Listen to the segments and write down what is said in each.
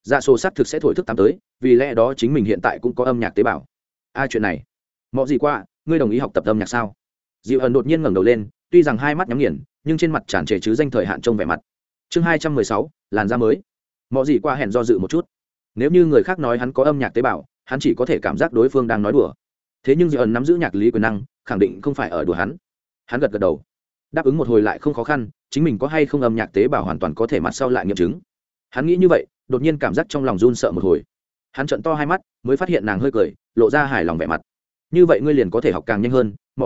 dạ sổ xác thực sẽ thổi thức tám tới, vì lẽ đó chính mình hiện tại cũng có âm nhạc tế bào. Chuyện này mọi gì qua, ngươi đồng ý học tập âm nhạc sao? Dịu ẩn đột nhiên ngẩng đầu lên, tuy rằng hai mắt nhắm nghiền nhưng trên mặt tràn trề chứ danh thời hạn trông vẻ mặt. Chương 216, làn da mới. Mọi gì qua hẹn do dự một chút. Nếu như người khác nói hắn có âm nhạc tế bào, hắn chỉ có thể cảm giác đối phương đang nói đùa. Thế nhưng Dịu ẩn nắm giữ nhạc lý quyền năng, khẳng định không phải ở đùa hắn. Hắn gật gật đầu, đáp ứng một hồi lại không khó khăn, chính mình có hay không âm nhạc tế bào hoàn toàn có thể mặt sau lại nghiệm chứng. Hắn nghĩ như vậy, đột nhiên cảm giác trong lòng run sợ một hồi. Hắn trợn to hai mắt, mới phát hiện nàng hơi cười, lộ ra hài lòng vẻ mặt. Như vậy ngươi liền có thể học càng nhanh hơn. Mọi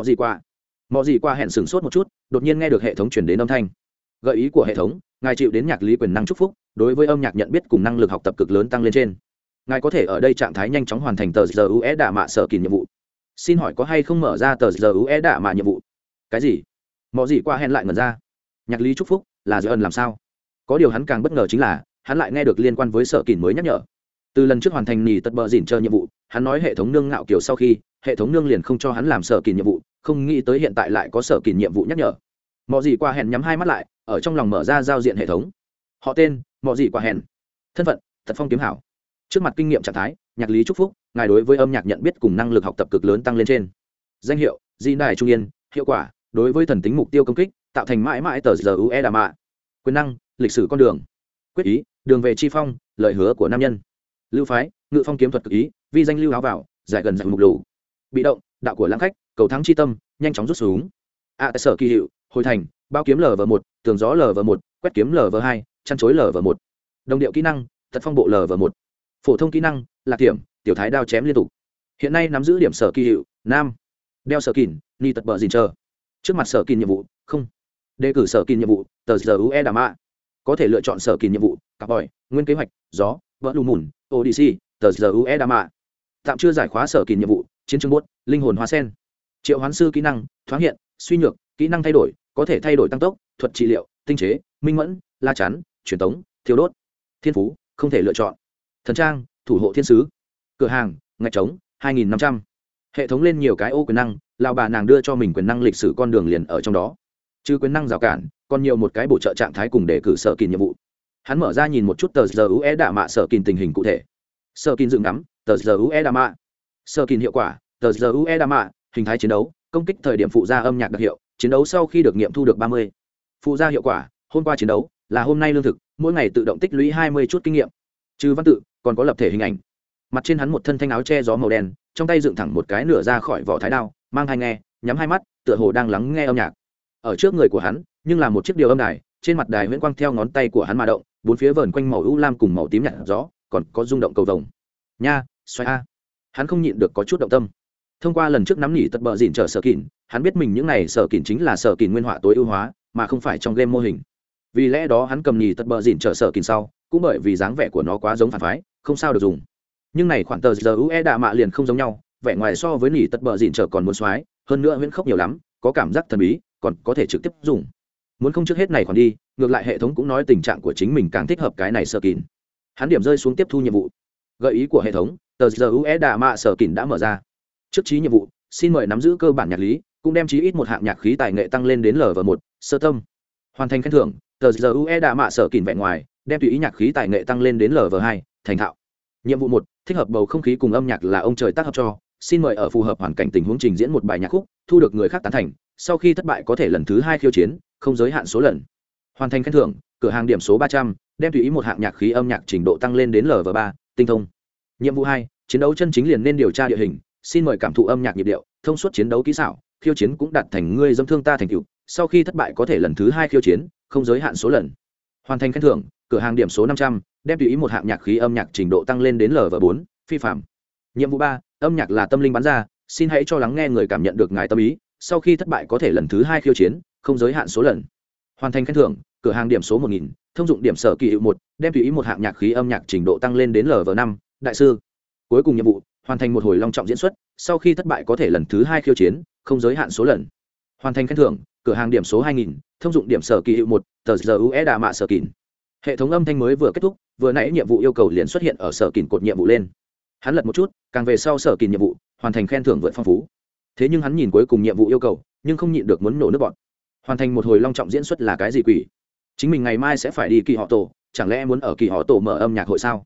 gì qua hẹn sửng sốt một chút, đột nhiên nghe được hệ thống truyền đến âm thanh. Gợi ý của hệ thống, ngài chịu đến nhạc lý quyền năng chúc phúc, đối với âm nhạc nhận biết cùng năng lực học tập cực lớn tăng lên trên. Ngài có thể ở đây trạng thái nhanh chóng hoàn thành tờ giờ UE đạ mạ sở kỳ nhiệm vụ. Xin hỏi có hay không mở ra tờ giờ UE đạ mạ nhiệm vụ? Cái gì? Mọi gì qua hẹn lại ngẩn ra. Nhạc lý chúc phúc là Dư Ân làm sao? Có điều hắn càng bất ngờ chính là hắn lại nghe được liên quan với sở kỳ mới nhắc nhở. Từ lần trước hoàn thành nỉ tật bờ dỉn chờ nhiệm vụ, hắn nói hệ thống nương ngạo kiểu sau khi hệ thống nương liền không cho hắn làm sở kỳ nhiệm vụ, không nghĩ tới hiện tại lại có sở kỳ nhiệm vụ nhắc nhở. Mọi gì qua hẹn nhắm hai mắt lại, ở trong lòng mở ra giao diện hệ thống. Họ tên mọi gì qua hẹn, thân phận Tật Phong kiếm hảo, trước mặt kinh nghiệm trạng thái nhạc lý chúc phúc, ngài đối với âm nhạc nhận biết cùng năng lực học tập cực lớn tăng lên trên. Danh hiệu di đài trung yên, hiệu quả đối với thần tính mục tiêu công kích tạo thành mãi mãi tờ giờ ue đà mạ. Quyền năng lịch sử con đường, quyết ý đường về chi phong, lời hứa của nam nhân. Lưu phái ngự phong kiếm thuật cực ý, vi danh lưu áo vào, giải gần dặn mục lù. Bị động đạo của lãng khách, cầu thắng chi tâm, nhanh chóng rút súng. Tại sở kỳ hiệu hồi thành bao kiếm lv1, tường gió lv1, quét kiếm lv2, chăn chối lv1. Đồng điệu kỹ năng Tật Phong bộ lv1. Phổ thông kỹ năng lạc điểm tiểu thái đao chém liên tục. Hiện nay nắm giữ điểm sở kỳ hiệu nam. Đeo sở kìn ni tật bờ dìn chờ. Trước mặt sở kìn nhiệm vụ không. Đề cử sở kìn nhiệm vụ tờ giờ ue đà mạ. Có thể lựa chọn sở kìn nhiệm vụ cặp bòi nguyên kế hoạch gió vỡ lù mùn odyssey tờ giờ ue đà mạ. Tạm chưa giải khóa sở kìn nhiệm vụ chiến trường bốt linh hồn hoa sen. Triệu hoán sư kỹ năng thoáng hiện suy nhược kỹ năng thay đổi, có thể thay đổi tăng tốc, thuật trị liệu, tinh chế, minh mẫn, la chắn, truyền tống, thiêu đốt. Thiên phú không thể lựa chọn. Thần trang thủ hộ thiên sứ. Cửa hàng ngạch trống 2.500. Hệ thống lên nhiều cái ô quyền năng, lão bà nàng đưa cho mình quyền năng lịch sử con đường liền ở trong đó. Trừ quyền năng rào cản, còn nhiều một cái bổ trợ trạng thái cùng để cử sở kìn nhiệm vụ. Hắn mở ra nhìn một chút tờ giờ ue đạ mạ sở kìn tình hình cụ thể. Sở kìn dựng ngắm tờ giờ ue đạ mạ. Sở kìn hiệu quả tờ giờ ue đạ mạ. Hình thái chiến đấu công kích thời điểm phụ gia âm nhạc đặc hiệu, chiến đấu sau khi được nghiệm thu được 30. Phụ gia hiệu quả hôm qua chiến đấu là hôm nay lương thực, mỗi ngày tự động tích lũy 20 chút kinh nghiệm. Trừ văn tự còn có lập thể hình ảnh. Mặt trên hắn một thân thanh áo che gió màu đen, trong tay dựng thẳng một cái nửa ra khỏi vỏ thái đao, mang hai nghe, nhắm hai mắt, tựa hồ đang lắng nghe âm nhạc. Ở trước người của hắn nhưng là một chiếc điều âm đài, trên mặt đài huyễn quang theo ngón tay của hắn mà động, bốn phía vờn quanh màu u lam cùng màu tím nhạt gió, còn có rung động cầu vồng. Nha, xoay a. Hắn không nhịn được có chút động tâm. Thông qua lần trước nắm nỉ tật bờ dỉn trở sở kìn, hắn biết mình những này sở kìn chính là sở kìn nguyên họa tối ưu hóa, mà không phải trong game mô hình. Vì lẽ đó hắn cầm nỉ tật bờ dỉn trở sở kìn sau, cũng bởi vì dáng vẻ của nó quá giống phản phái, không sao được dùng. Nhưng này khoản tờ giờ ue đạ mạ liền không giống nhau, vẻ ngoài so với nỉ tật bờ dỉn trở còn muốn xoái, hơn nữa huyễn khốc nhiều lắm, có cảm giác thần bí, còn có thể trực tiếp dùng. Muốn không trước hết này còn đi, ngược lại hệ thống cũng nói tình trạng của chính mình càng thích hợp cái này sở kìn. Hắn điểm rơi xuống tiếp thu nhiệm vụ. Gợi ý của hệ thống, tờ giờ ue đạ mạ sở kìn đã mở ra. Trước trí nhiệm vụ, xin mời nắm giữ cơ bản nhạc lý, cũng đem chí ít một hạng nhạc khí tài nghệ tăng lên đến lv1, sơ tâm. Hoàn thành khen thưởng, tờ giờ ue đạ mạ sở kìn vẻ ngoài, đem tùy ý nhạc khí tài nghệ tăng lên đến lv2, thành thạo. Nhiệm vụ 1, thích hợp bầu không khí cùng âm nhạc là ông trời tác hợp cho, xin mời ở phù hợp hoàn cảnh tình huống trình diễn một bài nhạc khúc, thu được người khác tán thành, sau khi thất bại có thể lần thứ 2 khiêu chiến, không giới hạn số lần. Hoàn thành khen thưởng, cửa hàng điểm số 300, đem tùy ý một hạng nhạc khí âm nhạc trình độ tăng lên đến lv3, tinh thông. Nhiệm vụ 2, chiến đấu chân chính liền nên điều tra địa hình, xin mời cảm thụ âm nhạc nhịp điệu, thông suốt chiến đấu kỹ xảo, khiêu chiến cũng đạt thành ngươi dâm thương ta thành tựu, sau khi thất bại có thể lần thứ 2 khiêu chiến, không giới hạn số lần. Hoàn thành khen thưởng, cửa hàng điểm số 500, đem tùy ý một hạng nhạc khí âm nhạc trình độ tăng lên đến lv4, phi phạm. Nhiệm vụ 3, âm nhạc là tâm linh bắn ra, xin hãy cho lắng nghe người cảm nhận được ngài tâm ý, sau khi thất bại có thể lần thứ 2 khiêu chiến, không giới hạn số lần. Hoàn thành khen thưởng, cửa hàng điểm số 1000, thông dụng điểm sở kỳ hiệu 1, đem tùy ý một hạng nhạc khí âm nhạc trình độ tăng lên đến lv5, đại sư. Cuối cùng nhiệm vụ, hoàn thành một hồi long trọng diễn xuất, sau khi thất bại có thể lần thứ 2 khiêu chiến, không giới hạn số lần. Hoàn thành khen thưởng, cửa hàng điểm số 2000, thông dụng điểm sở kỳ hiệu 1, tờ giờ ue đà mạ sở kìn. Hệ thống âm thanh mới vừa kết thúc, vừa nãy nhiệm vụ yêu cầu liền xuất hiện ở sở kìn cột nhiệm vụ lên. Hắn lật một chút, càng về sau sở kìn nhiệm vụ, hoàn thành khen thưởng vượt phong phú. Thế nhưng hắn nhìn cuối cùng nhiệm vụ yêu cầu, nhưng không nhịn được muốn nổ nước bọt. Hoàn thành một hồi long trọng diễn xuất là cái gì quỷ? Chính mình ngày mai sẽ phải đi kỳ họ tổ, chẳng lẽ muốn ở kỳ họ tổ mở âm nhạc hội sao?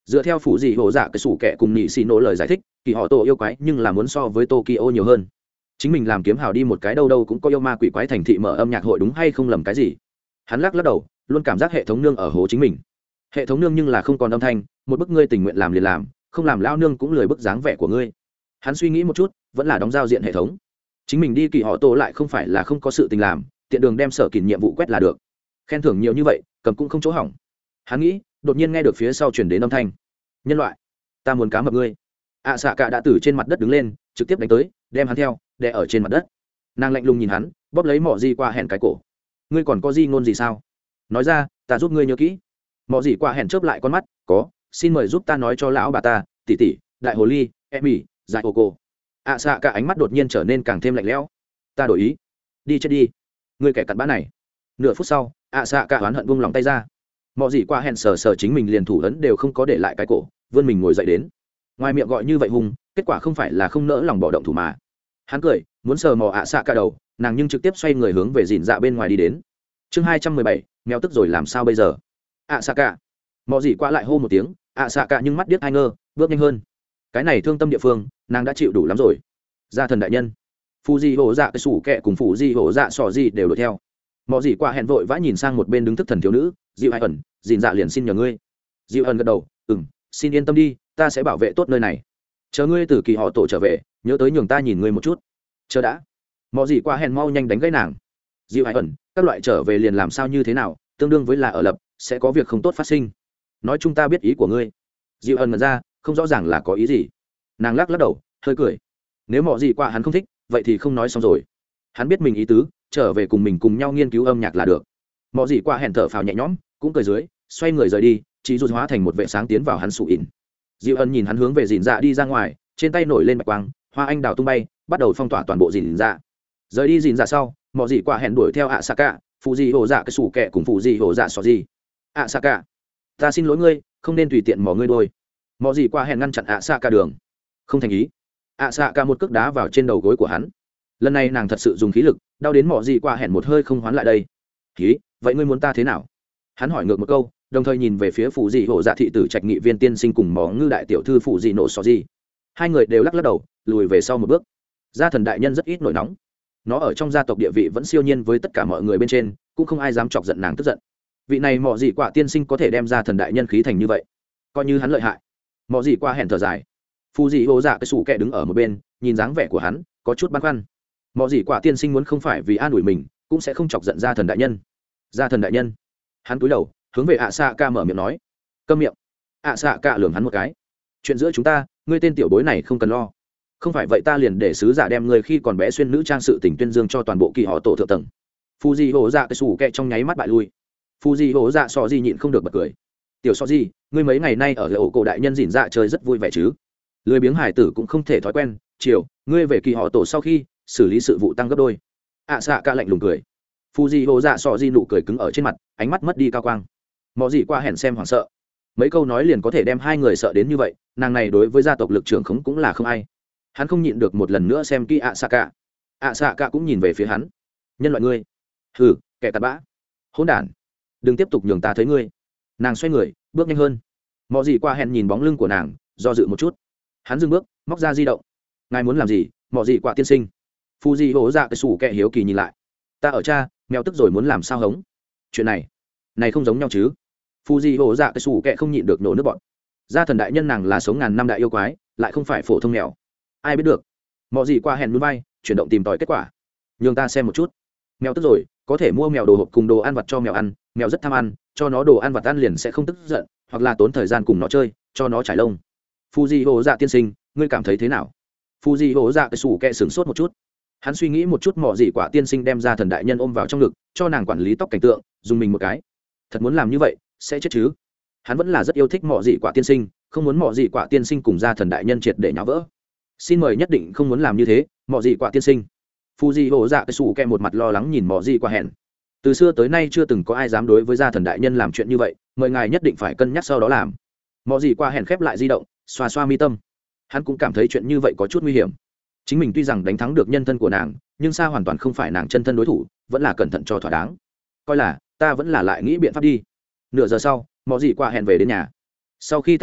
dựa theo phủ dị hồ dạ cái sủ kẹ cùng nhị xì nổ lời giải thích, kỳ họ tổ yêu quái nhưng là muốn so với Tokyo nhiều hơn. Chính mình làm kiếm hào đi một cái đâu đâu cũng có yêu ma quỷ quái thành thị mở âm nhạc hội đúng hay không lầm cái gì. Hắn lắc đầu, luôn cảm giác hệ thống nương ở hố chính mình. Hệ thống nương nhưng là không còn âm thanh, một bức ngươi tình nguyện làm liền làm, không làm lao nương cũng lười bức dáng vẻ của ngươi. Hắn suy nghĩ một chút, vẫn là đóng giao diện hệ thống. Chính mình đi kỳ họ tổ lại không phải là không có sự tình làm, tiện đường đem sở kỷ nhiệm vụ quét là được. Khen thưởng nhiều như vậy, cầm cũng không chỗ hỏng. Hắn nghĩ, đột nhiên nghe được phía sau truyền đến âm thanh. Nhân loại, ta muốn cá mập ngươi. Xạ cả đã từ trên mặt đất đứng lên, trực tiếp đánh tới, đem hắn theo, đè ở trên mặt đất. Nàng lạnh lùng nhìn hắn, bóp lấy mỏ gì qua hẹn cái cổ. Ngươi còn có gì ngôn gì sao? Nói ra, ta giúp ngươi nhớ kỹ. Mỏ gì qua hẹn chớp lại con mắt, có, xin mời giúp ta nói cho lão bà ta, tỷ tỷ, đại hồ ly, Emmy, giải ô cô. Xạ cả ánh mắt đột nhiên trở nên càng thêm lạnh lẽo. Ta đổi ý, đi chết đi, ngươi kẻ cặn bã này. Nửa phút sau, xạ cả oán hận buông lòng tay ra. Mỏ gì qua hẹn sờ sờ chính mình liền thủ ấn đều không có để lại cái cổ, vươn mình ngồi dậy đến. Ngoài miệng gọi như vậy hung, kết quả không phải là không nỡ lòng bỏ động thủ mà. Hắn cười, muốn sờ mò xạ cả đầu, nàng nhưng trực tiếp xoay người hướng về dìn dạ bên ngoài đi đến. Chương 217, mèo tức rồi làm sao bây giờ? Xạ cả. Mò gì qua lại hô một tiếng, xạ cả nhưng mắt điếc ai ngơ, bước nhanh hơn. Cái này thương tâm địa phương, nàng đã chịu đủ lắm rồi. Gia thần đại nhân, phù di hổ dạ cái sủ kẹ cùng phù di hổ dạ sò di đều đuổi theo. Mò gì qua hẹn vội vã nhìn sang một bên đứng thức thần thiếu nữ, dịu hai ẩn, dìn dạ liền xin nhờ ngươi. Dịu ẩn gật đầu, xin yên tâm đi, ta sẽ bảo vệ tốt nơi này. Chờ ngươi từ kỳ họ tổ trở về, nhớ tới nhường ta nhìn ngươi một chút. Chờ đã. Mò gì qua hẹn mau nhanh đánh gãy nàng. Dịu hai ẩn, các loại trở về liền làm sao như thế nào, tương đương với là ở lập, sẽ có việc không tốt phát sinh. Nói chúng ta biết ý của ngươi. Dịu ẩn mật ra, không rõ ràng là có ý gì. Nàng lắc đầu, hơi cười. Nếu mọ gì qua hắn không thích, vậy thì không nói xong rồi. Hắn biết mình ý tứ, trở về cùng mình cùng nhau nghiên cứu âm nhạc là được. Mọ gì qua hẹn thở phào nhẹ nhõm, cũng cười dưới, xoay người rời đi, chỉ rút hóa thành một vệ sáng tiến vào hắn sụ ỉn. Dịu ẩn nhìn hắn hướng về dìn dạ đi ra ngoài, trên tay nổi lên bạch quang, hoa anh đào tung bay, bắt đầu phong tỏa toàn bộ dìn dạ. Rời đi dìn dạ sau, mọ gì qua hẹn đuổi theo xạ cả, phụ gì hổ dạ cái sủ kẹ cùng phụ gì hổ dạ sò gì. Xạ cả, ta xin lỗi ngươi, không nên tùy tiện mò ngươi đôi. Mọ gì qua hẹn ngăn chặn xạ cả đường, không thành ý. Xạ cả một cước đá vào trên đầu gối của hắn. Lần này nàng thật sự dùng khí lực, đau đến mọ gì qua hẹn một hơi không hoán lại đây. Khí, vậy ngươi muốn ta thế nào? Hắn hỏi ngược một câu, đồng thời nhìn về phía phụ dị hổ dạ thị tử trạch nghị viên tiên sinh cùng mỏ ngư đại tiểu thư phụ dị nổ sò gì. Hai người đều lắc đầu, lùi về sau một bước. Gia thần đại nhân rất ít nổi nóng, nó ở trong gia tộc địa vị vẫn siêu nhiên với tất cả mọi người bên trên, cũng không ai dám chọc giận nàng tức giận. Vị này mọ dị quả tiên sinh có thể đem ra thần đại nhân khí thành như vậy, coi như hắn lợi hại. Mọ dị qua hẹn thở dài. Phụ dị hổ dạ cái sủ kẹ đứng ở một bên, nhìn dáng vẻ của hắn, có chút băn khoăn. Mọ dị quả tiên sinh muốn không phải vì an ủi mình, cũng sẽ không chọc giận gia thần đại nhân. Gia thần đại nhân. Hắn cúi đầu hướng về xạ ca mở miệng nói. Câm miệng. Xạ ca lườm hắn một cái. Chuyện giữa chúng ta, ngươi tên tiểu bối này không cần lo. Không phải vậy ta liền để sứ giả đem ngươi khi còn bé xuyên nữ trang sự tình tuyên dương cho toàn bộ kỳ họ tổ thượng tầng. Fuji hổ dạ cái sủ kẹ trong nháy mắt bại lui. Fuji hổ dạ sò gì nhịn không được bật cười. Tiểu sò gì, ngươi mấy ngày nay ở lễ cổ đại nhân dỉn dạ chơi rất vui vẻ chứ? Lười biếng hải tử cũng không thể thói quen. Chiều, ngươi về kỳ họ tổ sau khi xử lý sự vụ tăng gấp đôi. Xạ ca lạnh lùng cười. Fuji hổ dạ sò gì nụ cười cứng ở trên mặt, ánh mắt mất đi cao quang. Mọ gì qua hẹn xem hoảng sợ. Mấy câu nói liền có thể đem hai người sợ đến như vậy, nàng này đối với gia tộc lực trưởng khống cũng là không ai. Hắn không nhịn được một lần nữa xem kỹ Xạ cả cũng nhìn về phía hắn. Nhân loại ngươi, hừ, kẻ tạt bã, hỗn đản, đừng tiếp tục nhường ta thấy ngươi. Nàng xoay người, bước nhanh hơn. Mọ gì qua hẹn nhìn bóng lưng của nàng, do dự một chút. Hắn dừng bước, móc ra di động. Ngài muốn làm gì? Mọ gì qua tiên sinh. Fuji hổ dạ cái sủ kẹ hiếu kỳ nhìn lại. Ta ở cha, mèo tức rồi muốn làm sao hống? Chuyện này không giống nhau chứ? Fuji hổ dạ cái sủ kẹ không nhịn được nổ nước bọn. Gia thần đại nhân nàng là sống ngàn năm đại yêu quái, lại không phải phổ thông mèo. Ai biết được? Mọ gì qua hẹn núi bay, chuyển động tìm tòi kết quả. Nhường ta xem một chút. Mèo tức rồi, có thể mua mèo đồ hộp cùng đồ ăn vặt cho mèo ăn. Mèo rất tham ăn, cho nó đồ ăn vặt ăn liền sẽ không tức giận, hoặc là tốn thời gian cùng nó chơi, cho nó trải lông. Fuji hổ dạ tiên sinh, ngươi cảm thấy thế nào? Fuji hổ dạ cái sủ kẹ sửng sốt một chút. Hắn suy nghĩ một chút, mọ gì quả tiên sinh đem ra thần đại nhân ôm vào trong ngực, cho nàng quản lý tóc cảnh tượng, dùng mình một cái. Thật muốn làm như vậy, sẽ chết chứ? Hắn vẫn là rất yêu thích mọ gì quả tiên sinh, không muốn mọ gì quả tiên sinh cùng ra thần đại nhân triệt để nháo vỡ. Xin mời nhất định không muốn làm như thế, mọ gì quả tiên sinh. Fuji hổ dạ cái sủ kẹ một mặt lo lắng nhìn mọ gì quả hẹn. Từ xưa tới nay chưa từng có ai dám đối với gia thần đại nhân làm chuyện như vậy, mời ngài nhất định phải cân nhắc sau đó làm. Mọ gì quả hẹn khép lại di động, xoa xoa mi tâm. Hắn cũng cảm thấy chuyện như vậy có chút nguy hiểm. Chính mình tuy rằng đánh thắng được nhân thân của nàng, nhưng xa hoàn toàn không phải nàng chân thân đối thủ, vẫn là cẩn thận cho thỏa đáng. Coi là ta vẫn là lại nghĩ biện pháp đi. Nửa giờ sau, mọ gì quả hẹn về đến nhà. Sau khi tách ra,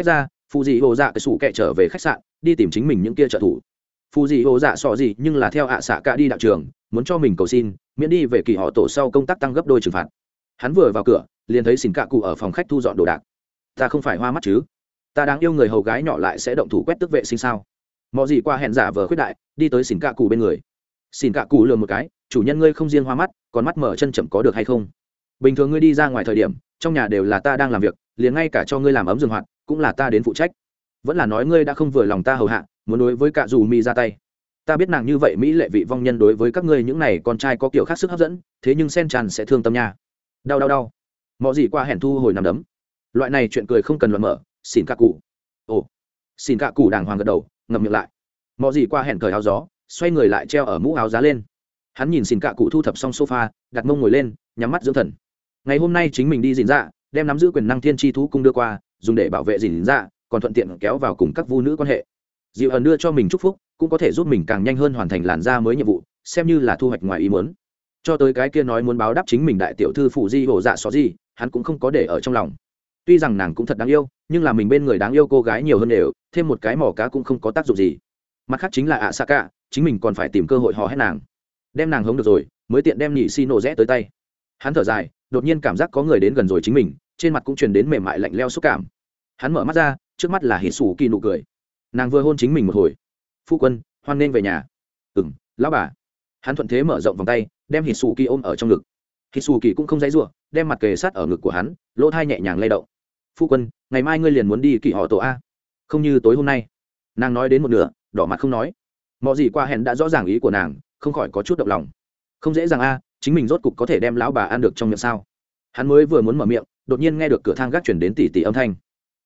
phụ dị hồ dạ cái sủ kẹ trở về khách sạn đi tìm chính mình những kia trợ thủ. Phụ dị hồ dạ sọ gì nhưng là theo ạ xạ cả đi đạo trường, muốn cho mình cầu xin miễn đi về kỳ họ tổ sau công tác tăng gấp đôi trừng phạt. Hắn vừa vào cửa liền thấy xỉn cạ cụ ở phòng khách thu dọn đồ đạc. Ta không phải hoa mắt chứ? Ta đáng yêu người hầu gái nhỏ lại sẽ động thủ quét tước vệ sinh sao? Mọi gì qua hẹn giả vờ khuyết đại đi tới xỉn cạ cụ bên người. Xỉn cạ cụ lừa một cái, chủ nhân ngươi không riêng hoa mắt còn mắt mở chân chậm có được hay không? Bình thường ngươi đi ra ngoài thời điểm trong nhà đều là ta đang làm việc, liền ngay cả cho ngươi làm ấm giường hoạt cũng là ta đến phụ trách. Vẫn là nói ngươi đã không vừa lòng ta hầu hạ, muốn đối với cả dù mi ra tay. Ta biết nàng như vậy mỹ lệ vị vong nhân đối với các ngươi những này con trai có kiểu khác sức hấp dẫn, thế nhưng sen tràn sẽ thương tâm nha. Đau. Mọi gì qua hẹn thu hồi nằm đấm. Loại này chuyện cười không cần luận mở. Xỉn cạ cụ. Ồ. Xỉn cạ cụ đàng hoàng gật đầu, ngậm miệng lại. Mọi gì qua hẹn cởi áo gió, xoay người lại treo ở mũ áo giá lên. Hắn nhìn xỉn cạ cụ thu thập xong sofa, đặt mông ngồi lên, nhắm mắt dưỡng thần. Ngày hôm nay chính mình đi dình dạ, đem nắm giữ quyền năng thiên tri thú cung đưa qua, dùng để bảo vệ dình dạ, còn thuận tiện kéo vào cùng các vu nữ quan hệ. Dịu ẩn đưa cho mình chúc phúc, cũng có thể giúp mình càng nhanh hơn hoàn thành làn da mới nhiệm vụ, xem như là thu hoạch ngoài ý muốn. Cho tới cái kia nói muốn báo đáp chính mình đại tiểu thư phụ di hổ dạ xó gì, hắn cũng không có để ở trong lòng. Tuy rằng nàng cũng thật đáng yêu, nhưng là mình bên người đáng yêu cô gái nhiều hơn đều, thêm một cái mỏ cá cũng không có tác dụng gì. Mặt khác chính là ạ xạ cả, chính mình còn phải tìm cơ hội hò hét nàng, đem nàng hống được rồi mới tiện đem nhị xi nổ rẽ tới tay. Hắn thở dài, đột nhiên cảm giác có người đến gần rồi chính mình, trên mặt cũng truyền đến mềm mại lạnh leo xúc cảm. Hắn mở mắt ra, trước mắt là hỉ sủ kỳ nụ cười. Nàng vừa hôn chính mình một hồi. Phu quân, hoan nên về nhà. Lão bà. Hắn thuận thế mở rộng vòng tay, đem hỉ sủ kỳ ôm ở trong ngực. Hỉ sủ kỳ cũng không dãy giụa, đem mặt kề sát ở ngực của hắn, lỗ thai nhẹ nhàng lay động. Phu quân, ngày mai ngươi liền muốn đi kỳ họ tổ a? Không như tối hôm nay. Nàng nói đến một nửa, đỏ mặt không nói. Mọi gì qua hẹn đã rõ ràng ý của nàng, không khỏi có chút động lòng. Không dễ dàng a, chính mình rốt cục có thể đem lão bà ăn được trong miệng sao? Hắn mới vừa muốn mở miệng, đột nhiên nghe được cửa thang gác chuyển đến tỉ tỉ âm thanh.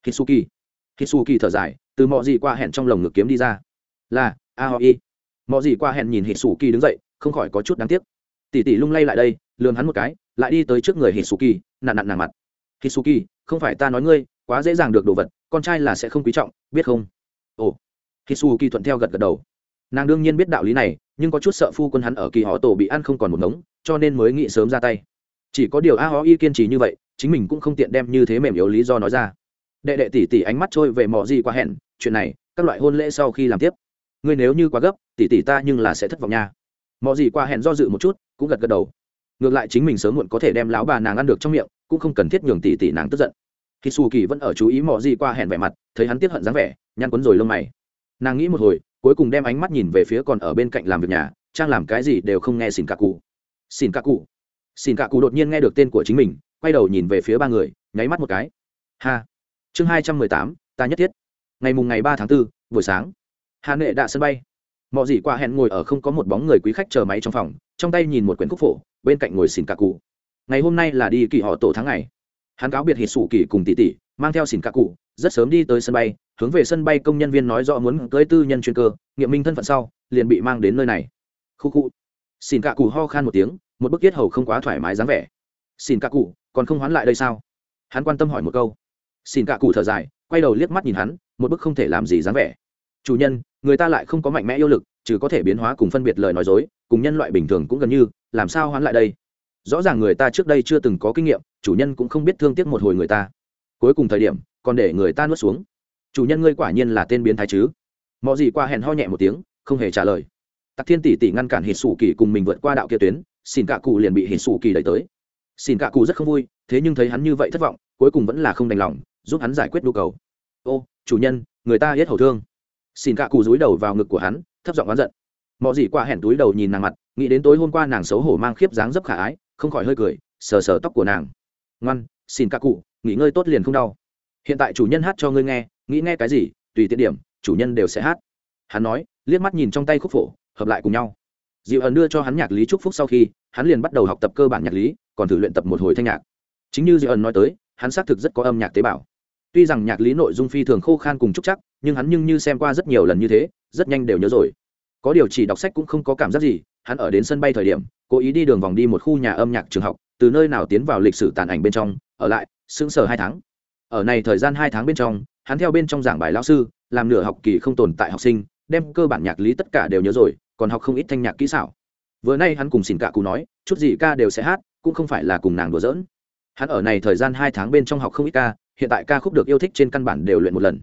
Hitsuki thở dài, từ mọi gì qua hẹn trong lồng ngực kiếm đi ra. Là Aoi. Mọi gì qua hẹn nhìn Hitsuki đứng dậy, không khỏi có chút đáng tiếc. Tỉ tỉ lung lay lại đây, lườm hắn một cái, lại đi tới trước người Hitsuki, nặn nàng mặt. Hitsuki, không phải ta nói ngươi quá dễ dàng được đồ vật, con trai là sẽ không quý trọng, biết không? Ồ. Hitsuki thuận theo gật gật đầu. Nàng đương nhiên biết đạo lý này, nhưng có chút sợ phu quân hắn ở kỳ họ tổ bị ăn không còn một ngống, cho nên mới nghĩ sớm ra tay. Chỉ có điều Aoi kiên trì như vậy, chính mình cũng không tiện đem như thế mềm yếu lý do nói ra. Đệ đệ tỷ tỷ ánh mắt trôi về mò gì qua hẹn, chuyện này các loại hôn lễ sau khi làm tiếp. Ngươi nếu như quá gấp, tỷ tỷ ta nhưng là sẽ thất vọng nha. Mò gì qua hẹn do dự một chút, cũng gật gật đầu. Ngược lại chính mình sớm muộn có thể đem lão bà nàng ăn được trong miệng, cũng không cần thiết nhường tỷ tỷ nàng tức giận. Hitsuki vẫn ở chú ý mò gì qua hẹn vẻ mặt, thấy hắn tiếc hận dáng vẻ, nhăn quấn rồi lông mày. Nàng nghĩ một hồi, cuối cùng đem ánh mắt nhìn về phía còn ở bên cạnh làm việc nhà, trang làm cái gì đều không nghe Xỉn cạ cụ đột nhiên nghe được tên của chính mình, quay đầu nhìn về phía ba người, nháy mắt một cái. Ha. Chương 218, ta nhất thiết. Ngày 3 tháng 4, buổi sáng. Hà Nệ đã sân bay. Mọi gì qua hẹn ngồi ở không có một bóng người quý khách chờ máy trong phòng, trong tay nhìn một quyển khúc phổ, bên cạnh ngồi xỉn cạ cụ. Ngày hôm nay là đi kỳ họ tổ tháng ngày. Hắn cáo biệt Hitsuki cùng tỷ tỷ, mang theo xỉn cạ cụ, rất sớm đi tới sân bay, hướng về sân bay công nhân viên nói rõ muốn cưới tư nhân chuyên cơ, nghiệm minh thân phận sau, liền bị mang đến nơi này. Khu. Xỉn cạ cụ ho khan một tiếng, một bức yết hầu không quá thoải mái dáng vẻ. Xỉn cạ cụ, còn không hoán lại đây sao? Hắn quan tâm hỏi một câu. Xỉn cạ cụ thở dài, quay đầu liếc mắt nhìn hắn, một bức không thể làm gì dáng vẻ. Chủ nhân, người ta lại không có mạnh mẽ yêu lực, trừ có thể biến hóa cùng phân biệt lời nói dối, cùng nhân loại bình thường cũng gần như, làm sao hoán lại đây? Rõ ràng người ta trước đây chưa từng có kinh nghiệm, chủ nhân cũng không biết thương tiếc một hồi người ta. Cuối cùng thời điểm, còn để người ta nuốt xuống. Chủ nhân ngươi quả nhiên là tên biến thái chứ? Mọi gì qua hẹn ho nhẹ một tiếng, không hề trả lời. Tặc Thiên tỷ tỷ ngăn cản Hitsuki cùng mình vượt qua đạo kia tuyến, xỉn cạ cụ liền bị Hitsuki đẩy tới. Xỉn cạ cụ rất không vui, thế nhưng thấy hắn như vậy thất vọng, cuối cùng vẫn là không đành lòng, giúp hắn giải quyết nhu cầu. Ô, chủ nhân, người ta yết hầu thương. Xỉn cạ cụ dúi đầu vào ngực của hắn, thấp giọng oán giận. Mọi gì qua hẹn túi đầu nhìn nàng mặt, nghĩ đến tối hôm qua nàng xấu hổ mang khiếp dáng dấp khả ái, không khỏi hơi cười, sờ sờ tóc của nàng. Ngoan, xỉn cạ cụ, nghỉ ngơi tốt liền không đau. Hiện tại chủ nhân hát cho ngươi nghe, nghĩ nghe cái gì, tùy tiện điểm, chủ nhân đều sẽ hát. Hắn nói, liếc mắt nhìn trong tay khúc phổ, hợp lại cùng nhau. Dịu ẩn đưa cho hắn nhạc lý chúc phúc sau khi, hắn liền bắt đầu học tập cơ bản nhạc lý, còn thử luyện tập một hồi thanh nhạc. Chính như Dịu ẩn nói tới, hắn xác thực rất có âm nhạc tế bào. Tuy rằng nhạc lý nội dung phi thường khô khan cùng trúc chắc, nhưng hắn như xem qua rất nhiều lần như thế, rất nhanh đều nhớ rồi. Có điều chỉ đọc sách cũng không có cảm giác gì, hắn ở đến sân bay thời điểm, cố ý đi đường vòng đi một khu nhà âm nhạc trường học, từ nơi nào tiến vào lịch sử tàn ảnh bên trong, ở lại, sững sờ 2 tháng. Ở này thời gian 2 tháng bên trong, hắn theo bên trong giảng bài lão sư, làm nửa học kỳ không tồn tại học sinh, đem cơ bản nhạc lý tất cả đều nhớ rồi, còn học không ít thanh nhạc kỹ xảo. Vừa nay hắn cùng xỉn cạ cụ nói, chút gì ca đều sẽ hát, cũng không phải là cùng nàng đùa giỡn. Hắn ở này thời gian 2 tháng bên trong học không ít ca, hiện tại ca khúc được yêu thích trên căn bản đều luyện một lần.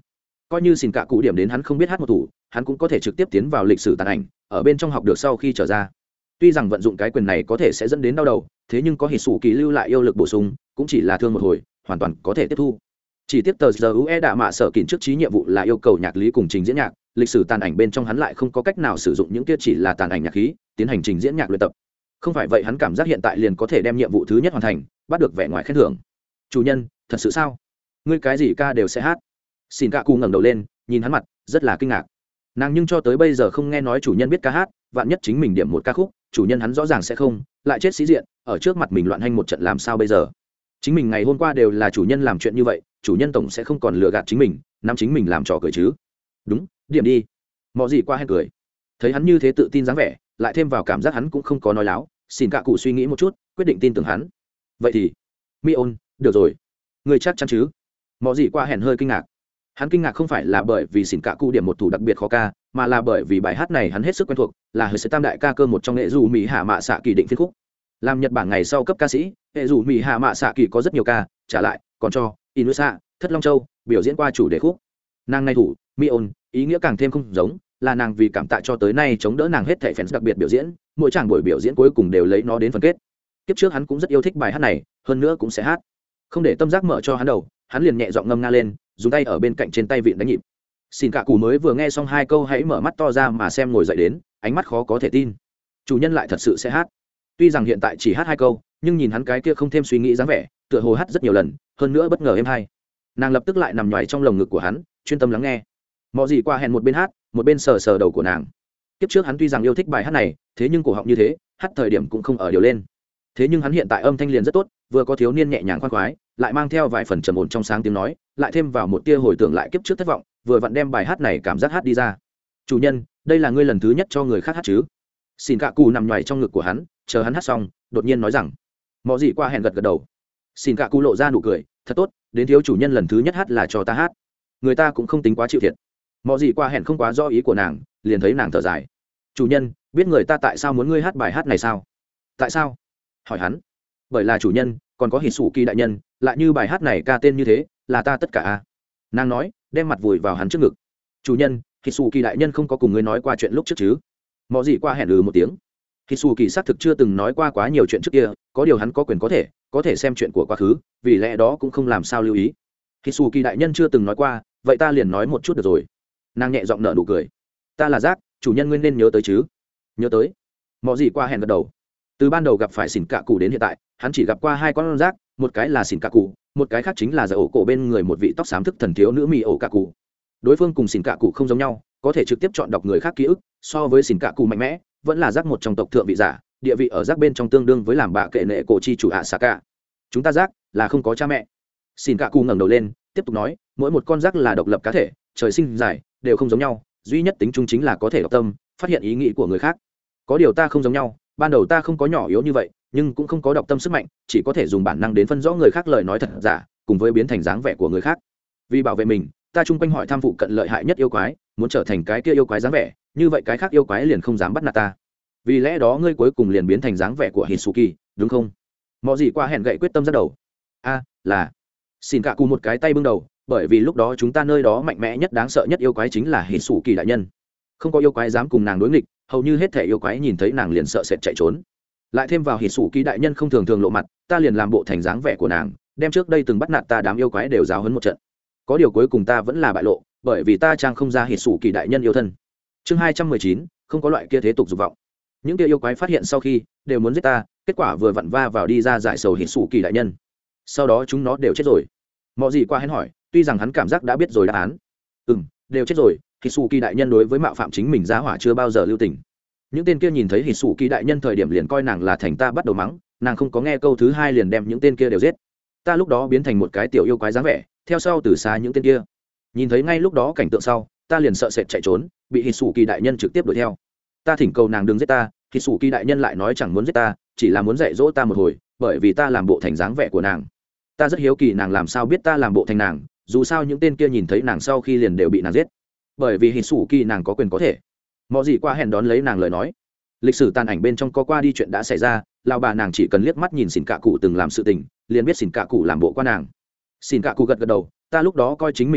coi như xin cả cụ điểm đến hắn không biết hát một thủ, hắn cũng có thể trực tiếp tiến vào lịch sử tàn ảnh, ở bên trong học được sau khi trở ra. Tuy rằng vận dụng cái quyền này có thể sẽ dẫn đến đau đầu, thế nhưng có hỉ sủ kỳ lưu lại yêu lực bổ sung, cũng chỉ là thương một hồi, hoàn toàn có thể tiếp thu. Chỉ tiếp tờ giờ UE đã mạ sở kỉnh trước trí nhiệm vụ là yêu cầu nhạc lý cùng trình diễn nhạc, lịch sử tàn ảnh bên trong hắn lại không có cách nào sử dụng những kia chỉ là tàn ảnh nhạc khí, tiến hành trình diễn nhạc luyện tập. Không phải vậy hắn cảm giác hiện tại liền có thể đem nhiệm vụ thứ nhất hoàn thành, bắt được vẻ ngoài khen thưởng. Chủ nhân, thật sự sao? Ngươi cái gì ca đều sẽ hát? Xin cả cụ ngẩng đầu lên, nhìn hắn mặt, rất là kinh ngạc. Nàng nhưng cho tới bây giờ không nghe nói chủ nhân biết ca hát, vạn nhất chính mình điểm một ca khúc, chủ nhân hắn rõ ràng sẽ không, lại chết sĩ diện, ở trước mặt mình loạn hành một trận làm sao bây giờ? Chính mình ngày hôm qua đều là chủ nhân làm chuyện như vậy, chủ nhân tổng sẽ không còn lừa gạt chính mình, nắm chính mình làm trò cười chứ? Đúng, điểm đi. Mọ gì qua hết cười. Thấy hắn như thế tự tin dáng vẻ, lại thêm vào cảm giác hắn cũng không có nói láo, xin cả cụ suy nghĩ một chút, quyết định tin tưởng hắn. Vậy thì, Mion, được rồi, ngươi chắc chắn chứ? Mọ gì qua hèn hơi kinh ngạc. Hắn kinh ngạc không phải là bởi vì xỉn cả cụ điểm một thủ đặc biệt khó ca, mà là bởi vì bài hát này hắn hết sức quen thuộc, là hơi sẽ tam đại ca cơ một trong nghệ dù mỹ hạ mạ xạ kỳ định phiên khúc. Làm Nhật Bản ngày sau cấp ca sĩ, hệ dù mỹ hạ mạ xạ kỳ có rất nhiều ca, trả lại còn cho Inusa, Thất Long Châu biểu diễn qua chủ đề khúc. Nàng này thủ Mion, ý nghĩa càng thêm không giống, là nàng vì cảm tạ cho tới nay chống đỡ nàng hết thảy fans đặc biệt biểu diễn, mỗi chàng buổi biểu diễn cuối cùng đều lấy nó đến phần kết. Kiếp trước hắn cũng rất yêu thích bài hát này, hơn nữa cũng sẽ hát. Không để tâm giác mở cho hắn đầu, hắn liền nhẹ giọng ngâm nga lên, dùng tay ở bên cạnh trên tay vịn đánh nhịp. Xin cả cù mới vừa nghe xong hai câu hãy mở mắt to ra mà xem ngồi dậy đến, ánh mắt khó có thể tin. Chủ nhân lại thật sự sẽ hát. Tuy rằng hiện tại chỉ hát hai câu, nhưng nhìn hắn cái kia không thêm suy nghĩ dáng vẻ, tựa hồ hát rất nhiều lần, hơn nữa bất ngờ êm hay. Nàng lập tức lại nằm nhoài trong lồng ngực của hắn, chuyên tâm lắng nghe. Mọ gì qua hẹn một bên hát, một bên sờ sờ đầu của nàng. Kiếp trước hắn tuy rằng yêu thích bài hát này, thế nhưng cổ họng như thế, hát thời điểm cũng không ở điều lên. Thế nhưng hắn hiện tại âm thanh liền rất tốt, vừa có thiếu niên nhẹ nhàng khoan khoái, lại mang theo vài phần trầm ổn trong sáng tiếng nói, lại thêm vào một tia hồi tưởng lại kiếp trước thất vọng, vừa vặn đem bài hát này cảm giác hát đi ra. Chủ nhân, đây là ngươi lần thứ nhất cho người khác hát chứ? Xin cạ cù nằm nhoài trong ngực của hắn, chờ hắn hát xong, đột nhiên nói rằng. Mọ gì qua hẹn gật gật đầu. Xin cạ cù lộ ra nụ cười, thật tốt, đến thiếu chủ nhân lần thứ nhất hát là cho ta hát, người ta cũng không tính quá chịu thiệt. Mọ gì qua hẹn không quá do ý của nàng, liền thấy nàng thở dài. Chủ nhân, biết người ta tại sao muốn ngươi hát bài hát này sao? Tại sao? Hỏi hắn. Bởi là chủ nhân, còn có hỉ sủ kỳ đại nhân, lại như bài hát này ca tên như thế, là ta tất cả a. Nàng nói, đem mặt vùi vào hắn trước ngực. Chủ nhân, hỉ sủ kỳ đại nhân không có cùng ngươi nói qua chuyện lúc trước chứ? Mọ gì qua hẹn một tiếng. Hỉ sủ kỳ xác thực chưa từng nói qua quá nhiều chuyện trước kia, có điều hắn có quyền có thể xem chuyện của quá khứ, vì lẽ đó cũng không làm sao lưu ý. Hỉ sủ kỳ đại nhân chưa từng nói qua, vậy ta liền nói một chút được rồi. Nàng nhẹ giọng nở nụ cười. Ta là giác, chủ nhân ngươi nên nhớ tới chứ? Nhớ tới. Mọ gì qua hẹn gật đầu. Từ ban đầu gặp phải xỉn cạ cụ đến hiện tại, hắn chỉ gặp qua hai con rác, một cái là xỉn cạ cụ, một cái khác chính là giải ổ cổ bên người một vị tóc xám thức thần thiếu nữ mì ổ cạ cụ. Đối phương cùng xỉn cạ cụ không giống nhau, có thể trực tiếp chọn đọc người khác ký ức, so với xỉn cạ cụ mạnh mẽ, vẫn là rác một trong tộc thượng vị giả, địa vị ở rác bên trong tương đương với làm bạ kệ nệ cổ chi chủ ạ xạ cả. Chúng ta rác là không có cha mẹ. Xỉn cạ cụ ngẩng đầu lên, tiếp tục nói, mỗi một con rác là độc lập cá thể, trời sinh dài đều không giống nhau, duy nhất tính chung chính là có thể đọc tâm, phát hiện ý nghĩ của người khác. Có điều ta không giống nhau, ban đầu ta không có nhỏ yếu như vậy, nhưng cũng không có đọc tâm sức mạnh, chỉ có thể dùng bản năng đến phân rõ người khác lời nói thật giả, cùng với biến thành dáng vẻ của người khác. Vì bảo vệ mình, ta chung quanh hỏi tham phụ cận lợi hại nhất yêu quái, muốn trở thành cái kia yêu quái dáng vẻ, như vậy cái khác yêu quái liền không dám bắt nạt ta. Vì lẽ đó ngươi cuối cùng liền biến thành dáng vẻ của Hisuki, đúng không? Mọ gì qua hẹn gậy quyết tâm ra đầu. A, là. Xin cả cụ một cái tay bưng đầu, bởi vì lúc đó chúng ta nơi đó mạnh mẽ nhất đáng sợ nhất yêu quái chính là Hisuki đại nhân. Không có yêu quái dám cùng nàng đối nghịch, hầu như hết thể yêu quái nhìn thấy nàng liền sợ sệt chạy trốn. Lại thêm vào Hisuki đại nhân không thường thường lộ mặt, ta liền làm bộ thành dáng vẻ của nàng, đem trước đây từng bắt nạt ta đám yêu quái đều giáo huấn một trận. Có điều cuối cùng ta vẫn là bại lộ, bởi vì ta trang không ra Hisuki đại nhân yêu thân. Chương 219, không có loại kia thế tục dục vọng. Những kia yêu quái phát hiện sau khi đều muốn giết ta, kết quả vừa vặn va vào đi ra giải sầu Hisuki đại nhân. Sau đó chúng nó đều chết rồi. Mọ gì qua hén hỏi, tuy rằng hắn cảm giác đã biết rồi đáp án. Đều chết rồi. Hisuki đại nhân đối với mạo phạm chính mình giá hỏa chưa bao giờ lưu tình. Những tên kia nhìn thấy Hisuki đại nhân thời điểm liền coi nàng là thành ta bắt đầu mắng, nàng không có nghe câu thứ hai liền đem những tên kia đều giết. Ta lúc đó biến thành một cái tiểu yêu quái dáng vẻ, theo sau từ xa những tên kia. Nhìn thấy ngay lúc đó cảnh tượng sau, ta liền sợ sệt chạy trốn, bị Hisuki đại nhân trực tiếp đuổi theo. Ta thỉnh cầu nàng đừng giết ta, Hisuki đại nhân lại nói chẳng muốn giết ta, chỉ là muốn dạy dỗ ta một hồi, bởi vì ta làm bộ thành dáng vẻ của nàng. Ta rất hiếu kỳ nàng làm sao biết ta làm bộ thành nàng, dù sao những tên kia nhìn thấy nàng sau khi liền đều bị nàng giết. Bởi vì Hisuki nàng có quyền có thể. Mọ gì qua hẹn đón lấy nàng lời nói. Lịch sử tàn ảnh bên trong có qua đi chuyện đã xảy ra, lão bà nàng chỉ cần liếc mắt nhìn xỉn cạ cụ từng làm sự tình, liền biết xỉn cạ cụ làm bộ qua nàng. Xỉn cạ cụ gật gật đầu, ta lúc đó coi chính mình muốn chết,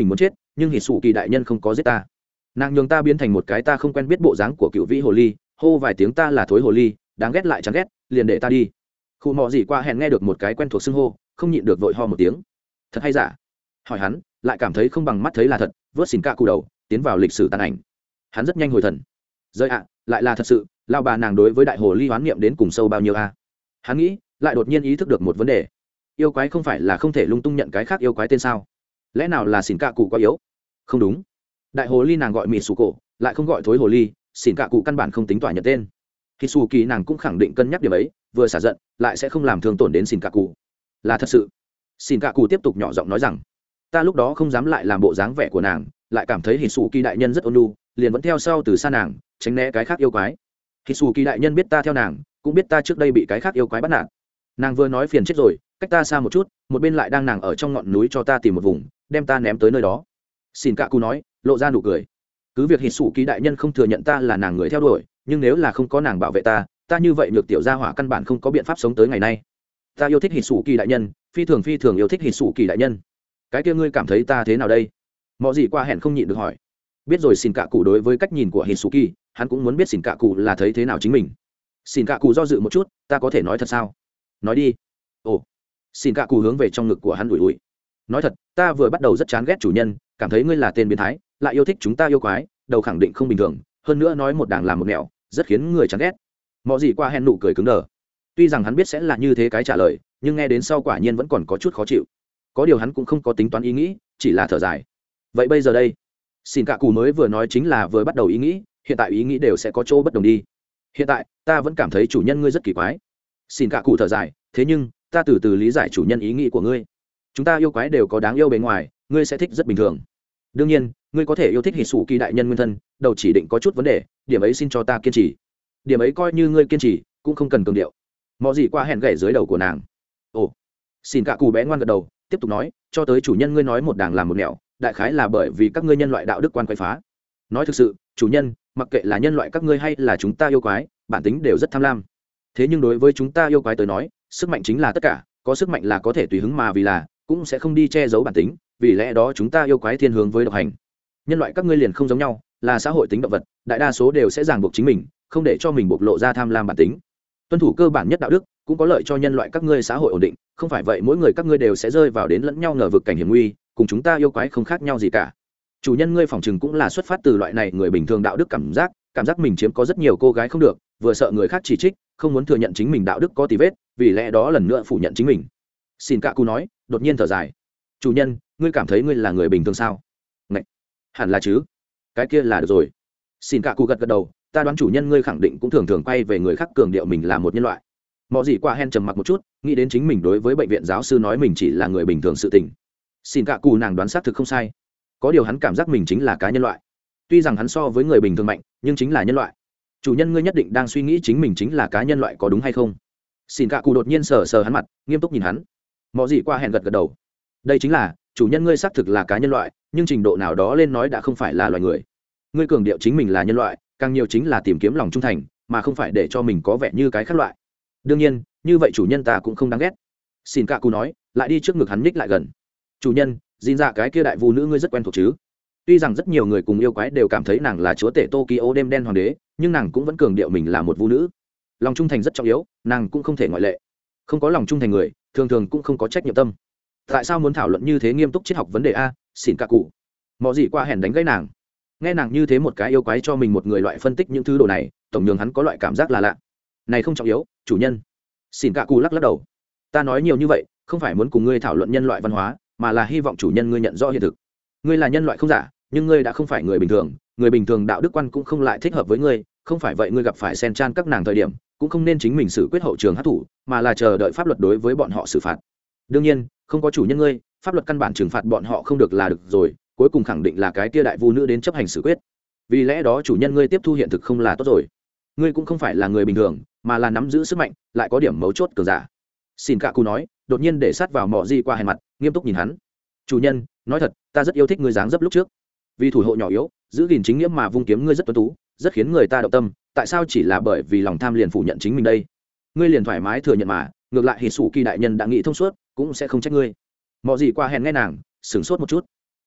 nhưng hít xù kỳ đại nhân không có giết ta. Nàng nhường ta biến thành một cái ta không quen biết bộ dáng của cựu vĩ hồ ly, hô vài tiếng ta là thối hồ ly, đáng ghét lại chán ghét, liền để ta đi. Khu mọ gì qua hẹn nghe được một cái quen thuộc xưng hô, không nhịn được vội ho một tiếng. Thật hay giả? Hỏi hắn, lại cảm thấy không bằng mắt thấy là thật, vớt xỉn cạ cụ đầu, tiến vào lịch sử tàn ảnh. Hắn rất nhanh hồi thần. Rơi ạ, lại là thật sự, lao bà nàng đối với đại hồ ly hoán niệm đến cùng sâu bao nhiêu a? Hắn nghĩ, lại đột nhiên ý thức được một vấn đề. Yêu quái không phải là không thể lung tung nhận cái khác yêu quái tên sao? Lẽ nào là xỉn cạ cụ quá yếu? Không đúng. Đại hồ ly nàng gọi mị sủ cổ, lại không gọi thối hồ ly, xỉn cạ cụ căn bản không tính tỏa nhận tên. Khi xù kỳ nàng cũng khẳng định cân nhắc điểm ấy, vừa xả giận lại sẽ không làm thương tổn đến xỉn cạ cụ. Là thật sự. Xỉn cạ cụ tiếp tục nhỏ giọng nói rằng, ta lúc đó không dám lại làm bộ dáng vẻ của nàng, lại cảm thấy hỉ xù kỳ đại nhân rất ôn nhu, liền vẫn theo sau từ xa nàng, tránh né cái khác yêu quái. Hỉ xù kỳ đại nhân biết ta theo nàng, cũng biết ta trước đây bị cái khác yêu quái bắt nạt. Nàng vừa nói phiền chết rồi, cách ta xa một chút, một bên lại đang nàng ở trong ngọn núi cho ta tìm một vùng, đem ta ném tới nơi đó. Xin cạ cụ nói, lộ ra nụ cười. Cứ việc hỉ xù kỳ đại nhân không thừa nhận ta là nàng người theo đuổi, nhưng nếu là không có nàng bảo vệ ta, ta như vậy nhược tiểu gia hỏa căn bản không có biện pháp sống tới ngày nay. Ta yêu thích hỉ xù kỳ đại nhân, phi thường yêu thích hỉ xù kỳ đại nhân. Cái kia ngươi cảm thấy ta thế nào đây? Mọ gì qua hẹn không nhịn được hỏi. Biết rồi xin cạ cụ đối với cách nhìn của Hitsuki, hắn cũng muốn biết xin cạ cụ là thấy thế nào chính mình. Xin cạ cụ do dự một chút, ta có thể nói thật sao? Nói đi. Ồ. Xin cạ cụ hướng về trong ngực của hắn ủi ủi. Nói thật, ta vừa bắt đầu rất chán ghét chủ nhân, cảm thấy ngươi là tên biến thái, lại yêu thích chúng ta yêu quái, đầu khẳng định không bình thường, hơn nữa nói một đàng làm một mẹo, rất khiến người chán ghét. Mọ gì qua hẹn nụ cười cứng đờ. Tuy rằng hắn biết sẽ là như thế cái trả lời, nhưng nghe đến sau quả nhiên vẫn còn có chút khó chịu. Có điều hắn cũng không có tính toán ý nghĩ, chỉ là thở dài. Vậy bây giờ đây? Xin cạ cụ mới vừa nói chính là vừa bắt đầu ý nghĩ, hiện tại ý nghĩ đều sẽ có chỗ bất đồng đi. Hiện tại ta vẫn cảm thấy chủ nhân ngươi rất kỳ quái. Xin cạ cụ thở dài, thế nhưng ta từ từ lý giải chủ nhân ý nghĩ của ngươi. Chúng ta yêu quái đều có đáng yêu bề ngoài, ngươi sẽ thích rất bình thường. Đương nhiên ngươi có thể yêu thích Hitsuki đại nhân nguyên thân, đầu chỉ định có chút vấn đề, điểm ấy xin cho ta kiên trì. Điểm ấy coi như ngươi kiên trì, cũng không cần cường điệu. Mọ gì qua hẹn gảy dưới đầu của nàng. Ồ. Xin cạ cụ bé ngoan gật đầu, tiếp tục nói, cho tới chủ nhân ngươi nói một đàng làm một nẻo, đại khái là bởi vì các ngươi nhân loại đạo đức quan quay phá. Nói thực sự, chủ nhân, mặc kệ là nhân loại các ngươi hay là chúng ta yêu quái, bản tính đều rất tham lam. Thế nhưng đối với chúng ta yêu quái tới nói, sức mạnh chính là tất cả, có sức mạnh là có thể tùy hứng mà vì là, cũng sẽ không đi che giấu bản tính, vì lẽ đó chúng ta yêu quái thiên hướng với độc hành. Nhân loại các ngươi liền không giống nhau, là xã hội tính động vật, đại đa số đều sẽ ràng buộc chính mình, không để cho mình bộc lộ ra tham lam bản tính. Tuân thủ cơ bản nhất đạo đức cũng có lợi cho nhân loại các ngươi xã hội ổn định, không phải vậy mỗi người các ngươi đều sẽ rơi vào đến lẫn nhau ngờ vực cảnh hiểm nguy, cùng chúng ta yêu quái không khác nhau gì cả. Chủ nhân ngươi phỏng chừng cũng là xuất phát từ loại này người bình thường đạo đức cảm giác mình chiếm có rất nhiều cô gái không được, vừa sợ người khác chỉ trích, không muốn thừa nhận chính mình đạo đức có tì vết, vì lẽ đó lần nữa phủ nhận chính mình. Xin cạ cụ nói, đột nhiên thở dài. Chủ nhân, ngươi cảm thấy ngươi là người bình thường sao? Ngậy, hẳn là chứ. Cái kia là được rồi. Xin cạ cụ gật gật đầu, ta đoán chủ nhân ngươi khẳng định cũng thường thường quay về người khác cường điệu mình là một nhân loại. Mọ gì qua hen trầm mặc một chút, nghĩ đến chính mình đối với bệnh viện giáo sư nói mình chỉ là người bình thường sự tình. Xin cạ cụ nàng đoán xác thực không sai, có điều hắn cảm giác mình chính là cá nhân loại. Tuy rằng hắn so với người bình thường mạnh, nhưng chính là nhân loại. Chủ nhân ngươi nhất định đang suy nghĩ chính mình chính là cá nhân loại có đúng hay không? Xin cạ cụ đột nhiên sờ sờ hắn mặt, nghiêm túc nhìn hắn. Mọ gì qua hẹn gật gật đầu. Đây chính là, chủ nhân ngươi xác thực là cá nhân loại, nhưng trình độ nào đó lên nói đã không phải là loài người. Ngươi cường điệu chính mình là nhân loại, càng nhiều chính là tìm kiếm lòng trung thành, mà không phải để cho mình có vẻ như cái khác loại. Đương nhiên, như vậy chủ nhân ta cũng không đáng ghét. Xin cạ cụ nói, lại đi trước ngực hắn nhích lại gần. Chủ nhân, Jin dạ cái kia đại vu nữ ngươi rất quen thuộc chứ? Tuy rằng rất nhiều người cùng yêu quái đều cảm thấy nàng là chúa tể Tokyo đêm đen hoàng đế, nhưng nàng cũng vẫn cường điệu mình là một vu nữ. Lòng trung thành rất trọng yếu, nàng cũng không thể ngoại lệ. Không có lòng trung thành người, thường thường cũng không có trách nhiệm tâm. Tại sao muốn thảo luận như thế nghiêm túc triết học vấn đề a? Xin cạ cụ. Mọ gì qua hèn đánh gãy nàng. Nghe nàng như thế một cái yêu quái cho mình một người loại phân tích những thứ đồ này, tổng nhường hắn có loại cảm giác là lạ. Này không trọng yếu, chủ nhân. Xin cạ cụ lắc lắc đầu. Ta nói nhiều như vậy, không phải muốn cùng ngươi thảo luận nhân loại văn hóa, mà là hy vọng chủ nhân ngươi nhận rõ hiện thực. Ngươi là nhân loại không giả, nhưng ngươi đã không phải người bình thường đạo đức quan cũng không lại thích hợp với ngươi, không phải vậy ngươi gặp phải sen chan các nàng thời điểm, cũng không nên chính mình xử quyết hậu trường hát thủ, mà là chờ đợi pháp luật đối với bọn họ xử phạt. Đương nhiên, không có chủ nhân ngươi, pháp luật căn bản trừng phạt bọn họ không được là được rồi, cuối cùng khẳng định là cái kia đại vu nữ đến chấp hành xử quyết. Vì lẽ đó chủ nhân ngươi tiếp thu hiện thực không là tốt rồi. Ngươi cũng không phải là người bình thường, mà là nắm giữ sức mạnh, lại có điểm mấu chốt cường giả. Xin cạ cụ nói, đột nhiên để sát vào Mọ Di qua hai mặt, nghiêm túc nhìn hắn. Chủ nhân, nói thật, ta rất yêu thích ngươi dáng dấp lúc trước. Vì thủ hộ nhỏ yếu, giữ gìn chính nghĩa mà vung kiếm ngươi rất tuấn tú, rất khiến người ta động tâm. Tại sao chỉ là bởi vì lòng tham liền phủ nhận chính mình đây? Ngươi liền thoải mái thừa nhận mà, ngược lại Hitsuki đại nhân đã nghĩ thông suốt, cũng sẽ không trách ngươi. Mọ Di qua hèn nghe nàng, sửng sốt một chút.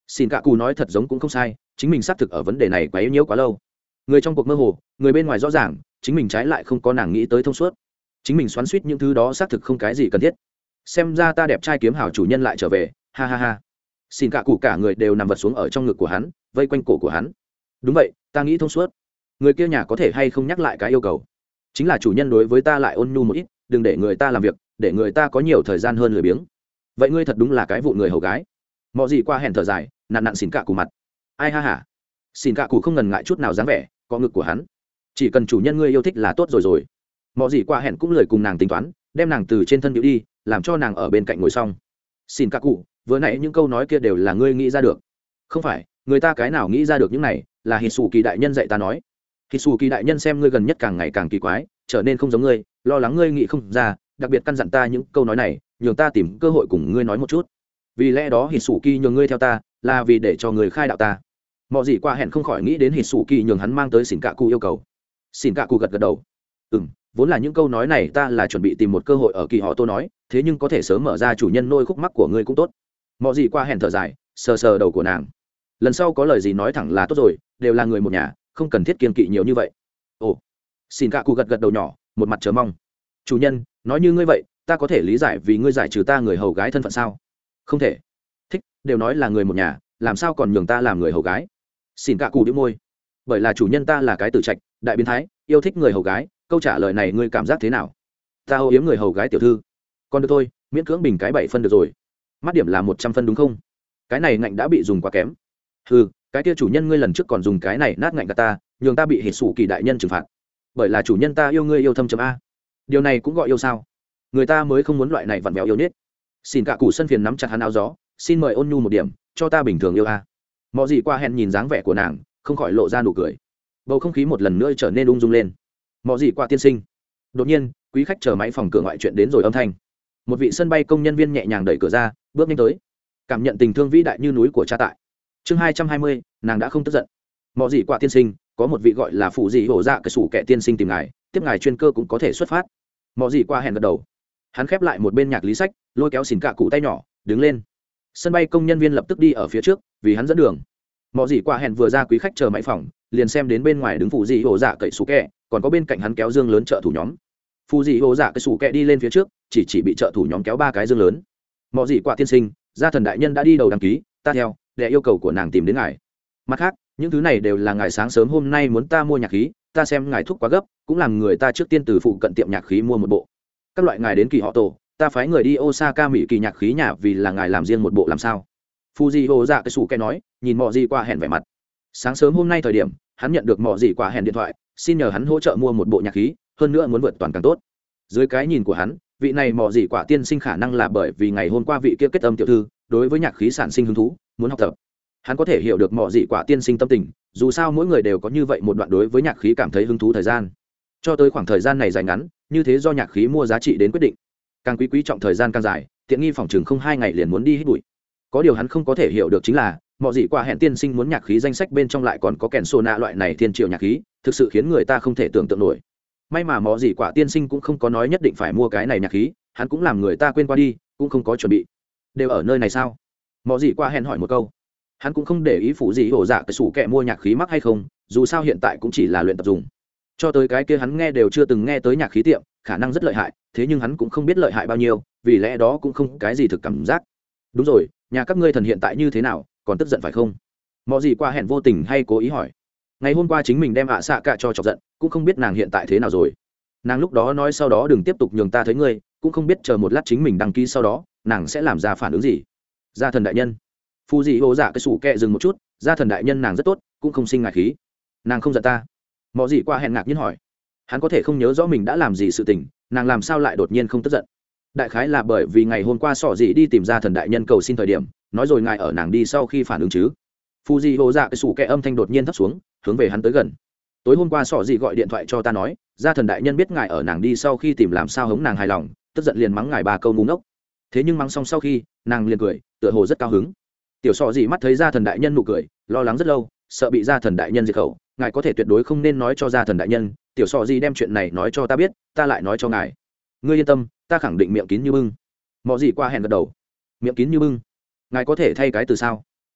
Xin cả cù nói thật giống cũng không sai, chính mình xác thực ở vấn đề này quá yếu nhiễu quá lâu. Người trong cuộc mơ hồ, người bên ngoài rõ ràng, chính mình trái lại không có nàng nghĩ tới thông suốt. Chính mình xoắn xuýt những thứ đó xác thực không cái gì cần thiết. Xem ra ta đẹp trai kiếm hảo chủ nhân lại trở về, ha ha ha. Xin cả cụ cả người đều nằm vật xuống ở trong ngực của hắn, vây quanh cổ của hắn. Đúng vậy, ta nghĩ thông suốt. Người kia nhà có thể hay không nhắc lại cái yêu cầu, chính là chủ nhân đối với ta lại ôn nhu một ít, đừng để người ta làm việc, để người ta có nhiều thời gian hơn lười biếng. Vậy ngươi thật đúng là cái vụ người hầu gái. Mọ gì qua hẹn thở dài, nạn nạn xỉn cả cụ mặt. Ai ha hả. Xỉn cả cụ không ngần ngại chút nào dáng vẻ, có ngực của hắn. Chỉ cần chủ nhân ngươi yêu thích là tốt rồi rồi. Mọ gì qua hẹn cũng lời cùng nàng tính toán, đem nàng từ trên thân biểu đi, làm cho nàng ở bên cạnh ngồi xong. Xỉn cả cụ, vừa nãy những câu nói kia đều là ngươi nghĩ ra được. Không phải, người ta cái nào nghĩ ra được những này, là Hitsuki đại nhân dạy ta nói. Hitsuki đại nhân xem ngươi gần nhất càng ngày càng kỳ quái, trở nên không giống ngươi, lo lắng ngươi nghĩ không ra, đặc biệt căn dặn ta những câu nói này, nhường ta tìm cơ hội cùng ngươi nói một chút. Vì lẽ đó Hitsuki nhường ngươi theo ta, là vì để cho người khai đạo ta. Mọ gì qua hẹn không khỏi nghĩ đến Hitsuki nhường hắn mang tới Xỉn Cạ Cụ yêu cầu. Xỉn Cạ Cụ gật gật đầu. Vốn là những câu nói này ta là chuẩn bị tìm một cơ hội ở kỳ họ tôi nói, thế nhưng có thể sớm mở ra chủ nhân nôi khúc mắc của ngươi cũng tốt. Mọ gì qua hẹn thở dài, sờ sờ đầu của nàng. Lần sau có lời gì nói thẳng là tốt rồi, đều là người một nhà, không cần thiết kiên kỵ nhiều như vậy. Ồ. Xỉn Cạ Cụ gật gật đầu nhỏ, một mặt chờ mong. Chủ nhân, nói như ngươi vậy, ta có thể lý giải vì ngươi giải trừ ta người hầu gái thân phận sao? Không thể. Thích, đều nói là người một nhà, làm sao còn nhường ta làm người hầu gái? Xỉn Cạ Cụ bĩu môi. Bởi là chủ nhân ta là cái tử trạch, đại biến thái, yêu thích người hầu gái, câu trả lời này ngươi cảm giác thế nào? Ta âu yếm người hầu gái tiểu thư. Còn được thôi, miễn cưỡng bình cái 7 phân được rồi. Mắt điểm là 100 phân đúng không? Cái này ngạnh đã bị dùng quá kém. Hừ, cái kia chủ nhân ngươi lần trước còn dùng cái này nát ngạnh cả ta, nhường ta bị Hitsuki đại nhân trừng phạt. Bởi là chủ nhân ta yêu ngươi yêu thâm chấm a. Điều này cũng gọi yêu sao? Người ta mới không muốn loại này vặn vẹo yêu nết. Xin cả cụ sân phiền nắm chặt hắn áo gió, xin mời ôn nhu một điểm, cho ta bình thường yêu a. Mọ gì qua hẹn nhìn dáng vẻ của nàng, không khỏi lộ ra nụ cười. Bầu không khí một lần nữa trở nên ung dung lên. Mọ gì qua tiên sinh. Đột nhiên, quý khách chờ máy phòng cửa ngoại chuyện đến rồi âm thanh. Một vị sân bay công nhân viên nhẹ nhàng đẩy cửa ra, bước nhanh tới. Cảm nhận tình thương vĩ đại như núi của cha tại. Chương 220, nàng đã không tức giận. Mọ gì qua tiên sinh, có một vị gọi là phụ dị hổ dạ cái sủ kẻ tiên sinh tìm ngài, tiếp ngài chuyên cơ cũng có thể xuất phát. Mọ gì qua hẹn gật đầu. Hắn khép lại một bên nhạc lý sách, lôi kéo Xỉn Cạ Cụ tay nhỏ, đứng lên. Sân bay công nhân viên lập tức đi ở phía trước, vì hắn dẫn đường. Mọ gì qua hẹn vừa ra quý khách chờ máy phòng, liền xem đến bên ngoài đứng phụ dị hổ dạ cậy sủ kẹ, còn có bên cạnh hắn kéo dương lớn trợ thủ nhóm. Phụ dị hổ dạ cậy sủ kẹ đi lên phía trước, chỉ bị trợ thủ nhóm kéo 3 cái dương lớn. Mọ gì qua tiên sinh, gia thần đại nhân đã đi đầu đăng ký, ta theo, để yêu cầu của nàng tìm đến ngài. Mặt khác, những thứ này đều là ngài sáng sớm hôm nay muốn ta mua nhạc khí, ta xem ngài thúc quá gấp, cũng làm người ta trước tiên từ phụ cận tiệm nhạc khí mua một bộ. Các loại ngài đến kỳ họ tổ, ta phái người đi Osaka mỹ kỳ nhạc khí nhà vì là ngài làm riêng một bộ làm sao? Fuji dạ cái sủ cái nói, nhìn Mọ gì qua hẹn vẻ mặt. Sáng sớm hôm nay thời điểm, hắn nhận được Mọ gì qua hẹn điện thoại, xin nhờ hắn hỗ trợ mua một bộ nhạc khí, hơn nữa muốn vượt toàn càng tốt. Dưới cái nhìn của hắn, vị này Mọ gì quả tiên sinh khả năng là bởi vì ngày hôm qua vị kia kết âm tiểu thư, đối với nhạc khí sản sinh hứng thú, muốn học tập. Hắn có thể hiểu được Mọ gì quả tiên sinh tâm tình, dù sao mỗi người đều có như vậy một đoạn đối với nhạc khí cảm thấy hứng thú thời gian. Cho tới khoảng thời gian này dài ngắn, như thế do nhạc khí mua giá trị đến quyết định. Càng quý trọng thời gian càng dài, tiện nghi phòng chừng không 2 ngày liền muốn đi hít bụi. Có điều hắn không có thể hiểu được chính là, Mọ gì quả hẹn tiên sinh muốn nhạc khí danh sách bên trong lại còn có kèn sô nạ loại này thiên triệu nhạc khí, thực sự khiến người ta không thể tưởng tượng nổi. May mà Mọ gì quả tiên sinh cũng không có nói nhất định phải mua cái này nhạc khí, hắn cũng làm người ta quên qua đi, cũng không có chuẩn bị. Đều ở nơi này sao? Mọ gì quả hẹn hỏi một câu. Hắn cũng không để ý phụ gì hổ dạ cái sủ kẹ mua nhạc khí mắc hay không, dù sao hiện tại cũng chỉ là luyện tập dùng. Cho tới cái kia hắn nghe đều chưa từng nghe tới nhạc khí tiệm, khả năng rất lợi hại, thế nhưng hắn cũng không biết lợi hại bao nhiêu, vì lẽ đó cũng không cái gì thực cảm giác. Đúng rồi, nhà các ngươi thần hiện tại như thế nào, còn tức giận phải không? Mọ gì qua hẹn vô tình hay cố ý hỏi. Ngày hôm qua chính mình đem ạ xạ cả cho chọc giận, cũng không biết nàng hiện tại thế nào rồi. Nàng lúc đó nói sau đó đừng tiếp tục nhường ta thấy ngươi, cũng không biết chờ một lát chính mình đăng ký sau đó, nàng sẽ làm ra phản ứng gì. Gia thần đại nhân. Phu dị hồ dạ cái sủ kẹ dừng một chút, gia thần đại nhân nàng rất tốt, cũng không sinh ngại khí. Nàng không giận ta. Mọ gì qua hẹn ngạc nhiên hỏi. Hắn có thể không nhớ rõ mình đã làm gì sự tình, nàng làm sao lại đột nhiên không tức giận. Đại khái là bởi vì ngày hôm qua sọ dị đi tìm gia thần đại nhân cầu xin thời điểm, nói rồi ngài ở nàng đi sau khi phản ứng chứ. Phu dị hồ dạ cái sủ kẹ âm thanh đột nhiên thấp xuống, hướng về hắn tới gần. Tối hôm qua sọ dị gọi điện thoại cho ta nói, gia thần đại nhân biết ngài ở nàng đi sau khi tìm làm sao hống nàng hài lòng, tức giận liền mắng ngài 3 câu ngu ngốc. Thế nhưng mắng xong sau khi, nàng liền cười, tựa hồ rất cao hứng. Tiểu sọ dị mắt thấy gia thần đại nhân nụ cười, lo lắng rất lâu, sợ bị gia thần đại nhân diệt khẩu, ngài có thể tuyệt đối không nên nói cho gia thần đại nhân, tiểu sọ dị đem chuyện này nói cho ta biết, ta lại nói cho ngài. Ngươi yên tâm, ta khẳng định miệng kín như bưng. Mọ gì qua hẹn gật đầu. Miệng kín như bưng. Ngài có thể thay cái từ sao?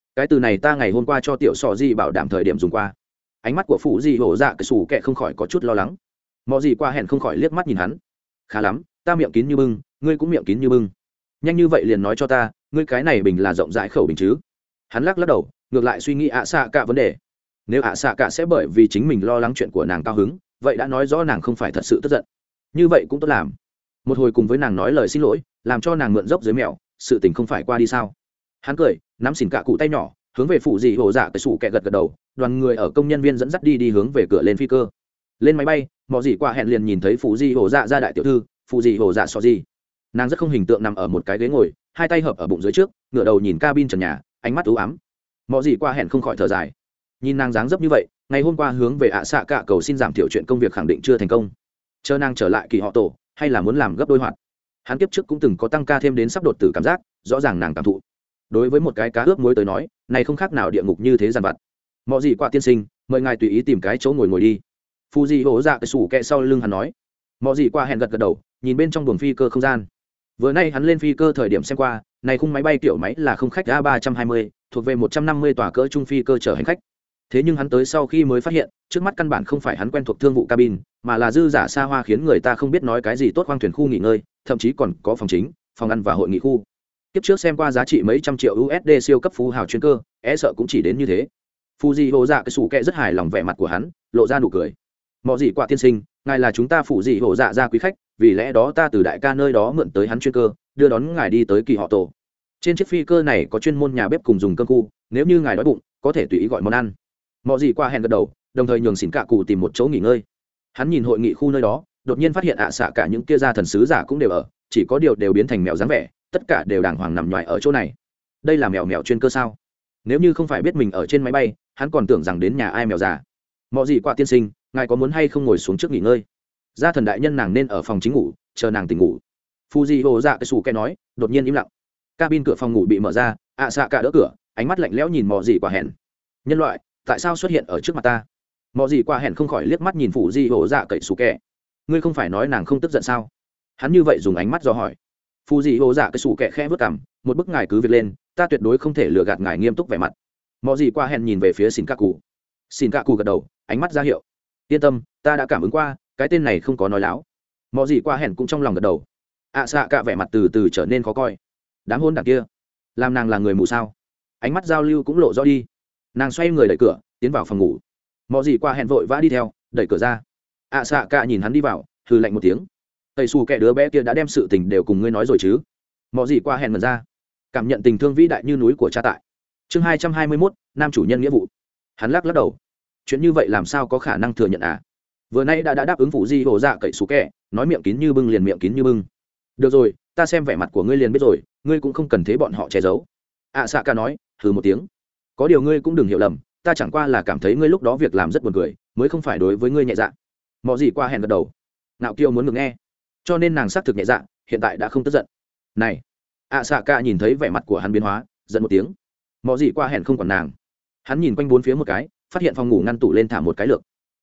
cái từ này ta ngày hôm qua cho tiểu sọ gì bảo đảm thời điểm dùng qua. Ánh mắt của phụ di hổ dạ cái sủ kẹ không khỏi có chút lo lắng. Mọ gì qua hẹn không khỏi liếc mắt nhìn hắn. Khá lắm, ta miệng kín như bưng, ngươi cũng miệng kín như bưng. Nhanh như vậy liền nói cho ta, ngươi cái này bình là rộng rãi khẩu bình chứ? Hắn lắc đầu, ngược lại suy nghĩ ạ xạ cả vấn đề. Nếu ạ xạ cả sẽ bởi vì chính mình lo lắng chuyện của nàng cao hứng, vậy đã nói rõ nàng không phải thật sự tức giận. Như vậy cũng tốt làm. Một hồi cùng với nàng nói lời xin lỗi, làm cho nàng mượn dốc dưới mèo, sự tình không phải qua đi sao? Hắn cười, nắm xỉn cả cụ tay nhỏ, hướng về phụ dị hổ dạ cái sủ kẹ gật đầu. Đoàn người ở công nhân viên dẫn dắt đi hướng về cửa lên phi cơ. Lên máy bay, mọi gì qua hẹn liền nhìn thấy phụ dị hổ dạ ra đại tiểu thư, phụ dị hổ dạ so gì. Nàng rất không hình tượng nằm ở một cái ghế ngồi, hai tay hợp ở bụng dưới trước, ngửa đầu nhìn cabin trần nhà, ánh mắt u ám. Mọi gì qua hẹn không khỏi thở dài. Nhìn nàng dáng dấp như vậy, ngày hôm qua hướng về ạ xạ cả cầu xin giảm thiểu chuyện công việc khẳng định chưa thành công. Chờ nàng trở lại kỳ họ tổ, hay là muốn làm gấp đôi hoạt. Hắn kiếp trước cũng từng có tăng ca thêm đến sắp đột tử cảm giác, rõ ràng nàng cảm thụ. Đối với một cái cá ướp muối tới nói, này không khác nào địa ngục như thế giàn vặt. Mọi gì qua tiên sinh, mời ngài tùy ý tìm cái chỗ ngồi đi. Phu di hổ dạ cái sủ kẹ sau lưng hắn nói. Mọi gì qua hẹn gật đầu, nhìn bên trong buồng phi cơ không gian. Vừa nay hắn lên phi cơ thời điểm xem qua, này khung máy bay kiểu máy là không khách A320, thuộc về 150 tòa cỡ trung phi cơ chở hành khách. Thế nhưng hắn tới sau khi mới phát hiện, trước mắt căn bản không phải hắn quen thuộc thương vụ cabin, mà là dư giả xa hoa khiến người ta không biết nói cái gì tốt khoang thuyền khu nghỉ ngơi, thậm chí còn có phòng chính, phòng ăn và hội nghị khu. Tiếp trước xem qua giá trị mấy trăm triệu USD siêu cấp phú hào chuyên cơ, e sợ cũng chỉ đến như thế. Fuji Hồ Dạ cái sủ kẹ rất hài lòng vẻ mặt của hắn, lộ ra nụ cười. Mọi gì quả tiên sinh, ngài là chúng ta Fuji Hồ Dạ gia quý khách, vì lẽ đó ta từ đại ca nơi đó mượn tới hắn chuyên cơ, đưa đón ngài đi tới kỳ họ tổ. Trên chiếc phi cơ này có chuyên môn nhà bếp cùng dùng cơm khu, nếu như ngài đói bụng, có thể tùy ý gọi món ăn. Mọi gì qua hẹn gật đầu, đồng thời nhường xỉn cạ cụ tìm một chỗ nghỉ ngơi. Hắn nhìn hội nghị khu nơi đó, đột nhiên phát hiện ạ xạ cả những kia gia thần sứ giả cũng đều ở, chỉ có điều đều biến thành mèo dáng vẻ, tất cả đều đàng hoàng nằm nhoài ở chỗ này. Đây là mèo mèo chuyên cơ sao? Nếu như không phải biết mình ở trên máy bay, hắn còn tưởng rằng đến nhà ai mèo già. Mọi gì qua tiên sinh, ngài có muốn hay không ngồi xuống trước nghỉ ngơi? Gia thần đại nhân nàng nên ở phòng chính ngủ, chờ nàng tỉnh ngủ. Fuji Hồ Dạ cái sủ kẹ nói, đột nhiên im lặng. Cabin cửa phòng ngủ bị mở ra, ạ xạ cả đỡ cửa, ánh mắt lạnh lẽo nhìn Mọ gì quả hẹn. Nhân loại, tại sao xuất hiện ở trước mặt ta? Mọ gì quả hẹn không khỏi liếc mắt nhìn Fuji Hồ Dạ cậy sủ kẹ. Ngươi không phải nói nàng không tức giận sao? Hắn như vậy dùng ánh mắt dò hỏi. Fuji Hồ Dạ cái sủ kẹ khẽ vứt cằm, một bức ngài cứ việc lên, ta tuyệt đối không thể lừa gạt ngài nghiêm túc vẻ mặt. Mọ gì quả hẹn nhìn về phía Xin Kaku. Xin Kaku gật đầu, ánh mắt ra hiệu. Yên tâm, ta đã cảm ứng qua, cái tên này không có nói láo. Mọ gì quả hẹn cũng trong lòng gật đầu. ạ xạ cả vẻ mặt từ từ trở nên khó coi. Đám hôn đảng kia, làm nàng là người mù sao? Ánh mắt giao lưu cũng lộ rõ đi. Nàng xoay người đẩy cửa, tiến vào phòng ngủ. Mọ gì qua hẹn vội vã đi theo, đẩy cửa ra. ạ xạ cả nhìn hắn đi vào, hừ lạnh một tiếng. Tây xù kẻ đứa bé kia đã đem sự tình đều cùng ngươi nói rồi chứ? Mọ gì qua hẹn mần ra, cảm nhận tình thương vĩ đại như núi của cha tại. Chương 221, nam chủ nhân nghĩa vụ. Hắn lắc đầu. Chuyện như vậy làm sao có khả năng thừa nhận à? Vừa nay đã đáp ứng phụ di hồ dạ cậy xù kẻ, nói miệng kín như bưng liền miệng kín như bưng. Được rồi, ta xem vẻ mặt của ngươi liền biết rồi, ngươi cũng không cần thế bọn họ che giấu. ạ xạ ca nói, hừ một tiếng. Có điều ngươi cũng đừng hiểu lầm, ta chẳng qua là cảm thấy ngươi lúc đó việc làm rất buồn cười, mới không phải đối với ngươi nhẹ dạ. Mọ gì qua hẹn gật đầu. Nạo kiêu muốn ngừng nghe, cho nên nàng xác thực nhẹ dạ, hiện tại đã không tức giận. Này, ạ xạ ca nhìn thấy vẻ mặt của hắn biến hóa, giận một tiếng. Mọ gì qua hẹn không còn nàng. Hắn nhìn quanh bốn phía một cái, phát hiện phòng ngủ ngăn tủ lên thả một cái lược.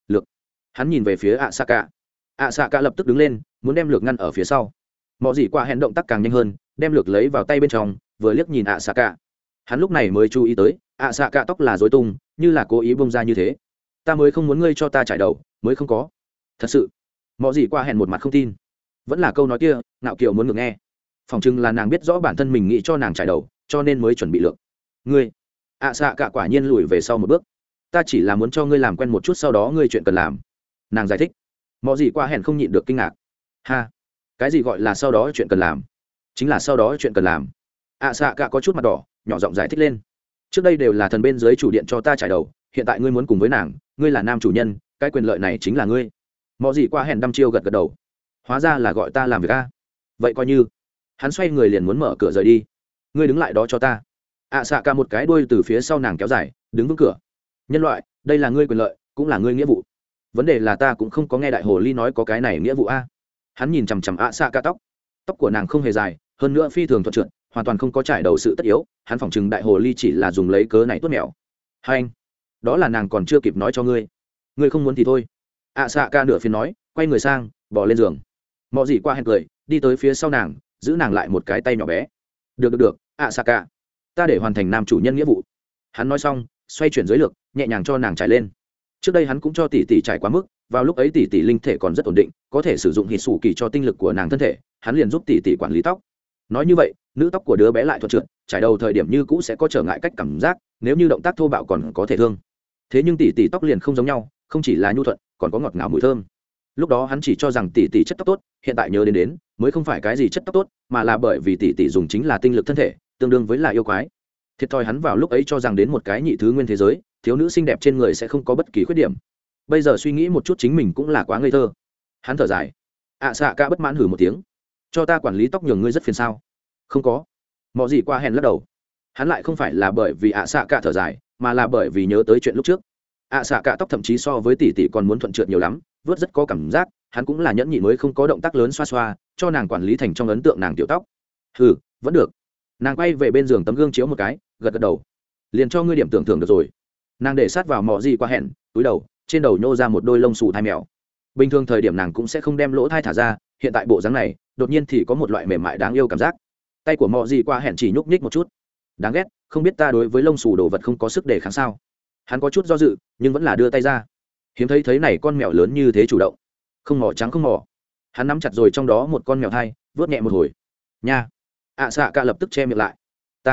Hắn nhìn về phía ạ xạ ca. ạ xạ ca lập tức đứng lên, muốn đem lược ngăn ở phía sau. Mọ gì qua hẹn động tác càng nhanh hơn, đem lược lấy vào tay bên trong, vừa liếc nhìn ạ xạ cả. Hắn lúc này mới chú ý tới, ạ xạ cả tóc là rối tung, như là cố ý bông ra như thế. Ta mới không muốn ngươi cho ta trải đầu, mới không có. Thật sự. Mọ gì qua hẹn một mặt không tin. Vẫn là câu nói kia, ngạo kiều muốn ngừng nghe. Phòng chừng là nàng biết rõ bản thân mình nghĩ cho nàng trải đầu, cho nên mới chuẩn bị lược. Ngươi. ạ xạ cả quả nhiên lùi về sau một bước. Ta chỉ là muốn cho ngươi làm quen một chút, sau đó ngươi chuyện cần làm. Nàng giải thích. Mọ gì qua hẹn không nhịn được kinh ngạc. Ha. Cái gì gọi là sau đó chuyện cần làm? Chính là sau đó chuyện cần làm. ạ xạ cả có chút mặt đỏ, nhỏ giọng giải thích lên. Trước đây đều là thần bên dưới chủ điện cho ta trải đầu, hiện tại ngươi muốn cùng với nàng, ngươi là nam chủ nhân, cái quyền lợi này chính là ngươi. Mọi gì qua hẹn đăm chiêu gật gật đầu. Hóa ra là gọi ta làm việc a. Vậy coi như. Hắn xoay người liền muốn mở cửa rời đi. Ngươi đứng lại đó cho ta. ạ xạ cả một cái đuôi từ phía sau nàng kéo dài, đứng vững cửa. Nhân loại, đây là ngươi quyền lợi, cũng là ngươi nghĩa vụ. Vấn đề là ta cũng không có nghe đại hồ ly nói có cái này nghĩa vụ a. Hắn nhìn chằm chằm ạ xạ cả tóc của nàng không hề dài, hơn nữa phi thường thuận trượt, hoàn toàn không có trải đầu sự tất yếu. Hắn phỏng chừng đại hồ ly chỉ là dùng lấy cớ này tuốt mèo. Hai anh, đó là nàng còn chưa kịp nói cho ngươi, ngươi không muốn thì thôi. ạ xạ ca nửa phiên nói, quay người sang, bỏ lên giường. Mọ gì qua hẹn cười, đi tới phía sau nàng, giữ nàng lại một cái tay nhỏ bé. Được ạ xạ ca, ta để hoàn thành nam chủ nhân nghĩa vụ. Hắn nói xong xoay chuyển dưới lược nhẹ nhàng cho nàng trải lên. Trước đây hắn cũng cho tỷ tỷ trải quá mức, vào lúc ấy tỷ tỷ linh thể còn rất ổn định, có thể sử dụng hít sủ kỳ cho tinh lực của nàng thân thể, hắn liền giúp tỷ tỷ quản lý tóc. Nói như vậy nữ tóc của đứa bé lại thuận trượt, trải đầu thời điểm như cũ sẽ có trở ngại cách cảm giác, nếu như động tác thô bạo còn có thể thương. Thế nhưng tỷ tỷ tóc liền không giống nhau, không chỉ là nhu thuận còn có ngọt ngào mùi thơm. Lúc đó hắn chỉ cho rằng tỷ tỷ chất tóc tốt, hiện tại nhớ đến mới không phải cái gì chất tóc tốt, mà là bởi vì tỷ tỷ dùng chính là tinh lực thân thể, tương đương với là yêu quái. Thiệt thòi hắn vào lúc ấy cho rằng đến một cái nhị thứ nguyên thế giới, thiếu nữ xinh đẹp trên người sẽ không có bất kỳ khuyết điểm. Bây giờ suy nghĩ một chút chính mình cũng là quá ngây thơ. Hắn thở dài. Xạ cả bất mãn hử một tiếng. Cho ta quản lý tóc nhường ngươi rất phiền sao? Không có. Mọ gì qua hèn lắc đầu. Hắn lại không phải là bởi vì xạ cả thở dài, mà là bởi vì nhớ tới chuyện lúc trước. Xạ cả tóc thậm chí so với tỷ tỷ còn muốn thuận trượt nhiều lắm, vớt rất có cảm giác. Hắn cũng là nhẫn nhịn mới không có động tác lớn xoa xoa, cho nàng quản lý thành trong ấn tượng nàng tiểu tóc. Hừ, vẫn được. Nàng quay về bên giường tấm gương chiếu một cái, gật gật đầu. Liền cho ngươi điểm tưởng thưởng được rồi. Nàng để sát vào mọ gì qua hẹn, túi đầu, trên đầu nhô ra một đôi lông xù thai mèo. Bình thường thời điểm nàng cũng sẽ không đem lỗ thai thả ra, hiện tại bộ dáng này đột nhiên thì có một loại mềm mại đáng yêu cảm giác. Tay của mọ gì qua hẹn chỉ nhúc nhích một chút. Đáng ghét, không biết ta đối với lông xù đồ vật không có sức đề kháng sao? Hắn có chút do dự nhưng vẫn là đưa tay ra. Hiếm thấy này con mèo lớn như thế chủ động, không mỏ trắng không mỏ. Hắn nắm chặt rồi trong đó một con mèo thai, vớt nhẹ một hồi. Nha. Xạ cả lập tức che miệng lại.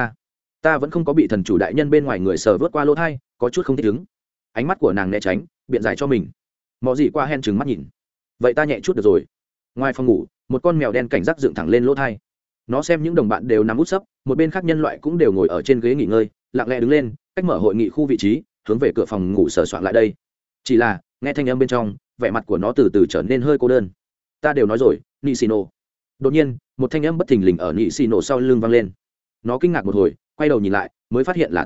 Ta vẫn không có bị thần chủ đại nhân bên ngoài người sờ vớt qua lỗ thai, có chút không thích ứng. Ánh mắt của nàng né tránh, biện giải cho mình. Mọ gì qua hen trừng mắt nhìn. Vậy ta nhẹ chút được rồi. Ngoài phòng ngủ, một con mèo đen cảnh giác dựng thẳng lên lỗ thai. Nó xem những đồng bạn đều nằm út sấp, một bên khác nhân loại cũng đều ngồi ở trên ghế nghỉ ngơi, lặng lẽ đứng lên, cách mở hội nghị khu vị trí, hướng về cửa phòng ngủ sờ soạn lại đây. Chỉ là nghe thanh âm bên trong, vẻ mặt của nó từ từ trở nên hơi cô đơn. Ta đều nói rồi, Nishino. Đột nhiên một thanh âm bất thình lình ở Nishino sau lưng vang lên. Nó kinh ngạc một hồi, quay đầu nhìn lại mới phát hiện là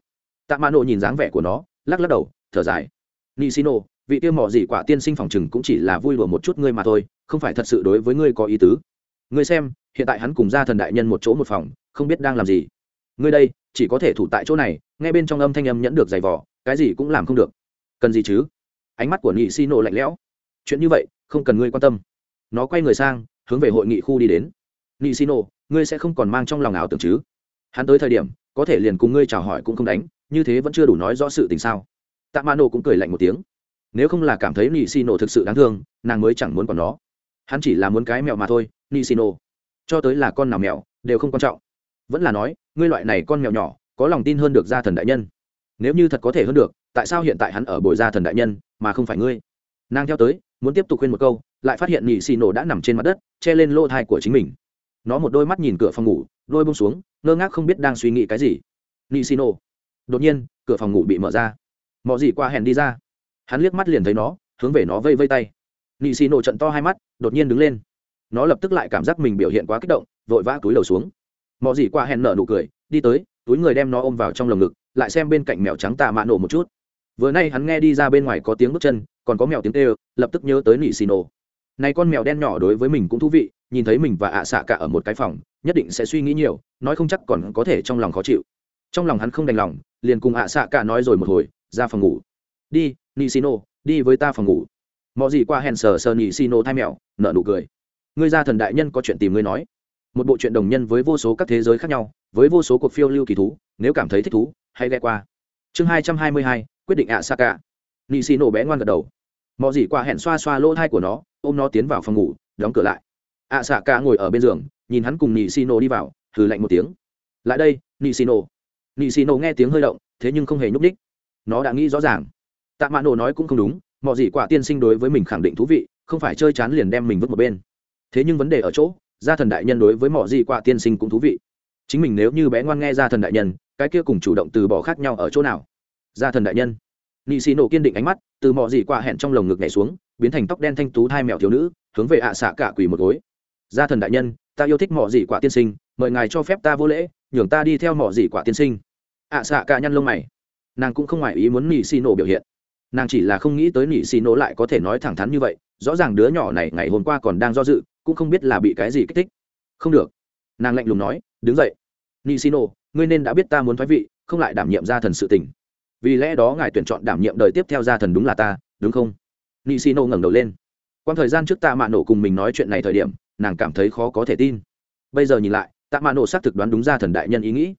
Tamano nhìn dáng vẻ của nó, lắc lắc đầu, thở dài. Nishino, vị tiêu mỏ gì quả tiên sinh phòng chừng cũng chỉ là vui đùa một chút ngươi mà thôi, không phải thật sự đối với ngươi có ý tứ. Ngươi xem hiện tại hắn cùng gia thần đại nhân một chỗ một phòng, không biết đang làm gì. Ngươi đây chỉ có thể thủ tại chỗ này, nghe bên trong âm thanh âm nhẫn được giày vò, cái gì cũng làm không được. Cần gì chứ? Ánh mắt của Nishino lạnh lẽo. Chuyện như vậy không cần ngươi quan tâm. Nó quay người sang, hướng về hội nghị khu đi đến. Nishino, ngươi sẽ không còn mang trong lòng ảo tưởng chứ? Hắn tới thời điểm có thể liền cùng ngươi chào hỏi cũng không đánh, như thế vẫn chưa đủ nói rõ sự tình sao? Tamano cũng cười lạnh một tiếng. Nếu không là cảm thấy Nishino thực sự đáng thương, nàng mới chẳng muốn còn nó. Hắn chỉ là muốn cái mèo mà thôi, Nishino. Cho tới là con nào mèo đều không quan trọng. Vẫn là nói, ngươi loại này con mèo nhỏ, có lòng tin hơn được gia thần đại nhân. Nếu như thật có thể hơn được, tại sao hiện tại hắn ở bồi gia thần đại nhân mà không phải ngươi? Nàng theo tới, muốn tiếp tục khuyên một câu, lại phát hiện Nishino đã nằm trên mặt đất, che lên lỗ thai của chính mình. Nó một đôi mắt nhìn cửa phòng ngủ, đôi buông xuống, ngơ ngác không biết đang suy nghĩ cái gì. Nishino. Đột nhiên cửa phòng ngủ bị mở ra, mọ gì qua hèn đi ra. Hắn liếc mắt liền thấy nó, hướng về nó vây vây tay. Nishino trận to hai mắt, đột nhiên đứng lên. Nó lập tức lại cảm giác mình biểu hiện quá kích động, vội vã túi đầu xuống. Mọ gì qua hèn nở nụ cười, đi tới, túi người đem nó ôm vào trong lồng ngực, lại xem bên cạnh mèo trắng Tamano một chút. Vừa nay hắn nghe đi ra bên ngoài có tiếng bước chân, còn có mèo tiếng kêu, lập tức nhớ tới Nishino. Này con mèo đen nhỏ đối với mình cũng thú vị, nhìn thấy mình và xạ cả ở một cái phòng, nhất định sẽ suy nghĩ nhiều, nói không chắc còn có thể trong lòng khó chịu. Trong lòng hắn không đành lòng, liền cùng xạ cả nói rồi một hồi, ra phòng ngủ. Đi, Nishino, đi với ta phòng ngủ. Mọ gì qua hèn sờ Nishino thai mèo, nở nụ cười. Ngươi gia thần đại nhân có chuyện tìm ngươi nói. Một bộ truyện đồng nhân với vô số các thế giới khác nhau, với vô số cuộc phiêu lưu kỳ thú, nếu cảm thấy thích thú, hãy ghé qua. Chương 222, quyết định xạ cả. Nishino bé ngoan gật đầu. Mọ gì qua hèn xoa xoa lỗ thai của nó, ôm nó tiến vào phòng ngủ, đóng cửa lại. Xạ cả ngồi ở bên giường, nhìn hắn cùng Nishino đi vào, hừ lạnh một tiếng. Lại đây, Nishino. Nishino nghe tiếng hơi động, thế nhưng không hề nhúc nhích. Nó đã nghĩ rõ ràng. Tamano nói cũng không đúng, mọ gì quả tiên sinh đối với mình khẳng định thú vị, không phải chơi chán liền đem mình vứt một bên. Thế nhưng vấn đề ở chỗ, gia thần đại nhân đối với mọ gì quả tiên sinh cũng thú vị. Chính mình nếu như bé ngoan nghe gia thần đại nhân, cái kia cùng chủ động từ bỏ khác nhau ở chỗ nào? Gia thần đại nhân. Nishino kiên định ánh mắt, từ mọ gì quả hẹn trong lồng ngực nhảy xuống, biến thành tóc đen thanh tú hai mèo thiếu nữ, hướng về xạ cả quỳ một gối. Gia thần đại nhân, ta yêu thích mọ gì quả tiên sinh, mời ngài cho phép ta vô lễ, nhường ta đi theo mọ gì quả tiên sinh. Xạ cả nhăn lông mày. Nàng cũng không ngoài ý muốn Nishino biểu hiện, nàng chỉ là không nghĩ tới Nishino lại có thể nói thẳng thắn như vậy. Rõ ràng đứa nhỏ này ngày hôm qua còn đang do dự, cũng không biết là bị cái gì kích thích. Không được, nàng lạnh lùng nói, đứng dậy. Nishino, ngươi nên đã biết ta muốn thoái vị, không lại đảm nhiệm gia thần sự tình. Vì lẽ đó ngài tuyển chọn đảm nhiệm đời tiếp theo gia thần đúng là ta, đúng không? Nishino ngẩng đầu lên. Quan thời gian trước Tamano cùng mình nói chuyện này thời điểm, nàng cảm thấy khó có thể tin. Bây giờ nhìn lại, Tamano xác thực đoán đúng gia thần đại nhân ý nghĩ.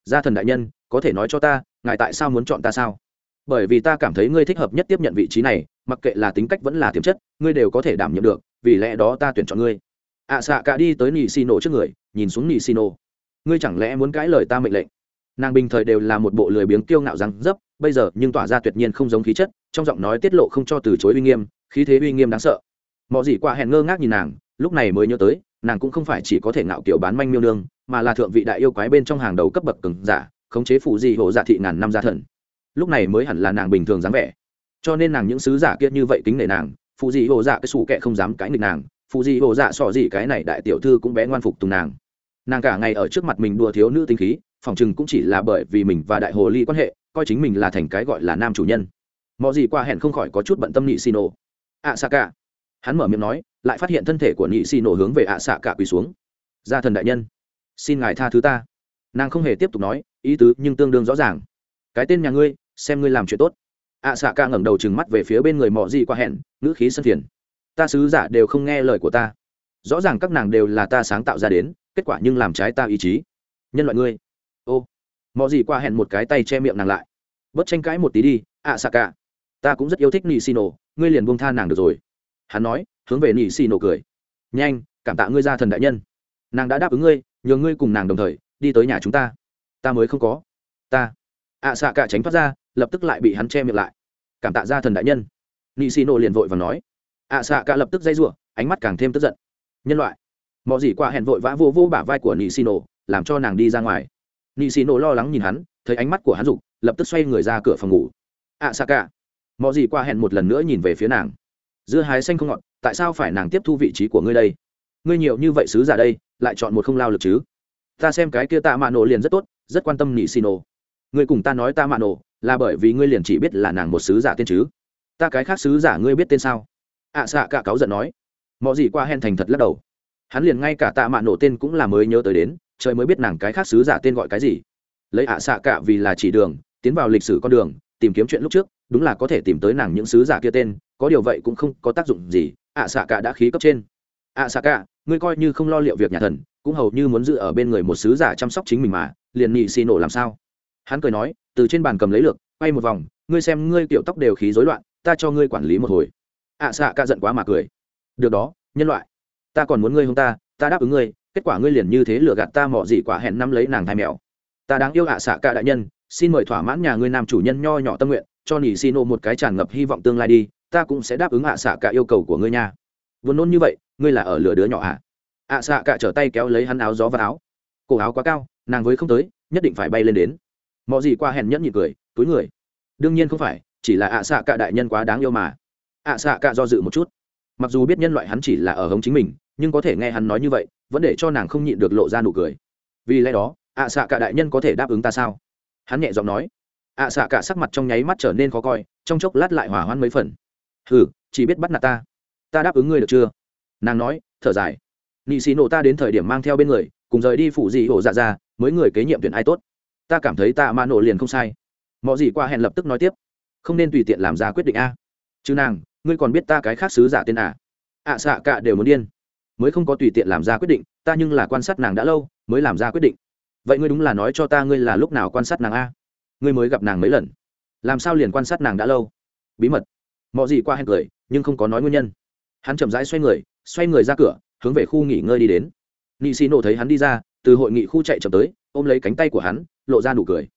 gia thần đại nhân có thể nói cho ta ngài tại sao muốn chọn ta sao? Bởi vì ta cảm thấy ngươi thích hợp nhất tiếp nhận vị trí này, mặc kệ là tính cách vẫn là tiềm chất ngươi đều có thể đảm nhiệm được, vì lẽ đó ta tuyển chọn ngươi. ạ xạ cả đi tới nị xì nổ trước người, nhìn xuống nị xì nổ. Ngươi chẳng lẽ muốn cãi lời ta mệnh lệnh? Nàng bình thời đều là một bộ lười biếng kiêu ngạo răng dấp, bây giờ nhưng tỏa ra tuyệt nhiên không giống khí chất, trong giọng nói tiết lộ không cho từ chối uy nghiêm, khí thế uy nghiêm đáng sợ. Mọi gì qua hẹn ngơ ngác nhìn nàng, lúc này mới nhớ tới nàng cũng không phải chỉ có thể ngạo kiểu bán manh miêu nương, mà là thượng vị đại yêu quái bên trong hàng đầu cấp bậc cường giả, khống chế phụ gì hộ dạ thị ngàn năm gia thần. Lúc này mới hẳn là nàng bình thường dáng vẻ, cho nên nàng những sứ giả kia như vậy kính nể nàng, phụ gì hộ dạ cái sủ kệ không dám cãi nghịch nàng, phụ gì hộ dạ sọ gì cái này đại tiểu thư cũng bé ngoan phục tùng nàng. Nàng cả ngày ở trước mặt mình đùa thiếu nữ tính khí, phòng chừng cũng chỉ là bởi vì mình và đại hồ ly quan hệ, coi chính mình là thành cái gọi là nam chủ nhân. Mọi gì qua hẹn không khỏi có chút bận tâm nhị xì nổ. ạ xạ cả, hắn mở miệng nói, lại phát hiện thân thể của nhị xì nổ hướng về ạ xạ cả quỳ xuống. Gia thần đại nhân, xin ngài tha thứ ta. Nàng không hề tiếp tục nói, ý tứ nhưng tương đương rõ ràng. Cái tên nhà ngươi, xem ngươi làm chuyện tốt. ạ xạ cả ngẩng đầu trừng mắt về phía bên người mọi gì qua hẹn, ngữ khí sân phiền. Ta sứ giả đều không nghe lời của ta, rõ ràng các nàng đều là ta sáng tạo ra đến, kết quả nhưng làm trái ta ý chí. Nhân loại ngươi. Ô, mọi gì qua hẹn một cái tay che miệng nàng lại. Bớt tranh cãi một tí đi, ạ xạ cả. Ta cũng rất yêu thích nị xì nổ, ngươi liền buông tha nàng được rồi. Hắn nói, hướng về nị xì nổ cười. Nhanh, cảm tạ ngươi gia thần đại nhân. Nàng đã đáp ứng ngươi, nhờ ngươi cùng nàng đồng thời đi tới nhà chúng ta. Ta mới không có. Ta. ạ xạ cả tránh thoát ra, lập tức lại bị hắn che miệng lại. Cảm tạ gia thần đại nhân. Nị xì nổ liền vội và nói. ạ xạ cả lập tức dây rủa, ánh mắt càng thêm tức giận. Nhân loại. Mọi gì qua hẹn vội vã vô bả vai của nị xì nổ, làm cho nàng đi ra ngoài. Nị xì nổ lo lắng nhìn hắn, thấy ánh mắt của hắn rụng, lập tức xoay người ra cửa phòng ngủ. ạ xạ cả. Mọi gì qua hẹn một lần nữa nhìn về phía nàng. Dưa hái xanh không ngọt, tại sao phải nàng tiếp thu vị trí của ngươi đây? Ngươi nhiều như vậy sứ giả đây, lại chọn một không lao lực chứ? Ta xem cái kia tạ mạ nổ liền rất tốt, rất quan tâm nị xì nổ. Ngươi cùng ta nói tạ mạ nổ là bởi vì ngươi liền chỉ biết là nàng một sứ giả tên chứ? Ta cái khác sứ giả ngươi biết tên sao? ạ xạ cả cáu giận nói. Mọi gì qua hẹn thành thật lắc đầu. Hắn liền ngay cả tạ mạ nổ tên cũng là mới nhớ tới đến, trời mới biết nàng cái khác sứ giả tên gọi cái gì. Lấy ạ xạ cả vì là chỉ đường, tiến vào lịch sử con đường, tìm kiếm chuyện lúc trước, đúng là có thể tìm tới nàng những sứ giả kia tên, có điều vậy cũng không có tác dụng gì. ạ xạ cả đã khí cấp trên. ạ xạ cả, ngươi coi như không lo liệu việc nhà thần, cũng hầu như muốn giữ ở bên người một sứ giả chăm sóc chính mình mà, liền nhị xì nổ làm sao? Hắn cười nói, từ trên bàn cầm lấy lược, quay một vòng, ngươi xem ngươi kiểu tóc đều khí rối loạn, ta cho ngươi quản lý một hồi. ạ xạ cả giận quá mà cười. Được đó, nhân loại, ta còn muốn ngươi hông ta đáp ứng ngươi, kết quả ngươi liền như thế lừa gạt ta. Mọ gì quả hẹn năm lấy nàng thai mèo. Ta đáng yêu ạ xạ cả đại nhân, xin mời thỏa mãn nhà ngươi nam chủ nhân nho nhỏ tâm nguyện, cho nỉ xì nổ một cái tràn ngập hy vọng tương lai đi, ta cũng sẽ đáp ứng ạ xạ cả yêu cầu của ngươi nha. Vốn nôn như vậy, ngươi là ở lừa đứa nhỏ ạ? ạ xạ cả trở tay kéo lấy hắn áo gió và áo. Cổ áo quá cao, nàng với không tới, nhất định phải bay lên đến. Mọ gì qua hẹn nhẫn nhịn cười, túi người. Đương nhiên không phải, chỉ là ạ xạ cả đại nhân quá đáng yêu mà. ạ xạ cả do dự một chút, mặc dù biết nhân loại hắn chỉ là ở hống chính mình, nhưng có thể nghe hắn nói như vậy, vẫn để cho nàng không nhịn được lộ ra nụ cười. Vì lẽ đó, ạ xạ cả đại nhân có thể đáp ứng ta sao? Hắn nhẹ giọng nói. ạ xạ cả sắc mặt trong nháy mắt trở nên khó coi, trong chốc lát lại hòa hoãn mấy phần. Hừ, chỉ biết bắt nạt ta. Ta đáp ứng ngươi được chưa? Nàng nói, thở dài. Nị xì nổ ta đến thời điểm mang theo bên người, cùng rời đi phủ gì hổ dạ ra, mới người kế nhiệm tuyển ai tốt. Ta cảm thấy tạ mạ nổ liền không sai. Mọi gì qua hẹn lập tức nói tiếp, không nên tùy tiện làm ra quyết định a. Chứ nàng, ngươi còn biết ta cái khác sứ giả tên à? ạ xạ cả đều muốn điên, mới không có tùy tiện làm ra quyết định, ta nhưng là quan sát nàng đã lâu mới làm ra quyết định. Vậy ngươi đúng là nói cho ta ngươi là lúc nào quan sát nàng a? Ngươi mới gặp nàng mấy lần, làm sao liền quan sát nàng đã lâu? Bí mật. Mọi gì qua hẹn cười, nhưng không có nói nguyên nhân. Hắn chậm rãi xoay người ra cửa, hướng về khu nghỉ ngơi đi đến. Nị xì nổ thấy hắn đi ra, từ hội nghị khu chạy chậm tới, ôm lấy cánh tay của hắn, lộ ra nụ cười.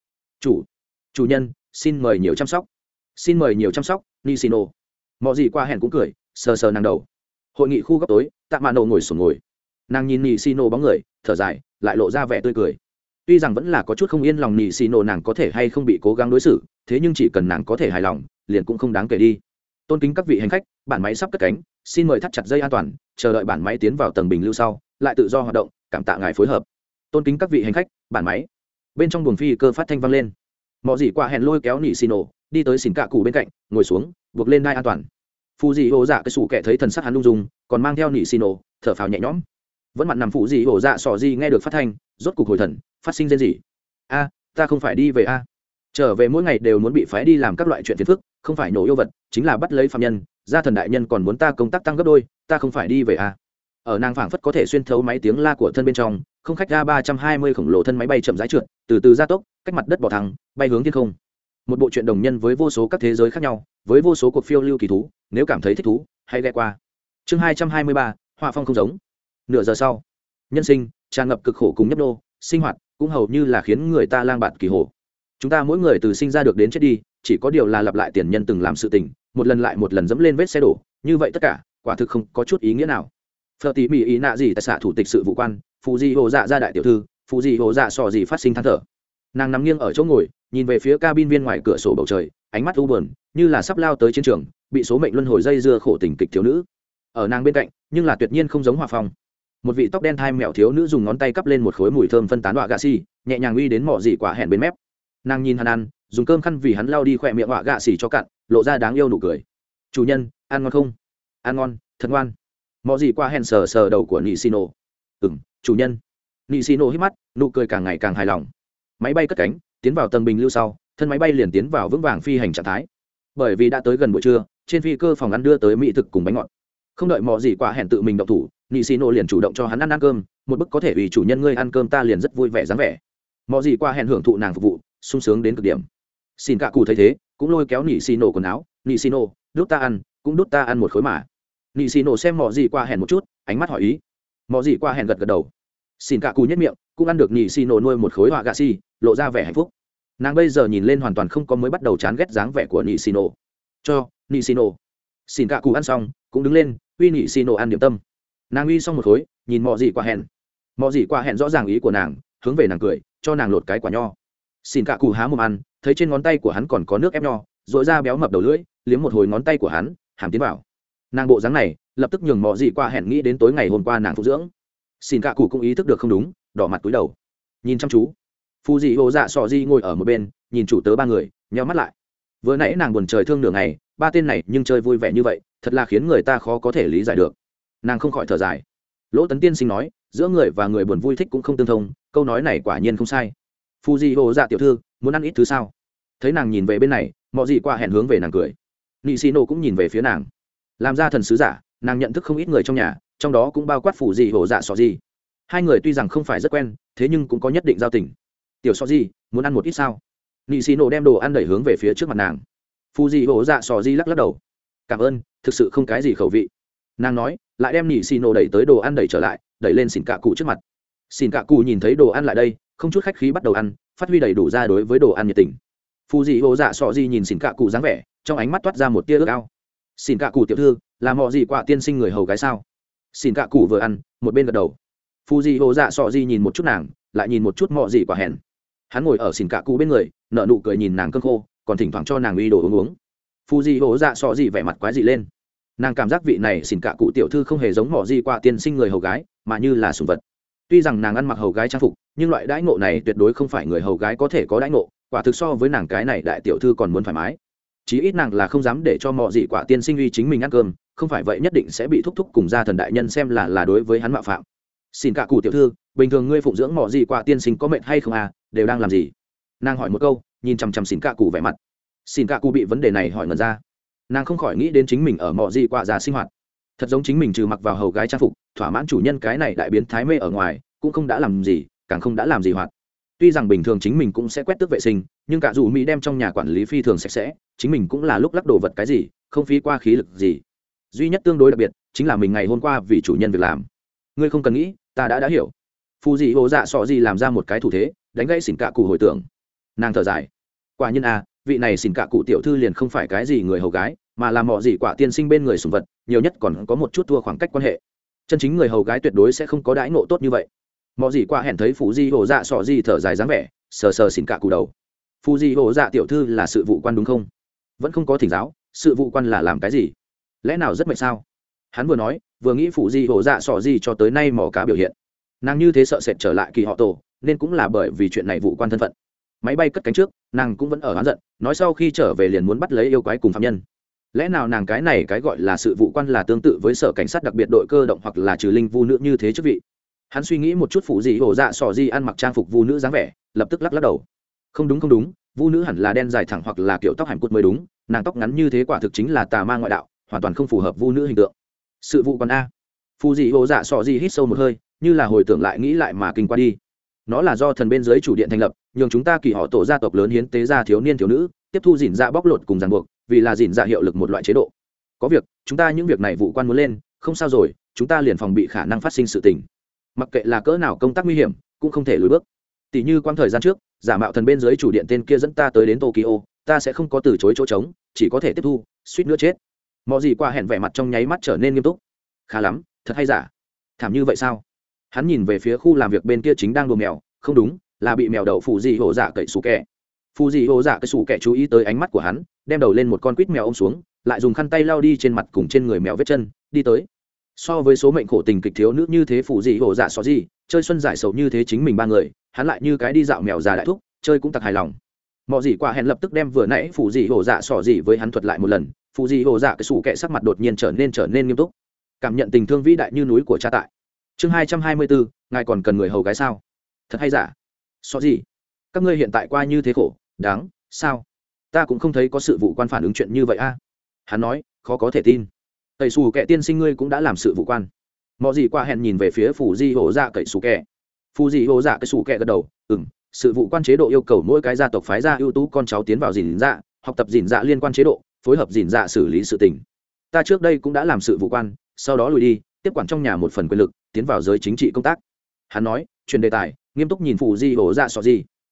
Chủ nhân, xin mời nhiều chăm sóc. Xin mời nhiều chăm sóc, Nị xì nổ. Mọi gì qua hẹn cũng cười, sờ sờ nàng đầu. Hội nghị khu góc tối, tạ mạ nổ ngồi sổn ngồi. Nàng nhìn Nị xì nổ bóng người, thở dài, lại lộ ra vẻ tươi cười. Tuy rằng vẫn là có chút không yên lòng Nị xì nổ nàng có thể hay không bị cố gắng đối xử, thế nhưng chỉ cần nàng có thể hài lòng, liền cũng không đáng kể đi. Tôn kính các vị hành khách, bản máy sắp cất cánh, xin mời thắt chặt dây an toàn, chờ đợi bản máy tiến vào tầng bình lưu sau, lại tự do hoạt động, cảm tạ ngài phối hợp. Tôn kính các vị hành khách, bản máy. Bên trong buồng phi cơ phát thanh vang lên. Mọi gì qua hẹn lôi kéo Nị xì nổ, đi tới xỉn cạ cụ bên cạnh, ngồi xuống, buộc lên đai an toàn. Phụ dị hồ dạ cái sủ kẻ thấy thần sắc hắn lung dung, còn mang theo Nị xì nổ, thở phào nhẹ nhõm. Vẫn mặt nằm phụ dị hồ dạ sọ gì nghe được phát thanh, rốt cục hồi thần, phát sinh rên rỉ. A, ta không phải đi về a. Trở về mỗi ngày đều muốn bị phái đi làm các loại chuyện phiền phức, không phải nổ yêu vật, chính là bắt lấy phạm nhân, gia thần đại nhân còn muốn ta công tác tăng gấp đôi, ta không phải đi về a. Ở nàng phảng phất có thể xuyên thấu máy tiếng la của thân bên trong, không khách ra 320 khổng lồ thân máy bay chậm rãi trượt từ từ gia tốc cách mặt đất bỏ thẳng bay hướng thiên không. Một bộ truyện đồng nhân với vô số các thế giới khác nhau, với vô số cuộc phiêu lưu kỳ thú, nếu cảm thấy thích thú hãy ghé qua. Chương 223, họa phong không giống. Nửa giờ sau, nhân sinh tràn ngập cực khổ cùng nhấp nô, sinh hoạt cũng hầu như là khiến người ta lang bạt kỳ hồ. Chúng ta mỗi người từ sinh ra được đến chết đi, chỉ có điều là lặp lại tiền nhân từng làm sự tình, một lần lại một lần dẫm lên vết xe đổ, như vậy tất cả quả thực không có chút ý nghĩa nào. Phở tí mỹ ý nạ gì tại xã thủ tịch sự vụ quan, phụ gì hồ dạ gia đại tiểu thư, phụ gì hồ dạ sò gì phát sinh than thở. Nàng nằm nghiêng ở chỗ ngồi, nhìn về phía cabin viên ngoài cửa sổ bầu trời, ánh mắt u buồn, như là sắp lao tới chiến trường, bị số mệnh luân hồi dây dưa khổ tình kịch thiếu nữ. Ở nàng bên cạnh, nhưng là tuyệt nhiên không giống Hòa Phong. Một vị tóc đen thai mèo thiếu nữ dùng ngón tay cắp lên một khối mùi thơm phân tán đọa gà xì, nhẹ nhàng uy đến mọ dị quả hẹn bên mép. Nàng nhìn hắn ăn, dùng cơm khăn vì hắn lau đi khỏe miệng đọa gà xì cho cạn, lộ ra đáng yêu nụ cười. Chủ nhân, ăn ngon không? Ăn ngon, thật ngoan. Mọ dị quả hẹn sờ sờ đầu của Nishino. Chủ nhân. Nishino hít mắt, nụ cười càng ngày càng hài lòng. Máy bay cất cánh, tiến vào tầng bình lưu sau, thân máy bay liền tiến vào vững vàng phi hành trạng thái. Bởi vì đã tới gần buổi trưa, trên phi cơ phòng ăn đưa tới mỹ thực cùng bánh ngọt. Không đợi mọ gì quả hẹn tự mình động thủ, Nishino liền chủ động cho hắn ăn cơm, một bức có thể vì chủ nhân ngươi ăn cơm ta liền rất vui vẻ dáng vẻ. Mọ gì quả hẹn hưởng thụ nàng phục vụ, sung sướng đến cực điểm. Xin cả cụ thấy thế, cũng lôi kéo Nishino quần áo, Nishino, đút ta ăn, cũng đút ta ăn một khối mà. Nishino xem mọ gì quả hẹn một chút, ánh mắt hỏi ý. Mọ gì quả hẹn gật gật đầu. Xin cả cụ nhất miệng, cũng ăn được Nishino nuôi một khối họa gà xì, lộ ra vẻ hạnh phúc. Nàng bây giờ nhìn lên hoàn toàn không có mới bắt đầu chán ghét dáng vẻ của Nishino. Cho Nishino. Xin cả cụ ăn xong, cũng đứng lên uy Nishino ăn điểm tâm. Nàng uy xong một khối, nhìn mọ gì quả hẹn. Mọ gì quả hẹn rõ ràng ý của nàng, hướng về nàng cười, cho nàng lột cái quả nho. Xin cả cụ há mồm ăn, thấy trên ngón tay của hắn còn có nước ép nho, rỗi ra béo mập đầu lưỡi, liếm một hồi ngón tay của hắn, hàm tiến vào. Nàng bộ dáng này lập tức nhường mọ gì quả hẹn nghĩ đến tối ngày hôm qua nàng phụ dưỡng. Xin cả cụ cũng ý thức được không đúng, đỏ mặt cúi đầu nhìn chăm chú. Phù dị hồ dạ sọ di ngồi ở một bên, nhìn chủ tớ ba người, nheo mắt lại. Vừa nãy nàng buồn trời thương nửa ngày, ba tên này nhưng chơi vui vẻ như vậy, thật là khiến người ta khó có thể lý giải được. Nàng không khỏi thở dài. Lỗ Tấn tiên sinh nói, giữa người và người buồn vui thích cũng không tương thông, câu nói này quả nhiên không sai. Phù dị hồ dạ tiểu thư, muốn ăn ít thứ sao? Thấy nàng nhìn về bên này, mọi gì qua hẹn hướng về nàng cười. Nishino cũng nhìn về phía nàng. Làm ra thần sứ giả, nàng nhận thức không ít người trong nhà, trong đó cũng bao quát phù dị hồ dạ sọ di. Hai người tuy rằng không phải rất quen, thế nhưng cũng có nhất định giao tình. Tiểu sọ di, muốn ăn một ít sao? Nishino đem đồ ăn đẩy hướng về phía trước mặt nàng. Phù dị hồ dạ sọ di lắc lắc đầu. Cảm ơn, thực sự không cái gì khẩu vị. Nàng nói, lại đem Nishino đẩy tới đồ ăn đẩy trở lại, đẩy lên xỉn cạ cụ trước mặt. Xỉn cạ cụ nhìn thấy đồ ăn lại đây, không chút khách khí bắt đầu ăn, phát huy đầy đủ ra đối với đồ ăn nhiệt tình. Phù dị hồ dạ sọ di nhìn xỉn cạ cụ dáng vẻ, trong ánh mắt toát ra một tia ước ao. Xỉn cạ cụ tiểu thư, là mọ gì quả tiên sinh người hầu gái sao? Xỉn cạ cụ vừa ăn, một bên gật đầu. Phù dị hồ dạ sọ di nhìn một chút nàng, lại nhìn một chút mọ gì quả hẹn. Hắn ngồi ở xỉn cạ cụ bên người, nở nụ cười nhìn nàng cơn khô, còn thỉnh thoảng cho nàng uy đồ uống. Phù dị hồ dạ sọ di vẻ mặt quái dị lên. Nàng cảm giác vị này xỉn cạ cụ tiểu thư không hề giống mọ gì quả tiên sinh người hầu gái, mà như là sủng vật. Tuy rằng nàng ăn mặc hầu gái trang phục, nhưng loại đãi ngộ này tuyệt đối không phải người hầu gái có thể có đãi ngộ, quả thực so với nàng cái này đại tiểu thư còn muốn thoải mái. Chí ít nàng là không dám để cho mọ gì quả tiên sinh uy chính mình ăn cơm, không phải vậy nhất định sẽ bị thúc thúc cùng gia thần đại nhân xem là đối với hắn mạo phạm. Xin cả cụ tiểu thư, bình thường ngươi phụng dưỡng mọ gì quả tiên sinh có mệt hay không à, đều đang làm gì? Nàng hỏi một câu, nhìn chằm chằm xin cả cụ vẻ mặt. Xin cả cụ bị vấn đề này hỏi ngẩn ra. Nàng không khỏi nghĩ đến chính mình ở mọ gì quả già sinh hoạt, thật giống chính mình trừ mặc vào hầu gái trang phục, thỏa mãn chủ nhân cái này đại biến thái mê ở ngoài, cũng không đã làm gì, càng không đã làm gì hoạt. Tuy rằng bình thường chính mình cũng sẽ quét tước vệ sinh, nhưng cả dù mỹ đem trong nhà quản lý phi thường sạch sẽ, chính mình cũng là lúc lắc đồ vật cái gì, không phí qua khí lực gì. Duy nhất tương đối đặc biệt chính là mình ngày hôm qua vì chủ nhân việc làm. Ngươi không cần nghĩ, ta đã hiểu. Phù dị hồ dạ sọ gì làm ra một cái thủ thế, đánh gãy xỉn cạ cụ hồi tưởng. Nàng thở dài. Quả nhiên à, vị này xỉn cạ cụ tiểu thư liền không phải cái gì người hầu gái, mà là mọ gì quả tiên sinh bên người sủng vật, nhiều nhất còn có một chút thua khoảng cách quan hệ. Chân chính người hầu gái tuyệt đối sẽ không có đãi ngộ tốt như vậy. Mọ gì quả hẹn thấy phù dị hồ dạ sọ gì thở dài dáng vẻ, sờ sờ xỉn cạ cụ đầu. Phù dị hồ dạ tiểu thư là sự vụ quan đúng không? Vẫn không có thỉnh giáo, sự vụ quan là làm cái gì? Lẽ nào rất mệt sao? Hắn vừa nói, vừa nghĩ phù dị hồ dạ sọ gì cho tới nay mỏ cá biểu hiện. Nàng như thế sợ sệt trở lại kỳ họ tổ, nên cũng là bởi vì chuyện này vụ quan thân phận. Máy bay cất cánh trước, nàng cũng vẫn ở oán giận, nói sau khi trở về liền muốn bắt lấy yêu quái cùng phạm nhân. Lẽ nào nàng cái này cái gọi là sự vụ quan là tương tự với sở cảnh sát đặc biệt đội cơ động hoặc là trừ linh vu nữ như thế chức vị? Hắn suy nghĩ một chút, phụ dị hổ dạ sò di ăn mặc trang phục vu nữ dáng vẻ, lập tức lắc lắc đầu. Không đúng, vu nữ hẳn là đen dài thẳng hoặc là kiểu tóc hàm cụt mới đúng, nàng tóc ngắn như thế quả thực chính là tà ma ngoại đạo, hoàn toàn không phù hợp vu nữ hình tượng. Sự vụ quan a. Phụ dị hổ dạ sò di hít sâu một hơi, như là hồi tưởng lại nghĩ lại mà kinh qua đi. Nó là do thần bên dưới chủ điện thành lập, nhường chúng ta kỳ họ tổ gia tộc lớn hiến tế ra thiếu niên thiếu nữ, tiếp thu dỉn dạ bóc lột cùng ràng buộc, vì là dỉn dạ hiệu lực một loại chế độ. Có việc chúng ta những việc này vụ quan muốn lên, không sao rồi, chúng ta liền phòng bị khả năng phát sinh sự tình. Mặc kệ là cỡ nào công tác nguy hiểm cũng không thể lùi bước. Tỷ như quang thời gian trước giả mạo thần bên dưới chủ điện tên kia dẫn ta tới đến Tokyo, ta sẽ không có từ chối chỗ trống, chỉ có thể tiếp thu, suýt nữa chết. Mọi gì qua hẹn vẻ mặt trong nháy mắt trở nên nghiêm túc. Khá lắm, thật hay giả? Thảm như vậy sao? Hắn nhìn về phía khu làm việc bên kia chính đang đùa mèo, không đúng, là bị mèo đậu phụ gì hổ dạ cậy sủ kẹ. Phụ gì hổ dạ cậy sủ kẹ chú ý tới ánh mắt của hắn, đem đầu lên một con quýt mèo ôm xuống, lại dùng khăn tay lau đi trên mặt cùng trên người mèo vết chân, đi tới. So với số mệnh khổ tình kịch thiếu nữ như thế phụ gì hổ dạ xó gì, chơi xuân giải sầu như thế chính mình ba người, hắn lại như cái đi dạo mèo già đại thúc, chơi cũng tặc hài lòng. Mọi gì qua hẹn lập tức đem vừa nãy phụ gì hổ dạ xỏ gì với hắn thuật lại một lần, phụ gì hổ dạ cái sủ kẹ sắc mặt đột nhiên trở nên nghiêm túc, cảm nhận tình thương vĩ đại như núi của cha tại. Chương 224, ngài còn cần người hầu gái sao? Thật hay giả? Xỏ gì? Các ngươi hiện tại qua như thế khổ, đáng sao? Ta cũng không thấy có sự vụ quan phản ứng chuyện như vậy a. Hắn nói, khó có thể tin. Cậy sủ kẹ tiên sinh ngươi cũng đã làm sự vụ quan. Mọi gì qua hẹn nhìn về phía phụ gì hổ dạ cậy sủ kẹ. Phụ gì hổ dạ cậy sủ kẹ gật đầu, sự vụ quan chế độ yêu cầu mỗi cái gia tộc phái ra ưu tú con cháu tiến vào dìn dạ, học tập dìn dạ liên quan chế độ, phối hợp dìn dạ xử lý sự tình. Ta trước đây cũng đã làm sự vụ quan, sau đó lùi đi, tiếp quản trong nhà một phần quyền lực, tiến vào giới chính trị công tác. Hắn nói, truyền đề tài, nghiêm túc nhìn phụ di hổ dạ sọ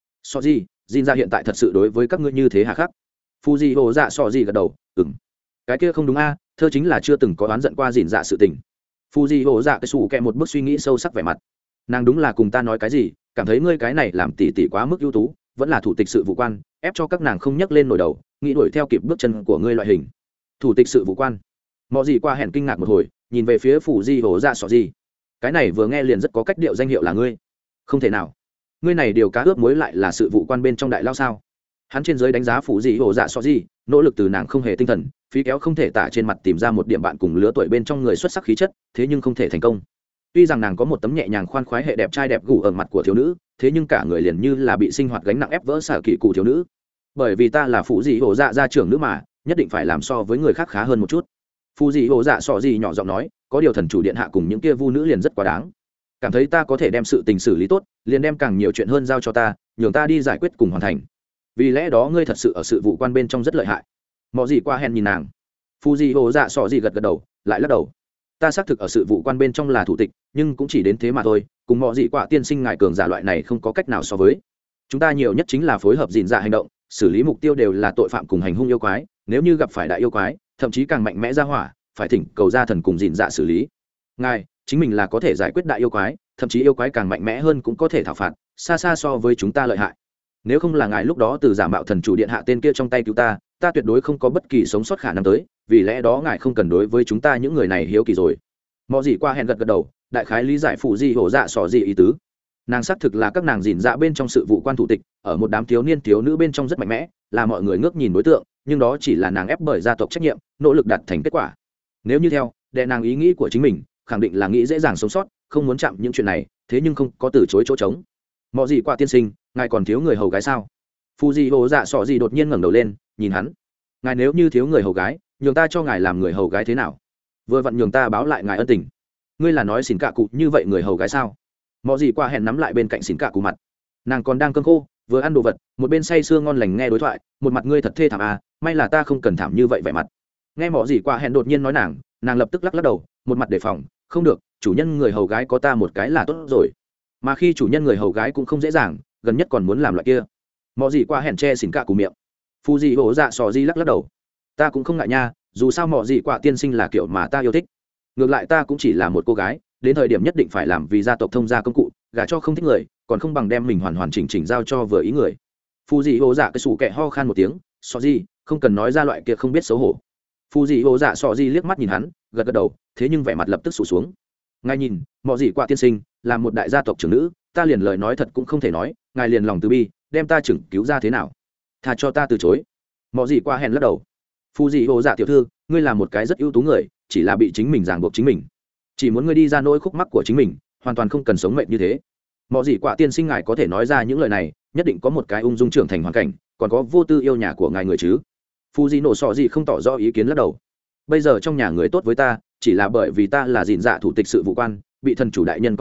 gì, dìn dạ hiện tại thật sự đối với các ngươi như thế hà khắc? Phụ di hổ dạ sọ gì gật đầu, cái kia không đúng a, thơ chính là chưa từng có oán giận qua dìn dạ sự tình. Phụ di hổ dạ cái sủ kẹ một bước suy nghĩ sâu sắc vẻ mặt. Nàng đúng là cùng ta nói cái gì, cảm thấy ngươi cái này làm tỉ quá mức ưu tú, vẫn là thủ tịch sự vụ quan, ép cho các nàng không nhắc lên nổi đầu, nghĩ đuổi theo kịp bước chân của ngươi loại hình. Thủ tịch sự vụ quan. Mọi gì qua hẹn kinh ngạc một hồi, nhìn về phía phủ di hổ dạ sọ gì. Cái này vừa nghe liền rất có cách điệu danh hiệu là ngươi. Không thể nào, ngươi này điều cá ướp muối lại là sự vụ quan bên trong đại lao sao? Hắn trên dưới đánh giá phủ di hổ dạ sọ gì, nỗ lực từ nàng không hề tinh thần, phí kéo không thể tả trên mặt tìm ra một điểm bạn cùng lứa tuổi bên trong người xuất sắc khí chất, thế nhưng không thể thành công. Tuy rằng nàng có một tấm nhẹ nhàng khoan khoái hệ đẹp trai đẹp gù ở mặt của thiếu nữ, thế nhưng cả người liền như là bị sinh hoạt gánh nặng ép vỡ xả kỳ cụ thiếu nữ. Bởi vì ta là phụ dị hổ dạ gia trưởng nữ mà, nhất định phải làm so với người khác khá hơn một chút. Phụ dị hổ dạ sọ gì nhỏ giọng nói, có điều thần chủ điện hạ cùng những kia vu nữ liền rất quá đáng. Cảm thấy ta có thể đem sự tình xử lý tốt, liền đem càng nhiều chuyện hơn giao cho ta, nhường ta đi giải quyết cùng hoàn thành. Vì lẽ đó ngươi thật sự ở sự vụ quan bên trong rất lợi hại. Mọi gì qua hèn nhìn nàng. Phụ dị hổ dạ sọ gì gật đầu, lại lắc đầu. Ta xác thực ở sự vụ quan bên trong là thủ tịch, nhưng cũng chỉ đến thế mà thôi, cùng mọi dị quạ tiên sinh ngài cường giả loại này không có cách nào so với. Chúng ta nhiều nhất chính là phối hợp dìn dạ hành động, xử lý mục tiêu đều là tội phạm cùng hành hung yêu quái, nếu như gặp phải đại yêu quái, thậm chí càng mạnh mẽ ra hỏa, phải thỉnh cầu gia thần cùng dìn dạ xử lý. Ngài chính mình là có thể giải quyết đại yêu quái, thậm chí yêu quái càng mạnh mẽ hơn cũng có thể thảo phạt, xa xa so với chúng ta lợi hại. Nếu không là ngài lúc đó từ giả mạo thần chủ điện hạ tên kia trong tay cứu ta, ta tuyệt đối không có bất kỳ sống sót khả năng tới, vì lẽ đó ngài không cần đối với chúng ta những người này hiếu kỳ rồi. Mọi gì qua hẹn gật đầu, đại khái lý giải phụ di hổ dạ sọ gì ý tứ. Nàng xác thực là các nàng dìn dạ bên trong sự vụ quan thủ tịch, ở một đám thiếu niên thiếu nữ bên trong rất mạnh mẽ, là mọi người ngước nhìn đối tượng, nhưng đó chỉ là nàng ép bởi gia tộc trách nhiệm, nỗ lực đạt thành kết quả. Nếu như theo đệ nàng ý nghĩ của chính mình, khẳng định là nghĩ dễ dàng sống sót, không muốn chạm những chuyện này, thế nhưng không có từ chối chỗ trống. Mọi gì qua tiên sinh, ngài còn thiếu người hầu gái sao? Phụ di hổ dạ sọ gì đột nhiên ngẩng đầu lên, nhìn hắn. Ngài nếu như thiếu người hầu gái, nhường ta cho ngài làm người hầu gái thế nào? Vừa vặn nhường ta báo lại ngài ân tình. Ngươi là nói xỉn cạ cụ như vậy người hầu gái sao? Mọi gì qua hẹn nắm lại bên cạnh xỉn cạ cụ mặt. Nàng còn đang cơm khô, vừa ăn đồ vật, một bên say sưa ngon lành nghe đối thoại, một mặt ngươi thật thê thảm à, may là ta không cần thảm như vậy vẻ mặt. Nghe mọi gì qua hẹn đột nhiên nói nàng lập tức lắc đầu, một mặt đề phòng, không được, chủ nhân người hầu gái có ta một cái là tốt rồi. Mà khi chủ nhân người hầu gái cũng không dễ dàng, gần nhất còn muốn làm loại kia. Mọi gì qua hẹn che xỉn cạ cụ miệng. Phu gì hổ dạ sò di lắc đầu. Ta cũng không ngại nha, dù sao mọi gì qua tiên sinh là kiểu mà ta yêu thích. Ngược lại ta cũng chỉ là một cô gái, đến thời điểm nhất định phải làm vì gia tộc thông gia công cụ, gả cho không thích người, còn không bằng đem mình hoàn chỉnh giao cho vừa ý người. Phu dị hồ dạ cái sủ kẹ ho khan một tiếng, sọ gì không cần nói ra loại kia không biết xấu hổ. Phu dị hồ dạ sọ gì liếc mắt nhìn hắn, gật đầu, thế nhưng vẻ mặt lập tức sụt xuống. Ngài nhìn, mọi gì qua tiên sinh là một đại gia tộc trưởng nữ, ta liền lời nói thật cũng không thể nói, ngài liền lòng từ bi, đem ta chừng cứu ra thế nào? Thà cho ta từ chối. Mọi gì qua hèn lắc đầu. Phu dị hồ dạ tiểu thư, ngươi là một cái rất ưu tú người, chỉ là bị chính mình ràng buộc chính mình, chỉ muốn ngươi đi ra nỗi khúc mắc của chính mình, hoàn toàn không cần sống mệnh như thế. Mọi gì quả tiên sinh ngài có thể nói ra những lời này, nhất định có một cái ung dung trưởng thành hoàn cảnh, còn có vô tư yêu nhà của ngài người chứ? Phu di nổ sọ gì không tỏ rõ ý kiến lắc đầu. Bây giờ trong nhà người tốt với ta, chỉ là bởi vì ta là dìn dạ thủ tịch sự vụ quan, bị thần chủ đại nhân coi trọng,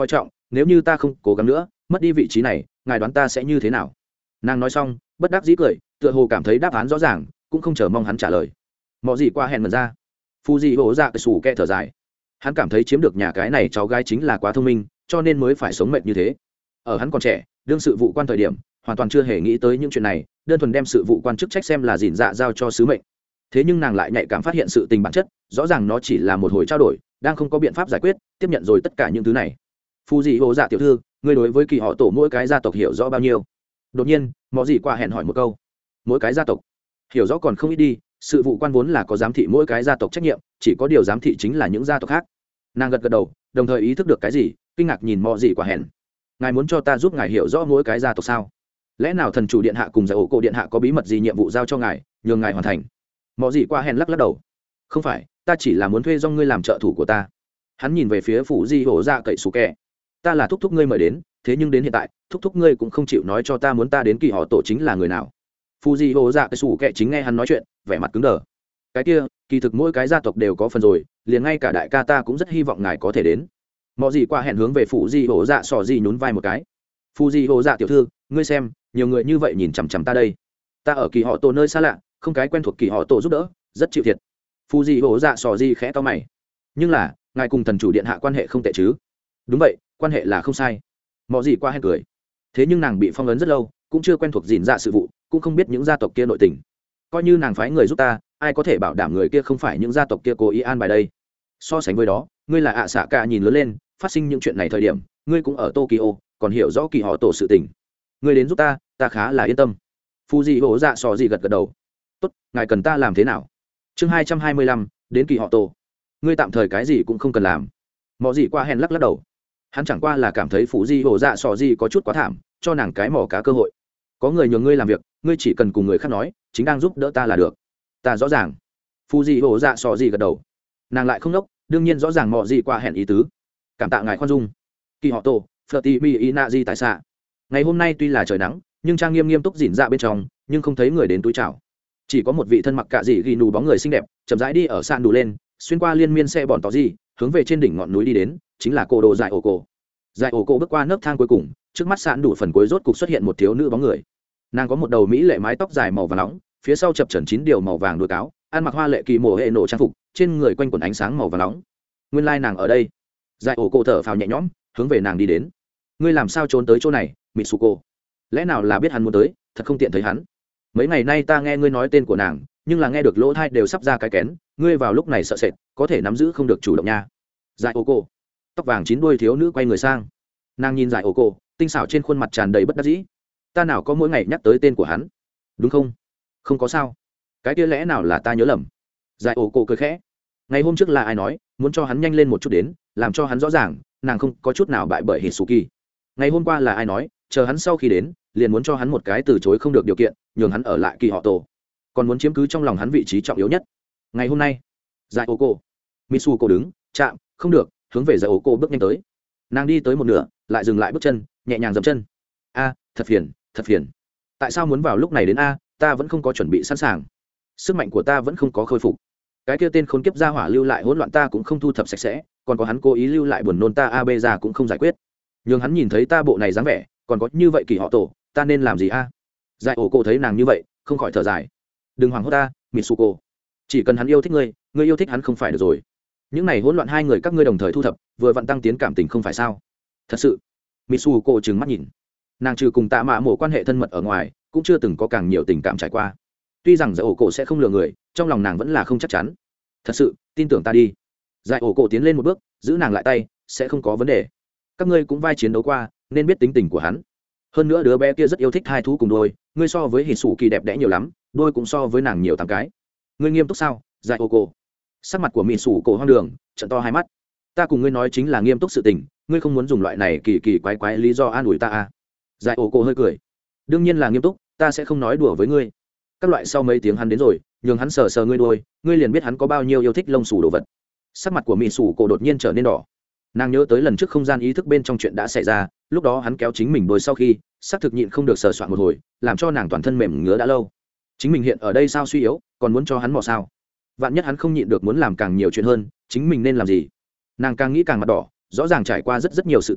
nếu như ta không cố gắng nữa mất đi vị trí này ngài đoán ta sẽ như thế nào? Nàng nói xong bất đắc dĩ cười, tựa hồ cảm thấy đáp án rõ ràng, cũng không chờ mong hắn trả lời. Mọ gì qua hẹn mần ra, phu gì hổ dạ cái sủ kẹ thở dài. Hắn cảm thấy chiếm được nhà cái này cháu gái chính là quá thông minh, cho nên mới phải sống mệt như thế. Ở hắn còn trẻ, đương sự vụ quan thời điểm hoàn toàn chưa hề nghĩ tới những chuyện này, đơn thuần đem sự vụ quan chức trách xem là dỉn dạ giao cho sứ mệnh. Thế nhưng nàng lại nhạy cảm phát hiện sự tình bản chất, rõ ràng nó chỉ là một hồi trao đổi, đang không có biện pháp giải quyết, tiếp nhận rồi tất cả những thứ này. Phu gì hổ dạ tiểu thư, ngươi đối với kỳ họ tổ mỗi cái gia tộc hiểu rõ bao nhiêu? Đột nhiên mọ gì qua hẹn hỏi một câu. Mỗi cái gia tộc hiểu rõ còn không ít đi, sự vụ quan vốn là có giám thị mỗi cái gia tộc trách nhiệm, chỉ có điều giám thị chính là những gia tộc khác. Nàng gật gật đầu, đồng thời ý thức được cái gì, kinh ngạc nhìn mọ gì qua hẹn. Ngài muốn cho ta giúp ngài hiểu rõ mỗi cái gia tộc sao? Lẽ nào thần chủ điện hạ cùng giải ổ cổ điện hạ có bí mật gì nhiệm vụ giao cho ngài, nhường ngài hoàn thành? Mọ gì qua hẹn lắc lắc đầu. Không phải, ta chỉ là muốn thuê do ngươi làm trợ thủ của ta. Hắn nhìn về phía phủ di hổ dạ cậy sủ kẹ. Ta là thúc thúc ngươi mời đến, thế nhưng đến hiện tại thúc thúc ngươi cũng không chịu nói cho ta muốn ta đến kỳ họ tổ chính là người nào. Fuji hổ dạ cái sủ kệ chính nghe hắn nói chuyện vẻ mặt cứng đờ. Cái kia kỳ thực mỗi cái gia tộc đều có phần rồi, liền ngay cả đại ca ta cũng rất hy vọng ngài có thể đến. Mọi gì qua hẹn hướng về Fuji hổ dạ sò gì nhún vai một cái. Fuji hổ dạ tiểu thư, ngươi xem nhiều người như vậy nhìn chằm chằm ta đây, ta ở kỳ họ tổ nơi xa lạ, không cái quen thuộc kỳ họ tổ giúp đỡ, rất chịu thiệt. Fuji hổ dạ sò gì khẽ to mày. Nhưng là ngài cùng thần chủ điện hạ quan hệ không tệ chứ? Đúng vậy, quan hệ là không sai. Mọi gì qua hẹn cười. Thế nhưng nàng bị phong ấn rất lâu, cũng chưa quen thuộc dìn dạ sự vụ, cũng không biết những gia tộc kia nội tình. Coi như nàng phái người giúp ta, ai có thể bảo đảm người kia không phải những gia tộc kia cố ý an bài đây? So sánh với đó, ngươi là ạ xạ cả nhìn lớn lên, phát sinh những chuyện này thời điểm ngươi cũng ở Tokyo, còn hiểu rõ kỳ họ tổ sự tình. Ngươi đến giúp ta, ta khá là yên tâm. Fuji hổ dạ sò gì gật gật đầu. Tốt, ngài cần ta làm thế nào? Chương 225, đến kỳ họ tổ. Ngươi tạm thời cái gì cũng không cần làm. Mọ gì qua hèn lắc lắc đầu. Hắn chẳng qua là cảm thấy Fuji hổ dạ sò gì có chút quá thảm, cho nàng cái mỏ cá cơ hội. Có người nhường ngươi làm việc, ngươi chỉ cần cùng người khác nói chính đang giúp đỡ ta là được. Ta rõ ràng. Fuji hổ dạ sò gì gật đầu. Nàng lại không nốc, đương nhiên rõ ràng mọ gì qua hẹn ý tứ. Cảm tạ ngài khoan dung. Kỳ họ tổ Flirty mi inaji tại xạ. Ngày hôm nay tuy là trời nắng, nhưng trang nghiêm nghiêm túc dỉn dạ bên trong, nhưng không thấy người đến túi chào. Chỉ có một vị thân mặc cạ dị ghi nù bóng người xinh đẹp chậm rãi đi ở sàn đủ lên, xuyên qua liên miên xe bòn tỏ gì, hướng về trên đỉnh ngọn núi đi đến, chính là cô đồ dại ổ cổ. Dại ổ cổ bước qua nấc thang cuối cùng, trước mắt sàn đủ phần cuối rốt cục xuất hiện một thiếu nữ bóng người. Nàng có một đầu mỹ lệ mái tóc dài màu vàng nóng, phía sau chập chờn 9 điều màu vàng đuôi cáo, ăn mặc hoa lệ kỳ mồ hệ nổ trang phục, trên người quanh quần ánh sáng màu vàng nóng. Nguyên lai nàng ở đây. Dại ổ cổ thở phào nhẹ nhõm, hướng về nàng đi đến. Ngươi làm sao trốn tới chỗ này, Mitsuko? Lẽ nào là biết hắn muốn tới, thật không tiện thấy hắn. Mấy ngày nay ta nghe ngươi nói tên của nàng, nhưng là nghe được lỗ tai đều sắp ra cái kén, ngươi vào lúc này sợ sệt, có thể nắm giữ không được chủ động nha. Dại ổ cổ. Tóc vàng 9 đuôi thiếu nữ quay người sang. Nàng nhìn Dại ổ cổ, tinh xảo trên khuôn mặt tràn đầy bất đắc dĩ. Ta nào có mỗi ngày nhắc tới tên của hắn, đúng không? Không có sao. Cái kia lẽ nào là ta nhớ lầm? Dại ổ cổ cười khẽ. Ngày hôm trước là ai nói muốn cho hắn nhanh lên một chút đến, làm cho hắn rõ ràng nàng không có chút nào bại bởi Hitsuki. Ngày hôm qua là ai nói chờ hắn sau khi đến liền muốn cho hắn một cái từ chối không được điều kiện, nhường hắn ở lại kỳ họ tổ, còn muốn chiếm cứ trong lòng hắn vị trí trọng yếu nhất. Ngày hôm nay Dại ổ cổ. Mitsuko đứng chạm không được, hướng về Dại ổ cổ bước nhanh tới. Nàng đi tới một nửa lại dừng lại bước chân, nhẹ nhàng dậm chân. A, thật phiền, thật phiền. Tại sao muốn vào lúc này đến a? Ta vẫn không có chuẩn bị sẵn sàng, sức mạnh của ta vẫn không có khôi phục. Cái kia tên khốn kiếp gia hỏa lưu lại hỗn loạn ta cũng không thu thập sạch sẽ, còn có hắn cố ý lưu lại buồn nôn ta ab ra cũng không giải quyết, nhưng hắn nhìn thấy ta bộ này dáng vẻ, còn có như vậy kỳ họ tổ, ta nên làm gì a? Dại ổ cổ thấy nàng như vậy không khỏi thở dài. Đừng hoảng hốt ta, Mitsuko. Chỉ cần hắn yêu thích ngươi, ngươi yêu thích hắn không phải được rồi. Những này hỗn loạn hai người các ngươi đồng thời thu thập, vừa vặn tăng tiến cảm tình không phải sao? Thật sự. Mitsuko trừng mắt nhìn. Nàng trừ cùng Tạ Mạ Mộ quan hệ thân mật ở ngoài, cũng chưa từng có càng nhiều tình cảm trải qua. Tuy rằng Dại ổ cổ sẽ không lừa người, trong lòng nàng vẫn là không chắc chắn. Thật sự, tin tưởng ta đi. Dại ổ cổ tiến lên một bước, giữ nàng lại tay, sẽ không có vấn đề. Các ngươi cũng vai chiến đấu qua, nên biết tính tình của hắn. Hơn nữa đứa bé kia rất yêu thích hai thú cùng đôi, ngươi so với Hitsuki đẹp đẽ nhiều lắm, đôi cũng so với nàng nhiều 8 cái. Ngươi nghiêm túc sao, Dại ổ cổ? Sắc mặt của Mitsuko hoang đường, trợn to hai mắt. Ta cùng ngươi nói chính là nghiêm túc sự tình, ngươi không muốn dùng loại này kỳ kỳ quái quái lý do an ủi ta à? Dại ổ cổ hơi cười. Đương nhiên là nghiêm túc, ta sẽ không nói đùa với ngươi. Các loại sau mấy tiếng hắn đến rồi, nhường hắn sờ sờ ngươi đuôi, ngươi liền biết hắn có bao nhiêu yêu thích lông xù đồ vật. Sắc mặt của Mitsuko đột nhiên trở nên đỏ. Nàng nhớ tới lần trước không gian ý thức bên trong chuyện đã xảy ra, lúc đó hắn kéo chính mình đuôi sau khi xác thực nhịn không được sờ soạn một hồi, làm cho nàng toàn thân mềm ngứa đã lâu. Chính mình hiện ở đây sao suy yếu, còn muốn cho hắn mò sao? Vạn nhất hắn không nhịn được muốn làm càng nhiều chuyện hơn, chính mình nên làm gì? Nàng càng nghĩ càng mặt đỏ, rõ ràng trải qua rất nhiều sự tình,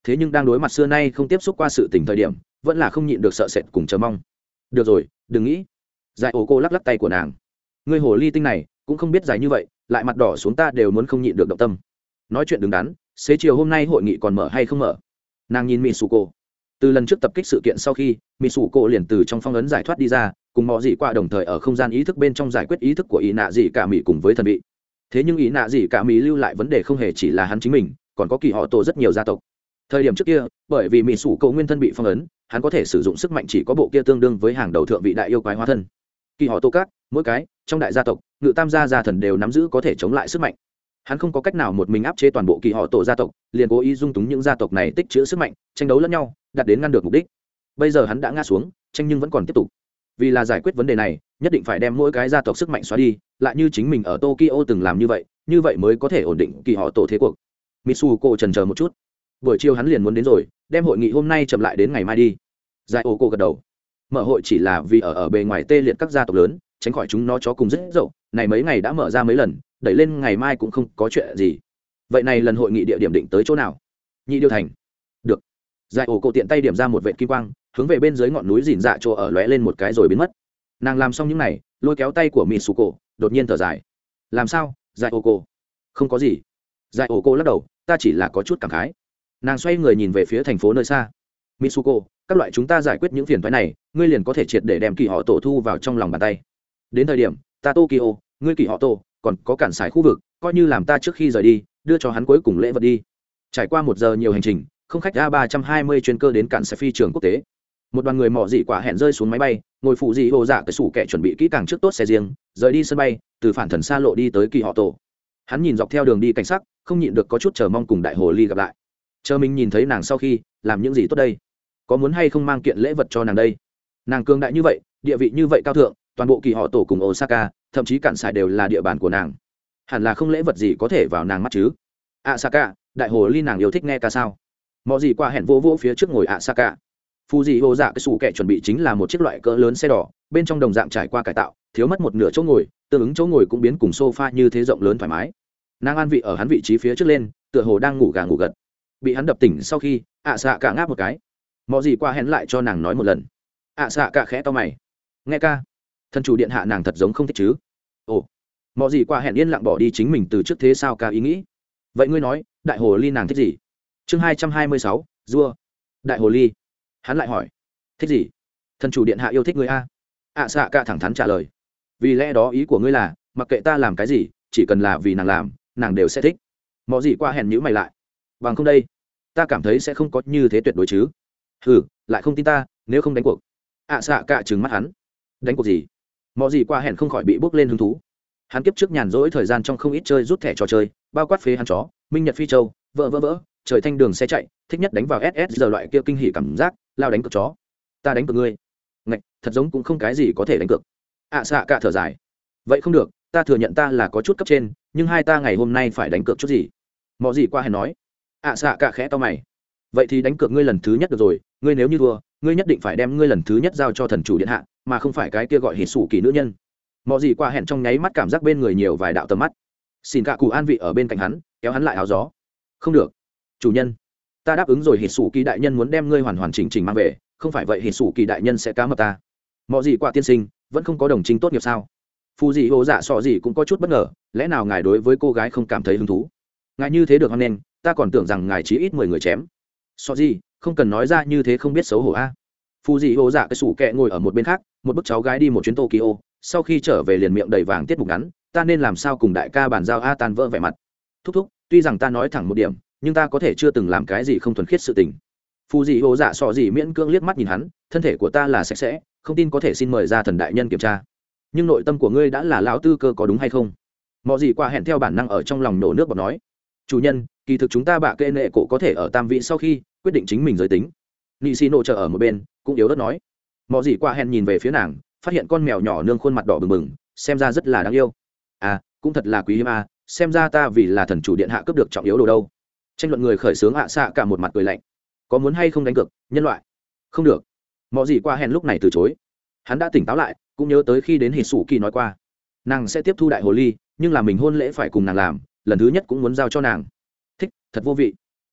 thế nhưng đang đối mặt xưa nay không tiếp xúc qua sự tình thời điểm vẫn là không nhịn được sợ sệt cùng chờ mong. Được rồi, đừng nghĩ. Giải ổ cô lắc lắc tay của nàng. Ngươi hồ ly tinh này cũng không biết dài như vậy, lại mặt đỏ xuống ta đều muốn không nhịn được động tâm. Nói chuyện đứng đắn, xế chiều hôm nay hội nghị còn mở hay không mở? Nàng nhìn Mitsuko. Từ lần trước tập kích sự kiện sau khi, Mitsuko liền từ trong phong ấn giải thoát đi ra, cùng mọi gì qua đồng thời ở không gian ý thức bên trong giải quyết ý thức của ý nạ gì cả mỹ cùng với thần vị. Thế nhưng ý nạ gì cả mỹ lưu lại vấn đề không hề chỉ là hắn chính mình, còn có kỳ họ tổ rất nhiều gia tộc. Thời điểm trước kia, bởi vì Mitsuko nguyên thân bị phong ấn, hắn có thể sử dụng sức mạnh chỉ có bộ kia tương đương với hàng đầu thượng vị đại yêu quái hóa thân. Kỳ họ tổ các, mỗi cái trong đại gia tộc, ngự tam gia gia thần đều nắm giữ có thể chống lại sức mạnh. Hắn không có cách nào một mình áp chế toàn bộ kỳ họ tổ gia tộc, liền cố ý dung túng những gia tộc này tích trữ sức mạnh, tranh đấu lẫn nhau, đạt đến ngăn được mục đích. Bây giờ hắn đã ngã xuống, tranh nhưng vẫn còn tiếp tục. Vì là giải quyết vấn đề này, nhất định phải đem mỗi cái gia tộc sức mạnh xóa đi, lại như chính mình ở Tokyo từng làm như vậy mới có thể ổn định kỳ họ tổ thế cuộc. Mitsuko chần chờ một chút. Buổi chiều hắn liền muốn đến rồi, đem hội nghị hôm nay chậm lại đến ngày mai đi. Giải ổ cô gật đầu. Mở hội chỉ là vì ở bề ngoài tê liệt các gia tộc lớn, tránh khỏi chúng nó chó cùng rất dậu, này mấy ngày đã mở ra mấy lần, đẩy lên ngày mai cũng không có chuyện gì. Vậy này lần hội nghị địa điểm định tới chỗ nào? Nhị Điêu thành. Được. Giải ổ cô tiện tay điểm ra một vệt kim quang, hướng về bên dưới ngọn núi rỉn dạ chỗ ở lóe lên một cái rồi biến mất. Nàng làm xong những này, lôi kéo tay của Mitsuko, đột nhiên thở dài. Làm sao? Giải ổ cô. Không có gì. Giải ổ cô lắc đầu, ta chỉ là có chút cảm khái. Nàng xoay người nhìn về phía thành phố nơi xa. Mitsuko, các loại chúng ta giải quyết những phiền toái này, ngươi liền có thể triệt để đem kỳ họ tổ thu vào trong lòng bàn tay. Đến thời điểm, ta Tokyo, ngươi kỳ họ tổ, còn có cản sải khu vực, coi như làm ta trước khi rời đi, đưa cho hắn cuối cùng lễ vật đi. Trải qua 1 giờ nhiều hành trình, không khách A320 chuyên cơ đến cản sải phi trường quốc tế. Một đoàn người mỏ dị quả hẹn rơi xuống máy bay, ngồi phụ dị hồ dạ cái sủ kẻ chuẩn bị kỹ càng trước tốt xe riêng, rời đi sân bay, từ phản thần xa lộ đi tới kỳ họ tổ. Hắn nhìn dọc theo đường đi cảnh sắc, không nhịn được có chút chờ mong cùng đại hồ ly gặp lại. Chờ mình nhìn thấy nàng sau khi, làm những gì tốt đây? Có muốn hay không mang kiện lễ vật cho nàng đây? Nàng cường đại như vậy, địa vị như vậy cao thượng, toàn bộ kỳ họ tổ cùng Osaka, thậm chí cản sải đều là địa bàn của nàng. Hẳn là không lễ vật gì có thể vào nàng mắt chứ? Asaka, đại hồ ly nàng yêu thích nghe ca sao? Mọi gì qua hẹn vô phía trước ngồi Asaka. Phu dị hồ dạ cái sủ kẻ chuẩn bị chính là một chiếc loại cỡ lớn xe đỏ, bên trong đồng dạng trải qua cải tạo, thiếu mất một nửa chỗ ngồi, tương ứng chỗ ngồi cũng biến cùng sofa như thế rộng lớn thoải mái. Nàng an vị ở hắn vị trí phía trước lên, tựa hồ đang ngủ gà ngủ gật. Bị hắn đập tỉnh sau khi, xạ cả ngáp một cái. Mọi gì qua hẹn lại cho nàng nói một lần. Xạ cả khẽ to mày. Nghe ca, thân chủ điện hạ nàng thật giống không thích chứ? Ồ. Mọi gì qua hẹn yên lặng bỏ đi chính mình từ trước thế sao ca ý nghĩ. Vậy ngươi nói, đại hồ ly nàng thích gì? Chương 226, Dua. Đại hồ ly. Hắn lại hỏi, thích gì? Thân chủ điện hạ yêu thích ngươi a? Xạ cả thẳng thắn trả lời. Vì lẽ đó ý của ngươi là, mặc kệ ta làm cái gì, chỉ cần là vì nàng làm, nàng đều sẽ thích. Mọi gì qua hẹn nhíu mày lại. Bằng không đây, ta cảm thấy sẽ không có như thế tuyệt đối chứ. Hừ, lại không tin ta, nếu không đánh cuộc. Xạ cả trừng mắt hắn. Đánh cuộc gì? Mọi gì qua hẹn không khỏi bị bốc lên hứng thú. Hắn kiếp trước nhàn rỗi thời gian trong không ít chơi rút thẻ trò chơi, bao quát phế hắn chó, minh nhật phi châu, vỡ, trời thanh đường xe chạy, thích nhất đánh vào SS giờ loại kia kinh hỉ cảm giác, lao đánh cược chó. Ta đánh cược ngươi. Ngạch, thật giống cũng không cái gì có thể đánh cược. Xạ cả thở dài. Vậy không được, ta thừa nhận ta là có chút cấp trên, nhưng hai ta ngày hôm nay phải đánh cược chút gì? Mọi gì qua hẹn nói. Xạ cả khẽ to mày. Vậy thì đánh cược ngươi lần thứ nhất được rồi, ngươi nếu như thua, ngươi nhất định phải đem ngươi lần thứ nhất giao cho thần chủ điện hạ, mà không phải cái kia gọi hỉ sủ kỳ nữ nhân. Mọi gì qua hẹn trong nháy mắt cảm giác bên người nhiều vài đạo tầm mắt. Xin cả cụ an vị ở bên cạnh hắn, kéo hắn lại áo gió. Không được, chủ nhân, ta đáp ứng rồi, hỉ sủ kỳ đại nhân muốn đem ngươi hoàn hoàn chỉnh chỉnh mang về, không phải vậy hỉ sủ kỳ đại nhân sẽ cá mập ta. Mọi gì qua tiên sinh vẫn không có đồng trinh tốt nghiệp sao? Phù dị hồ dạ sọ gì cũng có chút bất ngờ, lẽ nào ngài đối với cô gái không cảm thấy hứng thú? Ngài như thế được hoan nghênh, ta còn tưởng rằng ngài chỉ ít 10 người chém. Sọ gì, không cần nói ra như thế không biết xấu hổ a. Phù dị hồ dạ cái sủ kẹ ngồi ở một bên khác, một bức cháu gái đi một chuyến Tokyo, sau khi trở về liền miệng đầy vàng tiết mục ngắn, ta nên làm sao cùng đại ca bàn giao a? Tan vỡ vẻ mặt. Thúc, tuy rằng ta nói thẳng một điểm, nhưng ta có thể chưa từng làm cái gì không thuần khiết sự tình. Phù dị hồ dạ sọ gì miễn cưỡng liếc mắt nhìn hắn, thân thể của ta là sạch sẽ, không tin có thể xin mời ra thần đại nhân kiểm tra. Nhưng nội tâm của ngươi đã là lão tư cơ, có đúng hay không? Mọi gì qua hẹn theo bản năng ở trong lòng nổ nước bọt nói. Chủ nhân, kỳ thực chúng ta bạ kệ nệ cổ có thể ở tam vị sau khi quyết định chính mình giới tính. Nị xì nộ chờ ở một bên cũng yếu ớt nói. Mọi gì qua hẹn nhìn về phía nàng, phát hiện con mèo nhỏ nương khuôn mặt đỏ bừng bừng, xem ra rất là đáng yêu. Cũng thật là quý hiếm xem ra ta vì là thần chủ điện hạ cướp được trọng yếu đồ đâu. Tranh luận người khởi xướng xạ cả một mặt cười lạnh. Có muốn hay không đánh cược, nhân loại? Không được. Mọi gì qua hẹn lúc này từ chối. Hắn đã tỉnh táo lại, cũng nhớ tới khi đến hỉ sủ kỳ nói qua, nàng sẽ tiếp thu đại hồ ly, nhưng là mình hôn lễ phải cùng nàng làm, lần thứ nhất cũng muốn giao cho nàng. Thích, thật vô vị.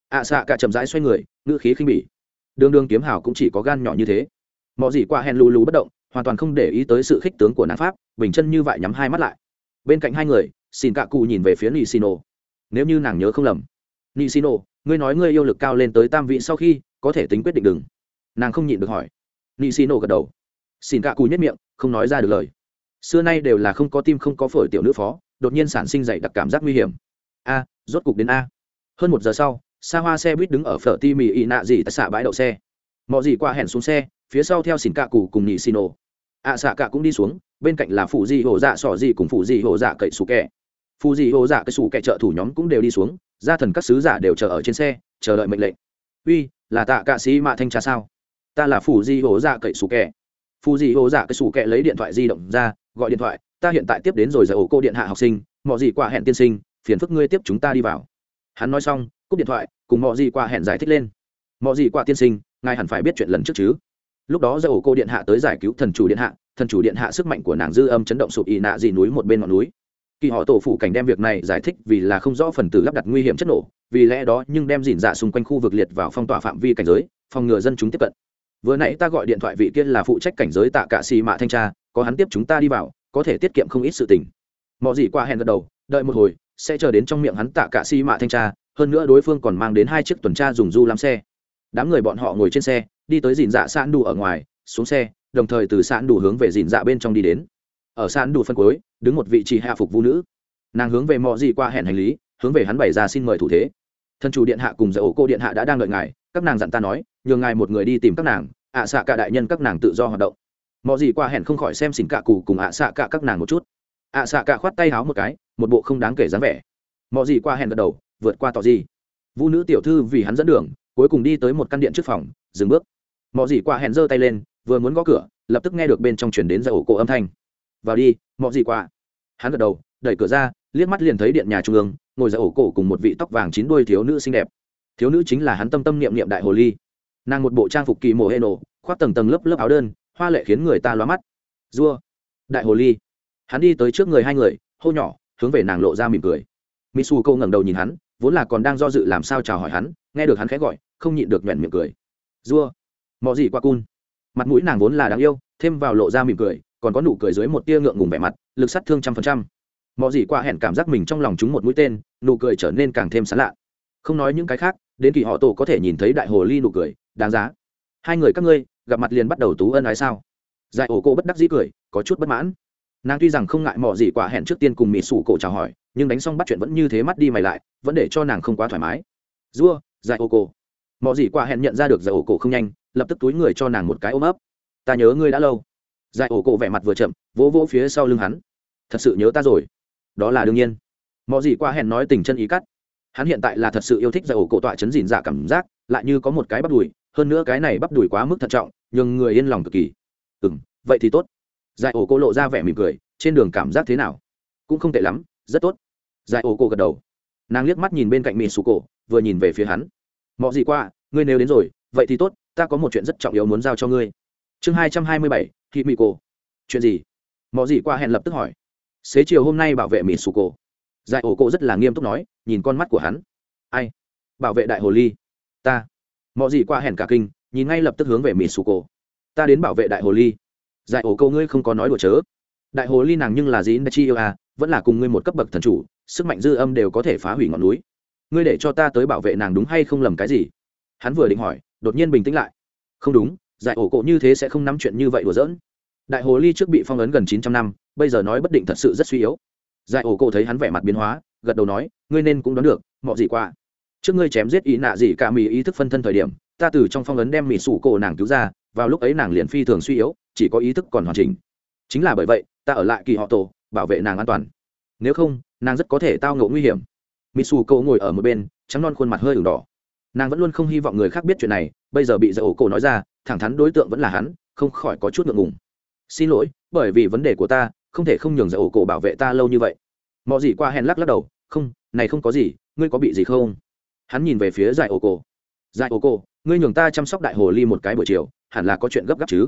ạ xạ cả chậm rãi xoay người ngữ khí khinh bỉ. Đường đường kiếm hào cũng chỉ có gan nhỏ như thế. Mọi gì qua hèn lù lù bất động, hoàn toàn không để ý tới sự khích tướng của nàng pháp, bình chân như vậy nhắm hai mắt lại. Bên cạnh hai người, xin cạ cụ nhìn về phía Nishino. Nếu như nàng nhớ không lầm, Nishino, ngươi nói ngươi yêu lực cao lên tới tam vị sau khi có thể tính quyết định đừng. Nàng không nhịn được hỏi. Nishino gật đầu. Xin cạ cụ nhếch miệng, không nói ra được lời. Xưa nay đều là không có tim không có phổi tiểu nữ phó, đột nhiên sản sinh dậy đặc cảm giác nguy hiểm. A, rốt cục đến A. Hơn 1 giờ sau, xa hoa xe buýt đứng ở phở ti mì ị nạ gì tại xạ bãi đậu xe. Mọi gì qua hẹn xuống xe, phía sau theo xỉn cạ cụ cùng nhị xì nổ. ạ xạ cạ cũng đi xuống, bên cạnh là phụ di hồ dạ sỏ gì cùng phụ di hồ dạ cậy sủ kẹ. Phụ di hồ dạ cậy sủ kẹ trợ thủ nhóm cũng đều đi xuống, gia thần các sứ giả đều chờ ở trên xe, chờ đợi mệnh lệnh. Uy, là tạ cạ sĩ mạ thanh trà sao? Ta là phụ di hồ dạ cậy sủ kẹ. Phụ di hồ dạ cậy sủ kẹ lấy điện thoại di động ra, gọi điện thoại. Ta hiện tại tiếp đến rồi giờ ổ cô điện hạ học sinh, mọi gì qua hẹn tiên sinh, phiền phức ngươi tiếp chúng ta đi vào. Hắn nói xong, cúp điện thoại, cùng mọi gì qua hẹn giải thích lên. Mọi gì qua tiên sinh, ngài hẳn phải biết chuyện lần trước chứ. Lúc đó giờ ổ cô điện hạ tới giải cứu thần chủ điện hạ sức mạnh của nàng dư âm chấn động sụp ị nạ dị núi một bên ngọn núi. Kỳ họ tổ phụ cảnh đem việc này giải thích vì là không rõ phần tử lắp đặt nguy hiểm chất nổ, vì lẽ đó nhưng đem dỉn dạ xung quanh khu vực liệt vào phong tỏa phạm vi cảnh giới, phòng ngừa dân chúng tiếp cận. Vừa nãy ta gọi điện thoại vị kia là phụ trách cảnh giới tạ cạ xì mạ thanh tra, có hắn tiếp chúng ta đi vào, có thể tiết kiệm không ít sự tình. Mọi gì qua hẹn gật đầu, đợi một hồi sẽ chờ đến trong miệng hắn tạ cạ xì mạ thanh tra, hơn nữa đối phương còn mang đến 2 chiếc tuần tra dùng du làm xe. Đám người bọn họ ngồi trên xe đi tới dìn dạ sạn đủ ở ngoài, xuống xe, đồng thời từ sạn đủ hướng về dìn dạ bên trong đi đến. Ở sạn đủ phân cuối đứng một vị trí hạ phục vũ nữ, nàng hướng về mọi gì qua hẹn hành lý, hướng về hắn bày ra xin mời thủ thế. Thân chủ điện hạ cùng dạy ổ cô điện hạ đã đang đợi ngài, các nàng dặn ta nói nhường ngài một người đi tìm các nàng, ạ xạ cả đại nhân các nàng tự do hoạt động. Mọi gì qua hẹn không khỏi xem xỉn cạ cụ cùng ạ xạ cả các nàng một chút. ạ xạ cả khoát tay háo một cái, một bộ không đáng kể dáng vẻ. Mọi gì qua hẹn gật đầu, vượt qua tỏ gì. Vũ nữ tiểu thư vì hắn dẫn đường, cuối cùng đi tới một căn điện trước phòng, dừng bước. Mọi gì qua hẹn giơ tay lên, vừa muốn gõ cửa, lập tức nghe được bên trong truyền đến dạy ổ cổ âm thanh. Vào đi, mọi gì qua. Hắn gật đầu, đẩy cửa ra, liếc mắt liền thấy điện nhà trung ương, ngồi dạy ổ cổ cùng một vị tóc vàng 9 đuôi thiếu nữ xinh đẹp. Thiếu nữ chính là hắn tâm tâm niệm niệm đại hồ ly. Nàng một bộ trang phục kỳ mồ hê nổ, khoác tầng tầng lớp lớp áo đơn, hoa lệ khiến người ta lóa mắt. Dua, đại hồ ly. Hắn đi tới trước người hai người, hô nhỏ, hướng về nàng lộ ra mỉm cười. Mitsuko ngẩng đầu nhìn hắn, vốn là còn đang do dự làm sao chào hỏi hắn, nghe được hắn khẽ gọi, không nhịn được nhếch miệng cười. Dua, mọ gì qua cun. Mặt mũi nàng vốn là đáng yêu, thêm vào lộ ra mỉm cười, còn có nụ cười dưới một tia ngượng ngùng vẻ mặt, lực sát thương 100%. Mọ gì qua hẹn cảm giác mình trong lòng trúng một mũi tên, nụ cười trở nên càng thêm sán lạ. Không nói những cái khác, đến kỳ họ tổ có thể nhìn thấy đại hồ ly nụ cười, đáng giá. Hai người các ngươi gặp mặt liền bắt đầu tú ân ái sao? Giải ổ cô bất đắc dĩ cười, có chút bất mãn. Nàng tuy rằng không ngại mọ gì quả hẹn trước tiên cùng mỹ sủ cổ chào hỏi, nhưng đánh xong bắt chuyện vẫn như thế mắt đi mày lại, vẫn để cho nàng không quá thoải mái. Dua, giải ổ cổ. Mọ gì quả hẹn nhận ra được giải ổ cổ không nhanh, lập tức túi người cho nàng một cái ôm ấp. Ta nhớ ngươi đã lâu. Giải ổ cổ vẻ mặt vừa chậm, vỗ vỗ phía sau lưng hắn. Thật sự nhớ ta rồi. Đó là đương nhiên. Mọ gì quả hẹn nói tình chân ý cắt. Hắn hiện tại là thật sự yêu thích giải ổ cổ tọa chấn gìn dạ cảm giác, lại như có một cái bắp đùi, hơn nữa cái này bắp đùi quá mức thận trọng, nhưng người yên lòng cực kỳ. Vậy thì tốt. Giải ổ cổ lộ ra vẻ mỉm cười, trên đường cảm giác thế nào? Cũng không tệ lắm, rất tốt. Giải ổ cổ gật đầu. Nàng liếc mắt nhìn bên cạnh Mitsuko, vừa nhìn về phía hắn. Mọ gì qua, ngươi nếu đến rồi, vậy thì tốt, ta có một chuyện rất trọng yếu muốn giao cho ngươi. Chương 227, Himiko. Chuyện gì? Mọ gì qua hẹn lập tức hỏi. Xế chiều hôm nay bảo vệ Mitsuko. Giải ổ cổ rất là nghiêm túc nói, nhìn con mắt của hắn. Ai? Bảo vệ đại hồ ly. Ta. Mọ gì qua hẹn cả kinh, nhìn ngay lập tức hướng về Mitsuko. Ta đến bảo vệ đại hồ ly. Giải ổ câu ngươi không có nói đùa chớ. Đại hồ ly nàng nhưng là gì chi yêu à, vẫn là cùng ngươi một cấp bậc thần chủ, sức mạnh dư âm đều có thể phá hủy ngọn núi. Ngươi để cho ta tới bảo vệ nàng đúng hay không lầm cái gì? Hắn vừa định hỏi, đột nhiên bình tĩnh lại. Không đúng, giải ổ cổ như thế sẽ không nắm chuyện như vậy đùa giỡn. Đại hồ ly trước bị phong ấn gần 900 năm, bây giờ nói bất định thật sự rất suy yếu. Giải ổ cổ thấy hắn vẻ mặt biến hóa, gật đầu nói, ngươi nên cũng đoán được, mọ gì qua. Trước ngươi chém giết ý nạ gì cả mì ý thức phân thân thời điểm, ta từ trong phong ấn đem mì sủ cổ nàng cứu ra, vào lúc ấy nàng liền phi thường suy yếu, chỉ có ý thức còn hoàn chỉnh. Chính là bởi vậy ta ở lại kỳ họ tổ, bảo vệ nàng an toàn, nếu không nàng rất có thể tao ngộ nguy hiểm. Mitsuko ngồi ở một bên, trắng non khuôn mặt hơi ửng đỏ. Nàng vẫn luôn không hy vọng người khác biết chuyện này, bây giờ bị giải ổ cổ nói ra, thẳng thắn đối tượng vẫn là hắn, không khỏi có chút ngượng ngùng. Xin lỗi, bởi vì vấn đề của ta không thể không nhường giải ổ cổ bảo vệ ta lâu như vậy. Mọ gì qua hèn lắc đầu, không, này không có gì, ngươi có bị gì không? Hắn nhìn về phía giải ổ cổ. Giải ổ cổ, ngươi nhường ta chăm sóc đại hồ ly một cái buổi chiều, hẳn là có chuyện gấp gáp chứ?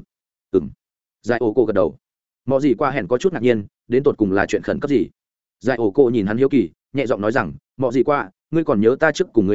Giải ổ cổ gật đầu. Mọ gì qua hẹn có chút ngạc nhiên, đến tột cùng là chuyện khẩn cấp gì? Giải ổ cổ nhìn hắn hiếu kỳ, nhẹ giọng nói rằng, mọ gì qua, ngươi còn nhớ ta trước cùng ngươi nói,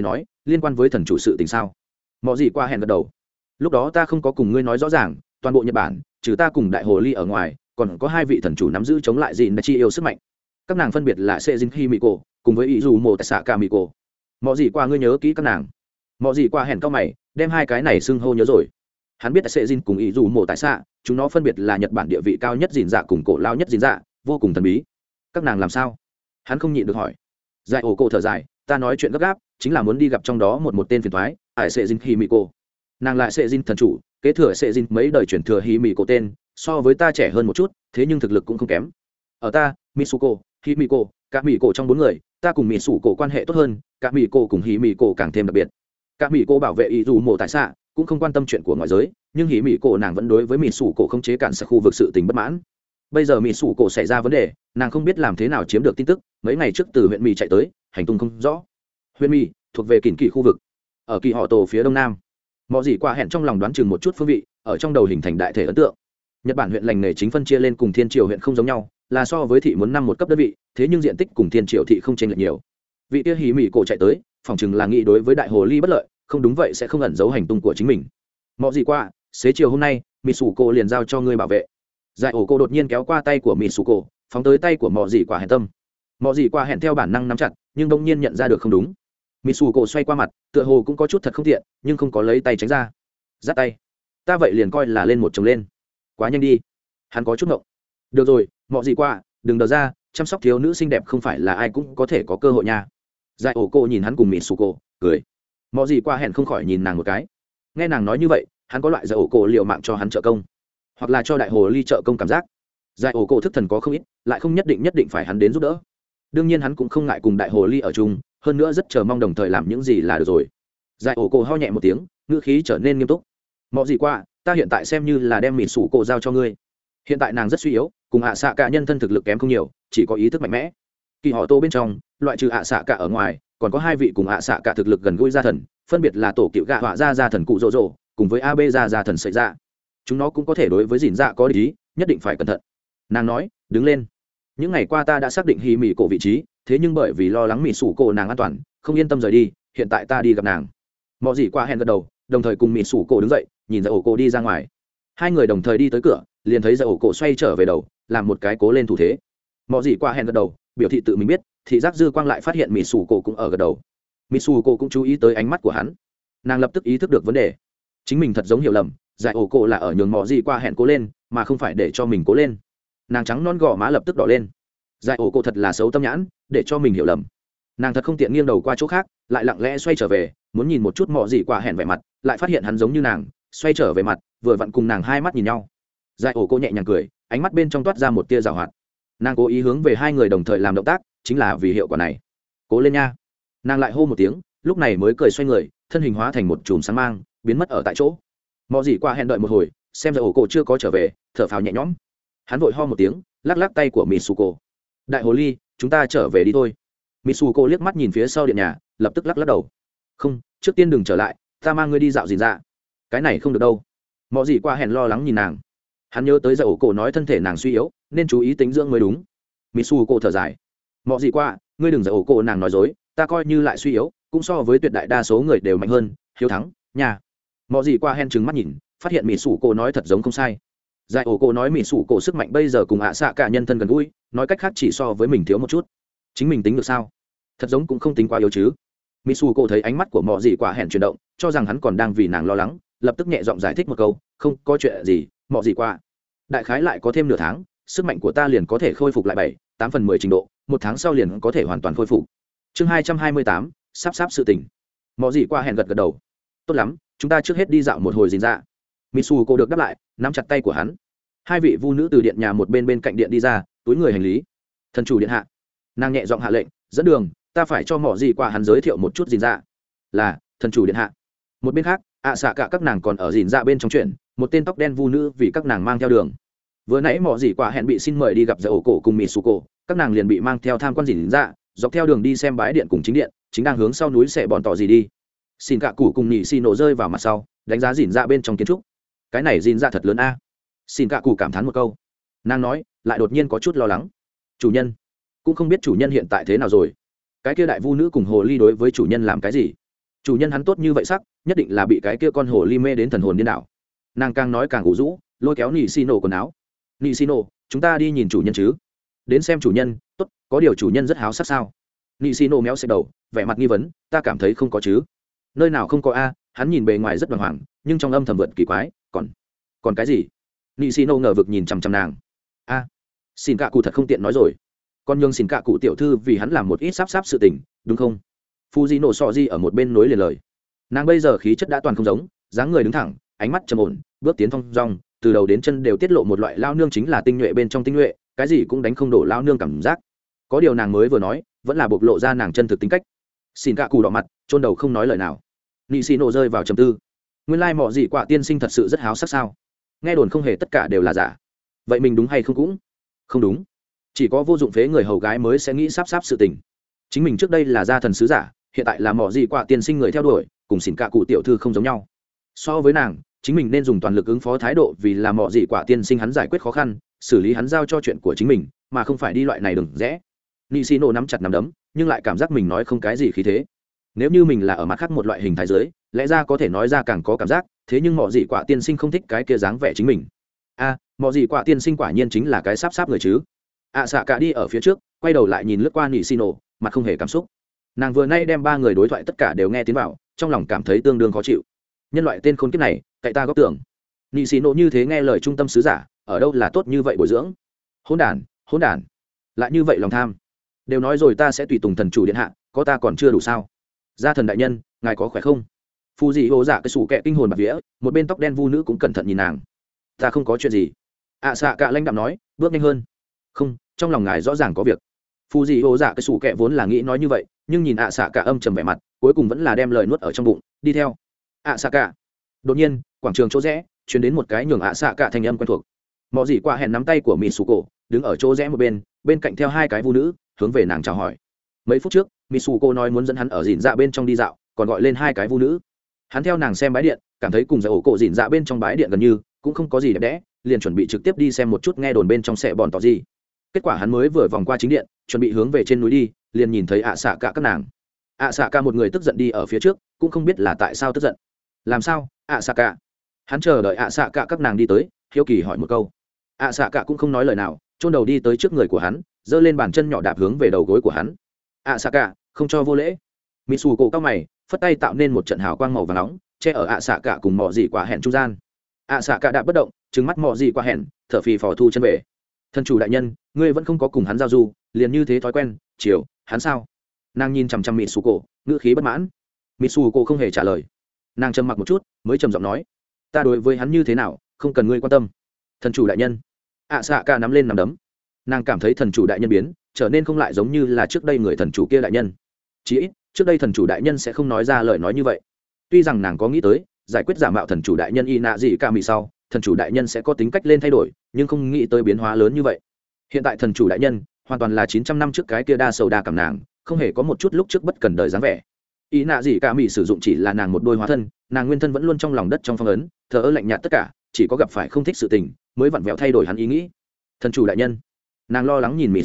liên quan với thần chủ sự tình sao? Mọ gì qua hẹn gật đầu. Lúc đó ta không có cùng ngươi nói rõ ràng, toàn bộ Nhật Bản trừ ta cùng đại hồ ly ở ngoài, còn có hai vị thần chủ nắm giữ chống lại Jin Chi yêu sức mạnh. Các nàng phân biệt là Sejin Himiko cùng với Izumo Tasaka Miko. Mọ gì qua ngươi nhớ kỹ các nàng? Mọ gì qua hẹn cao mày, đem hai cái này xưng hô nhớ rồi. Hắn biết Sejin cùng Izumo Tasaka, chúng nó phân biệt là Nhật Bản địa vị cao nhất Jin dạ cùng cổ lao nhất Jin dạ, vô cùng thần bí. Các nàng làm sao? Hắn không nhịn được hỏi. Giải ổ cổ thở dài, ta nói chuyện gấp gáp, chính là muốn đi gặp trong đó một tên phiền toái, ải Sejin Himiko. Nàng lại Sejin thần chủ, kế thừa Sejin mấy đời truyền thừa Himiko tên, so với ta trẻ hơn một chút, thế nhưng thực lực cũng không kém. Ở ta, Mitsuko, Himiko, các Miko trong bốn người, ta cùng Mitsuko quan hệ tốt hơn, các Miko cùng Himiko càng thêm đặc biệt. Các Miko bảo vệ ý dù mộ tại xạ, cũng không quan tâm chuyện của ngoại giới, nhưng Himiko nàng vẫn đối với Mitsuko không chế cản sẽ khu vực sự tình bất mãn. Bây giờ Mitsuko xảy ra vấn đề, nàng không biết làm thế nào chiếm được tin tức, mấy ngày trước từ huyện Mì chạy tới, hành tung không rõ. Huyện Mì thuộc về Kình Kỳ khu vực, ở Kỳ họ tổ phía đông nam. Mọi gì qua hẹn trong lòng đoán chừng một chút phương vị, ở trong đầu hình thành đại thể ấn tượng. Nhật Bản huyện lành nghề chính phân chia lên cùng Thiên Triều huyện không giống nhau, là so với thị muốn năm một cấp đơn vị, thế nhưng diện tích cùng Thiên Triều thị không chênh lệch nhiều. Vị kia hí mỉ cổ chạy tới, phòng chừng là nghĩ đối với đại hồ ly bất lợi, không đúng vậy sẽ không ẩn giấu hành tung của chính mình. Mọi gì qua, xế chiều hôm nay, Mitsuko liền giao cho ngươi bảo vệ. Giải ổ cô đột nhiên kéo qua tay của Mitsuko, phóng tới tay của Mọ gì qua hẹn tâm. Mọ gì qua hẹn theo bản năng nắm chặt, nhưng bỗng nhiên nhận ra được không đúng. Mitsuko xoay qua mặt, tựa hồ cũng có chút thật không tiện, nhưng không có lấy tay tránh ra. Giắt tay. Ta vậy liền coi là lên một chồng lên. Quá nhanh đi. Hắn có chút ngộng. Được rồi, Mọ gì qua, đừng đờ ra, chăm sóc thiếu nữ xinh đẹp không phải là ai cũng có thể có cơ hội nha. Giải ổ cô nhìn hắn cùng Mitsuko, cười. Mọ gì qua hẹn không khỏi nhìn nàng một cái. Nghe nàng nói như vậy, hắn có loại giải ổ cô liều mạng cho hắn trợ công, hoặc là cho đại hồ ly trợ công cảm giác. Giải ổ cổ thức thần có không ít, lại không nhất định phải hắn đến giúp đỡ. Đương nhiên hắn cũng không ngại cùng đại hồ ly ở chung, hơn nữa rất chờ mong đồng thời làm những gì là được rồi. Giải ổ cổ ho nhẹ một tiếng, ngữ khí trở nên nghiêm túc. Mọ gì qua, ta hiện tại xem như là đem Mitsuko giao cho ngươi. Hiện tại nàng rất suy yếu, cùng ạ xạ cả nhân thân thực lực kém không nhiều, chỉ có ý thức mạnh mẽ. Kỳ họ tô bên trong, loại trừ ạ xạ cả ở ngoài, còn có hai vị cùng ạ xạ cả thực lực gần gũi gia thần, phân biệt là tổ cựu gạ họa gia thần cụ rồ rồ, cùng với ab gia thần sợi dạ. Chúng nó cũng có thể đối với dìn dạ có ý, nhất định phải cẩn thận. Nàng nói, đứng lên. Những ngày qua ta đã xác định hì mì cổ vị trí, thế nhưng bởi vì lo lắng mì sủ cổ nàng an toàn, không yên tâm rời đi, hiện tại ta đi gặp nàng. Mọi gì qua hẹn gật đầu, đồng thời cùng mì sủ cổ đứng dậy, nhìn ra ổ cổ đi ra ngoài. Hai người đồng thời đi tới cửa, liền thấy ra ổ cổ xoay trở về đầu, làm một cái cố lên thủ thế. Mọi gì qua hẹn gật đầu, biểu thị tự mình biết, thị giác dư quang lại phát hiện mì sủ cổ cũng ở gật đầu. Mì sủ cổ cũng chú ý tới ánh mắt của hắn. Nàng lập tức ý thức được vấn đề, chính mình thật giống hiểu lầm, giải ổ cổ là ở nhường mò gì qua hẹn cố lên, mà không phải để cho mình cố lên. Nàng trắng non gò má lập tức đỏ lên. Giải ổ cổ thật là xấu tâm nhãn, để cho mình hiểu lầm. Nàng thật không tiện nghiêng đầu qua chỗ khác, lại lặng lẽ xoay trở về, muốn nhìn một chút mò gì qua hẹn vẻ mặt, lại phát hiện hắn giống như nàng, xoay trở về mặt, vừa vặn cùng nàng hai mắt nhìn nhau. Giải ổ cổ nhẹ nhàng cười, ánh mắt bên trong toát ra một tia giảo hoạt. Nàng cố ý hướng về hai người đồng thời làm động tác, chính là vì hiệu quả này. Cố lên nha. Nàng lại hô một tiếng, lúc này mới cười xoay người, thân hình hóa thành một chùm sáng mang, biến mất ở tại chỗ. Mò gì qua hẹn đợi một hồi, xem ra ổ cổ chưa có trở về, thở phào nhẹ nhõm. Hắn vội ho một tiếng, lắc lắc tay của Mitsuko. Đại hồ ly, chúng ta trở về đi thôi. Mitsuko liếc mắt nhìn phía sau điện nhà, lập tức lắc lắc đầu. Không, trước tiên đừng trở lại, ta mang ngươi đi dạo dìn dạ. Cái này không được đâu. Mò gì qua hẹn lo lắng nhìn nàng. Hắn nhớ tới giờ ổ cổ nói thân thể nàng suy yếu, nên chú ý tính dưỡng mới đúng. Mitsuko thở dài. Mò gì qua, ngươi đừng giờ ổ cổ nàng nói dối, ta coi như lại suy yếu, cũng so với tuyệt đại đa số người đều mạnh hơn, hiếu thắng, nhà. Mò gì qua hẹn trừng mắt nhìn, phát hiện Mitsuko nói thật giống không sai. Giải ổ cổ nói Mitsuko sức mạnh bây giờ cùng ạ xạ cả nhân thân gần gũi, nói cách khác chỉ so với mình thiếu một chút. Chính mình tính được sao? Thật giống cũng không tính quá yếu chứ. Mitsuko thấy ánh mắt của mò gì quả hẹn chuyển động, cho rằng hắn còn đang vì nàng lo lắng, lập tức nhẹ giọng giải thích một câu, không có chuyện gì, mò gì qua. Đại khái lại có thêm nửa tháng, sức mạnh của ta liền có thể khôi phục lại 7-8/10 trình độ, một tháng sau liền có thể hoàn toàn khôi phục. Chương 228, sắp sự tình. Mò gì qua hẹn gật gật đầu. Tốt lắm, chúng ta trước hết đi dạo một hồi dìn ra. Mitsuko được đáp lại, nắm chặt tay của hắn. Hai vị vu nữ từ điện nhà một bên cạnh điện đi ra, túi người hành lý. Thần chủ điện hạ. Nàng nhẹ giọng hạ lệnh, dẫn đường, ta phải cho mỏ gì qua hắn giới thiệu một chút dìn ra. Là, thần chủ điện hạ. Một bên khác, xạ cả các nàng còn ở dìn ra bên trong chuyện, một tên tóc đen vu nữ vì các nàng mang theo đường. Vừa nãy mỏ gì qua hẹn bị xin mời đi gặp giải ổ cổ cùng Mitsuko, các nàng liền bị mang theo tham quan dìn ra, dọc theo đường đi xem bái điện cùng chính điện, chính đang hướng sau núi sẽ bọn tỏ gì đi. Xin cả cụ cùng nhị xin nổ rơi vào mặt sau, đánh giá dìn ra bên trong kiến trúc. Cái này dìn ra thật lớn a. Xin cả cụ cảm thán một câu. Nàng nói, lại đột nhiên có chút lo lắng. Chủ nhân, cũng không biết chủ nhân hiện tại thế nào rồi. Cái kia đại vu nữ cùng hồ ly đối với chủ nhân làm cái gì? chủ nhân hắn tốt như vậy sắc, nhất định là bị cái kia con hồ ly mê đến thần hồn điên đảo. Nàng càng nói càng ủ rũ, lôi kéo nị xì nổ quần áo. Nị xì nổ, chúng ta đi nhìn chủ nhân chứ? Đến xem chủ nhân. Tốt, có điều chủ nhân rất háo sắc sao? Nị xì nổ méo xẹt đầu, vẻ mặt nghi vấn. Ta cảm thấy không có chứ. Nơi nào không có a? Hắn nhìn bề ngoài rất bàng hoàng, nhưng trong âm thầm vượt kỳ quái. Còn cái gì? Nị xì nổ ngờ vực nhìn chằm chằm nàng. A, xin cạ cụ thật không tiện nói rồi. Con nhường xin cạ cụ tiểu thư vì hắn làm một ít sắp sự tình, đúng không? Phu di nổ sọ di ở một bên nối liền lời. Nàng bây giờ khí chất đã toàn không giống, dáng người đứng thẳng, ánh mắt trầm ổn, bước tiến thong dong, từ đầu đến chân đều tiết lộ một loại lao nương chính là tinh nhuệ bên trong tinh nhuệ, cái gì cũng đánh không đổ lao nương cảm giác. Có điều nàng mới vừa nói vẫn là bộc lộ ra nàng chân thực tính cách. Xin cạ cụ đỏ mặt, chôn đầu không nói lời nào. Nị xì nổ rơi vào trầm tư. Nguyên lai mọ gì quả tiên sinh thật sự rất háo sắc sao? Nghe đồn không hề tất cả đều là giả. Vậy mình đúng hay không cũng? Không đúng. Chỉ có vô dụng phế người hầu gái mới sẽ nghĩ sắp sự tình. Chính mình trước đây là gia thần sứ giả, hiện tại là mọ gì quả tiên sinh người theo đuổi, cùng xin cạ cụ tiểu thư không giống nhau. So với nàng, chính mình nên dùng toàn lực ứng phó thái độ, vì là mọ gì quả tiên sinh hắn giải quyết khó khăn, xử lý hắn giao cho chuyện của chính mình, mà không phải đi loại này đừng rẽ. Nị xì nổ nắm chặt nắm đấm, nhưng lại cảm giác mình nói không cái gì khí thế. Nếu như mình là ở mặt khác một loại hình thái giới, lẽ ra có thể nói ra càng có cảm giác, thế nhưng mọ gì quả tiên sinh không thích cái kia dáng vẻ chính mình. A, mọ gì quả tiên sinh quả nhiên chính là cái sáp người chứ. Xạ cả đi ở phía trước, quay đầu lại nhìn lướt qua Nị xì nổ, mặt không hề cảm xúc. Nàng vừa nay đem ba người đối thoại tất cả đều nghe tiến vào, trong lòng cảm thấy tương đương khó chịu. Nhân loại tên khốn kiếp này, cậy ta góp tưởng. Nị xì nổ như thế nghe lời trung tâm sứ giả, ở đâu là tốt như vậy bồi dưỡng. Hỗn đản, lại như vậy lòng tham. Đều nói rồi ta sẽ tùy tùng thần chủ điện hạ, có ta còn chưa đủ sao? Gia thần đại nhân, ngài có khỏe không? Phù dị hồ dạ cái sủ kẹ kinh hồn bạt vía, một bên tóc đen vu nữ cũng cẩn thận nhìn nàng. Ta không có chuyện gì. Xạ cả lãnh đạm nói, bước nhanh hơn. Không, trong lòng ngài rõ ràng có việc. Phù dị hồ dạ cái sủ kẹ vốn là nghĩ nói như vậy, nhưng nhìn xạ cả âm trầm vẻ mặt, cuối cùng vẫn là đem lời nuốt ở trong bụng, đi theo. Xạ cả. Đột nhiên, quảng trường chỗ rẽ truyền đến một cái nhường xạ cả thanh âm quen thuộc. Mọ dị qua hẹn nắm tay của Mitsuko, đứng ở chỗ rẽ một bên, bên cạnh theo hai cái vu nữ, hướng về nàng chào hỏi. Mấy phút trước, Mitsuko nói muốn dẫn hắn ở dìn dạ bên trong đi dạo, còn gọi lên hai cái vu nữ. Hắn theo nàng xem bãi điện, cảm thấy cùng giải ổ cổ dìn dạ bên trong bãi điện gần như cũng không có gì đẹp đẽ, liền chuẩn bị trực tiếp đi xem một chút nghe đồn bên trong sẽ bòn tỏ gì. Kết quả hắn mới vừa vòng qua chính điện, chuẩn bị hướng về trên núi đi, liền nhìn thấy xạ cả các nàng. Xạ cả một người tức giận đi ở phía trước, cũng không biết là tại sao tức giận. Làm sao? Xạ cả. Hắn chờ đợi xạ cả các nàng đi tới, hiếu kỳ hỏi một câu. Xạ cả cũng không nói lời nào, chôn đầu đi tới trước người của hắn, giơ lên bàn chân nhỏ đạp hướng về đầu gối của hắn. Xạ cả, không cho vô lễ. Mitsuko cao mày, phất tay tạo nên một trận hào quang màu vàng nóng, che ở xạ cả cùng mọ gì quả hẹn trung gian. Xạ cả đạp bất động, trừng mắt mọ gì quả hẹn, thở phì phò thu chân về. Thần chủ đại nhân, ngươi vẫn không có cùng hắn giao du, liền như thế thói quen. Chiều, hắn sao? Nàng nhìn chằm chằm Mitsuko, ngữ khí bất mãn. Mitsuko không hề trả lời. Nàng trầm mặc một chút, mới trầm giọng nói, ta đối với hắn như thế nào, không cần ngươi quan tâm. Thần chủ đại nhân. Xạ cả nắm lên nắm đấm. Nàng cảm thấy thần chủ đại nhân biến, trở nên không lại giống như là trước đây người thần chủ kia đại nhân. Chỉ ít, trước đây thần chủ đại nhân sẽ không nói ra lời nói như vậy. Tuy rằng nàng có nghĩ tới giải quyết giả mạo thần chủ đại nhân y nạ gì cả mì sau, thần chủ đại nhân sẽ có tính cách lên thay đổi, nhưng không nghĩ tới biến hóa lớn như vậy. Hiện tại thần chủ đại nhân hoàn toàn là 900 năm trước cái kia đa sầu đa cảm nàng, không hề có một chút lúc trước bất cần đời dáng vẻ. Y nạ gì cả mì sử dụng chỉ là nàng một đôi hóa thân, nàng nguyên thân vẫn luôn trong lòng đất trong phong ấn, thờ ơ lạnh nhạt tất cả, chỉ có gặp phải không thích sự tình mới vặn vẹo thay đổi hắn ý nghĩ. Thần chủ đại nhân. Nàng lo lắng nhìn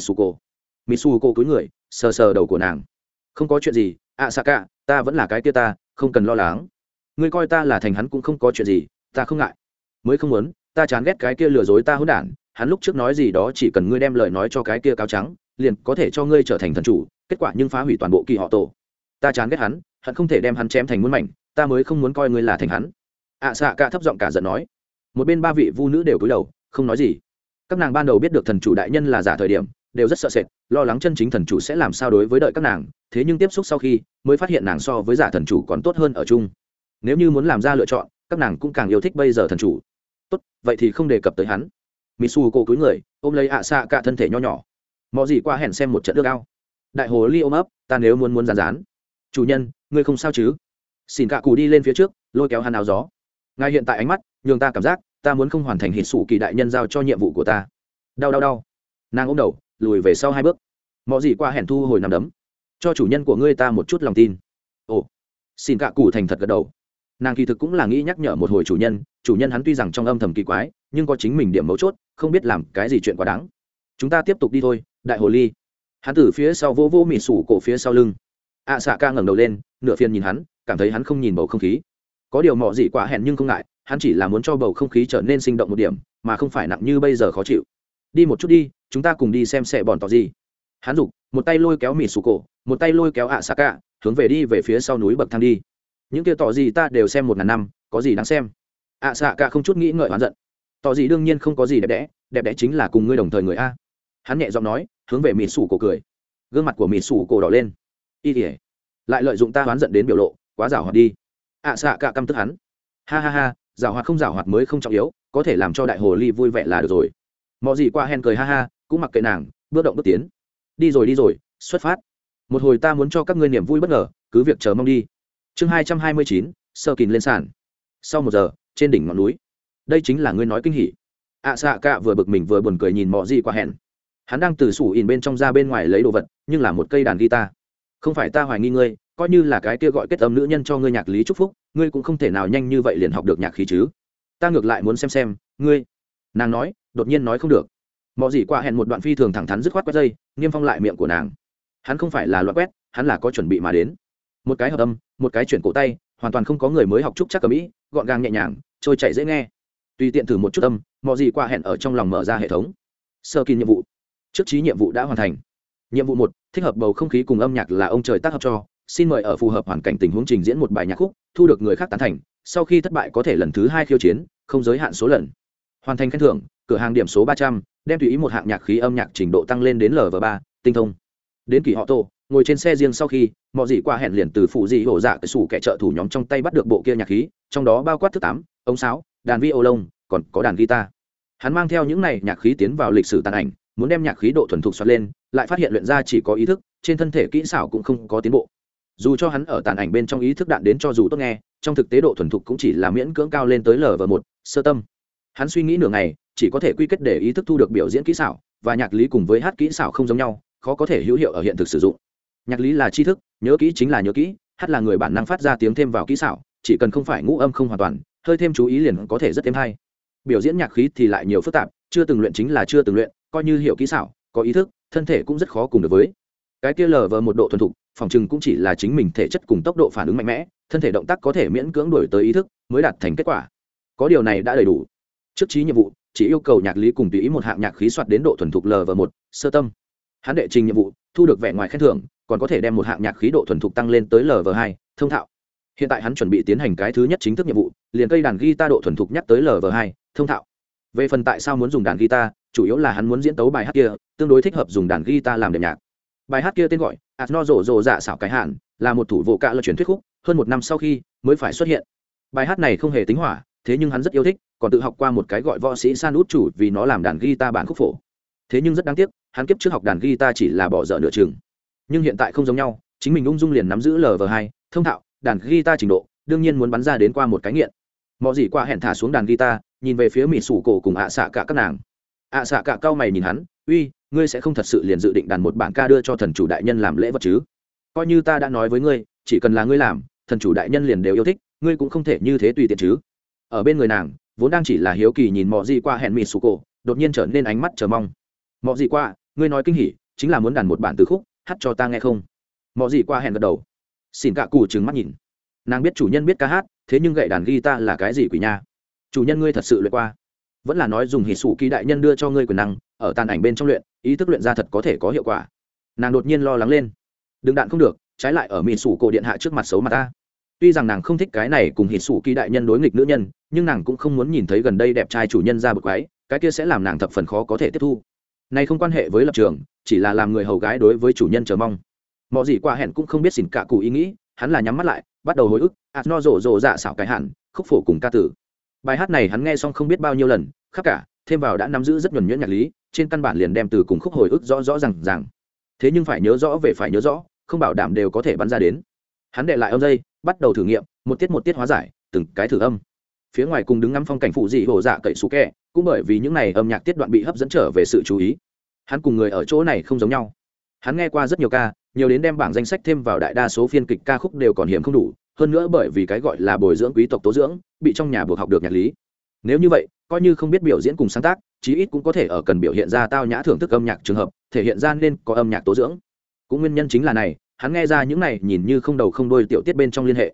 Mitsuko cúi người sờ sờ đầu của nàng. Không có chuyện gì, Asaka, ta vẫn là cái kia ta, không cần lo lắng. Ngươi coi ta là thành hắn cũng không có chuyện gì, ta không ngại. Mới không muốn, ta chán ghét cái kia lừa dối ta hỗn đản, hắn lúc trước nói gì đó chỉ cần ngươi đem lời nói cho cái kia cáo trắng, liền có thể cho ngươi trở thành thần chủ, kết quả nhưng phá hủy toàn bộ kỳ họ tổ. Ta chán ghét hắn, hận không thể đem hắn chém thành muôn mảnh, ta mới không muốn coi ngươi là thành hắn. Asaka thấp giọng cả giận nói. Một bên ba vị vu nữ đều cúi đầu, không nói gì. Các nàng ban đầu biết được thần chủ đại nhân là giả thời điểm, đều rất sợ sệt, lo lắng chân chính thần chủ sẽ làm sao đối với đợi các nàng, thế nhưng tiếp xúc sau khi mới phát hiện nàng so với giả thần chủ còn tốt hơn ở chung. Nếu như muốn làm ra lựa chọn, các nàng cũng càng yêu thích bây giờ thần chủ. Tốt, vậy thì không đề cập tới hắn. Mitsuko cúi người ôm lấy xạ cả thân thể nho nhỏ. Mọ gì qua hẹn xem một trận nước ao. Đại hồ ly ôm ấp, ta nếu muốn rán rán. Chủ nhân, ngươi không sao chứ? Xin cả cù đi lên phía trước, lôi kéo hắn áo gió. Ngài hiện tại ánh mắt nhường ta cảm giác ta muốn không hoàn thành hít sủ kỳ đại nhân giao cho nhiệm vụ của ta. Đau. Nàng ôm đầu lùi về sau 2 bước. Mọ gì qua hẹn thu hồi nằm đấm. Cho chủ nhân của ngươi ta một chút lòng tin. Ồ. Xin cả cù thành thật gật đầu. Nàng kỳ thực cũng là nghĩ nhắc nhở một hồi chủ nhân hắn tuy rằng trong âm thầm kỳ quái, nhưng có chính mình điểm mấu chốt, không biết làm cái gì chuyện quá đáng. Chúng ta tiếp tục đi thôi, đại hồ ly. Hắn từ phía sau vô mịt sủ cổ phía sau lưng. Asaka ngẩng đầu lên, nửa phiền nhìn hắn, cảm thấy hắn không nhìn bầu không khí. Có điều mọ gì quả hẹn nhưng không ngại, hắn chỉ là muốn cho bầu không khí trở nên sinh động một điểm mà không phải nặng như bây giờ khó chịu. Đi một chút đi, chúng ta cùng đi xem sẽ bọn tỏ gì. Hắn giục, một tay lôi kéo Mitsuko, một tay lôi kéo Asaka, hướng về đi về phía sau núi bậc thang đi. Những kia tỏ gì ta đều xem 1000 năm, có gì đáng xem. Asaka không chút nghĩ ngợi oán giận. Tỏ gì đương nhiên không có gì đẹp đẽ chính là cùng ngươi đồng thời người a. Hắn nhẹ giọng nói, hướng về Mitsuko cười. Gương mặt của Mitsuko đỏ lên. Y thể lại lợi dụng ta oán giận đến biểu lộ, quá giảo hoạt đi. Asaka căm tức hắn. Ha ha ha, giảo hoạt không giảo hoạt mới không trọng yếu, có thể làm cho đại hồ ly vui vẻ là được rồi. Mọ gì qua hen cười ha ha, cũng mặc kệ nàng, bước động bước tiến. Đi rồi, xuất phát. Một hồi ta muốn cho các ngươi niềm vui bất ngờ, cứ việc chờ mong đi. Chương 229, sơ kìn lên sàn. Sau 1 giờ, trên đỉnh ngọn núi. Đây chính là ngươi nói kinh hỉ. Asaka vừa bực mình vừa buồn cười nhìn Mọ gì qua hẹn. Hắn đang từ sủ ỉn bên trong ra bên ngoài lấy đồ vật, nhưng là một cây đàn guitar. Không phải ta hoài nghi ngươi, coi như là cái kia gọi kết âm nữ nhân cho ngươi nhạc lý chúc phúc, ngươi cũng không thể nào nhanh như vậy liền học được nhạc khí chứ. Ta ngược lại muốn xem ngươi. Nàng nói, đột nhiên nói không được. Mọ gì qua hẹn một đoạn phi thường thẳng thắn dứt khoát quét dây, niêm phong lại miệng của nàng. Hắn không phải là loạn quét, hắn là có chuẩn bị mà đến. Một cái hợp âm, một cái chuyển cổ tay, hoàn toàn không có người mới học trúc chắc ở mỹ, gọn gàng nhẹ nhàng, trôi chảy dễ nghe. Tùy tiện thử một chút âm, Mọ gì qua hẹn ở trong lòng mở ra hệ thống. Sơ kỳ nhiệm vụ. Trước trí nhiệm vụ đã hoàn thành. Nhiệm vụ 1, thích hợp bầu không khí cùng âm nhạc là ông trời tác hợp cho, xin mời ở phù hợp hoàn cảnh tình huống trình diễn một bài nhạc khúc, thu được người khác tán thành, sau khi thất bại có thể lần thứ 2 khiêu chiến, không giới hạn số lần. Hoàn thành khen thưởng, cửa hàng điểm số 300, đem tùy ý một hạng nhạc khí âm nhạc trình độ tăng lên đến Lv3, tinh thông. Đến kỳ họ Tô, ngồi trên xe riêng sau khi, Mọ gì qua hẹn liền từ phụ dị hổ dạ cái sủ kẻ trợ thủ nhóm trong tay bắt được bộ kia nhạc khí, trong đó bao quát thứ 8, ống sáo, đàn violon, còn có đàn guitar. Hắn mang theo những này nhạc khí tiến vào lịch sử tàn ảnh, muốn đem nhạc khí độ thuần thục xoát lên, lại phát hiện luyện ra chỉ có ý thức, trên thân thể kỹ xảo cũng không có tiến bộ. Dù cho hắn ở tàn ảnh bên trong ý thức đạn đến cho dù tốt nghe, trong thực tế độ thuần thục cũng chỉ là miễn cưỡng cao lên tới Lv1, sơ tâm. Hắn suy nghĩ nửa ngày, chỉ có thể quy kết để ý thức thu được biểu diễn kỹ xảo và nhạc lý cùng với hát kỹ xảo không giống nhau, khó có thể hữu hiệu ở hiện thực sử dụng. Nhạc lý là tri thức, nhớ kỹ chính là nhớ kỹ, hát là người bản năng phát ra tiếng thêm vào kỹ xảo, chỉ cần không phải ngũ âm không hoàn toàn, hơi thêm chú ý liền có thể rất êm hay. Biểu diễn nhạc khí thì lại nhiều phức tạp, chưa từng luyện chính là chưa từng luyện, coi như hiểu kỹ xảo, có ý thức, thân thể cũng rất khó cùng được với. Cái kia Lv1 độ thuần thục, phòng trừng cũng chỉ là chính mình thể chất cùng tốc độ phản ứng mạnh mẽ, thân thể động tác có thể miễn cưỡng đuổi tới ý thức, mới đạt thành kết quả. Có điều này đã đầy đủ. Trước trí nhiệm vụ, chỉ yêu cầu nhạc lý cùng tùy ý một hạng nhạc khí soạt đến độ thuần thục Lv1, sơ tâm. Hắn đệ trình nhiệm vụ, thu được vẻ ngoài khen thưởng, còn có thể đem một hạng nhạc khí độ thuần thục tăng lên tới Lv2, thông thạo. Hiện tại hắn chuẩn bị tiến hành cái thứ nhất chính thức nhiệm vụ, liền cây đàn guitar độ thuần thục nhắc tới Lv2, thông thạo. Về phần tại sao muốn dùng đàn guitar, chủ yếu là hắn muốn diễn tấu bài hát kia, tương đối thích hợp dùng đàn guitar làm đệm nhạc. Bài hát kia tên gọi Asno rồ rồ dạ xảo cái hạn, là một thủ vô cạ là truyền thuyết khúc, hơn 1 năm sau khi mới phải xuất hiện. Bài hát này không hề tính hỏa, thế nhưng hắn rất yêu thích, còn tự học qua một cái gọi võ sĩ san út chủ vì nó làm đàn guitar bản khúc phổ. Thế nhưng rất đáng tiếc, hắn kiếp trước học đàn guitar chỉ là bỏ dở nửa chừng. Nhưng hiện tại không giống nhau, chính mình ung dung liền nắm giữ Lv2, thông thạo, đàn guitar trình độ, đương nhiên muốn bắn ra đến qua một cái nghiện. Mọ gì qua hẹn thả xuống đàn guitar, nhìn về phía mịt sủ cổ cùng ạ xạ cả các nàng. ạ xạ cả cau mày nhìn hắn, uy, ngươi sẽ không thật sự liền dự định đàn một bản ca đưa cho thần chủ đại nhân làm lễ vật chứ? Coi như ta đã nói với ngươi, chỉ cần là ngươi làm, thần chủ đại nhân liền đều yêu thích, ngươi cũng không thể như thế tùy tiện chứ. Ở bên người nàng, vốn đang chỉ là hiếu kỳ nhìn mọ gì qua hẹn mịt sủ cổ, đột nhiên trở nên ánh mắt chờ mong. Mọ gì qua, ngươi nói kinh hỉ, chính là muốn đàn một bản từ khúc, hát cho ta nghe không? Mọ gì qua hẹn gật đầu. Xin cả cù trừng mắt nhìn. Nàng biết chủ nhân biết ca hát, thế nhưng gậy đàn guitar là cái gì quỷ nha? Chủ nhân ngươi thật sự luyện qua? Vẫn là nói dùng hỉ sủ kỳ đại nhân đưa cho ngươi quyền năng, ở tàn ảnh bên trong luyện, ý thức luyện ra thật có thể có hiệu quả. Nàng đột nhiên lo lắng lên. Đừng đạn không được, trái lại ở mịt sủ cổ điện hạ trước mặt xấu mặt ta. Tuy rằng nàng không thích cái này cùng hỉ sủ kỳ đại nhân đối nghịch nữ nhân, nhưng nàng cũng không muốn nhìn thấy gần đây đẹp trai chủ nhân ra bực quái, cái kia sẽ làm nàng thập phần khó có thể tiếp thu. Này không quan hệ với lập trường, chỉ là làm người hầu gái đối với chủ nhân chờ mong. Mọ gì qua hẹn cũng không biết xỉn cả cụ ý nghĩ, hắn là nhắm mắt lại, bắt đầu hồi ức, nó rồ rồ dạ xảo cái hạn, khúc phổ cùng ca tử. Bài hát này hắn nghe xong không biết bao nhiêu lần, khắp cả, thêm vào đã nắm giữ rất nhuần nhuyễn nhạc lý, trên căn bản liền đem từ cùng khúc hồi ức rõ rõ ràng. Thế nhưng phải nhớ rõ về phải nhớ rõ, không bảo đảm đều có thể bắn ra đến. Hắn đệ lại âm dây, bắt đầu thử nghiệm, một tiết hóa giải, từng cái thử âm. Phía ngoài cùng đứng ngắm phong cảnh phụ dị hồ dạ cậy sủ kẹ, cũng bởi vì những này âm nhạc tiết đoạn bị hấp dẫn trở về sự chú ý. Hắn cùng người ở chỗ này không giống nhau. Hắn nghe qua rất nhiều ca, nhiều đến đem bảng danh sách thêm vào đại đa số phiên kịch ca khúc đều còn hiếm không đủ, hơn nữa bởi vì cái gọi là bồi dưỡng quý tộc tố dưỡng, bị trong nhà buộc học được nhạc lý. Nếu như vậy, coi như không biết biểu diễn cùng sáng tác, chí ít cũng có thể ở cần biểu hiện ra tao nhã thưởng thức âm nhạc trường hợp, thể hiện ra nên có âm nhạc tố dưỡng. Cũng nguyên nhân chính là này, hắn nghe ra những này nhìn như không đầu không đuôi tiểu tiết bên trong liên hệ.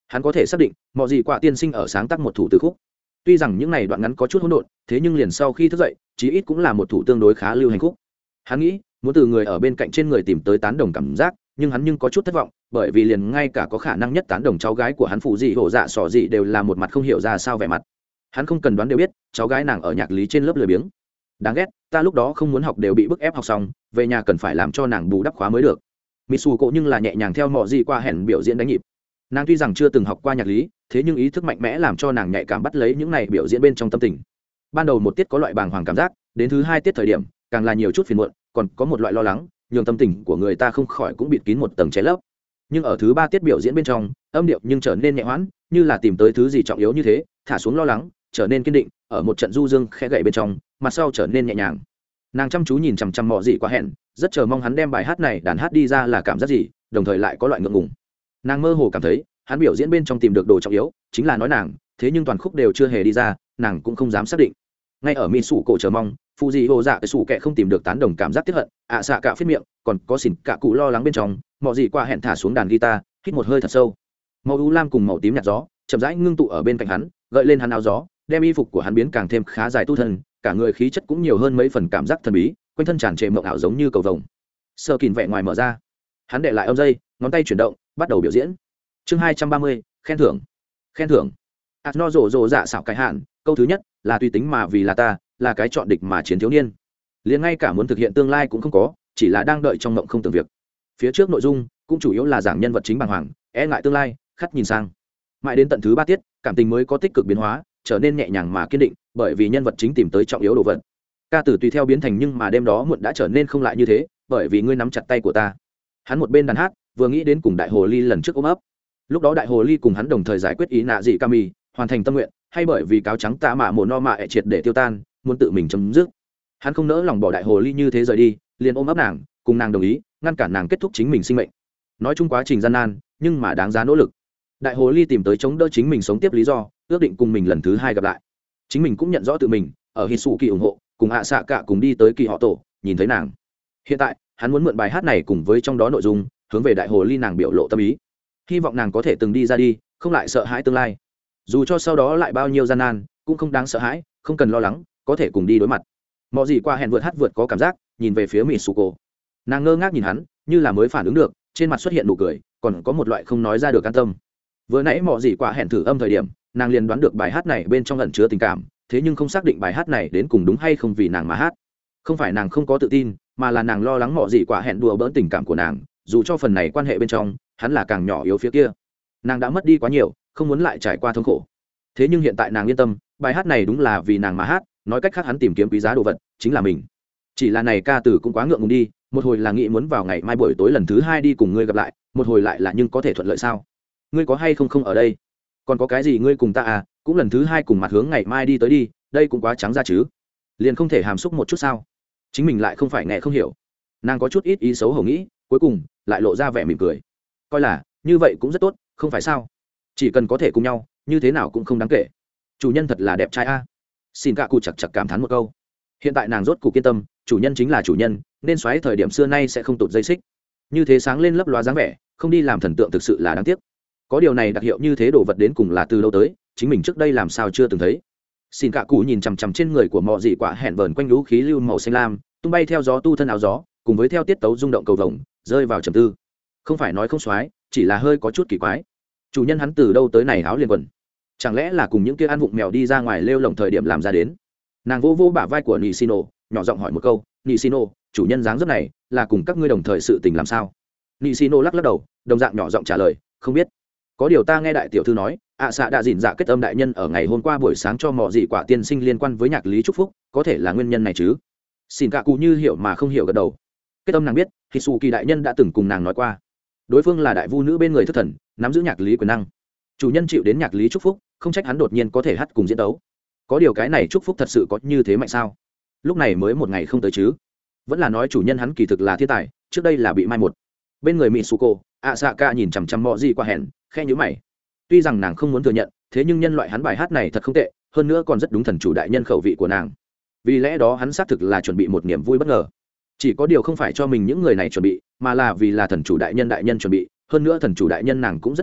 Hắn có thể xác định mọi gì quả tiên sinh ở sáng tác một thủ từ khúc. Tuy rằng những này đoạn ngắn có chút hỗn độn, thế nhưng liền sau khi thức dậy chí ít cũng là một thủ tương đối khá lưu hành khúc. Hắn nghĩ muốn từ người ở bên cạnh trên người tìm tới tán đồng cảm giác, nhưng hắn có chút thất vọng, bởi vì liền ngay cả có khả năng nhất tán đồng cháu gái của hắn phụ dị hổ dạ sỏ dị đều là một mặt không hiểu ra sao vẻ mặt. Hắn không cần đoán đều biết cháu gái nàng ở nhạc lý trên lớp lười biếng. Đáng ghét, ta lúc đó không muốn học đều bị bức ép học xong, về nhà cần phải làm cho nàng bù đắp khóa mới được. Mitsuko nhưng là nhẹ nhàng theo mọi gì qua hẹn biểu diễn đánh nhịp. Nàng tuy rằng chưa từng học qua nhạc lý, thế nhưng ý thức mạnh mẽ làm cho nàng nhạy cảm bắt lấy những này biểu diễn bên trong tâm tình. Ban đầu một tiết có loại bàng hoàng cảm giác, đến thứ hai tiết thời điểm càng là nhiều chút phiền muộn, còn có một loại lo lắng, nhường tâm tình của người ta không khỏi cũng bịt kín một tầng che lấp. Nhưng ở thứ ba tiết biểu diễn bên trong, âm điệu nhưng trở nên nhẹ hoãn, như là tìm tới thứ gì trọng yếu như thế, thả xuống lo lắng, trở nên kiên định, ở một trận du dương khẽ gậy bên trong, mặt sau trở nên nhẹ nhàng. Nàng chăm chú nhìn chằm chằm Mọ Dị Qua hẹn, rất chờ mong hắn đem bài hát này đàn hát đi ra là cảm giác gì, đồng thời lại có loại ngượng ngùng. Nàng mơ hồ cảm thấy hắn biểu diễn bên trong tìm được đồ trọng yếu, chính là nói nàng, thế nhưng toàn khúc đều chưa hề đi ra, nàng cũng không dám xác định. Ngay ở mi sủ cổ chờ mong, phụ dị hồ dạ cái sủ kệ không tìm được tán đồng cảm giác tiếc hận, xạ cả phết miệng, còn có xỉn cả cụ lo lắng bên trong, Mọ Dị Qua hẹn thả xuống đàn guitar, hít một hơi thật sâu. Màu u lam cùng màu tím nhạt gió chậm rãi ngưng tụ ở bên cạnh hắn, gợi lên hắn áo gió, đem y phục của hắn biến càng thêm khá dài tu thân, cả người khí chất cũng nhiều hơn mấy phần cảm giác thần bí, quanh thân tràn trề mộng ảo giống như cầu vồng. Sơ Kình vẻ ngoài mở ra, hắn để lại âm dây, ngón tay chuyển động, bắt đầu biểu diễn. Chương 230, khen thưởng. Khen thưởng. Asno rồ rồ dạ xảo cái hạn, câu thứ nhất là tùy tính mà vì là ta, là cái chọn địch mà chiến thiếu niên. Liền ngay cả muốn thực hiện tương lai cũng không có, chỉ là đang đợi trong mộng không tưởng việc. Phía trước nội dung cũng chủ yếu là giảng nhân vật chính bàng hoàng, e ngại tương lai, khát nhìn sang. Mãi đến tận thứ ba tiết, cảm tình mới có tích cực biến hóa, trở nên nhẹ nhàng mà kiên định, bởi vì nhân vật chính tìm tới trọng yếu đồ vật. Ca từ tùy theo biến thành nhưng mà đêm đó muộn đã trở nên không lại như thế, bởi vì ngươi nắm chặt tay của ta. Hắn một bên đàn hát, vừa nghĩ đến cùng đại hồ ly lần trước ôm ấp. Lúc đó đại hồ ly cùng hắn đồng thời giải quyết ý nạ dị Kami, hoàn thành tâm nguyện, hay bởi vì cáo trắng tạ mạ mồ no mạ triệt để tiêu tan, muốn tự mình chấm dứt. Hắn không nỡ lòng bỏ đại hồ ly như thế rời đi, liền ôm ấp nàng, cùng nàng đồng ý, ngăn cản nàng kết thúc chính mình sinh mệnh. Nói chung quá trình gian nan, nhưng mà đáng giá nỗ lực. Đại hồ ly tìm tới chống đỡ chính mình sống tiếp lý do, ước định cùng mình lần thứ hai gặp lại. Chính mình cũng nhận rõ tự mình ở Hisuki ủng hộ, cùng hạ xạ cả cùng đi tới kỳ họ tổ, nhìn thấy nàng. Hiện tại hắn muốn mượn bài hát này cùng với trong đó nội dung, hướng về đại hồ ly nàng biểu lộ tâm ý, hy vọng nàng có thể từng đi ra đi, không lại sợ hãi tương lai. Dù cho sau đó lại bao nhiêu gian nan, cũng không đáng sợ hãi, không cần lo lắng, có thể cùng đi đối mặt. Mọi gì qua hẹn vượt hát vượt có cảm giác, nhìn về phía Mitsuko. Nàng ngơ ngác nhìn hắn, như là mới phản ứng được, trên mặt xuất hiện nụ cười, còn có một loại không nói ra được an tâm. Vừa nãy mọi gì qua hẹn thử âm thời điểm, nàng liền đoán được bài hát này bên trong ẩn chứa tình cảm, thế nhưng không xác định bài hát này đến cùng đúng hay không vì nàng mà hát. Không phải nàng không có tự tin, mà là nàng lo lắng mọi gì quả hẹn đùa bỡn tình cảm của nàng, dù cho phần này quan hệ bên trong hắn là càng nhỏ yếu phía kia. Nàng đã mất đi quá nhiều, không muốn lại trải qua thống khổ. Thế nhưng hiện tại nàng yên tâm, bài hát này đúng là vì nàng mà hát, nói cách khác hắn tìm kiếm quý giá đồ vật chính là mình. Chỉ là này ca từ cũng quá ngượng ngùng đi, một hồi là nghĩ muốn vào ngày mai buổi tối lần thứ hai đi cùng ngươi gặp lại, một hồi lại là nhưng có thể thuận lợi sao? Ngươi có hay không ở đây? Còn có cái gì ngươi cùng ta à, cũng lần thứ hai cùng mặt hướng ngày mai đi tới đi, đây cũng quá trắng ra chứ. Liền không thể hàm xúc một chút sao? Chính mình lại không phải nghe không hiểu. Nàng có chút ít ý xấu hổ nghĩ, cuối cùng lại lộ ra vẻ mỉm cười. Coi là như vậy cũng rất tốt, không phải sao? Chỉ cần có thể cùng nhau, như thế nào cũng không đáng kể. Chủ nhân thật là đẹp trai a. Xin cả cụ chặt chặt cảm thán một câu. Hiện tại nàng rốt cuộc kiên tâm, chủ nhân chính là chủ nhân, nên xoáy thời điểm xưa nay sẽ không tụt dây xích. Như thế sáng lên lấp loá dáng vẻ, không đi làm thần tượng thực sự là đáng tiếc. Có điều này đặc hiệu như thế đồ vật đến cùng là từ đâu tới, chính mình trước đây làm sao chưa từng thấy. Xin cả cụ nhìn chằm chằm trên người của Mọ Dị Quả hẹn vờn quanh lũ khí lưu màu xanh lam, tung bay theo gió tu thân áo gió, cùng với theo tiết tấu rung động cầu vồng, rơi vào trầm tư. Không phải nói không xoáy, chỉ là hơi có chút kỳ quái. Chủ nhân hắn từ đâu tới này áo liền quần? Chẳng lẽ là cùng những kia ăn vụng mèo đi ra ngoài lêu lồng thời điểm làm ra đến? Nàng vô vô bả vai của Nishino, nhỏ giọng hỏi một câu, Nishino, chủ nhân dáng dấp này là cùng các ngươi đồng thời sự tình làm sao? Nishino lắc lắc đầu, đồng dạng nhỏ giọng trả lời, không biết. Có điều ta nghe đại tiểu thư nói, xạ đã dỉn dạ kết âm đại nhân ở ngày hôm qua buổi sáng cho Mọ Dị Quả tiên sinh liên quan với nhạc lý chúc phúc, có thể là nguyên nhân này chứ? Xin cả cụ như hiểu mà không hiểu gật đầu. Kết âm nàng biết, Hisuki đại nhân đã từng cùng nàng nói qua, đối phương là đại vu nữ bên người thất thần, nắm giữ nhạc lý quyền năng. Chủ nhân chịu đến nhạc lý chúc phúc, không trách hắn đột nhiên có thể hát cùng diễn đấu. Có điều cái này chúc phúc thật sự có như thế mạnh sao? Lúc này mới một ngày không tới chứ? Vẫn là nói chủ nhân hắn kỳ thực là thiên tài, trước đây là bị mai một. Bên người Mitsuko, Asaka nhìn chằm chằm Mọ Dị Quả hẹn, khe nhíu mày. Tuy rằng nàng không muốn thừa nhận, thế nhưng nhân loại hắn bài hát này thật không tệ, hơn nữa còn rất đúng thần chủ đại nhân khẩu vị của nàng. Vì lẽ đó hắn xác thực là chuẩn bị một niềm vui bất ngờ. Chỉ có điều không phải cho mình những người này chuẩn bị, mà là vì là thần chủ đại nhân chuẩn bị, hơn nữa thần chủ đại nhân nàng cũng rất yêu thích,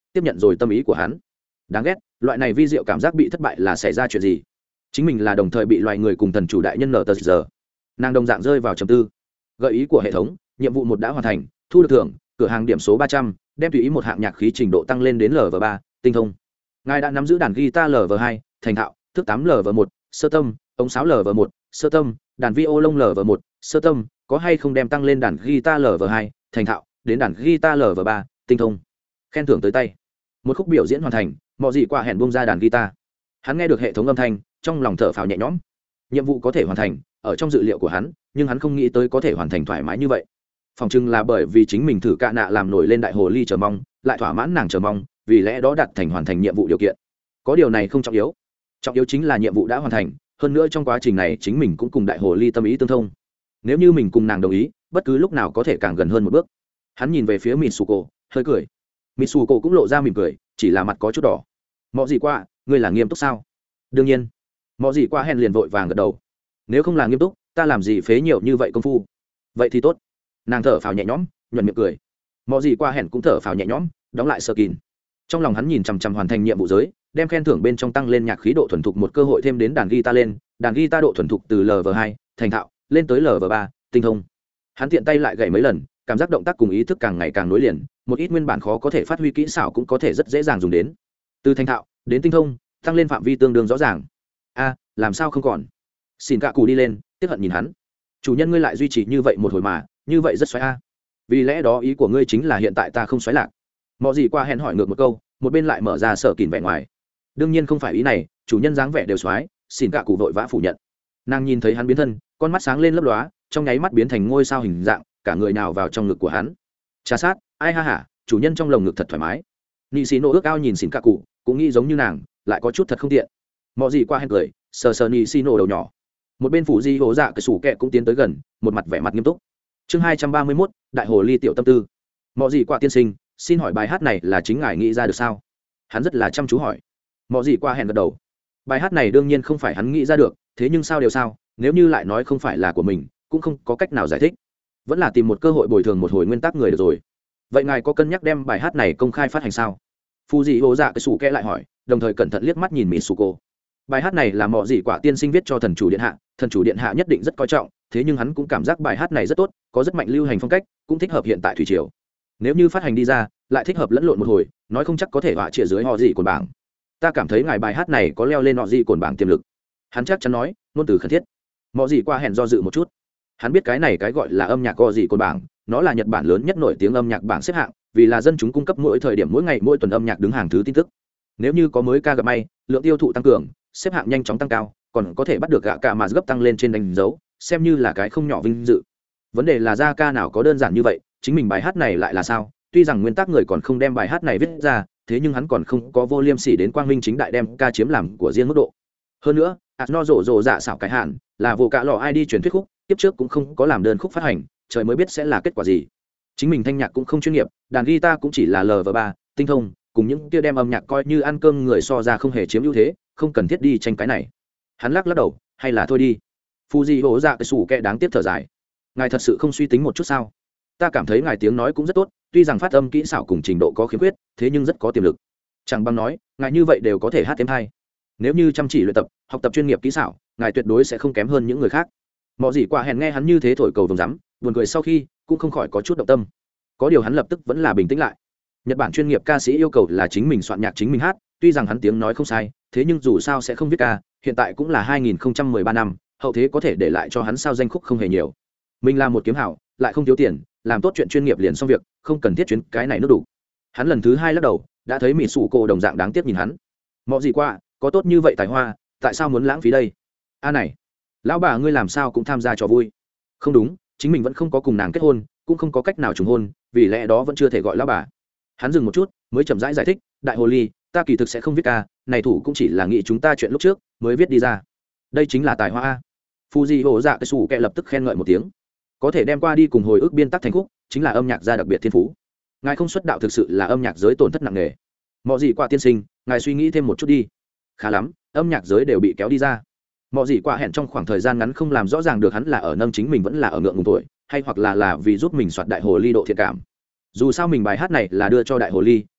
tiếp nhận rồi tâm ý của hắn. Đáng ghét, loại này vi diệu cảm giác bị thất bại là xảy ra chuyện gì? Chính mình là đồng thời bị loài người cùng thần chủ đại nhân nở tờ giờ. Nàng đồng dạng rơi vào trầm tư. Gợi ý của hệ thống, nhiệm vụ 1 đã hoàn thành, thu được thưởng, cửa hàng điểm số 300, đem tùy ý một hạng nhạc khí trình độ tăng lên đến Lv3, tinh thông. Ngài đã nắm giữ đàn guitar Lv2, thành thạo, thước 8 Lv1, sơ tâm, ống sáo Lv1, sơ tâm, đàn violon Lv1, sơ tâm, có hay không đem tăng lên đàn guitar Lv2, thành thạo, đến đàn guitar Lv3, tinh thông. Khen thưởng tới tay. Một khúc biểu diễn hoàn thành, mọi gì qua hẹn buông ra đàn guitar. Hắn nghe được hệ thống âm thanh, trong lòng thở phào nhẹ nhõm. Nhiệm vụ có thể hoàn thành, ở trong dự liệu của hắn, nhưng hắn không nghĩ tới có thể hoàn thành thoải mái như vậy. Phòng chừng là bởi vì chính mình thử cạ nạ làm nổi lên đại hồ ly chờ mong, lại thỏa mãn nàng chờ mong, vì lẽ đó đạt thành hoàn thành nhiệm vụ điều kiện. Có điều này không trọng yếu, trọng yếu chính là nhiệm vụ đã hoàn thành, hơn nữa trong quá trình này chính mình cũng cùng đại hồ ly tâm ý tương thông. Nếu như mình cùng nàng đồng ý, bất cứ lúc nào có thể càng gần hơn một bước. Hắn nhìn về phía Mitsuko, hơi cười. Mitsuko cũng lộ ra mỉm cười, chỉ là mặt có chút đỏ. Mọ gì qua, ngươi là nghiêm túc sao? Đương nhiên. Mọ gì qua hèn liền vội vàng gật đầu. Nếu không là nghiêm túc, ta làm gì phế nhiều như vậy công phu? Vậy thì tốt. Nàng thở phào nhẹ nhõm, nhuận miệng cười. Mọ gì qua hèn cũng thở phào nhẹ nhõm, đóng lại sơ kín. Trong lòng hắn nhìn chằm chằm hoàn thành nhiệm vụ giới, đem khen thưởng bên trong tăng lên nhạc khí độ thuần thục một cơ hội thêm đến đàn guitar lên, đàn guitar độ thuần thục từ Lv2, thành thạo, lên tới Lv3, tinh thông. Hắn tiện tay lại gảy mấy lần, cảm giác động tác cùng ý thức càng ngày càng nối liền, một ít nguyên bản khó có thể phát huy kỹ xảo cũng có thể rất dễ dàng dùng đến. Từ thành thạo đến tinh thông, tăng lên phạm vi tương đương rõ ràng. A, làm sao không còn? Xin cạ cụ đi lên, tiếc hận nhìn hắn. Chủ nhân ngươi lại duy trì như vậy một hồi mà, như vậy rất xoáy a. Vì lẽ đó ý của ngươi chính là hiện tại ta không xoáy lạc. Mọ gì qua hẹn hỏi ngược một câu, một bên lại mở ra sở kìn vẻ ngoài. Đương nhiên không phải ý này, chủ nhân dáng vẻ đều xoáy, xin cạ cụ vội vã phủ nhận. Nàng nhìn thấy hắn biến thân, con mắt sáng lên lấp lóa, trong nháy mắt biến thành ngôi sao hình dạng, cả người nào vào trong ngực của hắn. Trà sát, ai ha hả, chủ nhân trong lồng ngực thật thoải mái. Nị xì nổ ước ao nhìn xin cạ cụ, cũng nghĩ giống như nàng, lại có chút thật không tiện. Mọ gì qua hẹn cười, sờ sờ nị xì nổ đầu nhỏ. Một bên phủ di hố dạ cái sủ kẹ cũng tiến tới gần, một mặt vẻ mặt nghiêm túc. Chương 231, đại hồ ly tiểu tâm tư. Mọ gì qua tiên sinh, xin hỏi bài hát này là chính ngài nghĩ ra được sao? Hắn rất là chăm chú hỏi. Mọ gì qua hẹn gật đầu. Bài hát này đương nhiên không phải hắn nghĩ ra được, thế nhưng sao đều sao, nếu như lại nói không phải là của mình, cũng không có cách nào giải thích. Vẫn là tìm một cơ hội bồi thường một hồi nguyên tắc người được rồi. Vậy ngài có cân nhắc đem bài hát này công khai phát hành sao? Phu dị hố dạ cái sủ kẹ lại hỏi, đồng thời cẩn thận liếc mắt nhìn Mitsuko. Bài hát này là Mọ gì quả tiên sinh viết cho thần chủ điện hạ, thần chủ điện hạ nhất định rất coi trọng, thế nhưng hắn cũng cảm giác bài hát này rất tốt, có rất mạnh lưu hành phong cách, cũng thích hợp hiện tại thủy triều. Nếu như phát hành đi ra, lại thích hợp lẫn lộn một hồi, nói không chắc có thể họa trịa dưới họ gì cồn bảng. Ta cảm thấy ngài bài hát này có leo lên họ gì cồn bảng tiềm lực. Hắn chắc chắn nói, ngôn từ khẩn thiết. Mọ gì qua hẹn do dự một chút. Hắn biết cái này cái gọi là âm nhạc họ gì cồn bảng, nó là Nhật Bản lớn nhất nổi tiếng âm nhạc bảng xếp hạng, vì là dân chúng cung cấp mỗi thời điểm mỗi ngày mỗi tuần âm nhạc đứng hàng thứ tin tức. Nếu như có mới ca gặp may, lượng tiêu thụ tăng cường, xếp hạng nhanh chóng tăng cao, còn có thể bắt được gạ cả mà gấp tăng lên trên đánh dấu, xem như là cái không nhỏ vinh dự. Vấn đề là ra ca nào có đơn giản như vậy, chính mình bài hát này lại là sao? Tuy rằng nguyên tắc người còn không đem bài hát này viết ra, thế nhưng hắn còn không có vô liêm sỉ đến quang minh chính đại đem ca chiếm làm của riêng mức độ. Hơn nữa, no rộ rộ dạ xảo cái hạn là vô cả lọ ID truyền thuyết khúc, tiếp trước cũng không có làm đơn khúc phát hành, trời mới biết sẽ là kết quả gì. Chính mình thanh nhạc cũng không chuyên nghiệp, đàn guitar cũng chỉ là Lv3, tinh thông, cùng những kia đem âm nhạc coi như ăn cơm người so ra không hề chiếm ưu thế, không cần thiết đi tranh cái này. Hắn lắc đầu, hay là thôi đi. Fuji hổ dạ cái sủ kẹ đáng tiếc thở dài. Ngài thật sự không suy tính một chút sao? Ta cảm thấy ngài tiếng nói cũng rất tốt, tuy rằng phát âm kỹ xảo cùng trình độ có khiếm khuyết, thế nhưng rất có tiềm lực. Chẳng bằng nói, ngài như vậy đều có thể hát thêm hay. Nếu như chăm chỉ luyện tập, học tập chuyên nghiệp kỹ xảo, ngài tuyệt đối sẽ không kém hơn những người khác. Mọ gì quả hèn nghe hắn như thế thổi cầu vồng rắm, buồn cười sau khi cũng không khỏi có chút động tâm. Có điều hắn lập tức vẫn là bình tĩnh lại. Nhật Bản chuyên nghiệp ca sĩ yêu cầu là chính mình soạn nhạc chính mình hát, tuy rằng hắn tiếng nói không sai, thế nhưng dù sao sẽ không viết ca, hiện tại cũng là 2013 năm, hậu thế có thể để lại cho hắn sao danh khúc không hề nhiều. Mình là một kiếm hảo, lại không thiếu tiền, làm tốt chuyện chuyên nghiệp liền xong việc, không cần thiết chuyến cái này nước đủ. Hắn lần thứ hai lắc đầu, đã thấy Mitsuko đồng dạng đáng tiếc nhìn hắn. Mọ gì qua, có tốt như vậy tài hoa, tại sao muốn lãng phí đây? A này, lão bà ngươi làm sao cũng tham gia trò vui? Không đúng, chính mình vẫn không có cùng nàng kết hôn, cũng không có cách nào trùng hôn, vì lẽ đó vẫn chưa thể gọi lão bà. Hắn dừng một chút, mới chậm rãi giải thích, đại hồ ly, ta kỳ thực sẽ không viết ca, này thủ cũng chỉ là nghĩ chúng ta chuyện lúc trước mới viết đi ra. Đây chính là tài hoa a. Fuji hổ dạ cái sủ kẹ lập tức khen ngợi một tiếng. Có thể đem qua đi cùng hồi ức biên tác thành khúc, chính là âm nhạc gia đặc biệt thiên phú. Ngài không xuất đạo thực sự là âm nhạc giới tổn thất nặng nề. Mọ gì qua tiên sinh, ngài suy nghĩ thêm một chút đi. Khá lắm, âm nhạc giới đều bị kéo đi ra. Mọ gì qua hẹn trong khoảng thời gian ngắn không làm rõ ràng được hắn là ở nâng chính mình vẫn là ở ngượng ngùng tuổi, hay hoặc là vì giúp mình soạt đại hồ ly độ thiện cảm. Dù sao mình bài hát này là đưa cho đại hồ ly,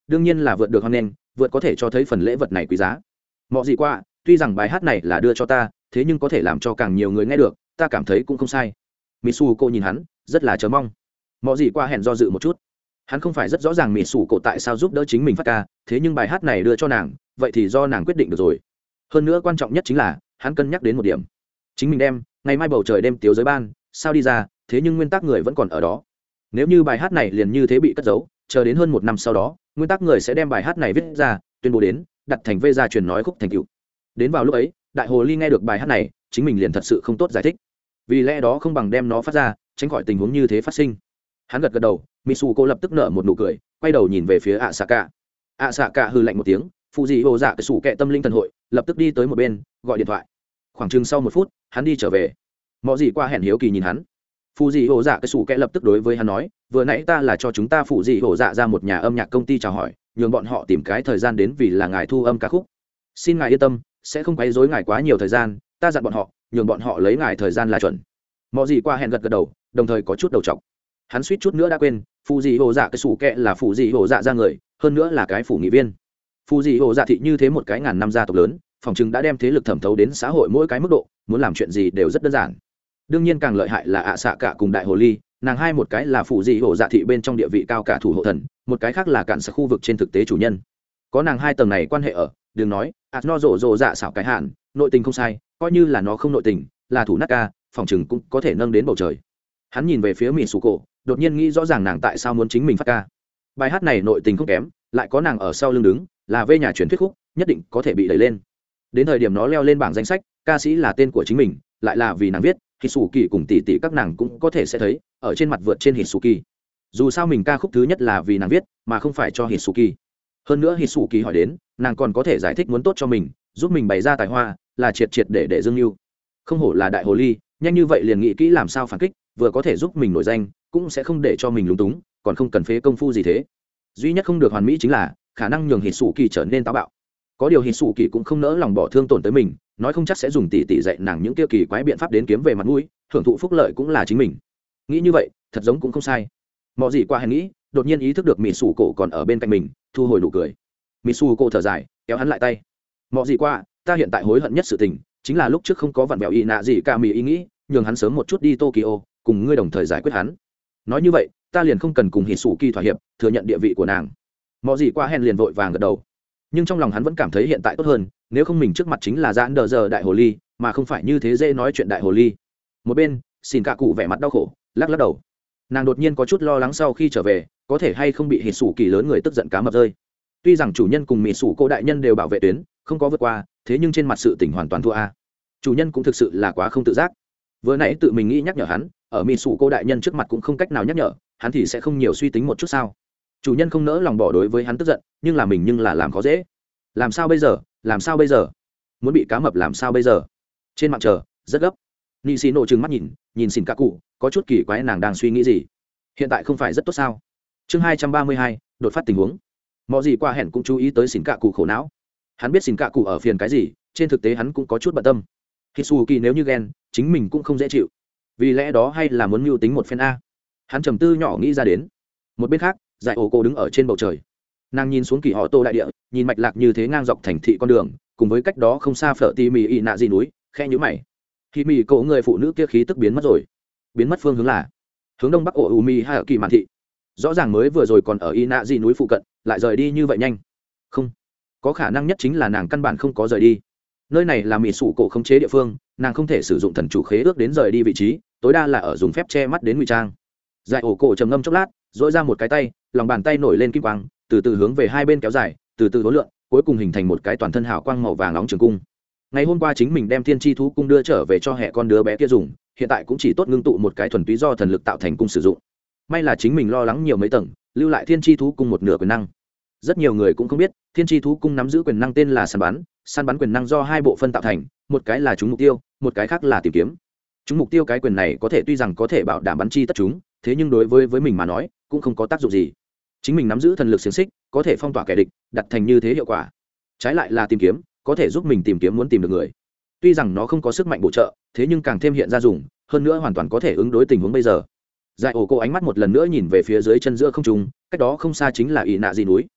đương nhiên là vượt được hoan nghênh, vượt có thể cho thấy phần lễ vật này quý giá. Mọi gì qua, tuy rằng bài hát này là đưa cho ta, thế nhưng có thể làm cho càng nhiều người nghe được, ta cảm thấy cũng không sai. Mitsuko nhìn hắn, rất là chờ mong. Mọi gì qua hẹn do dự một chút. Hắn không phải rất rõ ràng Mitsuko tại sao giúp đỡ chính mình phát ca, thế nhưng bài hát này đưa cho nàng, vậy thì do nàng quyết định được rồi. Hơn nữa quan trọng nhất chính là, hắn cân nhắc đến một điểm. Chính mình đem, ngày mai bầu trời đêm tiếu giới ban, sao đi ra, thế nhưng nguyên tắc người vẫn còn ở đó. Nếu như bài hát này liền như thế bị cất giấu, chờ đến hơn một năm sau đó, nguyên tắc người sẽ đem bài hát này viết ra, tuyên bố đến, đặt thành vê ra truyền nói khúc thành tựu. Đến vào lúc ấy, đại hồ ly nghe được bài hát này, chính mình liền thật sự không tốt giải thích. Vì lẽ đó không bằng đem nó phát ra, tránh khỏi tình huống như thế phát sinh. Hắn gật gật đầu, Mitsuko lập tức nở một nụ cười, quay đầu nhìn về phía Asaka. Asaka hừ lạnh một tiếng, phụ dị hồ dạ cái sủ kệ tâm linh thần hội, lập tức đi tới một bên, gọi điện thoại. Khoảng chừng sau một phút, hắn đi trở về. Mọi gì qua hẹn hiếu kỳ nhìn hắn. Phụ dị hồ dạ cái sủ kệ lập tức đối với hắn nói, vừa nãy ta là cho chúng ta phụ dị hồ dạ ra một nhà âm nhạc công ty chào hỏi, nhường bọn họ tìm cái thời gian đến vì là ngài thu âm ca khúc. Xin ngài yên tâm, sẽ không quấy rối ngài quá nhiều thời gian, ta dặn bọn họ, nhường bọn họ lấy ngài thời gian là chuẩn. Mọi gì qua hẹn gật gật đầu, đồng thời có chút đầu trọc. Hắn suýt chút nữa đã quên, phụ dị hồ dạ cái sủ kệ là phụ dị hồ dạ ra người, hơn nữa là cái phủ nghị viên. Phụ dị hồ dạ thị như thế một cái ngàn năm gia tộc lớn, phòng chừng đã đem thế lực thẩm thấu đến xã hội mỗi cái mức độ, muốn làm chuyện gì đều rất đơn giản. Đương nhiên càng lợi hại là ạ xạ cả cùng đại hồ ly, nàng hai một cái là phụ dị hồ dạ thị bên trong địa vị cao cả thủ hộ thần, một cái khác là cản sở khu vực trên thực tế chủ nhân. Có nàng hai tầng này quan hệ ở, đừng nói nó rộ rộ dạ xảo cái hạn, nội tình không sai, coi như là nó không nội tình, là thủ nát ca, phòng chừng cũng có thể nâng đến bầu trời. Hắn nhìn về phía Mitsuko, đột nhiên nghĩ rõ ràng nàng tại sao muốn chính mình phát ca. Bài hát này nội tình không kém, lại có nàng ở sau lưng đứng, là vê nhà truyền thuyết khúc, nhất định có thể bị đẩy lên. Đến thời điểm nó leo lên bảng danh sách, ca sĩ là tên của chính mình, lại là vì nàng viết, Hitsuki cùng tỷ tỷ các nàng cũng có thể sẽ thấy, ở trên mặt vượt trên Hitsuki. Dù sao mình ca khúc thứ nhất là vì nàng viết, mà không phải cho Hitsuki. Hơn nữa Hitsuki hỏi đến, nàng còn có thể giải thích muốn tốt cho mình, giúp mình bày ra tài hoa, là triệt triệt để dương lưu. Không hổ là đại hồ ly, nhanh như vậy liền nghĩ kỹ làm sao phản kích, vừa có thể giúp mình nổi danh, cũng sẽ không để cho mình lúng túng, còn không cần phế công phu gì thế. Duy nhất không được hoàn mỹ chính là khả năng nhường Hitsuki trở nên táo bạo. Có điều Hitsuki cũng không nỡ lòng bỏ thương tổn tới mình, nói không chắc sẽ dùng tỉ dạy nàng những kia kỳ quái biện pháp đến kiếm về mặt mũi, hưởng thụ phúc lợi cũng là chính mình. Nghĩ như vậy, thật giống cũng không sai. Mọi gì qua hẹn nghĩ, đột nhiên ý thức được Mitsuko còn ở bên cạnh mình, thu hồi nụ cười. Mitsuko thở dài, kéo hắn lại tay. Mọi gì qua, ta hiện tại hối hận nhất sự tình, chính là lúc trước không có vặn vẹo ý nạ gì cả mì ý nghĩ, nhường hắn sớm một chút đi Tokyo, cùng ngươi đồng thời giải quyết hắn. Nói như vậy, ta liền không cần cùng Hitsuki thỏa hiệp, thừa nhận địa vị của nàng. Mọi gì qua hẹn liền vội vàng gật đầu. Nhưng trong lòng hắn vẫn cảm thấy hiện tại tốt hơn, nếu không mình trước mặt chính là giãn đờ giờ đại hồ ly, mà không phải như thế dễ nói chuyện đại hồ ly. Một bên, xin cả cụ vẻ mặt đau khổ, lắc lắc đầu. Nàng đột nhiên có chút lo lắng sau khi trở về, có thể hay không bị Hitsuki lớn người tức giận cá mập rơi. Tuy rằng chủ nhân cùng Mitsuko đại nhân đều bảo vệ tuyến, không có vượt qua, thế nhưng trên mặt sự tình hoàn toàn thua a. Chủ nhân cũng thực sự là quá không tự giác. Vừa nãy tự mình nghĩ nhắc nhở hắn, ở Mitsuko đại nhân trước mặt cũng không cách nào nhắc nhở, hắn thì sẽ không nhiều suy tính một chút sao? Chủ nhân không nỡ lòng bỏ đối với hắn tức giận, nhưng là mình nhưng là làm khó dễ. Làm sao bây giờ? Làm sao bây giờ? Muốn bị cá mập làm sao bây giờ? Trên mạng chờ, rất gấp. Nishino trừng mắt nhìn xin cả cụ, có chút kỳ quái nàng đang suy nghĩ gì. Hiện tại không phải rất tốt sao? Chương 232, đột phát tình huống. Mọi gì qua hẹn cũng chú ý tới xin cả cụ khổ não. Hắn biết xin cả cụ ở phiền cái gì, trên thực tế hắn cũng có chút bận tâm. Hitsuki nếu như ghen, chính mình cũng không dễ chịu. Vì lẽ đó hay là muốn mưu tính một phen a. Hắn trầm tư nhỏ nghĩ ra đến. Một bên khác, Giải Ổ Cô đứng ở trên bầu trời. Nàng nhìn xuống kỳ họ Tô đại địa, nhìn mạch lạc như thế ngang dọc thành thị con đường, cùng với cách đó không xa Phở Tì Mì ị nạ gì núi, khe nhíu mày. Khi mì cậu người phụ nữ kia khí tức biến mất rồi. Biến mất phương hướng là hướng đông bắc ổ Umi hay ở kỳ mạn thị. Rõ ràng mới vừa rồi còn ở ị nạ gì núi phụ cận, lại rời đi như vậy nhanh. Không, có khả năng nhất chính là nàng căn bản không có rời đi. Nơi này là mì sủ cổ khống chế địa phương, nàng không thể sử dụng thần chủ khế ước đến rời đi vị trí, tối đa là ở dùng phép che mắt đến ngụy trang. Giải Ổ Cổ trầm ngâm chốc lát, dỗi ra một cái tay, lòng bàn tay nổi lên kim quang, từ từ hướng về hai bên kéo dài, từ từ hối lượng, cuối cùng hình thành một cái toàn thân hào quang màu vàng nóng trường cung. Ngày hôm qua chính mình đem thiên chi thú cung đưa trở về cho hệ con đứa bé kia dùng, hiện tại cũng chỉ tốt ngưng tụ một cái thuần túy do thần lực tạo thành cung sử dụng. May là chính mình lo lắng nhiều mấy tầng, lưu lại thiên chi thú cung một nửa quyền năng. Rất nhiều người cũng không biết, thiên chi thú cung nắm giữ quyền năng tên là săn bắn quyền năng do hai bộ phân tạo thành, một cái là trúng mục tiêu, một cái khác là tìm kiếm. Trúng mục tiêu cái quyền này có thể tuy rằng có thể bảo đảm bắn chi tất chúng, thế nhưng đối với mình mà nói cũng không có tác dụng gì. Chính mình nắm giữ thần lực xiềng xích, có thể phong tỏa kẻ địch, đặt thành như thế hiệu quả. Trái lại là tìm kiếm, có thể giúp mình tìm kiếm muốn tìm được người. Tuy rằng nó không có sức mạnh bổ trợ, thế nhưng càng thêm hiện ra dùng, hơn nữa hoàn toàn có thể ứng đối tình huống bây giờ. Giải Ổ Cô ánh mắt một lần nữa nhìn về phía dưới chân giữa không trung, cách đó không xa chính là ỷ nạ gì núi.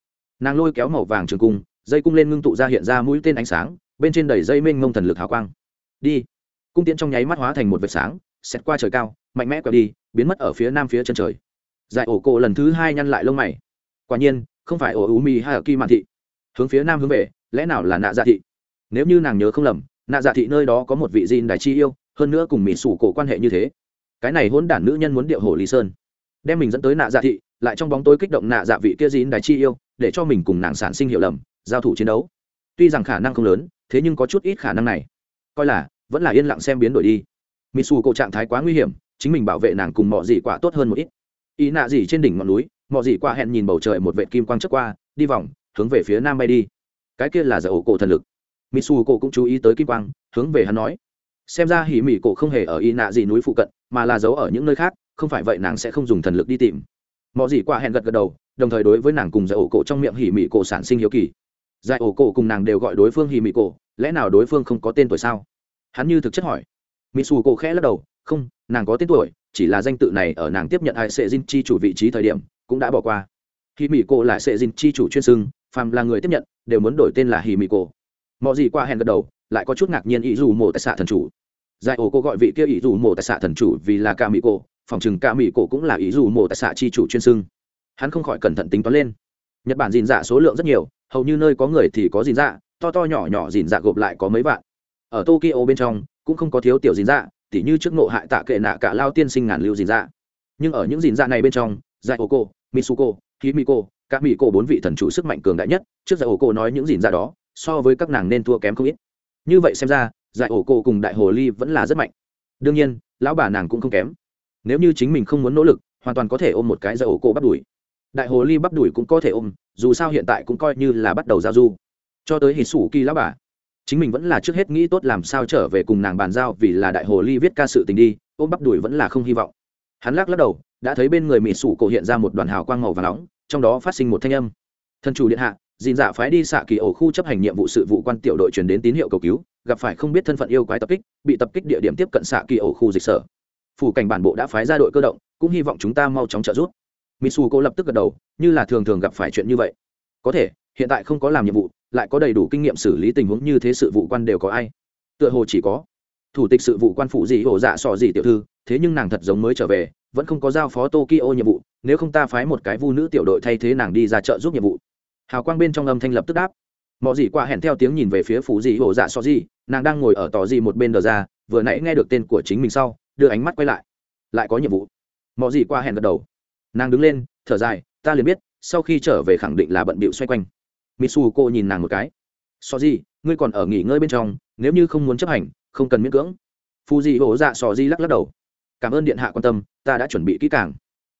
nàng lôi kéo màu vàng trường cung, dây cung lên ngưng tụ ra hiện ra mũi tên ánh sáng, bên trên đầy dây mênh mông thần lực hào quang. Đi. Cung tiễn trong nháy mắt hóa thành một vệt sáng, xẹt qua trời cao, mạnh mẽ quẹo đi, biến mất ở phía nam phía chân trời. Giải ổ cổ lần thứ hai nhăn lại lông mày. Quả nhiên không phải ổ umi hay ở kim mạn thị, hướng phía nam hướng về, lẽ nào là nạ dạ thị? Nếu như nàng nhớ không lầm, nạ dạ thị nơi đó có một vị Jin đại chi yêu, hơn nữa cùng mỹ sủ cổ quan hệ như thế. Cái này hỗn đản nữ nhân muốn điệu hổ lý sơn, đem mình dẫn tới nạ dạ thị, lại trong bóng tối kích động nạ dạ vị kia Jin đại chi yêu, để cho mình cùng nàng sản sinh hiểu lầm, giao thủ chiến đấu. Tuy rằng khả năng không lớn, thế nhưng có chút ít khả năng này, coi là vẫn là yên lặng xem biến đổi đi. Mỹ sủ cổ trạng thái quá nguy hiểm, chính mình bảo vệ nàng cùng mọi gì quả tốt hơn một ít. Ý nạ gì trên đỉnh ngọn núi, mọi gì quả hẹn nhìn bầu trời một vệt kim quang chớp qua, đi vòng hướng về phía nam bay đi. Cái kia là giải ổ cổ thần lực. Mitsu cổ cũng chú ý tới kim quang, hướng về hắn nói, xem ra hỉ mỉ cổ không hề ở y nạ gì núi phụ cận, mà là giấu ở những nơi khác, không phải vậy nàng sẽ không dùng thần lực đi tìm. Mọi gì quả hẹn gật gật đầu, đồng thời đối với nàng cùng giải ổ cổ trong miệng hỉ mỉ cổ sản sinh hiếu kỳ. Giải ổ cổ cùng nàng đều gọi đối phương hỉ mỉ cổ, lẽ nào đối phương không có tên tuổi sao? Hắn như thực chất hỏi. Mitsu cổ khẽ lắc đầu, không, nàng có tên tuổi, chỉ là danh tự này ở nàng tiếp nhận ai sẽ Jin chi chủ vị trí thời điểm cũng đã bỏ qua. Hỉ mỉ cổ là sẽ Jin chi chủ chuyên xưng, phàm là người tiếp nhận đều muốn đổi tên là hỉ mỉ cổ. Mọi gì qua hẹn gật đầu, lại có chút ngạc nhiên ý dù mộ tại xạ thần chủ. Giải ổ cô gọi vị kia ý dù mộ tại xạ thần chủ vì là ca mỹ cổ, phòng chừng ca mỹ cổ cũng là ý dù mộ tại xạ chi chủ chuyên xưng. Hắn không khỏi cẩn thận tính toán lên. Nhật Bản dìn dạ số lượng rất nhiều, hầu như nơi có người thì có dìn dạ, to to nhỏ nhỏ dìn dạ gộp lại có mấy vạn. Ở Tokyo bên trong cũng không có thiếu tiểu dìn dạ, tỉ như trước ngộ hại tạ kệ nạ cả lao tiên sinh ngàn lưu dìn dạ. Nhưng ở những dìn dạ này bên trong, Giải ổ cô, Mitsuko, Himiko, ca mỹ cổ bốn vị thần chủ sức mạnh cường đại nhất, trước Giải ổ cô nói những dìn dạ đó so với các nàng nên thua kém không ít. Như vậy xem ra Giải ổ cô cùng đại hồ ly vẫn là rất mạnh. Đương nhiên lão bà nàng cũng không kém, nếu như chính mình không muốn nỗ lực hoàn toàn có thể ôm một cái Giải ổ cô bắt đuổi. Đại hồ ly bắt đuổi cũng có thể ôm, dù sao hiện tại cũng coi như là bắt đầu giao du. Cho tới hít sủ kỳ lão bà, chính mình vẫn là trước hết nghĩ tốt làm sao trở về cùng nàng bàn giao, vì là đại hồ ly viết ca sự tình đi, ôm bắt đuổi vẫn là không hy vọng. Hắn lắc đầu, đã thấy bên người mỹ sủ cổ hiện ra một đoàn hào quang màu vàng nóng, trong đó phát sinh một thanh âm. Thần chủ điện hạ, dìn dạ phái đi xạ kỳ ổ khu chấp hành nhiệm vụ sự vụ quan tiểu đội truyền đến tín hiệu cầu cứu, gặp phải không biết thân phận yêu quái tập kích, bị tập kích địa điểm tiếp cận xạ kỳ ổ khu dịch sở. Phủ cảnh bản bộ đã phái ra đội cơ động, cũng hy vọng chúng ta mau chóng trợ giúp. Mitsuko lập tức gật đầu, như là thường thường gặp phải chuyện như vậy. Có thể hiện tại không có làm nhiệm vụ, lại có đầy đủ kinh nghiệm xử lý tình huống như thế, sự vụ quan đều có ai? Tựa hồ chỉ có thủ tịch sự vụ quan phụ gì ổ dạ sò gì tiểu thư, thế nhưng nàng thật giống mới trở về, vẫn không có giao phó Tokyo nhiệm vụ, nếu không ta phái một cái vu nữ tiểu đội thay thế nàng đi ra trợ giúp nhiệm vụ. Hào quang bên trong âm thanh lập tức đáp. Mọi gì qua hẹn theo tiếng nhìn về phía phụ dị hồ dạ so gì, nàng đang ngồi ở tỏ gì một bên đờ ra, vừa nãy nghe được tên của chính mình sau đưa ánh mắt quay lại có nhiệm vụ. Mọi gì qua hẹn gật đầu, nàng đứng lên thở dài, ta liền biết sau khi trở về khẳng định là bận bịu xoay quanh. Mitsuko nhìn nàng một cái, so gì ngươi còn ở nghỉ ngơi bên trong, nếu như không muốn chấp hành không cần miễn cưỡng. Phụ dị hồ dạ so gì lắc lắc đầu, cảm ơn điện hạ quan tâm, ta đã chuẩn bị kỹ càng.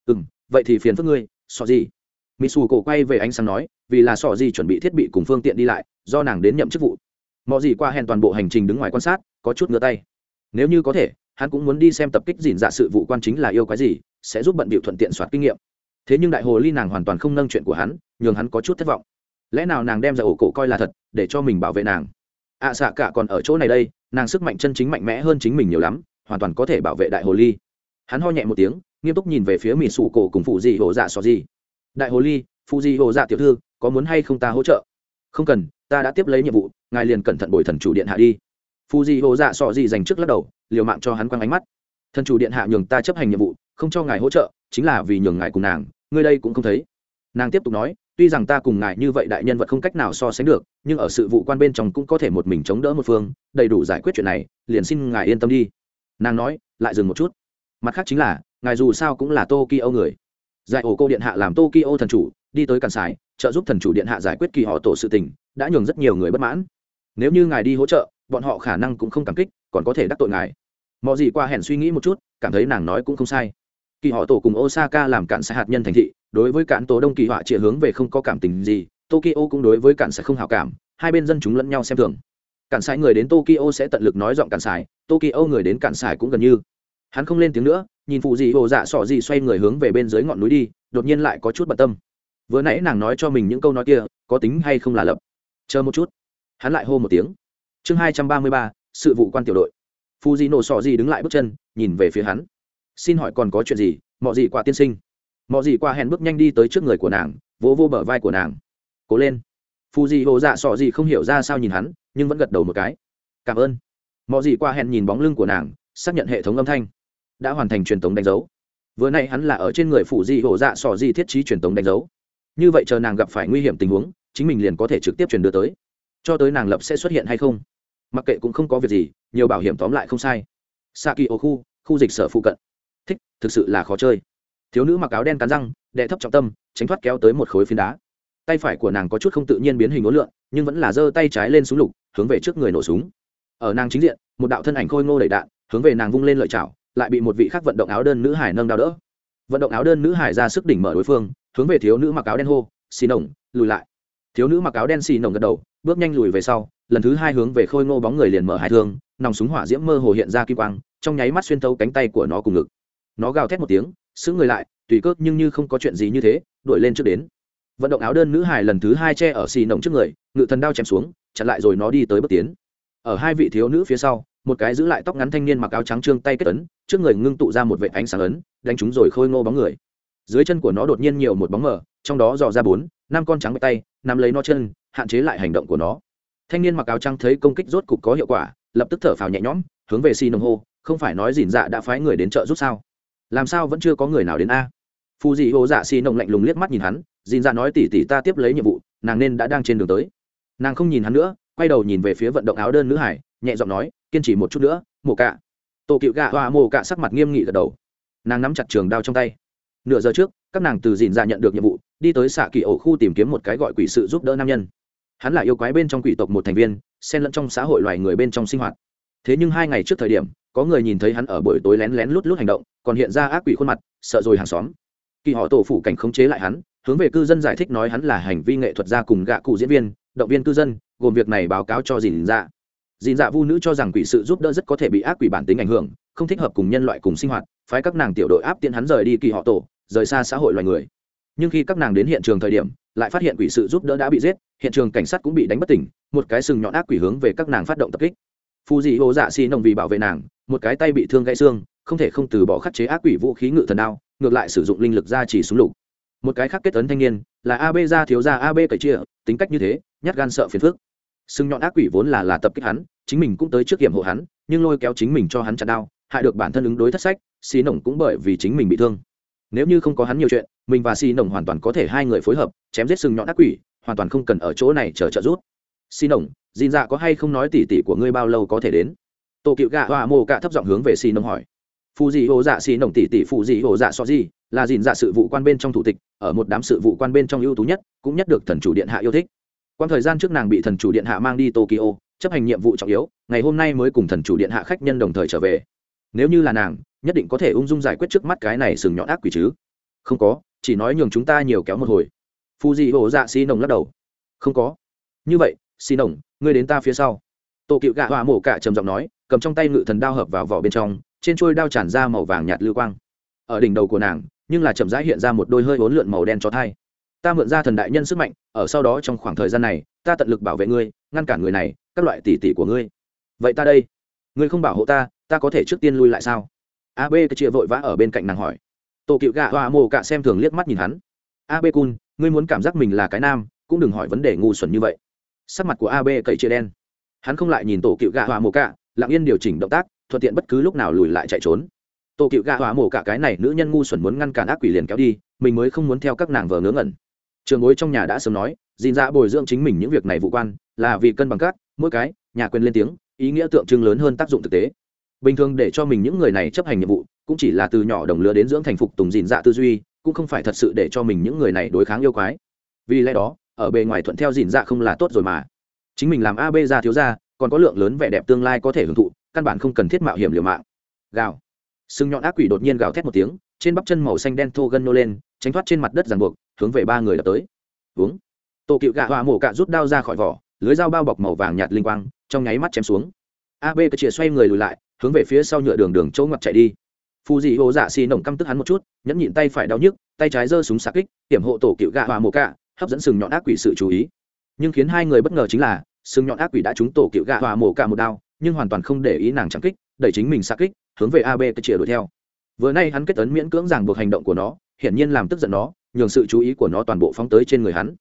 Vậy thì phiền phức ngươi, so gì. Mitsuko quay về ánh sáng nói, vì là sọ gì chuẩn bị thiết bị cùng phương tiện đi lại, do nàng đến nhậm chức vụ. Mọi gì qua hẹn toàn bộ hành trình đứng ngoài quan sát, có chút ngửa tay. Nếu như có thể, hắn cũng muốn đi xem tập kích dìn dạ sự vụ quan chính là yêu cái gì, sẽ giúp bận bịu thuận tiện soạt kinh nghiệm. Thế nhưng đại hồ ly nàng hoàn toàn không nâng chuyện của hắn, nhường hắn có chút thất vọng. Lẽ nào nàng đem ra ổ cổ coi là thật, để cho mình bảo vệ nàng? Xạ cả còn ở chỗ này đây, nàng sức mạnh chân chính mạnh mẽ hơn chính mình nhiều lắm, hoàn toàn có thể bảo vệ đại hồ ly. Hắn ho nhẹ một tiếng, nghiêm túc nhìn về phía Mitsuko cùng phụ dị hồ dạ sọ gì. Đại hồ ly, phụ dị hồ dạ tiểu thư, có muốn hay không ta hỗ trợ? Không cần, ta đã tiếp lấy nhiệm vụ, ngài liền cẩn thận bồi thần chủ điện hạ đi. Phụ dị hồ dạ sọ gì dành trước lắc đầu, liều mạng cho hắn quăng ánh mắt. Thần chủ điện hạ nhường ta chấp hành nhiệm vụ, không cho ngài hỗ trợ, chính là vì nhường ngài cùng nàng, ngươi đây cũng không thấy. Nàng tiếp tục nói, tuy rằng ta cùng ngài như vậy đại nhân vật không cách nào so sánh được, nhưng ở sự vụ quan bên trong cũng có thể một mình chống đỡ một phương, đầy đủ giải quyết chuyện này, liền xin ngài yên tâm đi. Nàng nói, lại dừng một chút. Mặt khác chính là, ngài dù sao cũng là Tokyo người. Giải ổ cô điện hạ làm Tokyo thần chủ, đi tới Càn Sải, trợ giúp thần chủ điện hạ giải quyết kỳ họ tổ sự tình, đã nhường rất nhiều người bất mãn. Nếu như ngài đi hỗ trợ, bọn họ khả năng cũng không cảm kích, còn có thể đắc tội ngài. Mọi gì qua hẹn suy nghĩ một chút, cảm thấy nàng nói cũng không sai. Kỳ họ tổ cùng Osaka làm Càn Sải hạt nhân thành thị, đối với Càn tổ Đông Kỳ họa chỉ hướng về không có cảm tình gì, Tokyo cũng đối với Càn Sải không hảo cảm, hai bên dân chúng lẫn nhau xem thường. Càn Sải người đến Tokyo sẽ tận lực nói giọng Càn Sải, Tokyo người đến Càn Sải cũng gần như. Hắn không lên tiếng nữa, nhìn phụ dị hồ dạ sọ gì xoay người hướng về bên dưới ngọn núi đi, đột nhiên lại có chút bận tâm. Vừa nãy nàng nói cho mình những câu nói kia có tính hay không là lập. Chờ một chút, hắn lại hô một tiếng. Chương 233, sự vụ quan tiểu đội. Phụ dị nổ sọ gì đứng lại bước chân, nhìn về phía hắn. Xin hỏi còn có chuyện gì? Mọi gì qua tiên sinh. Mọi gì qua hẹn bước nhanh đi tới trước người của nàng, vỗ vỗ bờ vai của nàng. cố lên. Phù dị hồ dạ sọ gì không hiểu ra sao nhìn hắn, nhưng vẫn gật đầu một cái. Cảm ơn. Mọi gì qua hẹn nhìn bóng lưng của nàng, xác nhận hệ thống âm thanh đã hoàn thành truyền tống đánh dấu. Vừa nãy hắn là ở trên người phù dị hồ dạ sọ gì thiết trí truyền tống đánh dấu. Như vậy chờ nàng gặp phải nguy hiểm tình huống, chính mình liền có thể trực tiếp truyền đưa tới. Cho tới nàng lập sẽ xuất hiện hay không, mặc kệ cũng không có việc gì, nhiều bảo hiểm tóm lại không sai. Sa kỳ ô khu dịch sở phụ cận. Thích, thực sự là khó chơi. Thiếu nữ mặc áo đen cắn răng, đệ thấp trọng tâm, tránh thoát kéo tới một khối phiến đá. Tay phải của nàng có chút không tự nhiên biến hình uốn lượn, nhưng vẫn là giơ tay trái lên súng lục, hướng về trước người nổ súng. Ở nàng chính diện, một đạo thân ảnh khôi ngô đẩy đạn, hướng về nàng vung lên lợi chảo, lại bị một vị khác vận động áo đơn nữ hải nâng đao đỡ. Vận động áo đơn nữ hải ra sức đỉnh mở đối phương, hướng về thiếu nữ mặc áo đen hô, "Xì nồng, lùi lại." Thiếu nữ mặc áo đen xì nồng gật đầu, bước nhanh lùi về sau, lần thứ hai hướng về khôi ngô bóng người liền mở hai thương, nòng súng hỏa diễm mơ hồ hiện ra kim quang, trong nháy mắt xuyên thấu cánh tay của nó cùng ngực. Nó gào thét một tiếng, sững người lại, tùy cước nhưng như không có chuyện gì như thế, đuổi lên trước đến. Vận động áo đơn nữ hải lần thứ hai che ở xì nồng trước người, ngự thần đao chém xuống, chặn lại rồi nó đi tới bước tiến. Ở hai vị thiếu nữ phía sau, một cái giữ lại tóc ngắn thanh niên mặc áo trắng trương tay kết ấn, trước người ngưng tụ ra một vệt ánh sáng ấn, đánh trúng rồi khôi ngô bóng người. Dưới chân của nó đột nhiên nhiều một bóng mờ, trong đó dò ra 4-5 con trắng bạch tay, nắm lấy nó chân, hạn chế lại hành động của nó. Thanh niên mặc áo trắng thấy công kích rốt cục có hiệu quả, lập tức thở phào nhẹ nhõm, hướng về xì nồng hô, không phải nói dìn dạ đã phái người đến trợ giúp sao? Làm sao vẫn chưa có người nào đến a? Phù dị hồ dạ xì nồng lạnh lùng liếc mắt nhìn hắn, dìn dạ nói tỷ tỷ ta tiếp lấy nhiệm vụ, nàng nên đã đang trên đường tới. Nàng không nhìn hắn nữa, quay đầu nhìn về phía vận động áo đơn nữ hải, nhẹ giọng nói, kiên trì một chút nữa, mồ cạ. Tô cựu gạ hoa mồ cạ sắc mặt nghiêm nghị gật đầu. Nàng nắm chặt trường đao trong tay. Nửa giờ trước, các nàng từ dìn dạ nhận được nhiệm vụ, đi tới xạ kỳ ổ khu tìm kiếm một cái gọi quỷ sự giúp đỡ nam nhân. Hắn là yêu quái bên trong quỷ tộc một thành viên, xen lẫn trong xã hội loài người bên trong sinh hoạt. Thế nhưng 2 ngày trước thời điểm, có người nhìn thấy hắn ở buổi tối lén lén lút lút hành động, còn hiện ra ác quỷ khuôn mặt, sợ rồi hàng xóm. Kỳ họ tổ phủ cảnh khống chế lại hắn, hướng về cư dân giải thích nói hắn là hành vi nghệ thuật gia cùng gạ cụ diễn viên, động viên cư dân, gồm việc này báo cáo cho dìn dạ. Dìn dạ vu nữ cho rằng quỷ sự giúp đỡ rất có thể bị ác quỷ bản tính ảnh hưởng, không thích hợp cùng nhân loại cùng sinh hoạt, phái các nàng tiểu đội áp tiện hắn rời đi kỳ họ tổ, rời xa xã hội loài người. Nhưng khi các nàng đến hiện trường thời điểm, lại phát hiện quỷ sự giúp đỡ đã bị giết, hiện trường cảnh sát cũng bị đánh bất tỉnh, một cái sừng nhọn ác quỷ hướng về các nàng phát động tập kích. Phù dị hồ dạ xì nồng vì bảo vệ nàng, một cái tay bị thương gãy xương, không thể không từ bỏ khắc chế ác quỷ vũ khí ngự thần đao, ngược lại sử dụng linh lực ra chỉ súng lục. Một cái khác kết ấn thanh niên là AB gia thiếu gia AB cậy chia, tính cách như thế, nhát gan sợ phiền phức. Sừng nhọn ác quỷ vốn là tập kích hắn, chính mình cũng tới trước kiểm hộ hắn, nhưng lôi kéo chính mình cho hắn chặn đao, hại được bản thân ứng đối thất sách, xì nồng cũng bởi vì chính mình bị thương. Nếu như không có hắn nhiều chuyện, mình và xì nồng hoàn toàn có thể hai người phối hợp chém giết sừng nhọn ác quỷ, hoàn toàn không cần ở chỗ này chờ trợ giúp. Xì nồng, dìn dạ có hay không nói tỉ tỉ của ngươi bao lâu có thể đến? Tô cựu gạ hoa mồ cạ thấp giọng hướng về xì nồng hỏi. Phù dị hồ dạ xì nồng tỉ tỉ phù dị hồ dạ so gì là dìn dạ sự vụ quan bên trong thủ tịch, ở một đám sự vụ quan bên trong ưu tú nhất, cũng nhất được thần chủ điện hạ yêu thích. Quan thời gian trước nàng bị thần chủ điện hạ mang đi Tokyo chấp hành nhiệm vụ trọng yếu, ngày hôm nay mới cùng thần chủ điện hạ khách nhân đồng thời trở về. Nếu như là nàng, nhất định có thể ung dung giải quyết trước mắt cái này sừng nhọn ác quỷ chứ. Không có, chỉ nói nhường chúng ta nhiều kéo một hồi. Phù dị hồ dạ xì nồng lắc đầu. Không có. Như vậy, xì nồng, ngươi đến ta phía sau. Tô cựu gạ hỏa mổ cạ trầm giọng nói, cầm trong tay ngự thần đao hợp vào vỏ bên trong, trên chuôi đao tràn ra màu vàng nhạt lưu quang. Ở đỉnh đầu của nàng, nhưng là chậm rãi hiện ra một đôi hơi uốn lượn màu đen chó thai. Ta mượn ra thần đại nhân sức mạnh, ở sau đó trong khoảng thời gian này, ta tận lực bảo vệ ngươi, ngăn cản người này, các loại tỷ tỷ của ngươi. Vậy ta đây, ngươi không bảo hộ ta, ta có thể trước tiên lui lại sao? AB cái chia vội vã ở bên cạnh nàng hỏi. Tô cựu gạ hỏa mổ cạ xem thường liếc mắt nhìn hắn. AB cun, ngươi muốn cảm giác mình là cái nam, cũng đừng hỏi vấn đề ngu xuẩn như vậy. Sắc mặt của AB cậy chia đen. Hắn không lại nhìn tổ cựu gạ hỏa mổ cạ, lặng yên điều chỉnh động tác, thuận tiện bất cứ lúc nào lùi lại chạy trốn. Tổ cựu gạ hỏa mổ cả cái này nữ nhân ngu xuẩn muốn ngăn cản ác quỷ liền kéo đi, mình mới không muốn theo các nàng vờ ngớ ngẩn. Trường bối trong nhà đã sớm nói, dìn dạ bồi dưỡng chính mình những việc này vụ quan là vì cân bằng cát, mỗi cái nhà quyền lên tiếng, ý nghĩa tượng trưng lớn hơn tác dụng thực tế. Bình thường để cho mình những người này chấp hành nhiệm vụ, cũng chỉ là từ nhỏ đồng lứa đến dưỡng thành phục tùng dìn dạ tư duy, cũng không phải thật sự để cho mình những người này đối kháng yêu quái. Vì lẽ đó, ở bề ngoài thuận theo dìn dạ không là tốt rồi mà. Chính mình làm AB gia thiếu gia, còn có lượng lớn vẻ đẹp tương lai có thể hưởng thụ, căn bản không cần thiết mạo hiểm liều mạng. Gào. Sừng nhọn ác quỷ đột nhiên gào thét một tiếng, trên bắp chân màu xanh đen thô gân nô lên, tránh thoát trên mặt đất ràng buộc, hướng về ba người đập tới. Uống. Tô cựu gạ hỏa mổ cạ rút đao ra khỏi vỏ, lưới dao bao bọc màu vàng nhạt linh quang, trong nháy mắt chém xuống. AB cái chìa xoay người lùi lại, hướng về phía sau nhựa đường chỗ ngoặt chạy đi. Phù dị hồ dạ xì nồng căm tức hắn một chút, nhẫn nhịn tay phải đau nhức, tay trái giơ súng xạ kích, tiểm hộ tổ cựu gạ hỏa mổ cạ, hấp dẫn sừng nhọn ác quỷ sự chú ý. Nhưng khiến hai người bất ngờ chính là, sừng nhọn ác quỷ đã trúng tổ cựu gạ hỏa mổ cạ một đao, nhưng hoàn toàn không để ý nàng chẳng kích, đẩy chính mình xạ kích, hướng về AB cái chìa đuổi theo. Vừa nay hắn kết ấn miễn cưỡng ràng buộc hành động của nó, hiển nhiên làm tức giận nó, nhường sự chú ý của nó toàn bộ phóng tới trên người hắn.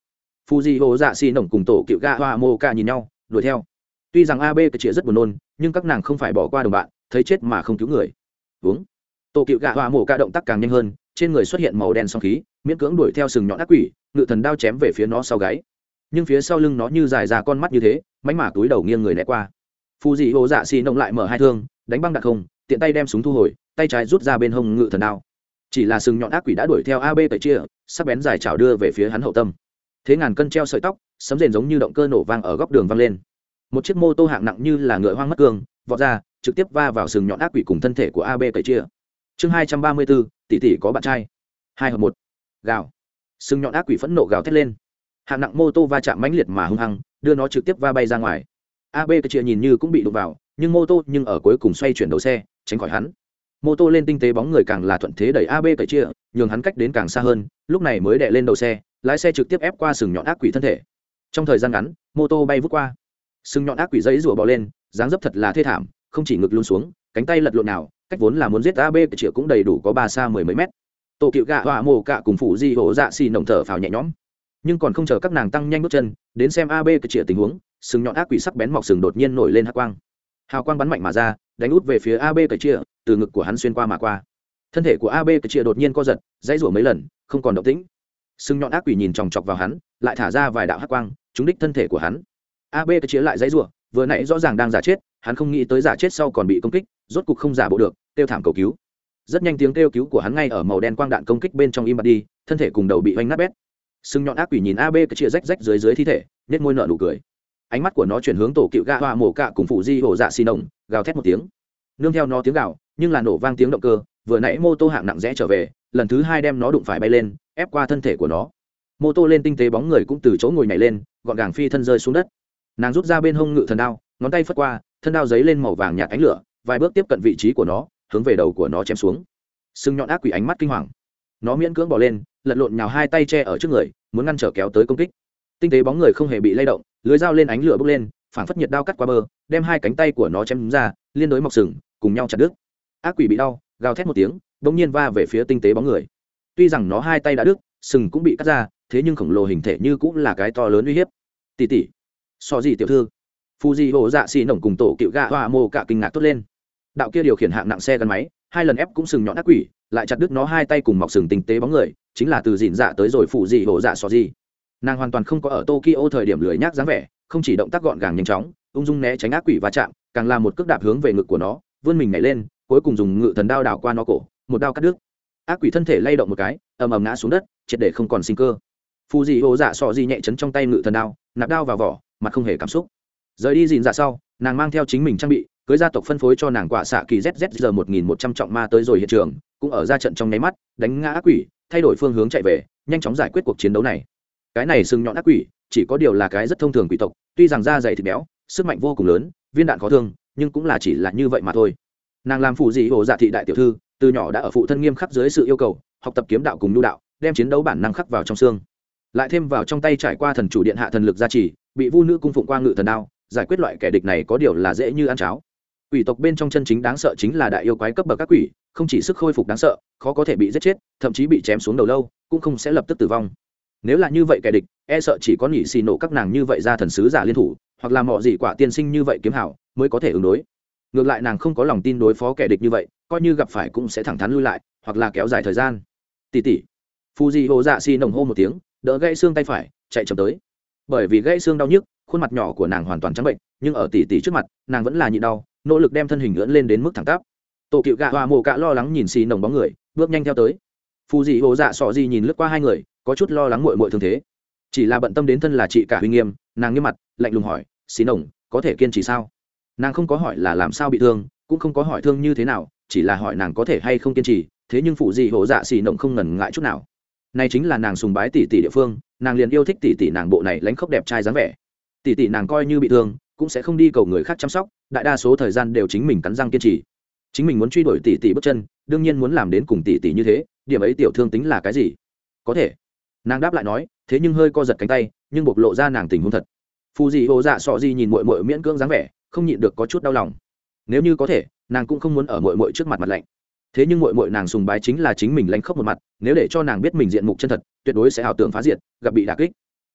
Fuji hồ dạ xì nồng cùng tổ cựu gạ hoa mô ca nhìn nhau đuổi theo. Tuy rằng ab cái chĩa rất buồn nôn, nhưng các nàng không phải bỏ qua đồng bạn, thấy chết mà không cứu người. Uống. Tổ cựu gạ hoa mô ca động tác càng nhanh hơn, trên người xuất hiện màu đen song khí, miễn cưỡng đuổi theo sừng nhọn ác quỷ, ngự thần đao chém về phía nó sau gáy. Nhưng phía sau lưng nó như dài ra con mắt như thế, mánh mả túi đầu nghiêng người né qua. Fuji hồ dạ xì nồng lại mở hai thương, đánh băng đạn không, tiện tay đem súng thu hồi, tay trái rút ra bên hông ngự thần đao. Chỉ là sừng nhọn ác quỷ đã đuổi theo ab tẩy chia, sắc bén dài chảo đưa về phía hắn hậu tâm. Thế ngàn cân treo sợi tóc, sấm rền giống như động cơ nổ vang ở góc đường vang lên. Một chiếc mô tô hạng nặng như là ngựa hoang mất cương vọt ra, trực tiếp va vào sừng nhọn ác quỷ cùng thân thể của ab tẩy chia. Chương 234, tỷ tỷ có bạn trai. 2 hợp 1. Gào. Sừng nhọn ác quỷ phẫn nộ gào thét lên. Hạng nặng mô tô va chạm mãnh liệt mà hung hăng, đưa nó trực tiếp va bay ra ngoài. ab tẩy chia nhìn như cũng bị đụng vào, nhưng mô tô ở cuối cùng xoay chuyển đầu xe, tránh khỏi hắn. Mô tô lên tinh tế bóng người càng là thuận thế đẩy ab tẩy chia, nhường hắn cách đến càng xa hơn, lúc này mới đè lên đầu xe, lái xe trực tiếp ép qua sừng nhọn ác quỷ thân thể. Trong thời gian ngắn, mô tô bay vút qua, sừng nhọn ác quỷ giấy rủa bò lên, dáng dấp thật là thê thảm, không chỉ ngực luôn xuống, cánh tay lật lộn nào, cách vốn là muốn giết ab tẩy chia cũng đầy đủ có ba xa mười mấy mét. Tổ cựu gạ họa mồ cạ cùng phụ di hổ dạ xì nồng thở phào nhẹ nhõm, nhưng còn không chờ các nàng tăng nhanh bước chân đến xem ab tẩy chia tình huống, sừng nhọn ác quỷ sắc bén mọc sừng đột nhiên nổi lên hắc quang, hào quang bắn mạnh mà ra, đánh út về phía ab tẩy chia, từ ngực của hắn xuyên qua mà qua. Thân thể của ab tẩy chia đột nhiên co giật, dãy rủa mấy lần, không còn động tĩnh. Sừng nhọn ác quỷ nhìn chòng chọc vào hắn, lại thả ra vài đạo hắc quang, trúng đích thân thể của hắn. ab tẩy chia lại dãy rủa, vừa nãy rõ ràng đang giả chết, hắn không nghĩ tới giả chết sau còn bị công kích, rốt cục không giả bộ được, kêu thảm cầu cứu. Rất nhanh tiếng kêu cứu của hắn ngay ở màu đen quang đạn công kích bên trong im bặt đi, thân thể cùng đầu bị hoành nát bét. Sừng nhọn ác quỷ nhìn ab tẩy chia rách rách dưới thi thể, nhếch môi nở nụ cười. Ánh mắt của nó chuyển hướng tổ cựu gạ hoa mổ cạ cùng phụ di hổ dạ xì nồng, gào thét một tiếng. Nương theo nó tiếng gào, nhưng là nổ vang tiếng động cơ, vừa nãy mô tô hạng nặng rẽ trở về, lần thứ hai đem nó đụng phải bay lên, ép qua thân thể của nó. Mô tô lên tinh tế bóng người cũng từ chỗ ngồi nhảy lên, gọn gàng phi thân rơi xuống đất. Nàng rút ra bên hông ngự thần đao, ngón tay phất qua, thân đao giấy lên màu vàng nhạt ánh lửa, vài bước tiếp cận vị trí của nó, hướng về đầu của nó chém xuống. Sừng nhọn ác quỷ ánh mắt kinh hoàng, nó miễn cưỡng bỏ lên, lật lộn nhào hai tay che ở trước người, muốn ngăn trở kéo tới công kích. Tinh tế bóng người không hề bị lay động, lưới dao lên ánh lửa bốc lên, phảng phất nhiệt đao cắt qua bờ, đem hai cánh tay của nó chém ra, liên đối mọc sừng, cùng nhau chặt đứt. Ác quỷ bị đau, gào thét một tiếng, bỗng nhiên va về phía tinh tế bóng người. Tuy rằng nó hai tay đã đứt, sừng cũng bị cắt ra, thế nhưng khổng lồ hình thể như cũng là cái to lớn uy hiếp. Tỷ tỷ, so gì tiểu thư? Fuji hồ dạ xì nồng cùng tổ cựu gạ hoa mô cả kinh ngạc tốt lên. Đạo kia điều khiển hạng nặng xe gắn máy, hai lần ép cũng sừng nhọn ác quỷ, lại chặt đứt nó hai tay cùng mọc sừng tinh tế bóng người, chính là từ dịn dạ tới rồi Fuji hồ dạ so gì. Nàng hoàn toàn không có ở Tokyo thời điểm lười nhác dáng vẻ, không chỉ động tác gọn gàng nhanh chóng, ung dung né tránh ác quỷ va chạm, càng làm một cước đạp hướng về ngực của nó, vươn mình nhảy lên, cuối cùng dùng ngự thần đao đảo qua nó cổ, một đao cắt đứt. Ác quỷ thân thể lay động một cái, ầm ầm ngã xuống đất, triệt để không còn sinh cơ. Fuji hồ dạ sọ gì nhẹ chấn trong tay ngự thần đao, nạp đao vào vỏ, mặt không hề cảm xúc. Rời đi dịn dạ sau, nàng mang theo chính mình trang bị, cưới gia tộc phân phối cho nàng quả xạ kỳ ZZR 1100 trọng ma tới rồi hiện trường, cũng ở ra trận trong nháy mắt, đánh ngã ác quỷ, thay đổi phương hướng chạy về, nhanh chóng giải quyết cuộc chiến đấu này. Cái này sừng nhọn ác quỷ, chỉ có điều là cái rất thông thường quỷ tộc, tuy rằng da dày thịt béo, sức mạnh vô cùng lớn, viên đạn khó thương, nhưng cũng là chỉ là như vậy mà thôi. Nàng làm phụ dị hồ dạ thị đại tiểu thư, từ nhỏ đã ở phụ thân nghiêm khắc dưới sự yêu cầu, học tập kiếm đạo cùng nhu đạo, đem chiến đấu bản năng khắc vào trong xương. Lại thêm vào trong tay trải qua thần chủ điện hạ thần lực gia trì, bị vu nữ cung phụng qua ngự thần đao, giải quyết loại kẻ địch này có điều là dễ như ăn cháo. Quỷ tộc bên trong chân chính đáng sợ chính là đại yêu quái cấp bậc các quỷ, không chỉ sức khôi phục đáng sợ, khó có thể bị giết chết, thậm chí bị chém xuống đầu lâu, cũng không sẽ lập tức tử vong. Nếu là như vậy kẻ địch, e sợ chỉ có nhị xì nổ các nàng như vậy ra thần sứ giả liên thủ, hoặc là mọ gì quả tiên sinh như vậy kiếm hảo mới có thể ứng đối. Ngược lại nàng không có lòng tin đối phó kẻ địch như vậy, coi như gặp phải cũng sẽ thẳng thắn lui lại, hoặc là kéo dài thời gian. Tỷ tỷ. Fuji hồ dạ xì nồng hô một tiếng, đỡ gãy xương tay phải, chạy chậm tới. Bởi vì gãy xương đau nhức, khuôn mặt nhỏ của nàng hoàn toàn trắng bệnh, nhưng ở tỷ tỷ trước mặt, nàng vẫn là nhịn đau, nỗ lực đem thân hình ưỡn lên đến mức thẳng tắp. Tổ cựu gạ hoa mồ cạ lo lắng nhìn xì nồng bóng người, bước nhanh theo tới. Fuji hồ dạ sọ gì nhìn lướt qua hai người, có chút lo lắng muội muội thương thế, chỉ là bận tâm đến thân là chị cả huy nghiêm, nàng nghiêm mặt lạnh lùng hỏi, xì nồng có thể kiên trì sao? Nàng không có hỏi là làm sao bị thương, cũng không có hỏi thương như thế nào, chỉ là hỏi nàng có thể hay không kiên trì. Thế nhưng phụ dị hồ dạ xì nồng không ngần ngại chút nào. Này chính là nàng sùng bái tỷ tỷ địa phương, nàng liền yêu thích tỷ tỷ nàng bộ này lánh khóc đẹp trai dáng vẻ. Tỷ tỷ nàng coi như bị thương cũng sẽ không đi cầu người khác chăm sóc, đại đa số thời gian đều chính mình cắn răng kiên trì. Chính mình muốn truy đuổi tỷ tỷ bước chân, đương nhiên muốn làm đến cùng tỷ tỷ như thế, điểm ấy tiểu thương tính là cái gì? Có thể. Nàng đáp lại nói, thế nhưng hơi co giật cánh tay, nhưng bộc lộ ra nàng tình huống thật. Phụ dị hồ dạ sọ gì nhìn muội muội miễn cưỡng dáng vẻ, không nhịn được có chút đau lòng. Nếu như có thể, nàng cũng không muốn ở muội muội trước mặt mặt lạnh. Thế nhưng muội muội nàng sùng bái chính là chính mình lánh khóc một mặt, nếu để cho nàng biết mình diện mục chân thật, tuyệt đối sẽ ảo tưởng phá diệt, gặp bị đả kích.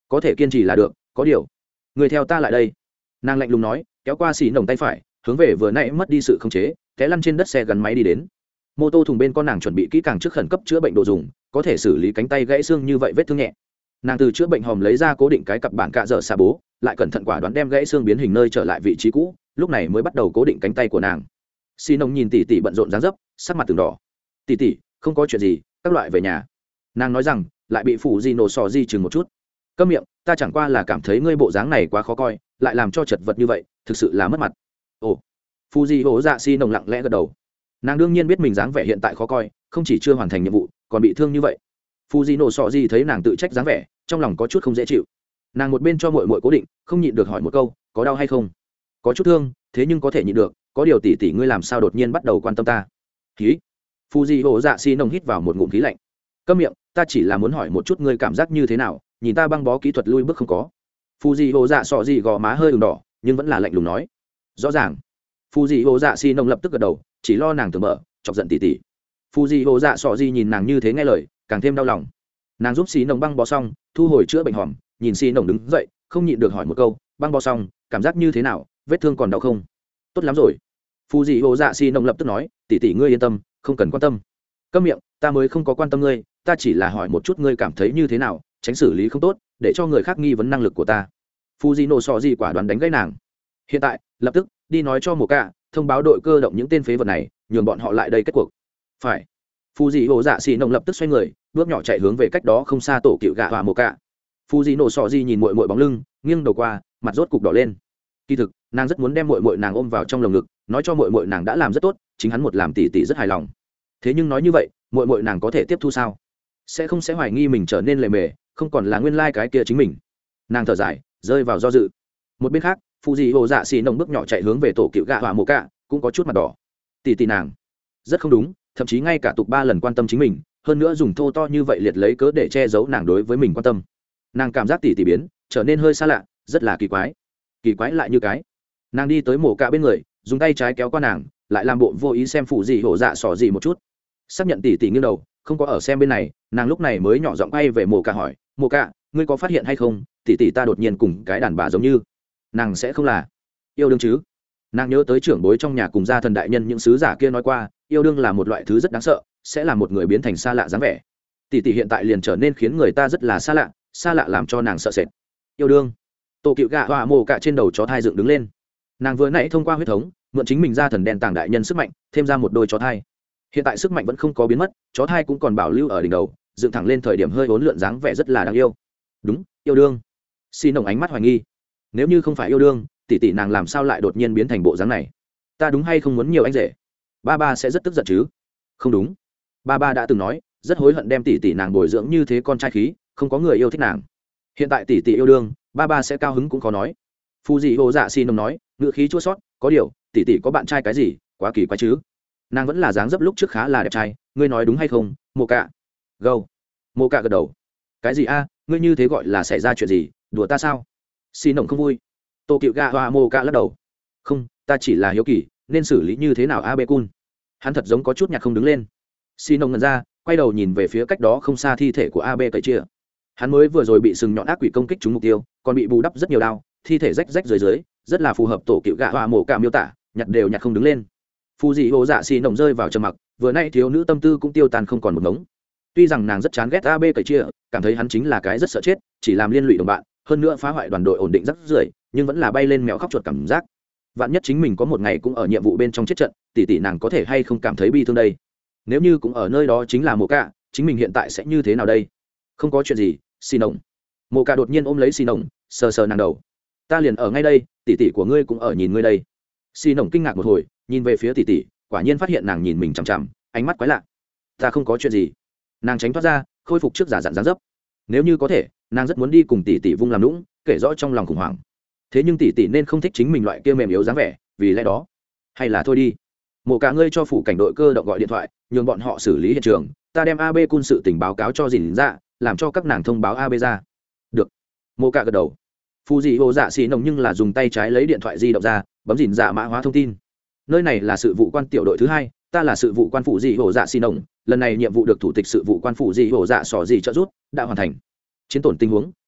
có thể kiên trì là được, có điều người theo ta lại đây. Nàng lạnh lùng nói, kéo qua xì nồng tay phải hướng về vừa nãy mất đi sự khống chế té lăn trên đất xe gắn máy đi đến. Mô tô thùng bên con nàng chuẩn bị kỹ càng trước khẩn cấp chữa bệnh đồ dùng, có thể xử lý cánh tay gãy xương như vậy vết thương nhẹ. Nàng từ chữa bệnh hòm lấy ra cố định cái cặp bản cạ dở xà bố, lại cẩn thận quả đoán đem gãy xương biến hình nơi trở lại vị trí cũ, lúc này mới bắt đầu cố định cánh tay của nàng. Xì nồng nhìn tỷ tỷ bận rộn dáng dấp, sắc mặt từng đỏ. Tỷ tỷ, không có chuyện gì, các loại về nhà. Nàng nói rằng, lại bị phủ di nổ sò di chừng một chút. Câm miệng, ta chẳng qua là cảm thấy ngươi bộ dáng này quá khó coi, lại làm cho chật vật như vậy, thực sự là mất mặt. Ồ, phù di hổ dạ xì nồng lặng lẽ gật đầu. Nàng đương nhiên biết mình dáng vẻ hiện tại khó coi, không chỉ chưa hoàn thành nhiệm vụ, còn bị thương như vậy. Phù di nổ sò di thấy nàng tự trách dáng vẻ, trong lòng có chút không dễ chịu. Nàng một bên cho muội muội cố định, không nhịn được hỏi một câu, có đau hay không? Có chút thương, thế nhưng có thể nhịn được, có điều tỷ tỷ ngươi làm sao đột nhiên bắt đầu quan tâm ta? Khí. Phù di hổ dạ xì nồng hít vào một ngụm khí lạnh. Câm miệng, ta chỉ là muốn hỏi một chút ngươi cảm giác như thế nào, nhìn ta băng bó kỹ thuật lui bước không có. Phù di hổ dạ sọ di gò má hơi ửng đỏ, nhưng vẫn là lạnh lùng nói. Rõ ràng. Phù di hổ dạ xì nồng lập tức gật đầu, chỉ lo nàng tưởng mở, chọc giận tỷ tỷ. Phù di hổ dạ sọ di nhìn nàng như thế nghe lời, càng thêm đau lòng. Nàng giúp xì nồng băng bó xong, thu hồi chữa bệnh hòm, nhìn xì nồng đứng dậy, không nhịn được hỏi một câu, băng bó xong, cảm giác như thế nào, vết thương còn đau không? Tốt lắm rồi. Phù di hổ dạ xì nồng lập tức nói, tỷ tỷ ngươi yên tâm, không cần quan tâm. Câm miệng, ta mới không có quan tâm ngươi, ta chỉ là hỏi một chút ngươi cảm thấy như thế nào, tránh xử lý không tốt, để cho người khác nghi vấn năng lực của ta. Phù di nổ sọ di quả đoán đánh gãy nàng. Hiện tại, lập tức đi nói cho Mộ Cạ, thông báo đội cơ động những tên phế vật này, nhường bọn họ lại đây kết cuộc. Phải. Phù di hổ dạ xì nồng lập tức xoay người, bước nhỏ chạy hướng về cách đó không xa tổ cựu gạ và Mộ Cạ. Phù di nổ sọ di nhìn muội muội bóng lưng, nghiêng đầu qua, mặt rốt cục đỏ lên. Kỳ thực, nàng rất muốn đem muội muội nàng ôm vào trong lồng ngực, nói cho muội muội nàng đã làm rất tốt, chính hắn một làm tỷ tỷ rất hài lòng. Thế nhưng nói như vậy, muội muội nàng có thể tiếp thu sao? Sẽ không sẽ hoài nghi mình trở nên lề mề, không còn là nguyên lai cái kia chính mình. Nàng thở dài, rơi vào do dự. Một bên khác, phụ dị hồ dạ xì nồng bước nhỏ chạy hướng về tổ cựu gạ hỏa Mộ Cạ, cũng có chút mặt đỏ. Tỷ tỷ nàng rất không đúng, thậm chí ngay cả tục 3 lần quan tâm chính mình, hơn nữa dùng thô to như vậy liệt lấy cớ để che giấu nàng đối với mình quan tâm. Nàng cảm giác tỷ tỷ biến trở nên hơi xa lạ, rất là kỳ quái. Kỳ quái lại như cái. Nàng đi tới Mộ Cạ bên người, dùng tay trái kéo qua nàng, lại làm bộ vô ý xem phụ dị hồ dạ sỏ gì một chút. Xác nhận tỷ tỷ nghiêng đầu, không có ở xem bên này, nàng lúc này mới nhỏ giọng quay về Mộ Cạ hỏi, Mộ Cạ, ngươi có phát hiện hay không, tỷ tỷ ta đột nhiên cùng cái đàn bà giống như. Nàng sẽ không là yêu đương chứ? Nàng nhớ tới trưởng bối trong nhà cùng gia thần đại nhân những sứ giả kia nói qua, yêu đương là một loại thứ rất đáng sợ, sẽ làm một người biến thành xa lạ dáng vẻ. Tỷ tỷ hiện tại liền trở nên khiến người ta rất là xa lạ làm cho nàng sợ sệt. Yêu đương. Tổ cựu gạ hỏa Mộ Cạ trên đầu chó thai dựng đứng lên. Nàng vừa nãy thông qua huyết thống mượn chính mình gia thần đen tàng đại nhân sức mạnh, thêm ra một đôi chó thai. Hiện tại sức mạnh vẫn không có biến mất, chó thai cũng còn bảo lưu ở đỉnh đầu, dựng thẳng lên thời điểm hơi uốn lượn dáng vẻ rất là đáng yêu. Đúng, yêu đương. Xin nồng ánh mắt hoài nghi. Nếu như không phải yêu đương, tỷ tỷ nàng làm sao lại đột nhiên biến thành bộ dáng này? Ta đúng hay không muốn nhiều anh rể? Ba ba sẽ rất tức giận chứ? Không đúng. Ba ba đã từng nói, rất hối hận đem tỷ tỷ nàng bồi dưỡng như thế con trai khí, không có người yêu thích nàng. Hiện tại tỷ tỷ yêu đương, ba ba sẽ cao hứng cũng khó nói. Phù dị hồ dạ xin nồng nói, ngữ khí chua xót, có điều, tỷ tỷ có bạn trai cái gì, quá kỳ quái chứ? Nàng vẫn là dáng dấp lúc trước khá là đẹp trai, ngươi nói đúng hay không, Mộ Cạ? Gâu. Mộ Cạ gật đầu. Cái gì a, ngươi như thế gọi là xảy ra chuyện gì, đùa ta sao? Xin nồng không vui. Tô cựu gạ hoa Mộ Cạ lắc đầu. Không, ta chỉ là hiếu kỳ, nên xử lý như thế nào a bê cun? Hắn thật giống có chút nhặt không đứng lên. Xin nồng ngẩn ra, quay đầu nhìn về phía cách đó không xa thi thể của AB cậy chia. Hắn mới vừa rồi bị sừng nhọn ác quỷ công kích trúng mục tiêu, còn bị bù đắp rất nhiều đao, thi thể rách rách dưới, rất là phù hợp tổ cựu gạ hoa Mộ Cạ miêu tả, nhặt đều nhặt không đứng lên. Phù dị hồ dạ xì nồng rơi vào trầm mặc, vừa nay thiếu nữ tâm tư cũng tiêu tan không còn một ngống. Tuy rằng nàng rất chán ghét AB cậy chia, cảm thấy hắn chính là cái rất sợ chết, chỉ làm liên lụy đồng bạn, hơn nữa phá hoại đoàn đội ổn định rất rưởi, nhưng vẫn là bay lên mèo khóc chuột cảm giác. Vạn nhất chính mình có một ngày cũng ở nhiệm vụ bên trong chết trận, tỷ tỷ nàng có thể hay không cảm thấy bi thương đây? Nếu như cũng ở nơi đó chính là Mộ Cạ, chính mình hiện tại sẽ như thế nào đây? Không có chuyện gì, xì nồng. Mộ Cạ đột nhiên ôm lấy xì nồng, sờ sờ nàng đầu. Ta liền ở ngay đây, tỷ tỷ của ngươi cũng ở nhìn ngươi đây. Xì nồng kinh ngạc một hồi, nhìn về phía tỷ tỷ, quả nhiên phát hiện nàng nhìn mình chằm chằm, ánh mắt quái lạ. Ta không có chuyện gì. Nàng tránh thoát ra, khôi phục trước giả dặn dáng dấp. Nếu như có thể, nàng rất muốn đi cùng tỷ tỷ vung làm lũng, kể rõ trong lòng khủng hoảng. Thế nhưng tỷ tỷ nên không thích chính mình loại kia mềm yếu dáng vẻ, vì lẽ đó, hay là thôi đi. Mộ Cạ ngươi cho phủ cảnh đội cơ động gọi điện thoại, nhường bọn họ xử lý hiện trường, ta đem AB cun sự tình báo cáo cho dìn dạ, làm cho các nàng thông báo AB ra. Được. Mộ Cạ gật đầu. Phù dị hồ dạ xì nồng nhưng là dùng tay trái lấy điện thoại di động ra, bấm dìn dạ mã hóa thông tin. Nơi này là sự vụ quan tiểu đội thứ 2, ta là sự vụ quan phụ dị hồ dạ xì nồng, lần này nhiệm vụ được thủ tịch sự vụ quan phụ dị hồ dạ sỏ dị trợ giúp đã hoàn thành. Chiến tổn tình huống,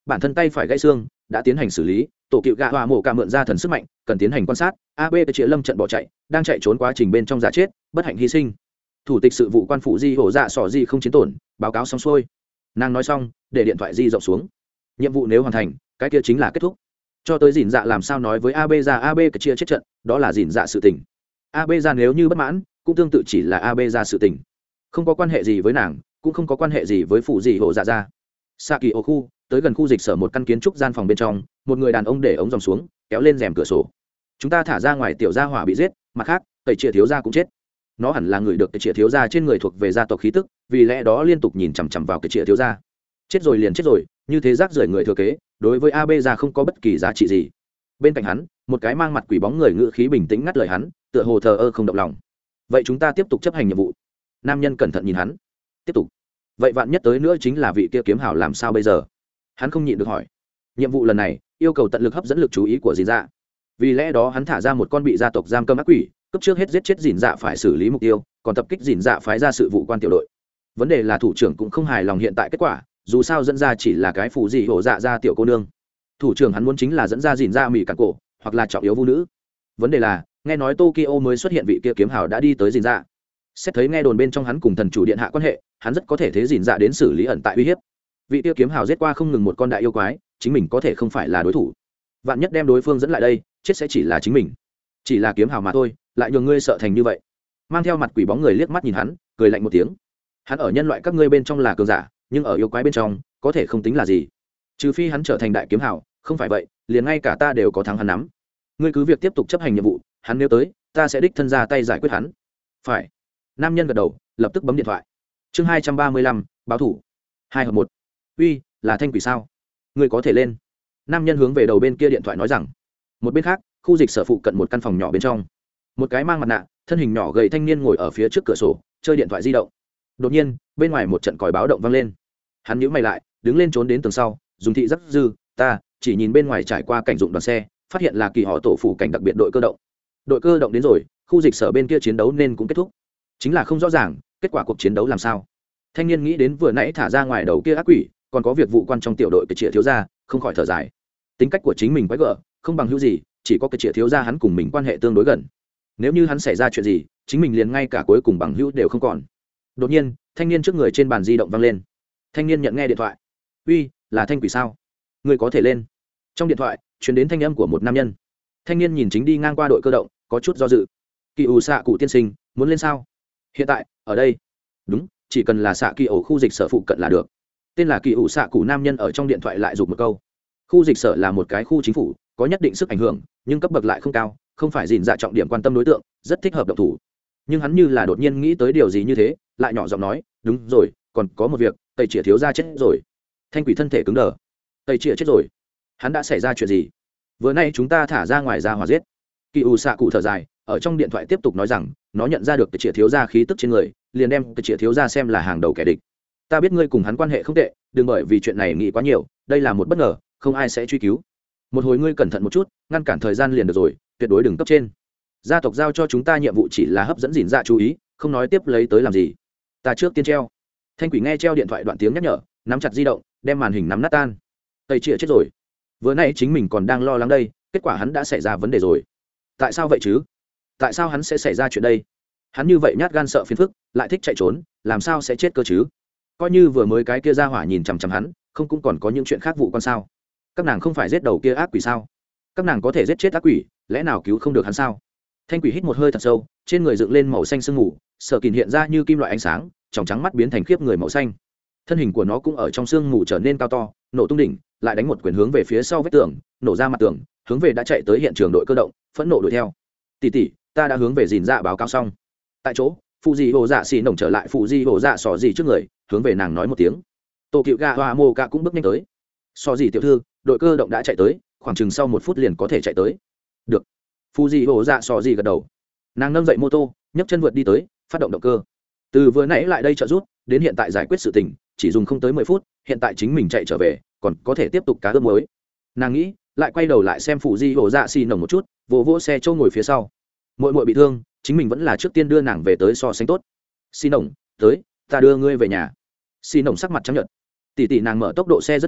bản thân tay phải gãy xương đã tiến hành xử lý, tổ cựu gạ hỏa mổ cả mượn ra thần sức mạnh cần tiến hành quan sát. AB Triệu Lâm trận bỏ chạy, đang chạy trốn quá trình bên trong giả chết, bất hạnh hy sinh. Thủ tịch sự vụ quan phụ Di Hổ Dạ Sọ Di không chiến tổn, báo cáo xong xuôi. Nàng nói xong để điện thoại di rộng xuống. Nhiệm vụ nếu hoàn thành, cái kia chính là kết thúc. Cho tới dìn dạ làm sao nói với AB ra AB cái chia chết trận, đó là dìn dạ sự tình. AB ra nếu như bất mãn cũng tương tự chỉ là AB ra sự tình, không có quan hệ gì với nàng, cũng không có quan hệ gì với phụ Di Hổ Dạ ra. Sa kỳ ô khu tới gần khu dịch sở một căn kiến trúc gian phòng bên trong, một người đàn ông để ống dòng xuống kéo lên rèm cửa sổ. Chúng ta thả ra ngoài tiểu gia hỏa bị giết, mặt khác tẩy chĩa thiếu gia cũng chết. Nó hẳn là người được cái chĩa thiếu gia trên người thuộc về gia tộc khí tức, vì lẽ đó liên tục nhìn chằm chằm vào cái chĩa thiếu gia. Chết rồi liền chết rồi, như thế rác rưởi người thừa kế đối với AB gia không có bất kỳ giá trị gì. Bên cạnh hắn một cái mang mặt quỷ bóng người ngữ khí bình tĩnh ngắt lời hắn, tựa hồ thờ ơ không động lòng. Vậy chúng ta tiếp tục chấp hành nhiệm vụ. Nam nhân cẩn thận nhìn hắn. Tiếp tục. Vậy vạn nhất tới nữa chính là vị kia kiếm hảo làm sao bây giờ? Hắn không nhịn được hỏi. Nhiệm vụ lần này yêu cầu tận lực hấp dẫn lực chú ý của dìn dạ, vì lẽ đó hắn thả ra một con bị gia tộc giam cầm ác quỷ, cấp trước hết giết chết dìn dạ phải xử lý mục tiêu, còn tập kích dìn dạ phái ra sự vụ quan tiểu đội. Vấn đề là thủ trưởng cũng không hài lòng hiện tại kết quả, dù sao dẫn ra chỉ là cái phụ gì hổ dạ ra tiểu cô nương. Thủ trưởng hắn muốn chính là dẫn ra dìn dạ mỹ cản cổ, hoặc là trọng yếu vũ nữ. Vấn đề là nghe nói Tokyo mới xuất hiện vị kia kiếm hào đã đi tới dìn dạ. Xét thấy nghe đồn bên trong hắn cùng thần chủ điện hạ quan hệ, hắn rất có thể thế dìn dạ đến xử lý ẩn tại uy hiếp. Vị kia kiếm hào giết qua không ngừng một con đại yêu quái, chính mình có thể không phải là đối thủ. Vạn nhất đem đối phương dẫn lại đây, chết sẽ chỉ là chính mình. Chỉ là kiếm hào mà thôi, lại nhường ngươi sợ thành như vậy. Mang theo mặt quỷ bóng người liếc mắt nhìn hắn, cười lạnh một tiếng. Hắn ở nhân loại các ngươi bên trong là cường giả, nhưng ở yêu quái bên trong có thể không tính là gì, trừ phi hắn trở thành đại kiếm hào, không phải vậy liền ngay cả ta đều có thắng hắn nắm. Ngươi cứ việc tiếp tục chấp hành nhiệm vụ, hắn nếu tới ta sẽ đích thân ra tay giải quyết hắn. Phải. Nam nhân gật đầu, lập tức bấm điện thoại. Chương 235, báo thủ. 2 hợp 1. Uy, là Thanh Quỷ sao? Ngươi có thể lên. Nam nhân hướng về đầu bên kia điện thoại nói rằng. Một bên khác, khu dịch sở phụ cận một căn phòng nhỏ bên trong, một cái mang mặt nạ, thân hình nhỏ gầy thanh niên ngồi ở phía trước cửa sổ chơi điện thoại di động. Đột nhiên bên ngoài một trận còi báo động vang lên. Hắn nhíu mày lại, đứng lên trốn đến tường sau, dùng thị giác dư ta chỉ nhìn bên ngoài trải qua cảnh dụng đoàn xe, phát hiện là kỳ họ tổ phủ cảnh đặc biệt đội cơ động. Đội cơ động đến rồi, khu dịch sở bên kia chiến đấu nên cũng kết thúc, chính là không rõ ràng kết quả cuộc chiến đấu làm sao. Thanh niên nghĩ đến vừa nãy thả ra ngoài đầu kia ác quỷ, còn có việc vụ quan trong tiểu đội cái chĩa thiếu gia, không khỏi thở dài. Tính cách của chính mình quái gở, không bằng hữu gì, chỉ có cái chĩa thiếu gia hắn cùng mình quan hệ tương đối gần. Nếu như hắn xảy ra chuyện gì, chính mình liền ngay cả cuối cùng bằng hữu đều không còn. Đột nhiên thanh niên trước người trên bàn di động vang lên. Thanh niên nhận nghe điện thoại. Uy, là Thanh Quỷ sao? Người có thể lên. Trong điện thoại truyền đến thanh âm của một nam nhân. Thanh niên nhìn chính đi ngang qua đội cơ động, có chút do dự. Kỳ ủ xạ cụ tiên sinh, muốn lên sao? Hiện tại ở đây. Đúng, chỉ cần là xạ kỳ ổ khu dịch sở phụ cận là được. Tên là kỳ ủ xạ cụ nam nhân ở trong điện thoại lại giục một câu. Khu dịch sở là một cái khu chính phủ, có nhất định sức ảnh hưởng, nhưng cấp bậc lại không cao, không phải dìn dạ trọng điểm quan tâm đối tượng, rất thích hợp động thủ. Nhưng hắn như là đột nhiên nghĩ tới điều gì như thế, lại nhỏ giọng nói, đúng rồi, còn có một việc, tẩy chĩa thiếu gia chết rồi. Thanh Quỷ thân thể cứng đờ. Tẩy chĩa chết rồi? Hắn đã xảy ra chuyện gì? Vừa nay chúng ta thả ra ngoài ra hỏa giết. Kỳ ủ xạ cụ thở dài, ở trong điện thoại tiếp tục nói rằng, nó nhận ra được tẩy chĩa thiếu gia khí tức trên người, liền đem tẩy chĩa thiếu gia xem là hàng đầu kẻ địch. Ta biết ngươi cùng hắn quan hệ không tệ, đừng bởi vì chuyện này nghĩ quá nhiều, đây là một bất ngờ, không ai sẽ truy cứu. Một hồi ngươi cẩn thận một chút, ngăn cản thời gian liền được rồi, tuyệt đối đừng cấp trên. Gia tộc giao cho chúng ta nhiệm vụ chỉ là hấp dẫn dìn dạ chú ý, không nói tiếp lấy tới làm gì. Ta trước tiên treo. Thanh Quỷ nghe treo điện thoại đoạn tiếng nhắc nhở, nắm chặt di động, đem màn hình nắm nát tan. Tây Trịa chết rồi. Vừa nãy chính mình còn đang lo lắng đây, kết quả hắn đã xảy ra vấn đề rồi. Tại sao vậy chứ? Tại sao hắn sẽ xảy ra chuyện đây? Hắn như vậy nhát gan sợ phiền phức, lại thích chạy trốn, làm sao sẽ chết cơ chứ? Coi như vừa mới cái kia ra hỏa nhìn chằm chằm hắn, không cũng còn có những chuyện khác vụ quan sao? Các nàng không phải giết đầu kia ác quỷ sao? Các nàng có thể giết chết ác quỷ, lẽ nào cứu không được hắn sao? Thanh Quỷ hít một hơi thật sâu, trên người dựng lên màu xanh sương mù, Sở Kình hiện ra như kim loại ánh sáng, tròng trắng mắt biến thành khiếp người màu xanh. Thân hình của nó cũng ở trong sương mù trở nên cao to, nổ tung đỉnh, lại đánh một quyền hướng về phía sau vách tường, nổ ra mặt tường, hướng về đã chạy tới hiện trường đội cơ động, phẫn nộ đuổi theo. Tỷ tỷ, ta đã hướng về dìn dạ báo cáo xong. Tại chỗ, phụ di hồ dạ xì nổng trở lại phụ di hồ dạ sò gì trước người, hướng về nàng nói một tiếng. Tô Cựu Gà Hoa Mô Cả cũng bước nhanh tới. Sò gì tiểu thư, đội cơ động đã chạy tới, khoảng chừng sau 1 phút liền có thể chạy tới. Được. Phụ di hồ dạ sò gì gật đầu. Nàng nâng dậy mô tô, nhấc chân vượt đi tới, phát động động cơ. Từ vừa nãy lại đây trợ giúp, đến hiện tại giải quyết sự tình, chỉ dùng không tới 10 phút, hiện tại chính mình chạy trở về, còn có thể tiếp tục cá ướp mới. Nàng nghĩ, lại quay đầu lại xem phụ di hồ dạ xì nổng một chút, vỗ xe châu ngồi phía sau. Muội muội bị thương, chính mình vẫn là trước tiên đưa nàng về tới so sánh tốt. Xì nổng, tới, ta đưa ngươi về nhà. Xì nổng sắc mặt trắng nhợt. Tỷ tỷ nàng mở tốc độ xe rất nhanh,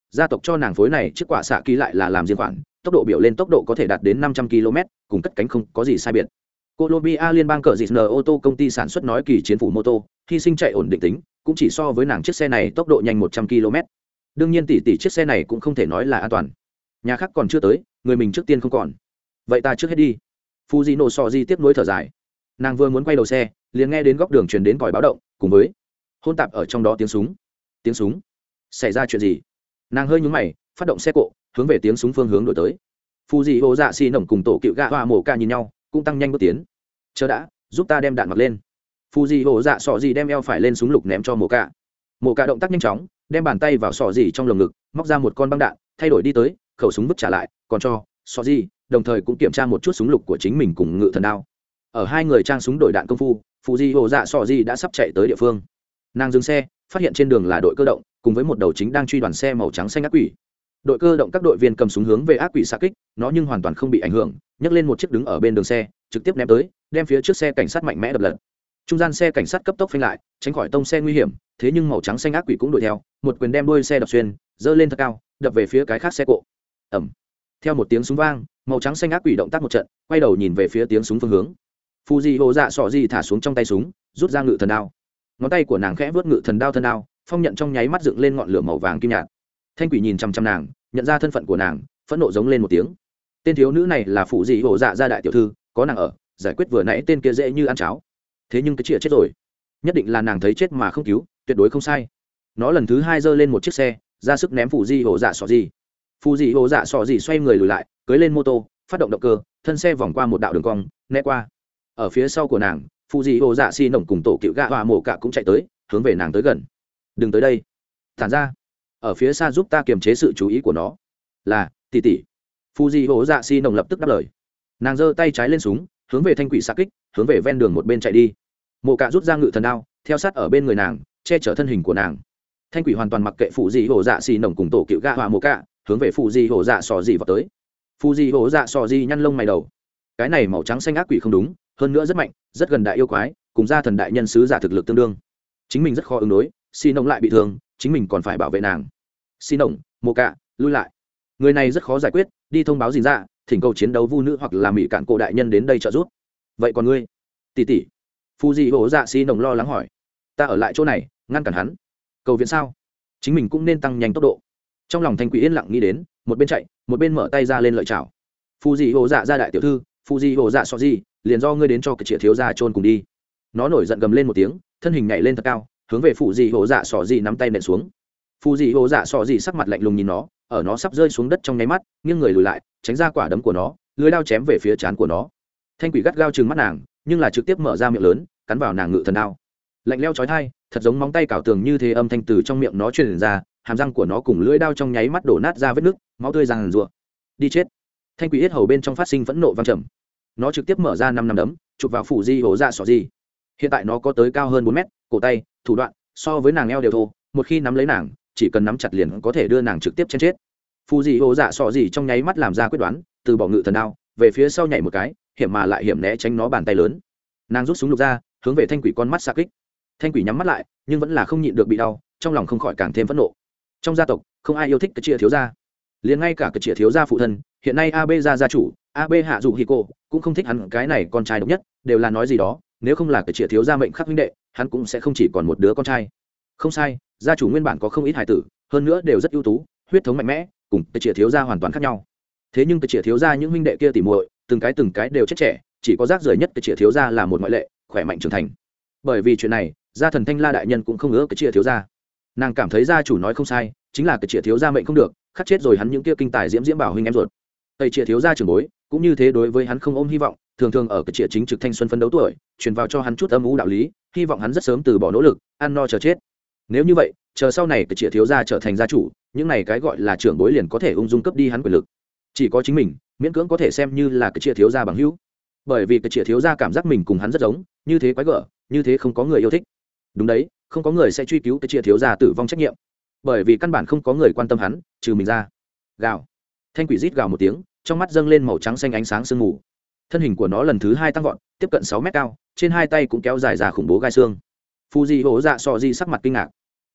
gia tộc cho nàng phối này chiếc quả xạ kỳ lại là làm riêng khoản, tốc độ biểu lên tốc độ có thể đạt đến 500 km, cùng cất cánh không có gì sai biệt. Colombia liên bang cờ dịt ô tô công ty sản xuất nói kỳ chiến phủ mô tô, hy sinh chạy ổn định tính, cũng chỉ so với nàng chiếc xe này tốc độ nhanh 100 km. Đương nhiên tỷ chiếc xe này cũng không thể nói là an toàn. Nhà khác còn chưa tới, người mình trước tiên không còn. Vậy ta trước hết đi. Fujino Soji tiếp nối thở dài. Nàng vừa muốn quay đầu xe, liền nghe đến góc đường truyền đến còi báo động, cùng với hôn tạp ở trong đó tiếng súng. Tiếng súng? Xảy ra chuyện gì? Nàng hơi nhướng mày, phát động xe cộ, hướng về tiếng súng phương hướng đổi tới. Fujino Dạ Xi nồng cùng tổ cựu gạ hoa mổ ca nhìn nhau, cũng tăng nhanh bước tiến. Chờ đã, giúp ta đem đạn mặc lên. Fujino Dạ sọ gì đem eo phải lên súng lục ném cho mổ ca. Mổ ca động tác nhanh chóng, đem bàn tay vào sọ gì trong lồng ngực, móc ra một con băng đạn, thay đổi đi tới, khẩu súng vứt trả lại, còn cho sọ gì, đồng thời cũng kiểm tra một chút súng lục của chính mình cùng ngự thần đao. Ở hai người trang súng đổi đạn công phu, Fujino Dạ sọ gì đã sắp chạy tới địa phương. Nàng dừng xe, phát hiện trên đường là đội cơ động, cùng với một đầu chính đang truy đoàn xe màu trắng xanh ác quỷ. Đội cơ động các đội viên cầm súng hướng về ác quỷ xạ kích, nó nhưng hoàn toàn không bị ảnh hưởng, nhấc lên một chiếc đứng ở bên đường xe, trực tiếp ném tới, đem phía trước xe cảnh sát mạnh mẽ đập lật. Trung gian xe cảnh sát cấp tốc phanh lại, tránh khỏi tông xe nguy hiểm, thế nhưng màu trắng xanh ác quỷ cũng đuổi theo, một quyền đem đuôi xe đập xuyên, dơ lên thật cao, đập về phía cái khác xe cộ. Ầm. Theo một tiếng súng vang, màu trắng xanh ác quỷ động tác một trận, quay đầu nhìn về phía tiếng súng phương hướng. Fujino Dạ sọ gì thả xuống trong tay súng, rút ra ngự thần đao. Ngón tay của nàng khẽ vướt ngự thần đao thân đao, phong nhận trong nháy mắt dựng lên ngọn lửa màu vàng kim nhạt. Thanh quỷ nhìn chăm chăm nàng, nhận ra thân phận của nàng, phẫn nộ giống lên một tiếng. Tên thiếu nữ này là Fujino Dạ gia đại tiểu thư, có nàng ở, giải quyết vừa nãy tên kia dễ như ăn cháo. Thế nhưng cái chĩa chết rồi, nhất định là nàng thấy chết mà không cứu, tuyệt đối không sai. Nó lần thứ hai giơ lên một chiếc xe, ra sức ném Fujino Dạ sọ gì. Fujino Dạ sọ gì xoay người lùi lại, cưỡi lên mô tô, phát động động cơ, thân xe vòng qua một đạo đường cong, né qua. Ở phía sau của nàng, Fujino Dạ Xi nồng cùng tổ cựu gạ hòa mổ cả cũng chạy tới, hướng về nàng tới gần. Đừng tới đây, tản ra. Ở phía xa giúp ta kiềm chế sự chú ý của nó. Là tỷ tỷ. Fujino Dạ Xi nồng lập tức đáp lời. Nàng giơ tay trái lên súng, hướng về thanh quỷ xạ kích, hướng về ven đường một bên chạy đi. Mộ cả rút ra ngự thần đao, theo sát ở bên người nàng, che chở thân hình của nàng. Thanh quỷ hoàn toàn mặc kệ Fujino Dạ Xi nồng cùng tổ cựu gạ hòa mổ cả, hướng về Fujino Dạ sò gì vào tới. Fujino Dạ sò gì nhăn lông mày đầu. Cái này màu trắng xanh ác quỷ không đúng, hơn nữa rất mạnh, rất gần đại yêu quái, cùng gia thần đại nhân sứ giả thực lực tương đương. Chính mình rất khó ứng đối, Xi nồng lại bị thương, chính mình còn phải bảo vệ nàng. Xi nồng, mộ cả, lui lại. Người này rất khó giải quyết, đi thông báo gìn ra, thỉnh cầu chiến đấu vu nữ hoặc là mỹ cạn cổ đại nhân đến đây trợ giúp. Vậy còn ngươi, tỷ tỷ? Fujino Dạ Xi nồng lo lắng hỏi. Ta ở lại chỗ này, ngăn cản hắn. Cầu viện sao? Chính mình cũng nên tăng nhanh tốc độ. Trong lòng thanh quỷ yên lặng nghĩ đến, một bên chạy, một bên mở tay ra lên lợi chảo. Fujino Dạ gia đại tiểu thư, Fujino Dạ sọ gì, liền do ngươi đến cho cái chĩa thiếu gia chôn cùng đi. Nó nổi giận gầm lên một tiếng, thân hình nhảy lên thật cao, hướng về Fujino Dạ sọ gì nắm tay nện xuống. Fujino Dạ sọ gì sắc mặt lạnh lùng nhìn nó, ở nó sắp rơi xuống đất trong nháy mắt, nghiêng người lùi lại, tránh ra quả đấm của nó, lưỡi đao chém về phía trán của nó. Thanh quỷ gắt gao trừng mắt nàng, nhưng là trực tiếp mở ra miệng lớn, cắn vào nàng ngự thần đao. Lạnh lẽo chói tai, thật giống móng tay cào tường như thế, âm thanh từ trong miệng nó truyền ra, hàm răng của nó cùng lưỡi đao trong nháy mắt đổ nát ra vết nứt, máu tươi giàn giụa. Đi chết. Thanh quỷ yết hầu bên trong phát sinh phẫn nộ vang trầm. Nó trực tiếp mở ra 5 năm đấm, chụp vào Fujino Dạ sọ gì. Hiện tại nó có tới cao hơn 4 mét, cổ tay, thủ đoạn so với nàng eo đều thô, một khi nắm lấy nàng, chỉ cần nắm chặt liền có thể đưa nàng trực tiếp chen chết. Fujino Dạ sọ gì trong nháy mắt làm ra quyết đoán, từ bỏ ngự thần đao, về phía sau nhảy một cái, hiểm mà lại hiểm né tránh nó bàn tay lớn. Nàng rút súng lục ra, hướng về thanh quỷ con mắt xạ kích. Thanh quỷ nhắm mắt lại, nhưng vẫn là không nhịn được bị đau, trong lòng không khỏi càng thêm phẫn nộ. Trong gia tộc, không ai yêu thích cái chĩa thiếu gia, liền ngay cả cái chĩa thiếu gia phụ thân, hiện nay AB gia chủ, AB hạ dụ Hiko, cũng không thích hắn cái này con trai độc nhất, đều là nói gì đó, nếu không là cái chĩa thiếu gia mệnh khắc huynh đệ, hắn cũng sẽ không chỉ còn một đứa con trai. Không sai, gia chủ nguyên bản có không ít hài tử, hơn nữa đều rất ưu tú, huyết thống mạnh mẽ, cùng cái chĩa thiếu gia hoàn toàn khác nhau. Thế nhưng cái chĩa thiếu gia những huynh đệ kia tỉ muội, từng cái đều chết trẻ, chỉ có rác rưởi nhất cái chĩa thiếu gia là một ngoại lệ, khỏe mạnh trưởng thành. Bởi vì chuyện này, gia thần Thanh La đại nhân cũng không ngỡ cái chĩa thiếu gia. Nàng cảm thấy gia chủ nói không sai, chính là cái chĩa thiếu gia mệnh không được, khắc chết rồi hắn những kia kinh tài diễm bảo huynh em ruột. Tây chĩa thiếu gia trưởng bối, cũng như thế, đối với hắn không ôm hy vọng, thường thường ở cái chĩa chính trực thanh xuân phấn đấu tuổi, truyền vào cho hắn chút âm u đạo lý, hy vọng hắn rất sớm từ bỏ nỗ lực, ăn no chờ chết. Nếu như vậy, chờ sau này cái chĩa thiếu gia trở thành gia chủ, những này cái gọi là trưởng bối liền có thể ung dung cấp đi hắn quyền lực. Chỉ có chính mình, miễn cưỡng có thể xem như là cái chĩa thiếu gia bằng hữu. Bởi vì cái chĩa thiếu gia cảm giác mình cùng hắn rất giống, như thế quái gở, như thế không có người yêu thích. Đúng đấy, không có người sẽ truy cứu cái chĩa thiếu gia tử vong trách nhiệm, bởi vì căn bản không có người quan tâm hắn, trừ mình ra. Gào. Thanh quỷ rít gào một tiếng, trong mắt dâng lên màu trắng xanh ánh sáng sương mù. Thân hình của nó lần thứ hai tăng vọt, tiếp cận 6 mét cao, trên hai tay cũng kéo dài ra khủng bố gai xương. Fujino Dạ sọ gì sắc mặt kinh ngạc.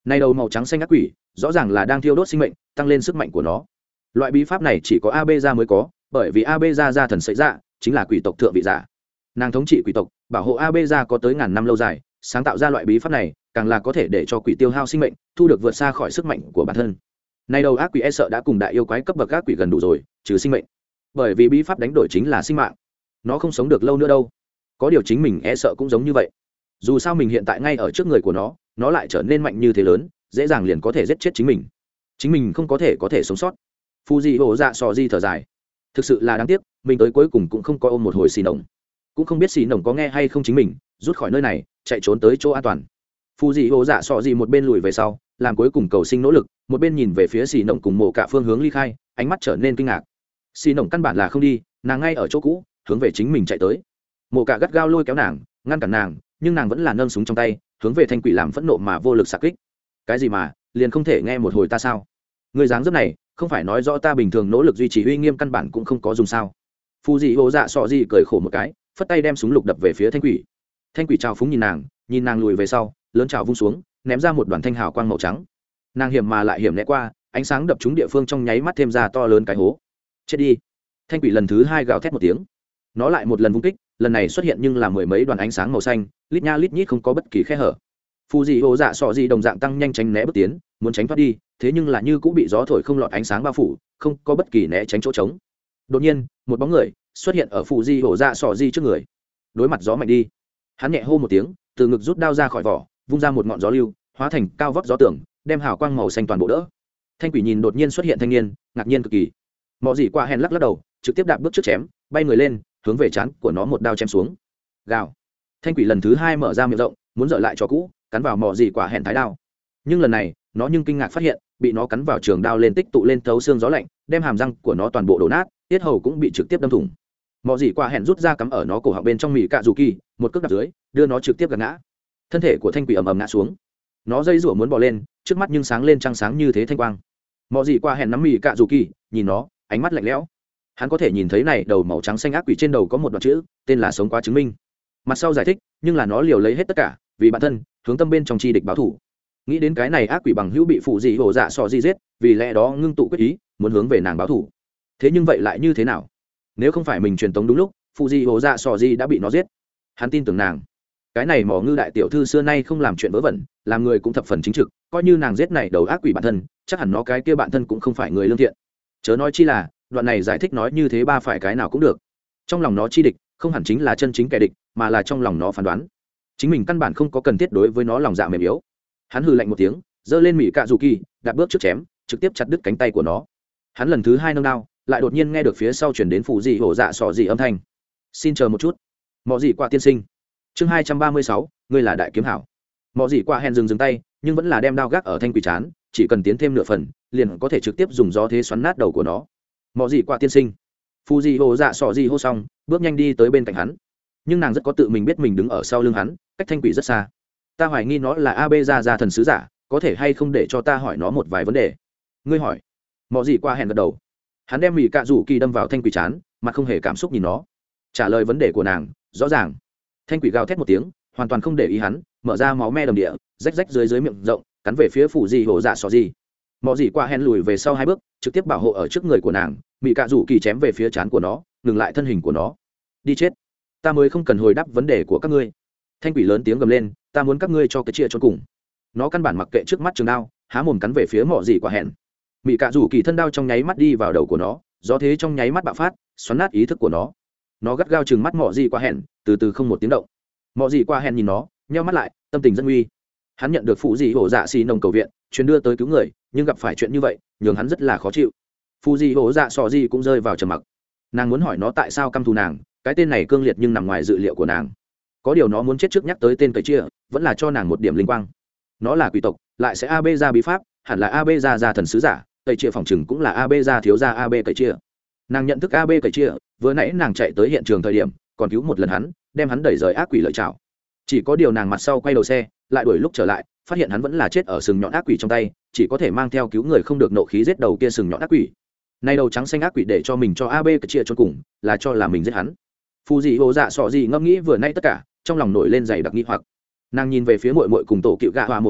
Này đầu màu trắng xanh ác quỷ rõ ràng là đang thiêu đốt sinh mệnh, tăng lên sức mạnh của nó. Loại bí pháp này chỉ có AB gia mới có, bởi vì AB gia thần sợi dạ chính là quỷ tộc thượng vị giả. Nàng thống trị quỷ tộc, bảo hộ AB gia có tới ngàn năm lâu dài, sáng tạo ra loại bí pháp này càng là có thể để cho quỷ tiêu hao sinh mệnh, thu được vượt xa khỏi sức mạnh của bản thân. Nay đầu ác quỷ e sợ đã cùng đại yêu quái cấp bậc ác quỷ gần đủ rồi, trừ sinh mệnh, bởi vì bí pháp đánh đổi chính là sinh mạng, nó không sống được lâu nữa đâu. Có điều chính mình e sợ cũng giống như vậy, dù sao mình hiện tại ngay ở trước người của nó lại trở nên mạnh như thế lớn, dễ dàng liền có thể giết chết chính mình không có thể sống sót. Fuji hồ dạ sò di thở dài, thực sự là đáng tiếc, mình tới cuối cùng cũng không có ôm một hồi xì nồng, cũng không biết xì nồng có nghe hay không chính mình rút khỏi nơi này chạy trốn tới chỗ an toàn. Fuji hồ dạ sò di một bên lùi về sau làm cuối cùng cầu sinh nỗ lực, một bên nhìn về phía xì nồng cùng mộ cả phương hướng ly khai, ánh mắt trở nên kinh ngạc. Xì nồng căn bản là không đi, nàng ngay ở chỗ cũ hướng về chính mình chạy tới. Mộ cả gắt gao lôi kéo nàng ngăn cản nàng, nhưng nàng vẫn là nâng súng trong tay hướng về thanh quỷ làm phẫn nộ mà vô lực xạ kích. Cái gì mà liền không thể nghe một hồi ta sao? Người dáng dấp này không phải nói rõ ta bình thường nỗ lực duy trì uy nghiêm căn bản cũng không có dùng sao? Fuji hồ dạ sọ di cười khổ một cái, phất tay đem súng lục đập về phía thanh quỷ. Thanh quỷ trào phúng nhìn nàng lùi về sau, lớn trào vung xuống ném ra một đoàn thanh hào quang màu trắng. Nàng hiểm mà lại hiểm né qua, ánh sáng đập trúng địa phương trong nháy mắt thêm ra to lớn cái hố. Chết đi! Thanh quỷ lần thứ hai gào thét một tiếng, nó lại một lần vung kích, lần này xuất hiện nhưng là mười mấy đoàn ánh sáng màu xanh, lít nha lít nhít không có bất kỳ khe hở. Fuji hồ dạ sọ di đồng dạng tăng nhanh tránh né bước tiến, muốn tránh thoát đi, thế nhưng là như cũng bị gió thổi không lọt ánh sáng bao phủ, không có bất kỳ né tránh chỗ trống. Đột nhiên một bóng người xuất hiện ở Fuji hồ dạ sọ di trước người, đối mặt gió mạnh đi, hắn nhẹ hô một tiếng, từ ngực rút đao ra khỏi vỏ, vung ra một ngọn gió lưu, hóa thành cao vóc gió tường, đem hào quang màu xanh toàn bộ đỡ. Thanh quỷ nhìn đột nhiên xuất hiện thanh niên, ngạc nhiên cực kỳ. Mọ gì qua hèn lắc đầu, trực tiếp đạp bước trước chém, bay người lên, hướng về trán của nó một đao chém xuống. Gào. Thanh quỷ lần thứ hai mở ra miệng rộng, muốn dở lại cho cũ, cắn vào mọ gì quả hèn thái đao. Nhưng lần này nó kinh ngạc phát hiện bị nó cắn vào trường đao lên tích tụ lên thấu xương gió lạnh, đem hàm răng của nó toàn bộ đổ nát, tiết hầu cũng bị trực tiếp đâm thủng. Mọ gì quả hèn rút ra cắm ở nó cổ họng bên trong mì cạ dù kỳ, một cước đạp dưới, đưa nó trực tiếp gạt ngã. Thân thể của thanh quỷ ầm ầm ngã xuống, nó dây rủa muốn bò lên, trước mắt nhưng sáng lên trăng sáng như thế thanh quang. Mọ gì quả hèn nắm mì cạ dù kỳ, nhìn nó, ánh mắt lạnh lẽo. Hắn có thể nhìn thấy này đầu màu trắng xanh ác quỷ trên đầu có một đoạn chữ, tên là sống quá chứng minh. Mặt sau giải thích, nhưng là nó liều lấy hết tất cả vì bản thân, hướng tâm bên trong chi địch báo thù. Nghĩ đến cái này ác quỷ bằng hữu bị phụ dị hồ dạ sọ di giết, vì lẽ đó ngưng tụ quyết ý muốn hướng về nàng báo thù. Thế nhưng vậy lại như thế nào? Nếu không phải mình truyền tống đúng lúc, phụ dị hồ dạ sọ di đã bị nó giết. Hắn tin tưởng nàng. Cái này mỏ ngư đại tiểu thư xưa nay không làm chuyện vớ vẩn, làm người cũng thập phần chính trực, coi như nàng giết này đầu ác quỷ bản thân, chắc hẳn nó cái kia bản thân cũng không phải người lương thiện. Chớ nói chi là đoạn này giải thích nói như thế ba phải cái nào cũng được. Trong lòng nó chi địch không hẳn chính là chân chính kẻ địch, mà là trong lòng nó phán đoán chính mình căn bản không có cần thiết đối với nó lòng dạ mềm yếu. Hắn hừ lạnh một tiếng, giơ lên mỹ cạ dù kỳ, đạp bước trước chém, trực tiếp chặt đứt cánh tay của nó. Hắn lần thứ hai nâng đao, lại đột nhiên nghe được phía sau chuyển đến phụ dị hổ dạ sọ dị âm thanh. Xin chờ một chút, mọ dị qua tiên sinh. Chương 236, ngươi là đại kiếm hảo. Mọ dị qua hèn dừng tay, nhưng vẫn là đem đao gác ở thanh quỷ chán, chỉ cần tiến thêm nửa phần liền có thể trực tiếp dùng gió thế xoắn nát đầu của nó. Mọ dị qua tiên sinh. Phụ dị hổ dạ sọ dị hô xong, bước nhanh đi tới bên cạnh hắn, nhưng nàng rất có tự mình biết mình đứng ở sau lưng hắn, cách thanh quỷ rất xa. Ta hoài nghi nó là AB gia thần sứ giả, có thể hay không để cho ta hỏi nó một vài vấn đề? Ngươi hỏi. Mọ gì qua hẹn gật đầu. Hắn đem mì cạ rủ kỳ đâm vào thanh quỷ chán, mặt không hề cảm xúc nhìn nó, trả lời vấn đề của nàng rõ ràng. Thanh quỷ gào thét một tiếng, hoàn toàn không để ý hắn, mở ra máu me đầm địa, rách rách dưới miệng rộng, cắn về phía phủ dị hổ dạ sọ gì. Mọ gì qua hẹn lùi về sau hai bước, trực tiếp bảo hộ ở trước người của nàng, mì cạ rủ kỳ chém về phía chán của nó, ngừng lại thân hình của nó. Đi chết, ta mới không cần hồi đáp vấn đề của các ngươi. Thanh quỷ lớn tiếng gầm lên, ta muốn các ngươi cho cái chia cho cùng. Nó căn bản mặc kệ trước mắt trường đao, há mồm cắn về phía mọ gì quả hẹn. Mị cạ rủ kỳ thân đao trong nháy mắt đi vào đầu của nó, gió thế trong nháy mắt bạo phát, xoắn nát ý thức của nó. Nó gắt gao chừng mắt mọ gì quả hẹn, từ từ không một tiếng động. Mọ gì quả hẹn nhìn nó, nheo mắt lại, tâm tình rất nguy. Hắn nhận được phụ dị hổ dạ xì nồng cầu viện, truyền đưa tới cứu người, nhưng gặp phải chuyện như vậy, nhường hắn rất là khó chịu. Phụ dị hổ dạ sọ gì cũng rơi vào trầm mặc. Nàng muốn hỏi nó tại sao căm thù nàng, cái tên này cương liệt nhưng nằm ngoài dự liệu của nàng. Có điều nó muốn chết trước nhắc tới tên cậy chia, vẫn là cho nàng một điểm linh quang. Nó là quỷ tộc, lại sẽ AB gia bí pháp, hẳn là AB gia thần sứ giả, cậy chia phòng chừng cũng là AB gia thiếu gia AB cậy chia. Nàng nhận thức AB cậy chia, vừa nãy nàng chạy tới hiện trường thời điểm, còn cứu một lần hắn, đem hắn đẩy rời ác quỷ lợi chảo. Chỉ có điều nàng mặt sau quay đầu xe, lại đuổi lúc trở lại, phát hiện hắn vẫn là chết ở sừng nhọn ác quỷ trong tay, chỉ có thể mang theo cứu người không được nộ khí giết đầu kia sừng nhọn ác quỷ. Nay đầu trắng xanh ác quỷ để cho mình cho AB cậy chia cho cùng, là cho là mình giết hắn. Phù dị hồ dạ sọ gì ngẫm nghĩ vừa nay tất cả, trong lòng nổi lên dày đặc nghi hoặc. Nàng nhìn về phía muội muội cùng tổ cựu gạ hòa mộ cạ,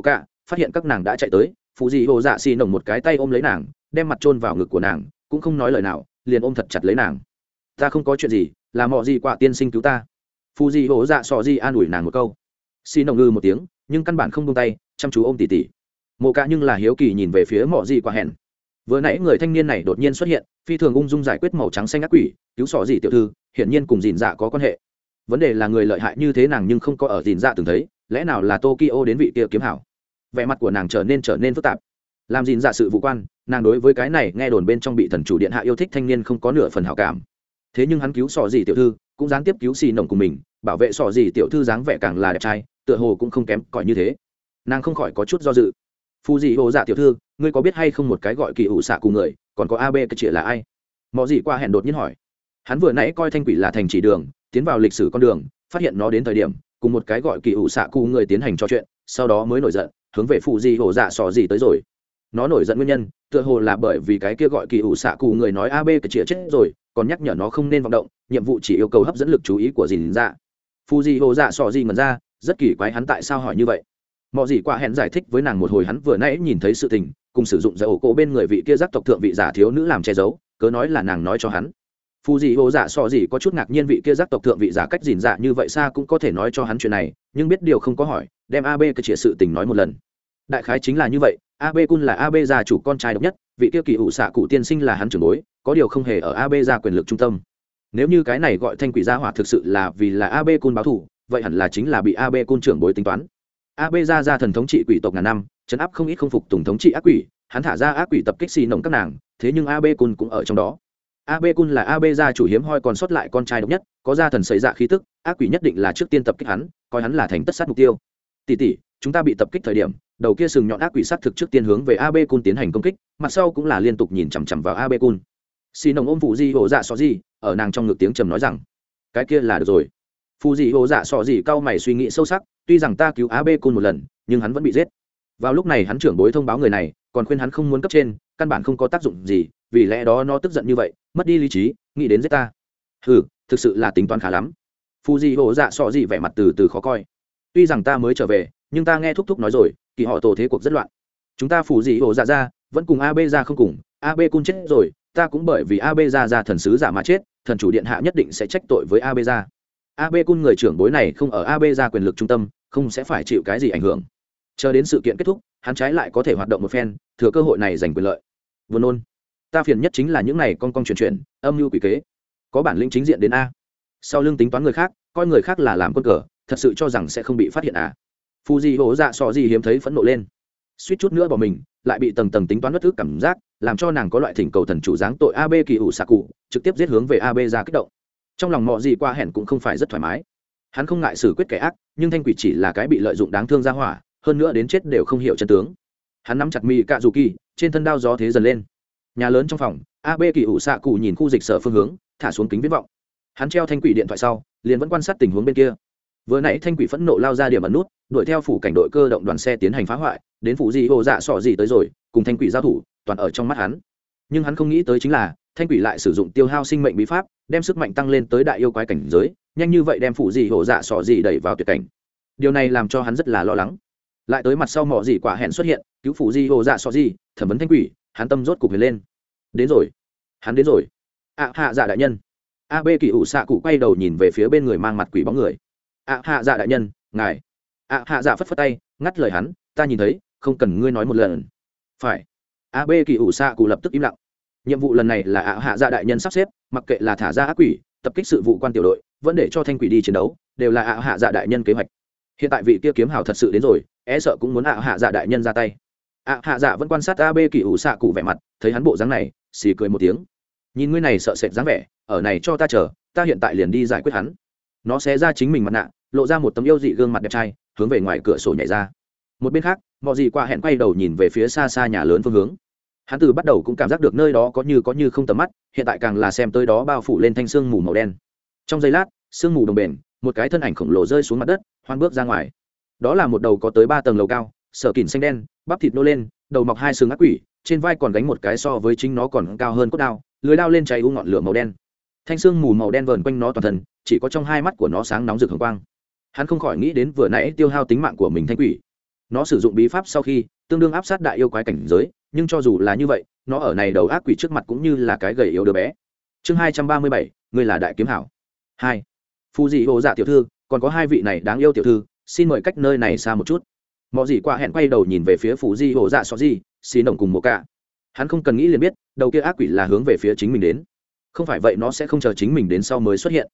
phát hiện các nàng đã chạy tới, phụ dị hồ dạ xì nồng một cái tay ôm lấy nàng, đem mặt chôn vào ngực của nàng, cũng không nói lời nào, liền ôm thật chặt lấy nàng. Ta không có chuyện gì, là mọ gì quả tiên sinh cứu ta. Phụ dị hồ dạ sọ gì an ủi nàng một câu. Xì nồng ngư một tiếng, nhưng căn bản không buông tay, chăm chú ôm tỉ tỉ. Mộ Cả nhưng là hiếu kỳ nhìn về phía mọ gì quả hẹn. Vừa nãy người thanh niên này đột nhiên xuất hiện, phi thường ung dung giải quyết màu trắng xanh ác quỷ, cứu sọ gì tiểu thư, hiển nhiên cùng dìn dạ có quan hệ. Vấn đề là người lợi hại như thế nàng nhưng không có ở dìn dạ từng thấy, lẽ nào là Tokyo đến vị kia kiếm hảo. Vẻ mặt của nàng trở nên phức tạp. Làm dìn dạ sự vụ quan, nàng đối với cái này nghe đồn bên trong bị thần chủ điện hạ yêu thích thanh niên không có nửa phần hảo cảm. Thế nhưng hắn cứu sọ gì tiểu thư, cũng gián tiếp cứu xì nồng cùng mình, bảo vệ sọ gì tiểu thư dáng vẻ càng là đẹp trai, tựa hồ cũng không kém cỏi như thế. Nàng không khỏi có chút do dự. Phu dị hồ dạ tiểu thư, ngươi có biết hay không một cái gọi kỳ ủ xạ cùng người, còn có AB cái chỉ là ai? Mọ gì qua hẹn đột nhiên hỏi. Hắn vừa nãy coi thanh quỷ là thành chỉ đường, tiến vào lịch sử con đường, phát hiện nó đến thời điểm cùng một cái gọi kỳ ủ xạ cụ người tiến hành trò chuyện, sau đó mới nổi giận, hướng về phụ dị hồ dạ sò gì tới rồi. Nó nổi giận nguyên nhân tựa hồ là bởi vì cái kia gọi kỳ ủ xạ cụ người nói AB cái chĩa chết rồi, còn nhắc nhở nó không nên vọng động, nhiệm vụ chỉ yêu cầu hấp dẫn lực chú ý của dìn dạ. Phụ dị hồ dạ sò gì ngẩn ra, rất kỳ quái hắn tại sao hỏi như vậy. Mọ gì qua hẹn giải thích với nàng một hồi hắn vừa nãy nhìn thấy sự tình, cùng sử dụng dạy ổ cổ bên người vị kia giác tộc thượng vị giả thiếu nữ làm che giấu, cớ nói là nàng nói cho hắn. Phù dị hồ dạ sọ gì có chút ngạc nhiên vị kia giác tộc thượng vị giả cách dìn dạ như vậy xa cũng có thể nói cho hắn chuyện này, nhưng biết điều không có hỏi, đem AB cái chỉ sự tình nói một lần. Đại khái chính là như vậy, AB Kun là AB gia chủ con trai độc nhất, vị kia kỳ ủ xạ cụ tiên sinh là hắn trưởng bối, có điều không hề ở AB gia quyền lực trung tâm. Nếu như cái này gọi thanh quỷ gia hỏa thực sự là vì là AB Kun báo thù, vậy hẳn là chính là bị AB Kun trưởng bối tính toán. AB gia thần thống trị quỷ tộc ngàn năm, trấn áp không ít không phục tùng thống trị ác quỷ, hắn thả ra ác quỷ tập kích xì nồng các nàng, thế nhưng AB Kun cũng ở trong đó. AB Kun là AB gia chủ hiếm hoi còn sót lại con trai độc nhất, có gia thần xảy ra khí tức, ác quỷ nhất định là trước tiên tập kích hắn, coi hắn là thành tất sát mục tiêu. Tỷ tỷ, chúng ta bị tập kích thời điểm, đầu kia sừng nhọn ác quỷ sát thực trước tiên hướng về AB Kun tiến hành công kích, mặt sau cũng là liên tục nhìn chằm chằm vào AB Kun. Xì nồng ôm phụ di hồ dạ sọ gì, ở nàng trong ngực tiếng trầm nói rằng, cái kia là được rồi. Phụ di hồ dạ sọ gì cau mày suy nghĩ sâu sắc, tuy rằng ta cứu AB Kun một lần, nhưng hắn vẫn bị giết. Vào lúc này hắn trưởng bối thông báo người này, còn khuyên hắn không muốn cấp trên, căn bản không có tác dụng gì, vì lẽ đó nó tức giận như vậy, mất đi lý trí, nghĩ đến giết ta. Hừ, thực sự là tính toán khá lắm. Phu di hồ dạ sọ gì vẻ mặt từ từ khó coi. Tuy rằng ta mới trở về, nhưng ta nghe thúc thúc nói rồi, kỳ họ tổ thế cuộc rất loạn. Chúng ta phù di hồ dạ ra, vẫn cùng AB ra không cùng, AB Kun chết rồi, ta cũng bởi vì AB ra thần sứ giả mà chết, thần chủ điện hạ nhất định sẽ trách tội với AB ra. AB Kun người trưởng bối này không ở AB ra quyền lực trung tâm, không sẽ phải chịu cái gì ảnh hưởng. Chờ đến sự kiện kết thúc, hắn trái lại có thể hoạt động một phen, thừa cơ hội này giành quyền lợi. Vừa nôn, ta phiền nhất chính là những này con chuyển âm mưu quỷ kế, có bản lĩnh chính diện đến a. Sau lưng tính toán người khác, coi người khác là làm quân cờ, thật sự cho rằng sẽ không bị phát hiện à? Fuji hổ dạ sọ gì hiếm thấy phẫn nộ lên, suýt chút nữa bỏ mình, lại bị tầng tầng tính toán bất ức cảm giác, làm cho nàng có loại thỉnh cầu thần chủ giáng tội AB kỳ ủ xạ cụ, trực tiếp giết hướng về AB ra kích động. Trong lòng mọ gì qua hẹn cũng không phải rất thoải mái. Hắn không ngại xử quyết kẻ ác, nhưng thanh quỷ chỉ là cái bị lợi dụng đáng thương ra hỏa, hơn nữa đến chết đều không hiểu chân tướng. Hắn nắm chặt mì cạ dù kỳ, trên thân đao gió thế dần lên. Nhà lớn trong phòng, AB kỳ ủ xạ cụ nhìn khu dịch sở phương hướng, thả xuống kính viễn vọng. Hắn treo thanh quỷ điện thoại sau, liền vẫn quan sát tình huống bên kia. Vừa nãy thanh quỷ phẫn nộ lao ra điểm ẩn nút, đuổi theo phủ cảnh đội cơ động đoàn xe tiến hành phá hoại, đến phủ gì hồ dạ sọ gì tới rồi, cùng thanh quỷ giao thủ, toàn ở trong mắt hắn. Nhưng hắn không nghĩ tới chính là, thanh quỷ lại sử dụng tiêu hao sinh mệnh bí pháp, đem sức mạnh tăng lên tới đại yêu quái cảnh giới, nhanh như vậy đem phủ gì hồ dạ sọ gì đẩy vào tuyệt cảnh. Điều này làm cho hắn rất là lo lắng. Lại tới mặt sau mọ gì quả hẹn xuất hiện, cứu phủ gì hồ dạ sọ gì, thẩm vấn thanh quỷ, hắn tâm rốt cục huyền lên. Đến rồi, hắn đến rồi. Hạ dạ đại nhân. AB kỳ ủ xạ cụ quay đầu nhìn về phía bên người mang mặt quỷ bóng người. Hạ dạ đại nhân, ngài. Hạ dạ phất phất tay, ngắt lời hắn, ta nhìn thấy, không cần ngươi nói một lần. Phải. AB kỳ ủ xạ cụ lập tức im lặng. Nhiệm vụ lần này là hạ dạ đại nhân sắp xếp, mặc kệ là thả ra ác quỷ, tập kích sự vụ quan tiểu đội, vẫn để cho thanh quỷ đi chiến đấu, đều là hạ dạ đại nhân kế hoạch. Hiện tại vị kia kiếm hào thật sự đến rồi, sợ cũng muốn hạ dạ đại nhân ra tay. Hạ dạ vẫn quan sát AB kỳ ủ xạ cụ vẻ mặt, thấy hắn bộ dáng này, xì cười một tiếng. Nhìn ngươi này sợ sệt dáng vẻ, ở này cho ta chờ, ta hiện tại liền đi giải quyết hắn. Nó xé ra chính mình mặt nạ, lộ ra một tấm yêu dị gương mặt đẹp trai, hướng về ngoài cửa sổ nhảy ra. Một bên khác, Mọ Dị qua hẹn quay đầu nhìn về phía xa xa nhà lớn phương hướng. Hắn từ bắt đầu cũng cảm giác được nơi đó có như không tầm mắt, hiện tại càng là xem tới đó bao phủ lên thanh sương mù màu đen. Trong giây lát, sương mù đồng bền, một cái thân ảnh khổng lồ rơi xuống mặt đất, hoan bước ra ngoài. Đó là một đầu có tới 3 tầng lầu cao, sở kỉn xanh đen, bắp thịt nô lên, đầu mọc 2 sừng ác quỷ, trên vai còn gánh một cái so với chính nó còn cao hơn cốt đao, lưỡi đao lên cháy u ngọn lửa màu đen. Thanh sương mù màu đen vờn quanh nó toàn thân, chỉ có trong hai mắt của nó sáng nóng rực hồng quang. Hắn không khỏi nghĩ đến vừa nãy tiêu hao tính mạng của mình thanh quỷ. nó sử dụng bí pháp sau khi tương đương áp sát đại yêu quái cảnh giới, nhưng cho dù là như vậy nó ở này đầu ác quỷ trước mặt cũng như là cái gầy yếu đứa bé. Chương 237, ngươi là đại kiếm hảo. 2. Phù dị hồ dạ tiểu thư, còn có hai vị này đáng yêu tiểu thư, xin mời cách nơi này xa một chút. Mọ dị qua hẹn quay đầu nhìn về phía phù dị hồ dạ xó gì, xí nồng cùng mộ cả. Hắn không cần nghĩ liền biết đầu kia ác quỷ là hướng về phía chính mình đến, không phải vậy nó sẽ không chờ chính mình đến sau mới xuất hiện.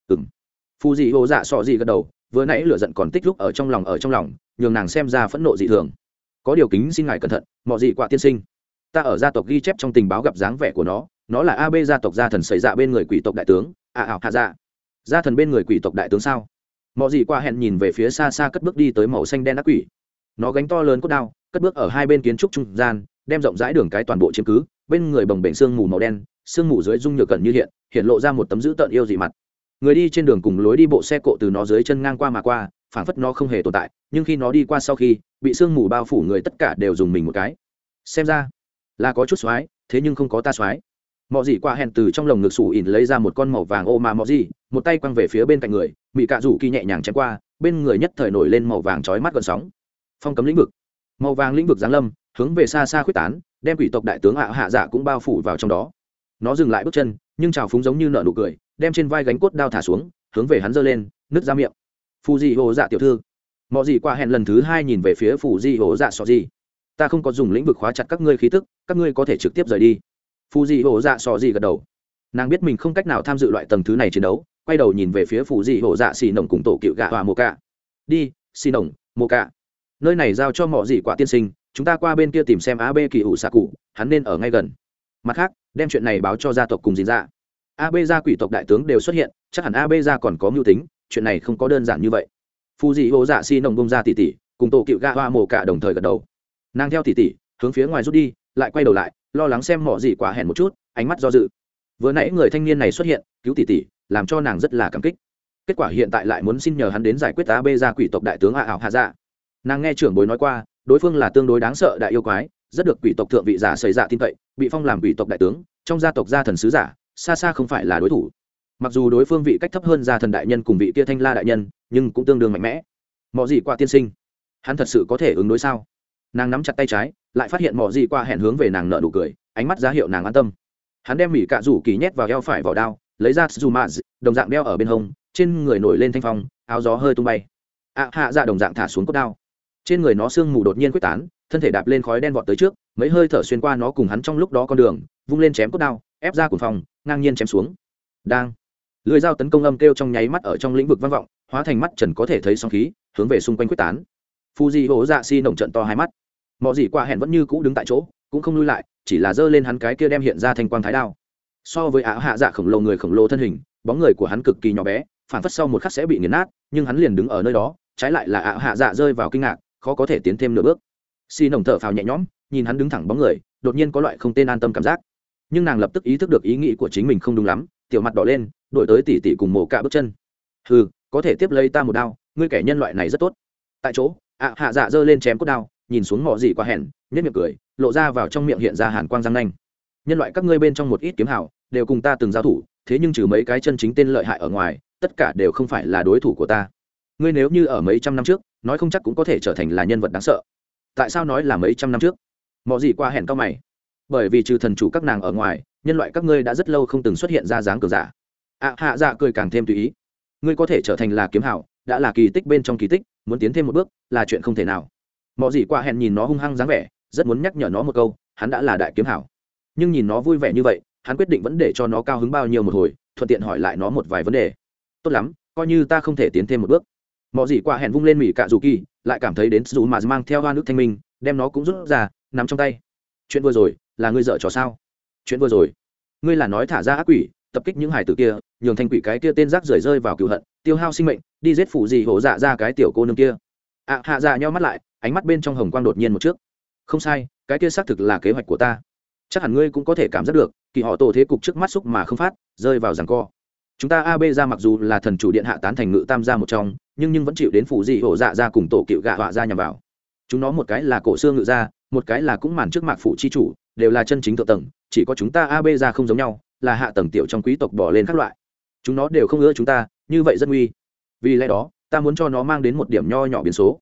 Phù dị hồ dạ xó gì gật đầu, vừa nãy lửa giận còn tích lúc ở trong lòng, nhường nàng xem ra phẫn nộ dị thường. Có điều kính xin ngài cẩn thận, mọ dị qua tiên sinh, ta ở gia tộc ghi chép trong tình báo gặp dáng vẻ của nó là AB gia tộc gia thần xảy ra bên người quỷ tộc đại tướng hạ dạ. Gia thần bên người quỷ tộc đại tướng sao? Mọ gì qua hẹn nhìn về phía xa xa cất bước đi tới màu xanh đen ác quỷ. Nó gánh to lớn cốt đao, cất bước ở hai bên kiến trúc trung gian, đem rộng rãi đường cái toàn bộ chiếm cứ, bên người bồng bềnh sương mù màu đen, sương mù dưới dung nhược cẩn như hiện lộ ra một tấm dữ tợn yêu dị mặt. Người đi trên đường cùng lối đi bộ xe cộ từ nó dưới chân ngang qua mà qua, phảng phất nó không hề tồn tại, nhưng khi nó đi qua sau khi bị sương mù bao phủ, người tất cả đều dùng mình một cái. Xem ra là có chút xoái, thế nhưng không có ta xoái. Mọ gì qua hẹn từ trong lồng ngực sủ ỉn lấy ra một con màu vàng ô mà mọ gì, một tay quăng về phía bên cạnh người, mỹ cạ rủ kỳ nhẹ nhàng chém qua, bên người nhất thời nổi lên màu vàng chói mắt gần sóng. Phong cấm lĩnh vực, màu vàng lĩnh vực giáng lâm, hướng về xa xa khuếch tán, đem quỷ tộc đại tướng hạ dạ cũng bao phủ vào trong đó. Nó dừng lại bước chân, nhưng trào phúng giống như nở nụ cười, đem trên vai gánh cốt đao thả xuống, hướng về hắn giơ lên, nứt ra miệng. Phù dị hồ dạ tiểu thư. Mọ gì qua hẹn lần thứ hai nhìn về phía phù dị hồ dạ sọ gì. Ta không có dùng lĩnh vực khóa chặt các ngươi khí tức, các ngươi có thể trực tiếp rời đi. Phù dị hồ dạ sọ gì gật đầu. Nàng biết mình không cách nào tham dự loại tầng thứ này chiến đấu, quay đầu nhìn về phía phù dị hồ dạ xì nồng cùng tổ cựu gạ hòa mồ cạ. Đi, xì nồng, mồ cạ. Nơi này giao cho mọ dị quả tiên sinh, chúng ta qua bên kia tìm xem AB kỳ ủ xạ cụ, hắn nên ở ngay gần. Mặt khác, đem chuyện này báo cho gia tộc cùng dìn ra. AB gia quỷ tộc đại tướng đều xuất hiện, chắc hẳn AB gia còn có mưu tính, chuyện này không có đơn giản như vậy. Phù dị hồ dạ xì nồng bông ra tỉ tỉ, cùng tổ cựu gạ hòa mồ cạ đồng thời gật đầu. Nàng theo tỉ tỉ hướng phía ngoài rút đi, lại quay đầu lại lo lắng xem mọ gì quả hẹn một chút, ánh mắt do dự. Vừa nãy người thanh niên này xuất hiện cứu tỉ tỉ, làm cho nàng rất là cảm kích. Kết quả hiện tại lại muốn xin nhờ hắn đến giải quyết AB gia quỷ tộc đại tướng hạ dạ. Nàng nghe trưởng bối nói qua, đối phương là tương đối đáng sợ đại yêu quái, rất được quỷ tộc thượng vị giả xảy dạ tin cậy, bị phong làm quỷ tộc đại tướng, trong gia tộc gia thần sứ giả, xa xa không phải là đối thủ. Mặc dù đối phương vị cách thấp hơn gia thần đại nhân cùng vị kia thanh la đại nhân, nhưng cũng tương đương mạnh mẽ. Mọ gì qua tiên sinh, hắn thật sự có thể ứng đối sao? Nàng nắm chặt tay trái, lại phát hiện mọ gì qua hẹn hướng về nàng nở nụ cười, ánh mắt giá hiệu nàng an tâm. Hắn đem mỹ cạ rủ kỳ nhét vào eo phải vỏ đao, lấy ra tsuzuma đồng dạng đeo ở bên hông, trên người nổi lên thanh phong, áo gió hơi tung bay. Hạ dạ đồng dạng thả xuống cốt đao, trên người nó sương mù đột nhiên quyết tán, thân thể đạp lên khói đen vọt tới trước, mấy hơi thở xuyên qua nó cùng hắn trong lúc đó con đường, vung lên chém cốt đao, ép ra cuồng phòng, ngang nhiên chém xuống. Đang lưỡi dao tấn công âm kêu trong nháy mắt ở trong lĩnh vực vang vọng, hóa thành mắt trần có thể thấy sóng khí, hướng về xung quanh quyết tán. Fuji hổ dạ si nồng trận to hai mắt, mọ gì qua hẹn vẫn như cũ đứng tại chỗ, cũng không lui lại, chỉ là giơ lên hắn cái kia đem hiện ra thanh quang thái đao. So với hạ dạ khổng lồ người khổng lồ thân hình, bóng người của hắn cực kỳ nhỏ bé, phản phất sau một khắc sẽ bị nghiền nát, nhưng hắn liền đứng ở nơi đó, trái lại là hạ dạ rơi vào kinh ngạc, khó có thể tiến thêm nửa bước. Si nồng thở phào nhẹ nhõm, nhìn hắn đứng thẳng bóng người, đột nhiên có loại không tên an tâm cảm giác. Nhưng nàng lập tức ý thức được ý nghĩ của chính mình không đúng lắm, tiểu mặt đỏ lên, đổi tới tỉ tỉ cùng mổ cả bước chân. Hừ, có thể tiếp lấy ta một đao, ngươi kẻ nhân loại này rất tốt. Tại chỗ, hạ dạ giơ lên chém cốt đao, nhìn xuống mọ gì qua hẹn, nhếch miệng cười, lộ ra vào trong miệng hiện ra hàn quang răng nanh. Nhân loại các ngươi bên trong một ít kiếm hảo, đều cùng ta từng giao thủ, thế nhưng trừ mấy cái chân chính tên lợi hại ở ngoài, tất cả đều không phải là đối thủ của ta. Ngươi nếu như ở mấy trăm năm trước, nói không chắc cũng có thể trở thành là nhân vật đáng sợ. Tại sao nói là mấy trăm năm trước? Mọ gì qua hẹn cao mày. Bởi vì trừ thần chủ các nàng ở ngoài, nhân loại các ngươi đã rất lâu không từng xuất hiện ra dáng cường giả. Hạ dạ cười càng thêm tùy ý. Ngươi có thể trở thành là kiếm hảo, đã là kỳ tích bên trong kỳ tích, muốn tiến thêm một bước là chuyện không thể nào. Mọ gì qua hẹn nhìn nó hung hăng dáng vẻ, rất muốn nhắc nhở nó một câu, hắn đã là đại kiếm hảo. Nhưng nhìn nó vui vẻ như vậy, hắn quyết định vẫn để cho nó cao hứng bao nhiêu một hồi, thuận tiện hỏi lại nó một vài vấn đề. Tốt lắm, coi như ta không thể tiến thêm một bước. Mọ gì qua hẹn vung lên mỹ cạ dù kỳ, lại cảm thấy đến dù mà mang theo hoa nước thanh minh, đem nó cũng rút ra, nắm trong tay. Chuyện vừa rồi là ngươi dở trò sao? Chuyện vừa rồi ngươi là nói thả ra ác quỷ, tập kích những hải tử kia, nhường thanh quỷ cái kia tên rác rưởi rơi vào cựu hận, tiêu hao sinh mệnh, đi giết phụ gì hổ dạ ra cái tiểu cô nương kia. Hạ dạ nheo mắt lại, ánh mắt bên trong hồng quang đột nhiên một trước. Không sai, cái kia xác thực là kế hoạch của ta. Chắc hẳn ngươi cũng có thể cảm giác được, kỳ họ tổ thế cục trước mắt xúc mà không phát, rơi vào giằng co. Chúng ta AB ra mặc dù là thần chủ điện hạ tán thành ngự tam gia một trong, nhưng vẫn chịu đến phụ dị hổ dạ ra cùng tổ cựu gạ họa ra nhằm vào. Chúng nó một cái là cổ xương ngự gia, một cái là cũng màn trước mạc phụ chi chủ, đều là chân chính thượng tầng, chỉ có chúng ta AB ra không giống nhau, là hạ tầng tiểu trong quý tộc bỏ lên các loại. Chúng nó đều không ưa chúng ta, như vậy rất nguy. Vì lẽ đó, ta muốn cho nó mang đến một điểm nho nhỏ biến số.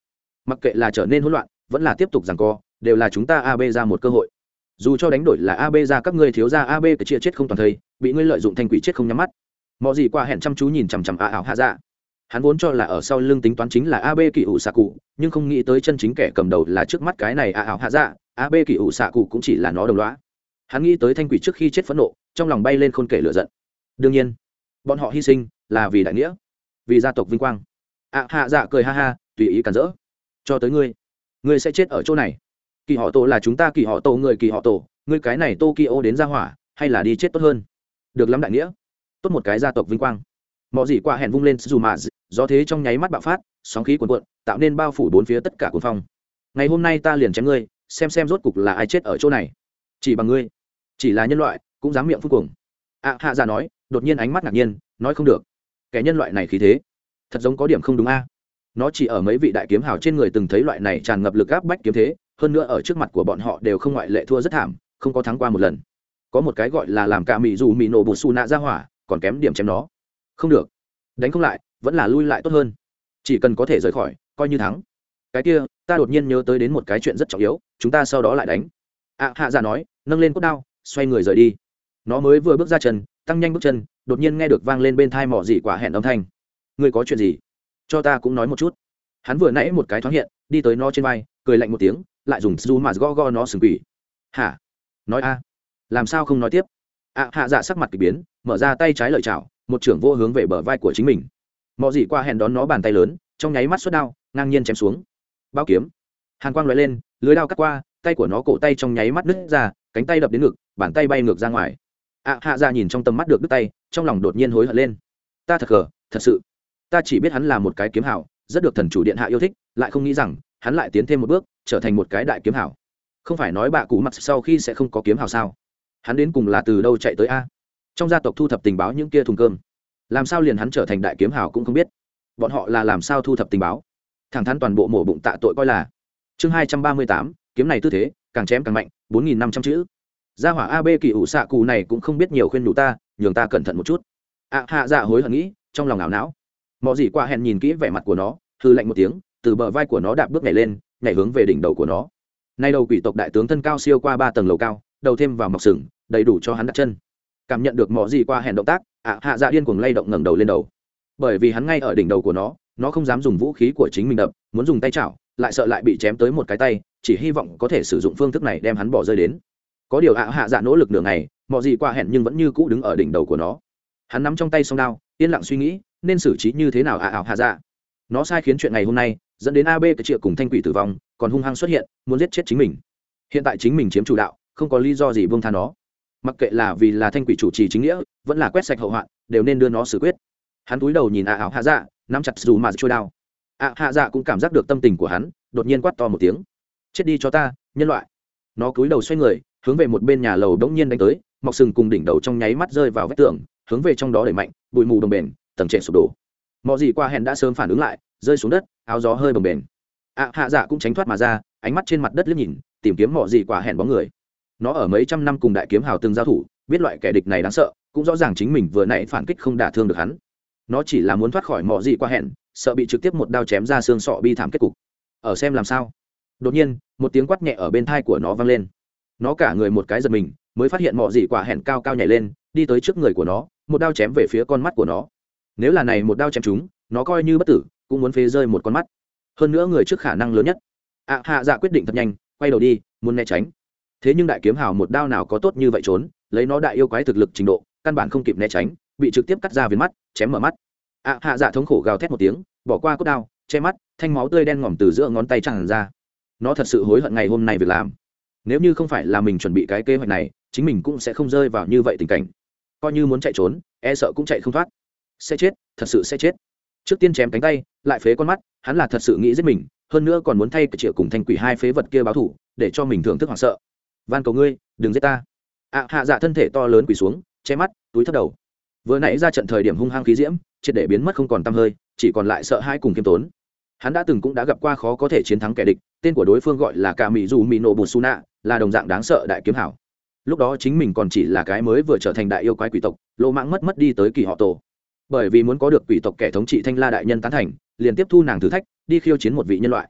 mặc kệ là trở nên hỗn loạn vẫn là tiếp tục giằng co đều là chúng ta ab ra một cơ hội. Dù cho đánh đổi là ab ra các ngươi thiếu ra ab cái chia chết không toàn thây, bị ngươi lợi dụng thanh quỷ chết không nhắm mắt. Mọi gì qua hẹn chăm chú nhìn chằm chằm a ảo hạ dạ. Hắn vốn cho là ở sau lưng tính toán chính là ab kỳ ủ xạ cụ, nhưng không nghĩ tới chân chính kẻ cầm đầu là trước mắt cái này a ảo hạ dạ. Ab kỳ ủ xạ cụ cũng chỉ là nó đồng lõa. Hắn nghĩ tới thanh quỷ trước khi chết phẫn nộ, trong lòng bay lên khôn kể lửa giận. Đương nhiên bọn họ hy sinh là vì đại nghĩa, vì gia tộc vinh quang. Hạ dạ cười ha ha, tùy ý cản rỡ. Cho tới ngươi sẽ chết ở chỗ này. Kỳ họ tổ là chúng ta kỳ họ tổ người kỳ họ tổ, ngươi cái này Tokyo đến ra hỏa hay là đi chết tốt hơn. Được lắm đại nghĩa, tốt một cái gia tộc vinh quang. Mọi gì qua hẹn vung lên dù mà gió thế trong nháy mắt bạo phát, sóng khí cuồn cuộn tạo nên bao phủ bốn phía tất cả cuồng phong. Ngày hôm nay ta liền chém ngươi, xem rốt cục là ai chết ở chỗ này. Chỉ bằng ngươi, chỉ là nhân loại cũng dám miệng phun cuồng. Hạ dạ nói, đột nhiên ánh mắt ngạc nhiên, nói không được, kẻ nhân loại này khí thế thật giống có điểm không đúng a. Nó chỉ ở mấy vị đại kiếm hào trên người từng thấy loại này tràn ngập lực áp bách kiếm thế, hơn nữa ở trước mặt của bọn họ đều không ngoại lệ thua rất thảm, không có thắng qua một lần. Có một cái gọi là làm cả mỹ dù mỹ nổ bột su nạ ra hỏa, còn kém điểm chém nó. Không được, đánh không lại vẫn là lui lại tốt hơn, chỉ cần có thể rời khỏi coi như thắng. Cái kia ta đột nhiên nhớ tới đến một cái chuyện rất trọng yếu, chúng ta sau đó lại đánh. Hạ dạ nói, nâng lên cốt đao xoay người rời đi. Nó mới vừa bước ra chân, tăng nhanh bước chân, đột nhiên nghe được vang lên bên thai mỏ dị quả hẹn âm thanh. Ngươi có chuyện gì cho ta cũng nói một chút. Hắn vừa nãy một cái thoáng hiện đi tới nó trên vai, cười lạnh một tiếng, lại dùng dù mà go nó sừng quỷ. Hả? Nói a? Làm sao không nói tiếp? Hạ dạ sắc mặt kỳ biến, mở ra tay trái lợi chảo, một trưởng vô hướng về bờ vai của chính mình. Mọ dị qua hẹn đón nó bàn tay lớn, trong nháy mắt xuất đao ngang nhiên chém xuống. Bao kiếm, hàn quang lóe lên, lưới đao cắt qua tay của nó, cổ tay trong nháy mắt nứt ra, cánh tay đập đến ngực, bàn tay bay ngược ra ngoài. Hạ dạ nhìn trong tầm mắt được đứt tay, trong lòng đột nhiên hối hận lên. Ta thật gờ, thật sự, ta chỉ biết hắn là một cái kiếm hảo, rất được thần chủ điện hạ yêu thích, lại không nghĩ rằng hắn lại tiến thêm một bước, trở thành một cái đại kiếm hảo. Không phải nói bạ cụ mặt sau khi sẽ không có kiếm hảo sao? Hắn đến cùng là từ đâu chạy tới a? Trong gia tộc thu thập tình báo những kia thùng cơm, làm sao liền hắn trở thành đại kiếm hảo cũng không biết. Bọn họ là làm sao thu thập tình báo? Thẳng thắn toàn bộ mổ bụng tạ tội coi là. Chương 238, kiếm này tư thế, càng chém càng mạnh, 4500 chữ. Gia hỏa AB kỳ ủ xạ cụ này cũng không biết nhiều khuyên nhủ ta, nhường ta cẩn thận một chút. Hạ dạ hối hận nghĩ, trong lòng ảo não. Mọ gì qua hẹn nhìn kỹ vẻ mặt của nó, hư lạnh một tiếng, từ bờ vai của nó đạp bước nhảy lên, nhảy hướng về đỉnh đầu của nó. Nay đầu quỷ tộc đại tướng thân cao siêu qua 3 tầng lầu cao, đầu thêm vào mọc sừng, đầy đủ cho hắn đặt chân. Cảm nhận được mọ gì qua hẹn động tác, hạ dạ điên cuồng lay động ngẩng đầu lên đầu. Bởi vì hắn ngay ở đỉnh đầu của nó không dám dùng vũ khí của chính mình đập, muốn dùng tay chảo, lại sợ lại bị chém tới một cái tay, chỉ hy vọng có thể sử dụng phương thức này đem hắn bỏ rơi đến. Có điều hạ dạ nỗ lực nửa ngày, mọ gì qua hẹn nhưng vẫn như cũ đứng ở đỉnh đầu của nó. Hắn nắm trong tay song đao, yên lặng suy nghĩ nên xử trí như thế nào. Hạ dạ nó sai khiến chuyện ngày hôm nay dẫn đến ab cái triệu cùng thanh quỷ tử vong, còn hung hăng xuất hiện muốn giết chết chính mình. Hiện tại chính mình chiếm chủ đạo, không có lý do gì buông tha nó. Mặc kệ là vì là thanh quỷ chủ trì chính nghĩa, vẫn là quét sạch hậu hoạn, đều nên đưa nó xử quyết. Hắn cúi đầu nhìn hạ dạ, nắm chặt dù mà trôi đao. Hạ dạ cũng cảm giác được tâm tình của hắn, đột nhiên quát to một tiếng: chết đi cho ta, nhân loại! Nó cúi đầu xoay người hướng về một bên nhà lầu đống nhiên đánh tới, mọc sừng cùng đỉnh đầu trong nháy mắt rơi vào vách tường, hướng về trong đó đẩy mạnh, bụi mù đồng bền, tầng trệt sụp đổ. Mọi gì qua hẹn đã sớm phản ứng lại, rơi xuống đất, áo gió hơi bồng bềnh. Hạ dạ cũng tránh thoát mà ra, ánh mắt trên mặt đất liếc nhìn, tìm kiếm mọi gì qua hẹn bóng người. Nó ở mấy trăm năm cùng đại kiếm hào từng giao thủ, biết loại kẻ địch này đáng sợ, cũng rõ ràng chính mình vừa nãy phản kích không đả thương được hắn. Nó chỉ là muốn thoát khỏi mọi gì qua hẹn, sợ bị trực tiếp một đao chém ra xương sọ bi thảm kết cục. Ở xem làm sao. Đột nhiên, một tiếng quát nhẹ ở bên tai của nó vang lên. Nó cả người một cái giật mình, mới phát hiện mọi gì quả hẹn cao cao nhảy lên, đi tới trước người của nó, một đao chém về phía con mắt của nó. Nếu là này một đao chém trúng, nó coi như bất tử cũng muốn phế rơi một con mắt, hơn nữa người trước khả năng lớn nhất. Hạ dạ quyết định thật nhanh, quay đầu đi muốn né tránh. Thế nhưng đại kiếm hào một đao nào có tốt như vậy trốn, lấy nó đại yêu quái thực lực trình độ, căn bản không kịp né tránh, bị trực tiếp cắt ra viền mắt, chém mở mắt. Hạ dạ thống khổ gào thét một tiếng, bỏ qua cốt đao, che mắt, thanh máu tươi đen ngòm từ giữa ngón tay tràn ra. Nó thật sự hối hận ngày hôm nay việc làm. Nếu như không phải là mình chuẩn bị cái kế hoạch này, chính mình cũng sẽ không rơi vào như vậy tình cảnh. Coi như muốn chạy trốn, e sợ cũng chạy không thoát. Sẽ chết, thật sự sẽ chết. Trước tiên chém cánh tay, lại phế con mắt, hắn là thật sự nghĩ giết mình, hơn nữa còn muốn thay cái triệu cùng thanh quỷ hai phế vật kia báo thù, để cho mình thưởng thức hoảng sợ. Van cầu ngươi, đừng giết ta. Hạ dạ thân thể to lớn quỳ xuống, che mắt, túi thấp đầu. Vừa nãy ra trận thời điểm hung hăng khí diễm, triệt để biến mất không còn tăm hơi, chỉ còn lại sợ hãi cùng kiêm tốn. Hắn cũng đã gặp qua khó có thể chiến thắng kẻ địch, tên của đối phương gọi là Cả Mỹ Dù Mỹ Nổ Bùn Suna, là đồng dạng đáng sợ đại kiếm hảo. Lúc đó chính mình còn chỉ là cái mới vừa trở thành đại yêu quái quỷ tộc, lô mãng mất đi tới kỳ họ tổ. Bởi vì muốn có được quỷ tộc kẻ thống trị Thanh La đại nhân tán thành, liền tiếp thu nàng thử thách, đi khiêu chiến một vị nhân loại.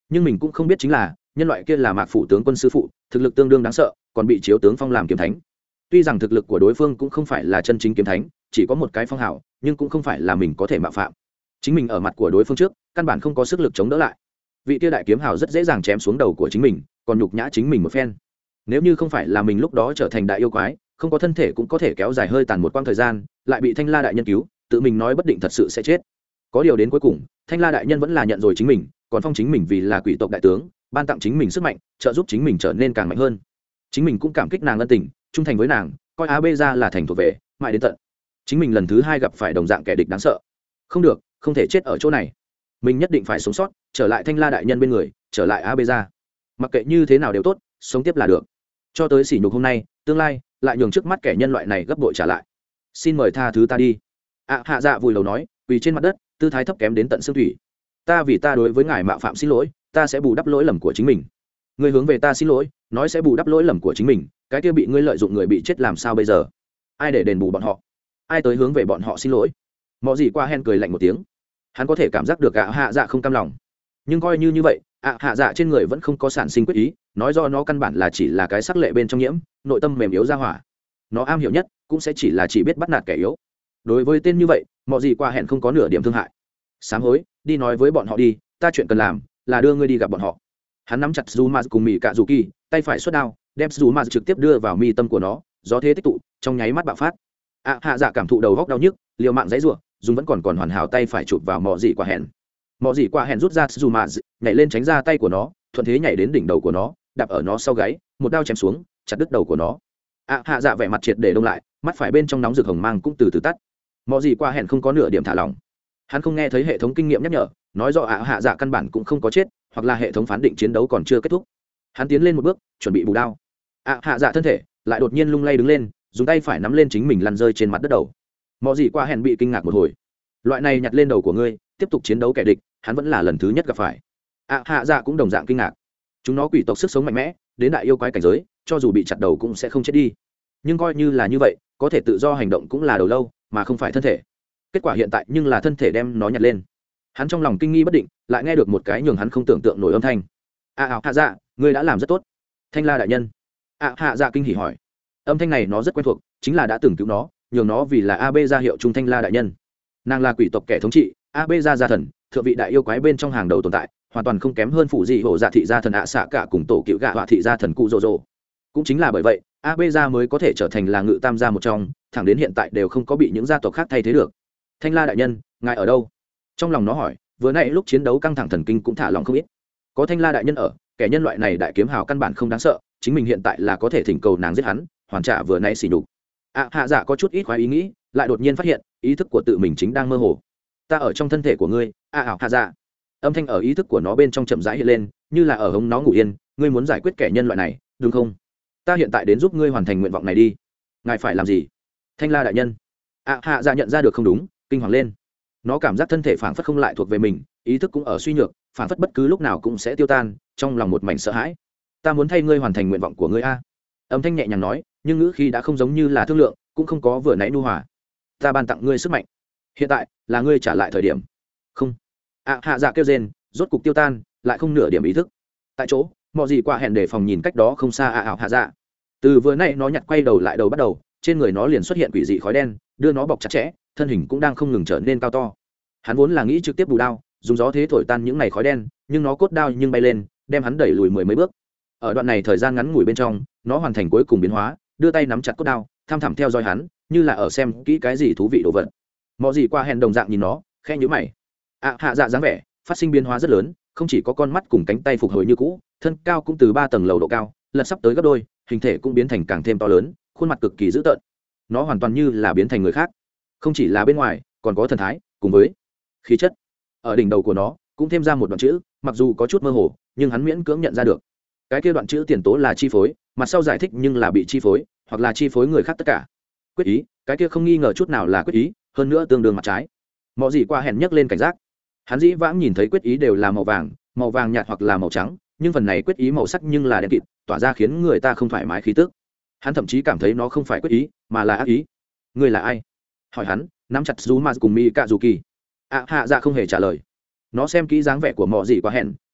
nhưng mình cũng không biết chính là nhân loại kia là mạc phủ tướng quân sư phụ, thực lực tương đương đáng sợ, còn bị chiếu tướng phong làm kiếm thánh. Tuy rằng thực lực của đối phương cũng không phải là chân chính kiếm thánh, chỉ có một cái phong hào, nhưng cũng không phải là mình có thể mạo phạm. Chính mình ở mặt của đối phương trước căn bản không có sức lực chống đỡ lại. Vị kia đại kiếm hào rất dễ dàng chém xuống đầu của chính mình, còn nhục nhã chính mình một phen. Nếu như không phải là mình lúc đó trở thành đại yêu quái, không có thân thể cũng có thể kéo dài hơi tàn một quãng thời gian, lại bị Thanh La đại nhân cứu, tự mình nói bất định thật sự sẽ chết. Có điều đến cuối cùng, Thanh La đại nhân vẫn là nhận rồi chính mình, còn phong chính mình vì là quỷ tộc đại tướng, ban tặng chính mình sức mạnh, trợ giúp chính mình trở nên càng mạnh hơn. Chính mình cũng cảm kích nàng ân tình, trung thành với nàng, coi AB ra là thành thuộc về, mãi đến tận chính mình lần thứ hai gặp phải đồng dạng kẻ địch đáng sợ. Không được, không thể chết ở chỗ này, mình nhất định phải sống sót, trở lại Thanh La đại nhân bên người, trở lại AB ra. Mặc kệ như thế nào đều tốt, sống tiếp là được. Cho tới sỉ nhục hôm nay, tương lai lại nhường trước mắt kẻ nhân loại này gấp bội trả lại. Xin mời tha thứ ta đi. Hạ dạ vùi đầu nói, quỳ trên mặt đất, tư thái thấp kém đến tận xương thủy. Ta vì ta đối với ngài mạo phạm xin lỗi, ta sẽ bù đắp lỗi lầm của chính mình. Ngươi hướng về ta xin lỗi, nói sẽ bù đắp lỗi lầm của chính mình, cái kia bị ngươi lợi dụng người bị chết làm sao bây giờ? Ai để đền bù bọn họ? Ai tới hướng về bọn họ xin lỗi? Mọ gì qua hen cười lạnh một tiếng. Hắn có thể cảm giác được hạ dạ không cam lòng, nhưng coi như vậy, hạ dạ trên người vẫn không có sản sinh quyết ý, nói do nó căn bản là chỉ là cái sắc lệ bên trong nhiễm, nội tâm mềm yếu ra hỏa. Nó am hiểu nhất cũng sẽ chỉ biết bắt nạt kẻ yếu. Đối với tên như vậy, mọi gì qua hẹn không có nửa điểm thương hại. Sám hối, đi nói với bọn họ đi, ta chuyện cần làm là đưa ngươi đi gặp bọn họ. Hắn nắm chặt Zuma cùng Mị Cạ Dù Kỳ, tay phải xuất đao, đem Zuma trực tiếp đưa vào mi tâm của nó, gió thế tích tụ, trong nháy mắt bạo phát. Hạ dạ cảm thụ đầu góc đau nhức, liều mạng giãy giụa, dùng vẫn còn hoàn hảo tay phải chụp vào mọi gì qua hẹn. Mọi gì qua hẹn rút ra Zuma, nhảy lên tránh ra tay của nó, thuận thế nhảy đến đỉnh đầu của nó, đạp ở nó sau gáy, một đao chém xuống, chặt đứt đầu của nó. Hạ dạ vẻ mặt triệt để đông lại, mắt phải bên trong nóng rực hồng mang cũng từ từ tắt. Mọi gì qua hẹn không có nửa điểm thả lỏng. Hắn không nghe thấy hệ thống kinh nghiệm nhắc nhở, nói rõ hạ dạ căn bản cũng không có chết, hoặc là hệ thống phán định chiến đấu còn chưa kết thúc. Hắn tiến lên một bước, chuẩn bị bù đao. Hạ dạ thân thể lại đột nhiên lung lay đứng lên, dùng tay phải nắm lên chính mình lăn rơi trên mặt đất đầu. Mọi gì qua hẹn bị kinh ngạc một hồi. Loại này nhặt lên đầu của ngươi, tiếp tục chiến đấu kẻ địch, hắn vẫn là lần thứ nhất gặp phải. Hạ dạ cũng đồng dạng kinh ngạc. Chúng nó quỷ tộc sức sống mạnh mẽ, đến đại yêu quái cảnh giới, cho dù bị chặt đầu cũng sẽ không chết đi. Nhưng coi như là như vậy, có thể tự do hành động cũng là đầu lâu, mà không phải thân thể. Kết quả hiện tại nhưng là thân thể đem nó nhặt lên. Hắn trong lòng kinh nghi bất định, lại nghe được một cái nhường hắn không tưởng tượng nổi âm thanh. Hạ dạ, ngươi đã làm rất tốt. Thanh La đại nhân. Hạ dạ kinh hỉ hỏi. Âm thanh này nó rất quen thuộc, chính là đã từng cứu nó, nhường nó vì là AB ra hiệu trung Thanh La đại nhân. Nàng là quỷ tộc kẻ thống trị, AB ra gia thần, thượng vị đại yêu quái bên trong hàng đầu tồn tại, hoàn toàn không kém hơn phụ dị hổ dạ thị gia thần xạ cả cùng tổ cựu gạ họa thị gia thần cụ rồ rồ. Cũng chính là bởi vậy, AB gia mới có thể trở thành là ngự tam gia một trong, thẳng đến hiện tại đều không có bị những gia tộc khác thay thế được. Thanh La đại nhân, ngài ở đâu? Trong lòng nó hỏi, vừa nãy lúc chiến đấu căng thẳng thần kinh cũng thả lòng không ít. Có Thanh La đại nhân ở, kẻ nhân loại này đại kiếm hào căn bản không đáng sợ, chính mình hiện tại là có thể thỉnh cầu nàng giết hắn, hoàn trả vừa nãy xỉ nhục. Hạ dạ có chút ít khoái ý nghĩ, lại đột nhiên phát hiện, ý thức của tự mình chính đang mơ hồ. Ta ở trong thân thể của ngươi, hạ dạ. Âm thanh ở ý thức của nó bên trong chậm rãi hiện lên, như là ở hống nó ngủ yên, ngươi muốn giải quyết kẻ nhân loại này, đúng không? Ta hiện tại đến giúp ngươi hoàn thành nguyện vọng này đi. Ngài phải làm gì? Thanh La đại nhân. Hạ dạ nhận ra được không đúng, kinh hoàng lên. Nó cảm giác thân thể phảng phất không lại thuộc về mình, ý thức cũng ở suy nhược, phảng phất bất cứ lúc nào cũng sẽ tiêu tan, trong lòng một mảnh sợ hãi. Ta muốn thay ngươi hoàn thành nguyện vọng của ngươi a. Âm thanh nhẹ nhàng nói, nhưng ngữ khí đã không giống như là thương lượng, cũng không có vừa nãy nhu hòa. Ta ban tặng ngươi sức mạnh, hiện tại là ngươi trả lại thời điểm. Không. Hạ dạ kêu rên, rốt cục tiêu tan, lại không nửa điểm ý thức. Tại chỗ, mọi gì qua hẹn để phòng nhìn cách đó không xa hạ dạ. Từ vừa nãy nó nhặt quay đầu lại đầu bắt đầu, trên người nó liền xuất hiện quỷ dị khói đen, đưa nó bọc chặt chẽ, thân hình cũng đang không ngừng trở nên cao to. Hắn vốn là nghĩ trực tiếp bù đao, dùng gió thế thổi tan những này khói đen, nhưng nó cốt đao nhưng bay lên, đem hắn đẩy lùi mười mấy bước. Ở đoạn này thời gian ngắn ngủi bên trong, nó hoàn thành cuối cùng biến hóa, đưa tay nắm chặt cốt đao, tham thẳm theo dõi hắn, như là ở xem kỹ cái gì thú vị đồ vật. Mọi gì qua hẹn đồng dạng nhìn nó, khẽ nhíu mày. Hạ dạ dáng vẻ phát sinh biến hóa rất lớn, không chỉ có con mắt cùng cánh tay phục hồi như cũ, thân cao cũng từ 3 tầng lầu độ cao lật sắp tới gấp đôi, hình thể cũng biến thành càng thêm to lớn, khuôn mặt cực kỳ dữ tợn. Nó hoàn toàn như là biến thành người khác, không chỉ là bên ngoài, còn có thần thái cùng với khí chất. Ở đỉnh đầu của nó cũng thêm ra một đoạn chữ, mặc dù có chút mơ hồ, nhưng hắn miễn cưỡng nhận ra được. Cái kia đoạn chữ tiền tố là chi phối, mặt sau giải thích nhưng là bị chi phối, hoặc là chi phối người khác tất cả. Quyết ý, cái kia không nghi ngờ chút nào là quyết ý, hơn nữa tương đương mặt trái. Mọi gì qua hẹn nhấc lên cảnh giác. Hắn dĩ vãng nhìn thấy quyết ý đều là màu vàng nhạt hoặc là màu trắng, nhưng phần này quyết ý màu sắc nhưng là đen kịt, tỏa ra khiến người ta không thoải mái khí tức. Hắn thậm chí cảm thấy nó không phải quyết ý, mà là ác ý. Ngươi là ai? Hỏi hắn, nắm chặt Zuma cùng Mikazuki. Hạ dạ không hề trả lời. Nó xem kỹ dáng vẻ của Mọ Dị Qua Hẹn,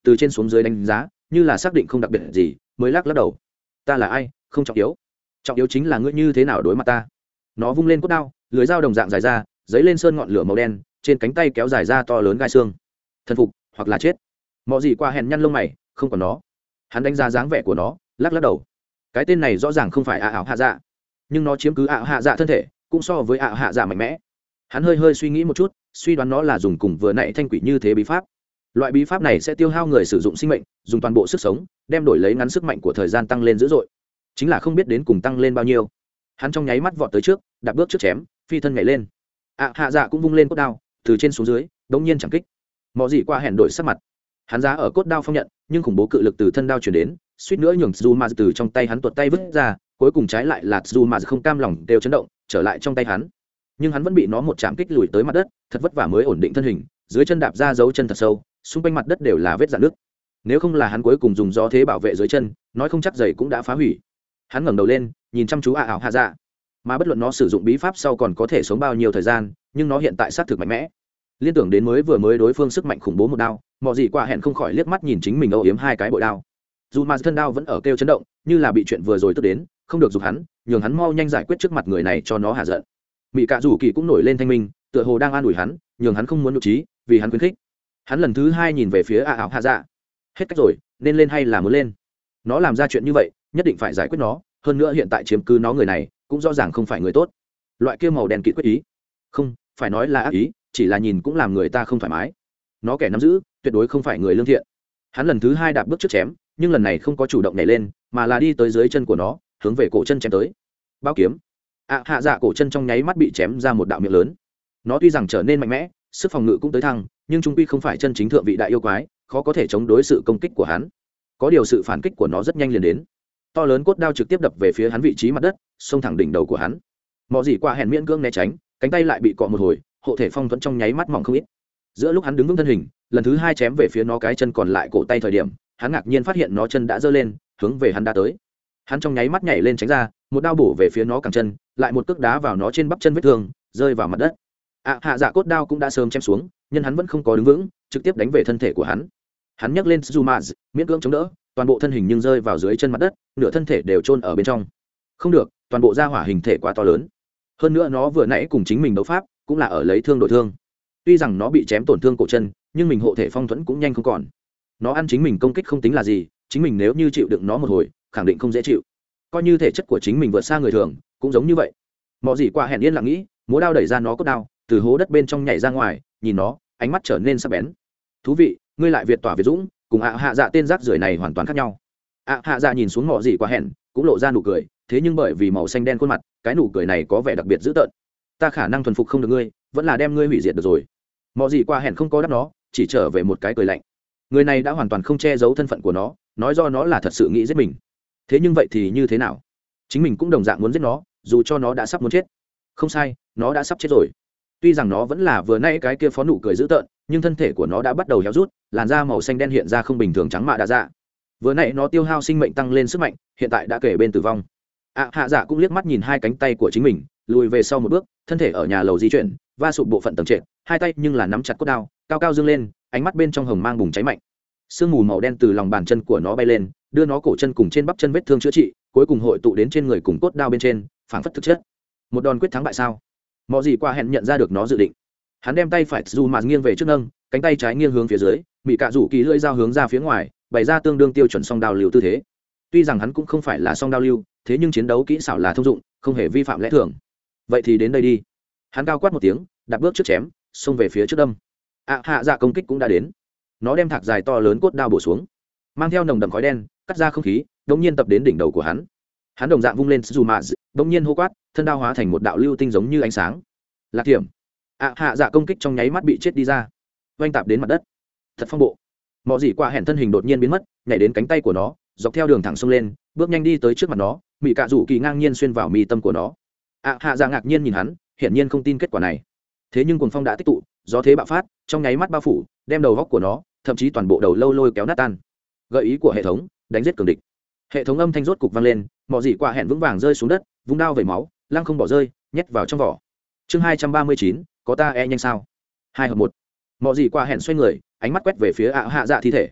từ trên xuống dưới đánh giá như là xác định không đặc biệt gì mới lắc đầu. Ta là ai không trọng yếu, trọng yếu chính là ngươi như thế nào đối mặt ta. Nó vung lên cốt đao, lưới dao đồng dạng dài ra dấy lên sơn ngọn lửa màu đen, trên cánh tay kéo dài ra to lớn gai xương. Thần phục hoặc là chết. Mọi gì qua hẹn nhăn lông mày không còn nó. Hắn đánh giá dáng vẻ của nó lắc đầu. Cái tên này rõ ràng không phải ảo hạ dạ, nhưng nó chiếm cứ ảo hạ dạ thân thể cũng so với ảo hạ dạ mạnh mẽ. Hắn hơi suy nghĩ một chút, suy đoán nó là dùng cùng vừa nãy thanh quỷ như thế bí pháp. Loại bí pháp này sẽ tiêu hao người sử dụng sinh mệnh, dùng toàn bộ sức sống đem đổi lấy ngắn sức mạnh của thời gian tăng lên dữ dội, chính là không biết đến cùng tăng lên bao nhiêu. Hắn trong nháy mắt vọt tới trước, đạp bước trước chém, phi thân nhảy lên. Hạ dạ cũng vung lên cốt đao, từ trên xuống dưới đống nhiên chẳng kích. Mọ gì qua hẹn đổi sắc mặt. Hắn giá ở cốt đao phong nhận, nhưng khủng bố cự lực từ thân đao truyền đến, suýt nữa nhường Zuma từ trong tay hắn tuột tay vứt ra, cuối cùng trái lại là Zuma không cam lòng đều chấn động, trở lại trong tay hắn. Nhưng hắn vẫn bị nó một chạm kích lùi tới mặt đất, thật vất vả mới ổn định thân hình, dưới chân đạp ra dấu chân thật sâu, xung quanh mặt đất đều là vết rạn nước. Nếu không là hắn cuối cùng dùng gió thế bảo vệ dưới chân, nói không chắc giày cũng đã phá hủy. Hắn ngẩng đầu lên, nhìn chăm chú ảo hạ dạ. Mà bất luận nó sử dụng bí pháp sau còn có thể sống bao nhiêu thời gian, nhưng nó hiện tại sát thực mạnh mẽ. Liên tưởng đến mới đối phương sức mạnh khủng bố một đao, Mọ gì qua hẹn không khỏi liếc mắt nhìn chính mình âu yếm hai cái bội đao. Dù mà thân đao vẫn ở kêu chấn động, như là bị chuyện vừa rồi tức đến, không được giục hắn, nhường hắn mau nhanh giải quyết trước mặt người này cho nó hạ giận. Mị Cạ Rủ Kỳ cũng nổi lên thanh minh, tựa hồ đang an ủi hắn, nhường hắn không muốn nhục trí, vì hắn khuyến khích. Hắn lần thứ hai nhìn về phía ảo hạ dạ. Hết cách rồi, nên lên hay là muốn lên? Nó làm ra chuyện như vậy, nhất định phải giải quyết nó, hơn nữa hiện tại chiếm cứ nó người này, cũng rõ ràng không phải người tốt. Loại kia màu đen kỵ quyết ý, không, phải nói là ác ý, chỉ là nhìn cũng làm người ta không thoải mái. Nó kẻ nắm giữ, tuyệt đối không phải người lương thiện. Hắn lần thứ hai đạp bước trước chém, nhưng lần này không có chủ động nhảy lên, mà là đi tới dưới chân của nó, hướng về cổ chân chém tới. Bao kiếm. Hạ dạ cổ chân trong nháy mắt bị chém ra một đạo miệng lớn. Nó tuy rằng trở nên mạnh mẽ, sức phòng ngự cũng tới thăng, nhưng trung quy không phải chân chính thượng vị đại yêu quái, khó có thể chống đối sự công kích của hắn. Có điều sự phản kích của nó rất nhanh liền đến. To lớn cốt đao trực tiếp đập về phía hắn vị trí mặt đất, xông thẳng đỉnh đầu của hắn. Mọ gì qua hẹn miễn cưỡng né tránh, cánh tay lại bị cọ một hồi, hộ thể phong thuẫn trong nháy mắt mỏng không ít. Giữa lúc hắn đứng vững thân hình, lần thứ hai chém về phía nó cái chân còn lại cổ tay thời điểm, hắn ngạc nhiên phát hiện nó chân đã giơ lên, hướng về hắn đã tới. Hắn trong nháy mắt nhảy lên tránh ra, một đao bổ về phía nó cẳng chân, lại một cước đá vào nó trên bắp chân vết thương, rơi vào mặt đất. Hạ dạ cốt đao cũng đã sớm chém xuống, nhưng hắn vẫn không có đứng vững, trực tiếp đánh về thân thể của hắn. Hắn nhấc lên Zuma, miễn cưỡng chống đỡ, toàn bộ thân hình nhưng rơi vào dưới chân mặt đất, nửa thân thể đều chôn ở bên trong. Không được, toàn bộ da hỏa hình thể quá to lớn. Hơn nữa nó vừa nãy cùng chính mình đấu pháp, cũng là ở lấy thương đổi thương. Tuy rằng nó bị chém tổn thương cổ chân, nhưng mình hộ thể phong thuẫn cũng nhanh không còn. Nó ăn chính mình công kích không tính là gì, chính mình nếu như chịu đựng nó một hồi, khẳng định không dễ chịu. Coi như thể chất của chính mình vượt xa người thường, cũng giống như vậy. Mọ gì qua hẹn yên lặng nghĩ, múa đao đẩy ra nó cốt đao, từ hố đất bên trong nhảy ra ngoài, nhìn nó, ánh mắt trở nên sắc bén. Thú vị, ngươi lại việt tỏa việt dũng, cùng hạ dạ tên rác rưởi này hoàn toàn khác nhau. Hạ dạ nhìn xuống Mọ gì qua hẹn, cũng lộ ra nụ cười, thế nhưng bởi vì màu xanh đen khuôn mặt, cái nụ cười này có vẻ đặc biệt dữ tợn. Ta khả năng thuần phục không được ngươi, vẫn là đem ngươi hủy diệt được rồi. Mọ gì qua hẹn không có đáp nó, chỉ trở về một cái cười lạnh. Người này đã hoàn toàn không che giấu thân phận của nó, nói do nó là thật sự nghĩ giết mình. Thế nhưng vậy thì như thế nào? Chính mình cũng đồng dạng muốn giết nó, dù cho nó đã sắp muốn chết. Không sai, nó đã sắp chết rồi. Tuy rằng nó vẫn là vừa nãy cái kia phó nụ cười dữ tợn, nhưng thân thể của nó đã bắt đầu héo rút, làn da màu xanh đen hiện ra không bình thường trắng mạ đã ra. Vừa nãy nó tiêu hao sinh mệnh tăng lên sức mạnh, hiện tại đã kể bên tử vong. Hạ dạ cũng liếc mắt nhìn hai cánh tay của chính mình, lùi về sau một bước, thân thể ở nhà lầu di chuyển, va sụp bộ phận tầng trệt, hai tay nhưng là nắm chặt cốt đao, cao cao dương lên, ánh mắt bên trong hồng mang bùng cháy mạnh. Sương mù màu đen từ lòng bàn chân của nó bay lên, đưa nó cổ chân cùng trên bắp chân vết thương chữa trị, cuối cùng hội tụ đến trên người cùng cốt đao bên trên, phảng phất thực chất. Một đòn quyết thắng bại sao? Mọ gì qua hẹn nhận ra được nó dự định. Hắn đem tay phải dù mà nghiêng về trước nâng, cánh tay trái nghiêng hướng phía dưới, Mị Cạ Rủ Kỳ lưỡi dao hướng ra phía ngoài, bày ra tương đương tiêu chuẩn song đao lưu tư thế. Tuy rằng hắn cũng không phải là song đao lưu, thế nhưng chiến đấu kỹ xảo là thông dụng, không hề vi phạm lẽ thường. Vậy thì đến đây đi. Hắn cao quát một tiếng, đạp bước trước chém, xông về phía trước đâm. Hạ dạ công kích cũng đã đến. Nó đem thạc dài to lớn cốt đao bổ xuống, mang theo nồng đậm khói đen, cắt ra không khí, đống nhiên tập đến đỉnh đầu của hắn. Hắn đồng dạng vung lên dù mà đống nhiên hô quát, thân đao hóa thành một đạo lưu tinh giống như ánh sáng. Lạc thiểm. Hạ dạ công kích trong nháy mắt bị chết đi ra, oanh tạp đến mặt đất. Thật phong bộ. Mọ gì qua hẹn thân hình đột nhiên biến mất, nhảy đến cánh tay của nó, dọc theo đường thẳng xông lên, bước nhanh đi tới trước mặt nó, Mị Cạ Rủ Kỳ ngang nhiên xuyên vào mi tâm của nó. Hạ dạ ngạc nhiên nhìn hắn, hiển nhiên không tin kết quả này. Thế nhưng cuồng phong đã tích tụ, gió thế bạo phát, trong nháy mắt bao phủ, đem đầu góc của nó, thậm chí toàn bộ đầu lâu lôi kéo nát tan. Gợi ý của hệ thống, đánh giết cường địch. Hệ thống âm thanh rốt cục vang lên, Mọ gì qua hẹn vững vàng rơi xuống đất, vung đao vẩy máu, lăng không bỏ rơi, nhét vào trong vỏ. Chương 239, có ta nhanh sao? 2 hợp 1. Mọ gì qua hẹn xoay người, ánh mắt quét về phía hạ dạ thi thể.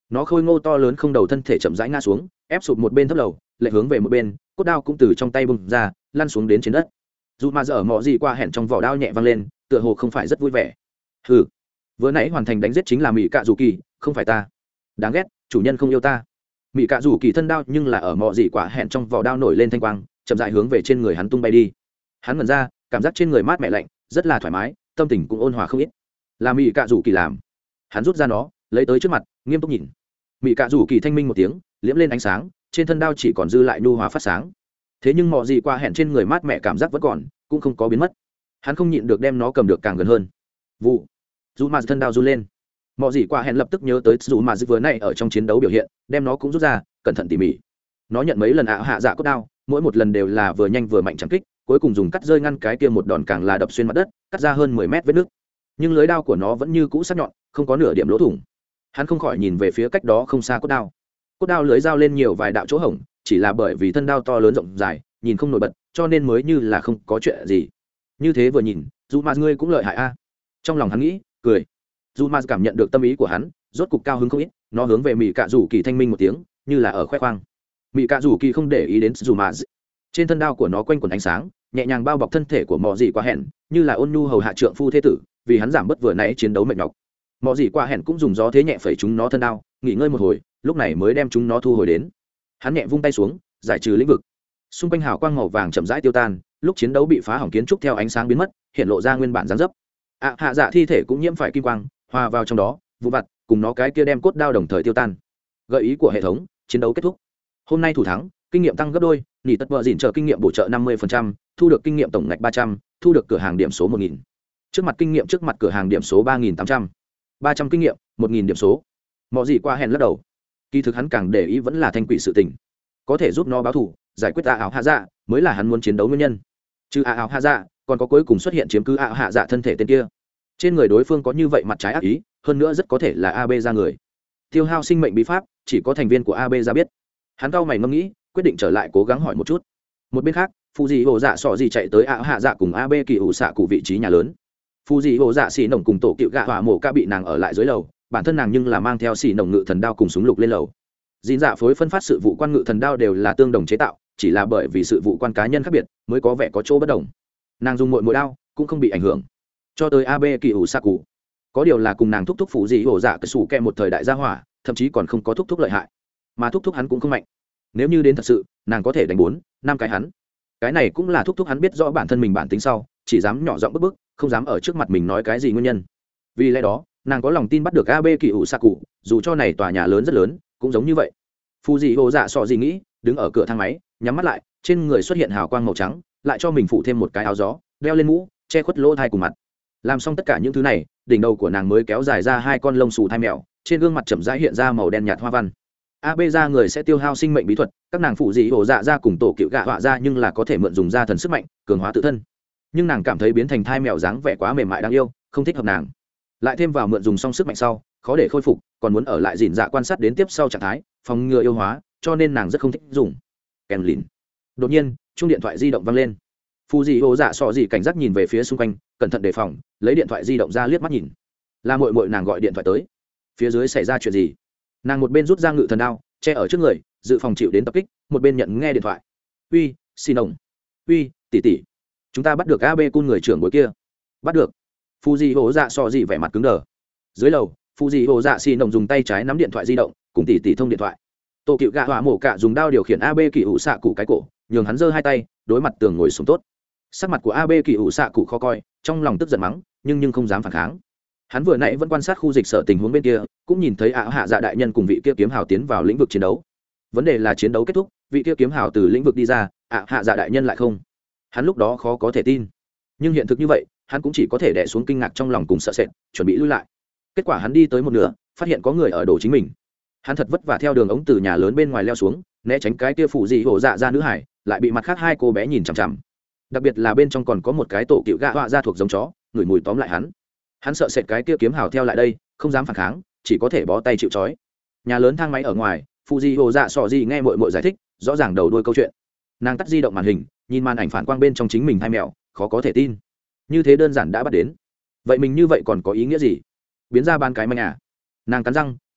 nó khôi ngô to lớn không đầu thân thể chậm rãi ngã xuống, ép sụp một bên thấp lầu, lại hướng về một bên, cốt đao cũng từ trong tay bung ra, lăn xuống đến trên đất. Dù mà giờ mọ gì qua hẹn trong vỏ đao nhẹ văng lên, tựa hồ không phải rất vui vẻ. Hừ, vừa nãy hoàn thành đánh giết chính là mỹ cạ dù kỳ, không phải ta. Đáng ghét, chủ nhân không yêu ta. Mỹ cạ dù kỳ thân đao nhưng là ở mọ gì quả hẹn trong vỏ đao nổi lên thanh quang, chậm rãi hướng về trên người hắn tung bay đi. Hắn ngẩn ra, cảm giác trên người mát mẻ lạnh, rất là thoải mái, tâm tình cũng ôn hòa không ít. Là mỹ cạ dù kỳ làm. Hắn rút ra nó, lấy tới trước mặt, nghiêm túc nhìn. Mỹ cạ dù kỳ thanh minh một tiếng, liễm lên ánh sáng, trên thân đao chỉ còn dư lại nhu hòa phát sáng. Thế nhưng mọ gì qua hẹn trên người mát mẻ cảm giác vẫn còn, cũng không có biến mất. Hắn không nhịn được đem nó cầm được càng gần hơn. Vụ, dù mà thân đao run lên. Mọ gì qua hẹn lập tức nhớ tới dù mà vừa nãy ở trong chiến đấu biểu hiện, đem nó cũng rút ra, cẩn thận tỉ mỉ. Nó nhận mấy lần hạ dạ cốt đao, mỗi một lần đều là vừa nhanh vừa mạnh chẳng kích, cuối cùng dùng cắt rơi ngăn cái kia một đòn càng là đập xuyên mặt đất, cắt ra hơn 10 mét vết nứt. Nhưng lưới đao của nó vẫn như cũ sắc nhọn, không có nửa điểm lỗ thủng. Hắn không khỏi nhìn về phía cách đó không xa cốt đao lưới dao lên nhiều vài đạo chỗ hổng, chỉ là bởi vì thân đao to lớn rộng dài, nhìn không nổi bật, cho nên mới như là không có chuyện gì. Như thế vừa nhìn, dù mà ngươi cũng lợi hại a. Trong lòng hắn nghĩ, cười. Dù mà cảm nhận được tâm ý của hắn, rốt cục cao hứng không ít, nó hướng về mỹ cạ rủ kỳ thanh minh một tiếng, như là ở khoe khoang. Mỹ cạ rủ kỳ không để ý đến dù mà trên thân đao của nó quanh quần ánh sáng, nhẹ nhàng bao bọc thân thể của mọ dị qua hẹn, như là ôn nhu hầu hạ trượng phu thế tử, vì hắn giảm bớt vừa nãy chiến đấu mệt nhọc. Mọ dị qua hẹn cũng dùng gió thế nhẹ phẩy chúng nó thân đao, nghỉ ngơi một hồi, lúc này mới đem chúng nó thu hồi đến. Hắn nhẹ vung tay xuống, giải trừ lĩnh vực. Xung quanh hào quang màu vàng chậm rãi tiêu tan, lúc chiến đấu bị phá hỏng kiến trúc theo ánh sáng biến mất, hiện lộ ra nguyên bản dáng dấp. Hạ dạ thi thể cũng nhiễm phải kim quang, hòa vào trong đó, vụ vặt cùng nó cái kia đem cốt đao đồng thời tiêu tan. Gợi ý của hệ thống, chiến đấu kết thúc. Hôm nay thủ thắng, kinh nghiệm tăng gấp đôi, nỉ tất vợ dịn trợ kinh nghiệm bổ trợ 50%, thu được kinh nghiệm tổng ngạch 300, thu được cửa hàng điểm số 1000. Trước mặt kinh nghiệm trước mặt cửa hàng điểm số 3800. 300 kinh nghiệm, 1000 điểm số. Mọi gì qua hẹn lắc đầu. Kỳ thực hắn càng để ý vẫn là thanh quỷ sự tình. Có thể giúp nó báo thù, giải quyết ảo hạ dạ, mới là hắn muốn chiến đấu nguyên nhân. Trừ ảo hạ dạ, còn có cuối cùng xuất hiện chiếm cứ ảo hạ dạ thân thể tên kia. Trên người đối phương có như vậy mặt trái ác ý, hơn nữa rất có thể là AB ra người. Tiêu hao sinh mệnh bí pháp, chỉ có thành viên của AB ra biết. Hắn cau mày ngẫm nghĩ, quyết định trở lại cố gắng hỏi một chút. Một bên khác, phụ dị hồ dạ sọ gì chạy tới ảo hạ dạ cùng AB kỳ ủ xạ cụ vị trí nhà lớn. Phụ dị hồ dạ xì nồng cùng tổ cựu gạ hỏa mổ ca bị nàng ở lại dưới lầu, bản thân nàng nhưng là mang theo xì nồng ngự thần đao cùng súng lục lên lầu. Dìn dạ phối phân phát sự vụ quan ngự thần đao đều là tương đồng chế tạo, chỉ là bởi vì sự vụ quan cá nhân khác biệt mới có vẻ có chỗ bất đồng. Nàng dùng mỗi đao cũng không bị ảnh hưởng. Cho tới AB kỳ ủ xạ cụ, có điều là cùng nàng thúc thúc phụ dị hồ dạ cái sủ kẹ một thời đại gia hỏa, thậm chí còn không có thúc thúc lợi hại, mà thúc thúc hắn cũng không mạnh. Nếu như đến thật sự, nàng có thể đánh 4-5 cái hắn. Cái này cũng là thúc thúc hắn biết rõ bản thân mình bản tính sau, chỉ dám nhỏ giọng bức, không dám ở trước mặt mình nói cái gì nguyên nhân. Vì lẽ đó, nàng có lòng tin bắt được AB kỳ ủ xạ cụ, dù cho này tòa nhà lớn rất lớn, cũng giống như vậy. Phù dị hồ dạ sọ gì nghĩ, đứng ở cửa thang máy, nhắm mắt lại, trên người xuất hiện hào quang màu trắng, lại cho mình phủ thêm một cái áo gió, đeo lên mũ, che khuất lỗ thai cùng mặt. Làm xong tất cả những thứ này, đỉnh đầu của nàng mới kéo dài ra 2 con lông xù thai mèo, trên gương mặt chậm rãi hiện ra màu đen nhạt hoa văn. AB ra người sẽ tiêu hao sinh mệnh bí thuật, các nàng phụ dị hồ dạ ra cùng tổ cựu gạ họa ra nhưng là có thể mượn dùng ra thần sức mạnh, cường hóa tự thân. Nhưng nàng cảm thấy biến thành thai mèo dáng vẻ quá mềm mại đáng yêu, không thích hợp nàng. Lại thêm vào mượn dùng xong sức mạnh sau, khó để khôi phục, còn muốn ở lại dỉn dạ quan sát đến tiếp sau trạng thái, phòng ngừa yêu hóa, cho nên nàng rất không thích dùng. Kèn lìn. Đột nhiên, chuông điện thoại di động vang lên. Phụ dị hồ dạ sọ gì cảnh giác nhìn về phía xung quanh, cẩn thận đề phòng, lấy điện thoại di động ra liếc mắt nhìn. Là muội muội nàng gọi điện thoại tới. Phía dưới xảy ra chuyện gì? Nàng một bên rút ra ngự thần đao, che ở trước người, dự phòng chịu đến tập kích, một bên nhận nghe điện thoại. Uy, xin ông. Uy, tỷ tỷ. Chúng ta bắt được AB cun người trưởng bối kia. Bắt được. Phụ dị hồ dạ sọ gì vẻ mặt cứng đờ. Dưới lầu, phụ dị hồ dạ xì nồng dùng tay trái nắm điện thoại di động, cùng tỷ tỷ thông điện thoại. Tổ cựu gạ hỏa mổ cả dùng đao điều khiển AB kỳ ủ xạ cụ cái cổ, nhường hắn giơ 2 tay, đối mặt tường ngồi xuống tốt. Sắc mặt của AB kỳ ủ xạ cụ khó coi, trong lòng tức giận mắng, nhưng không dám phản kháng. Hắn vừa nãy vẫn quan sát khu dịch sở tình huống bên kia, cũng nhìn thấy ảo hạ dạ đại nhân cùng vị kia kiếm hào tiến vào lĩnh vực chiến đấu. Vấn đề là chiến đấu kết thúc, vị kia kiếm hào từ lĩnh vực đi ra, ảo hạ dạ đại nhân lại không. Hắn lúc đó khó có thể tin, nhưng hiện thực như vậy, hắn cũng chỉ có thể đè xuống kinh ngạc trong lòng cùng sợ sệt, chuẩn bị lui lại. Kết quả hắn đi tới một nửa, phát hiện có người ở đổ chính mình. Hắn thật vất vả theo đường ống từ nhà lớn bên ngoài leo xuống, né tránh cái kia phụ dị hổ dạ ra nữ hải, lại bị mặt khác 2 cô bé nhìn chằm chằm. Đặc biệt là bên trong còn có một cái tổ cựu gạ họa ra thuộc giống chó, ngửi mùi tóm lại hắn sợ sệt cái kia kiếm hào theo lại đây, không dám phản kháng, chỉ có thể bó tay chịu trói. Nhà lớn thang máy ở ngoài, phụ dị hồ dạ sọ gì nghe muội muội giải thích, rõ ràng đầu đuôi câu chuyện. Nàng tắt di động màn hình, nhìn màn ảnh phản quang bên trong chính mình hai mèo, khó có thể tin. Như thế đơn giản đã bắt đến, vậy mình như vậy còn có ý nghĩa gì? Biến ra ban cái manh à? Nàng cắn răng,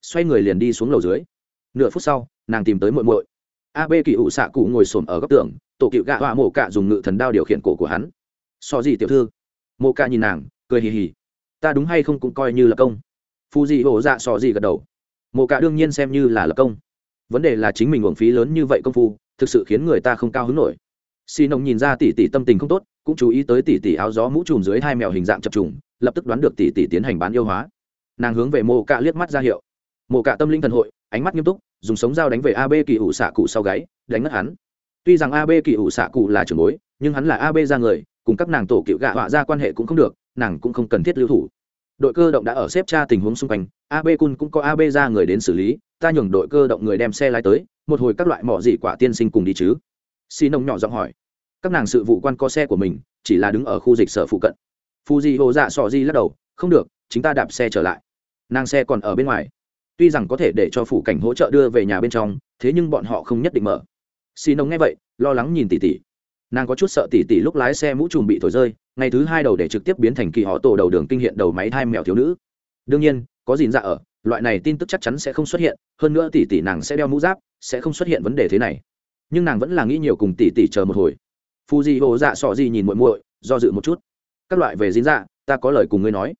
xoay người liền đi xuống lầu dưới. Nửa phút sau nàng tìm tới muội muội. AB kỳ ủ xạ cụ ngồi xổm ở góc tường, tổ cựu gạ họa mổ cạ dùng ngự thần đao điều khiển cổ của hắn. So gì tiểu thư? Mổ cạ nhìn nàng cười hì hì. Ta đúng hay không cũng coi như là công. Phu gì hổ dạ so gì gật đầu. Mổ cạ đương nhiên xem như là lập công. Vấn đề là chính mình uổng phí lớn như vậy công phu, thực sự khiến người ta không cao hứng nổi. Xi nồng nhìn ra tỷ tỷ tâm tình không tốt, cũng chú ý tới tỷ tỷ áo gió mũ trùm dưới hai mèo hình dạng chập trùng, lập tức đoán được tỷ tỷ tiến hành bán yêu hóa. Nàng hướng về Mộ Cạ liếc mắt ra hiệu. Mộ Cạ tâm linh thần hội, ánh mắt nghiêm túc, dùng sống dao đánh về AB kỳ ủ xạ cụ sau gáy, đánh ngất hắn. Tuy rằng AB kỳ ủ xạ cụ là trưởng bối, nhưng hắn là AB ra người, cùng các nàng tổ cựu gạ họa ra quan hệ cũng không được, nàng cũng không cần thiết lưu thủ. Đội cơ động đã ở xếp tra tình huống xung quanh, AB Kun cũng có AB ra người đến xử lý, ta nhường đội cơ động người đem xe lái tới, một hồi các loại mỏ dị quả tiên sinh cùng đi chứ. Xi nông nhỏ giọng hỏi. Các nàng sự vụ quan có xe của mình, chỉ là đứng ở khu dịch sở phụ cận. Fuji hồ dạ sọ di lắc đầu, không được, chúng ta đạp xe trở lại. Nàng xe còn ở bên ngoài. Tuy rằng có thể để cho phủ cảnh hỗ trợ đưa về nhà bên trong, thế nhưng bọn họ không nhất định mở. Xi nông nghe vậy, lo lắng nhìn tỷ tỷ. Nàng có chút sợ tỷ tỷ lúc lái xe mũ trùm bị thổi rơi, ngày thứ hai đầu để trực tiếp biến thành kỳ họ tổ đầu đường kinh hiện đầu máy thai mèo thiếu nữ. Đương nhiên, có gìn dạ ở, loại này tin tức chắc chắn sẽ không xuất hiện, hơn nữa tỷ tỷ nàng sẽ đeo mũ giáp, sẽ không xuất hiện vấn đề thế này. Nhưng nàng vẫn là nghĩ nhiều cùng tỷ tỷ chờ một hồi. Fuji hồ dạ sọ gì nhìn muội muội, do dự một chút. Các loại về gìn dạ, ta có lời cùng ngươi nói.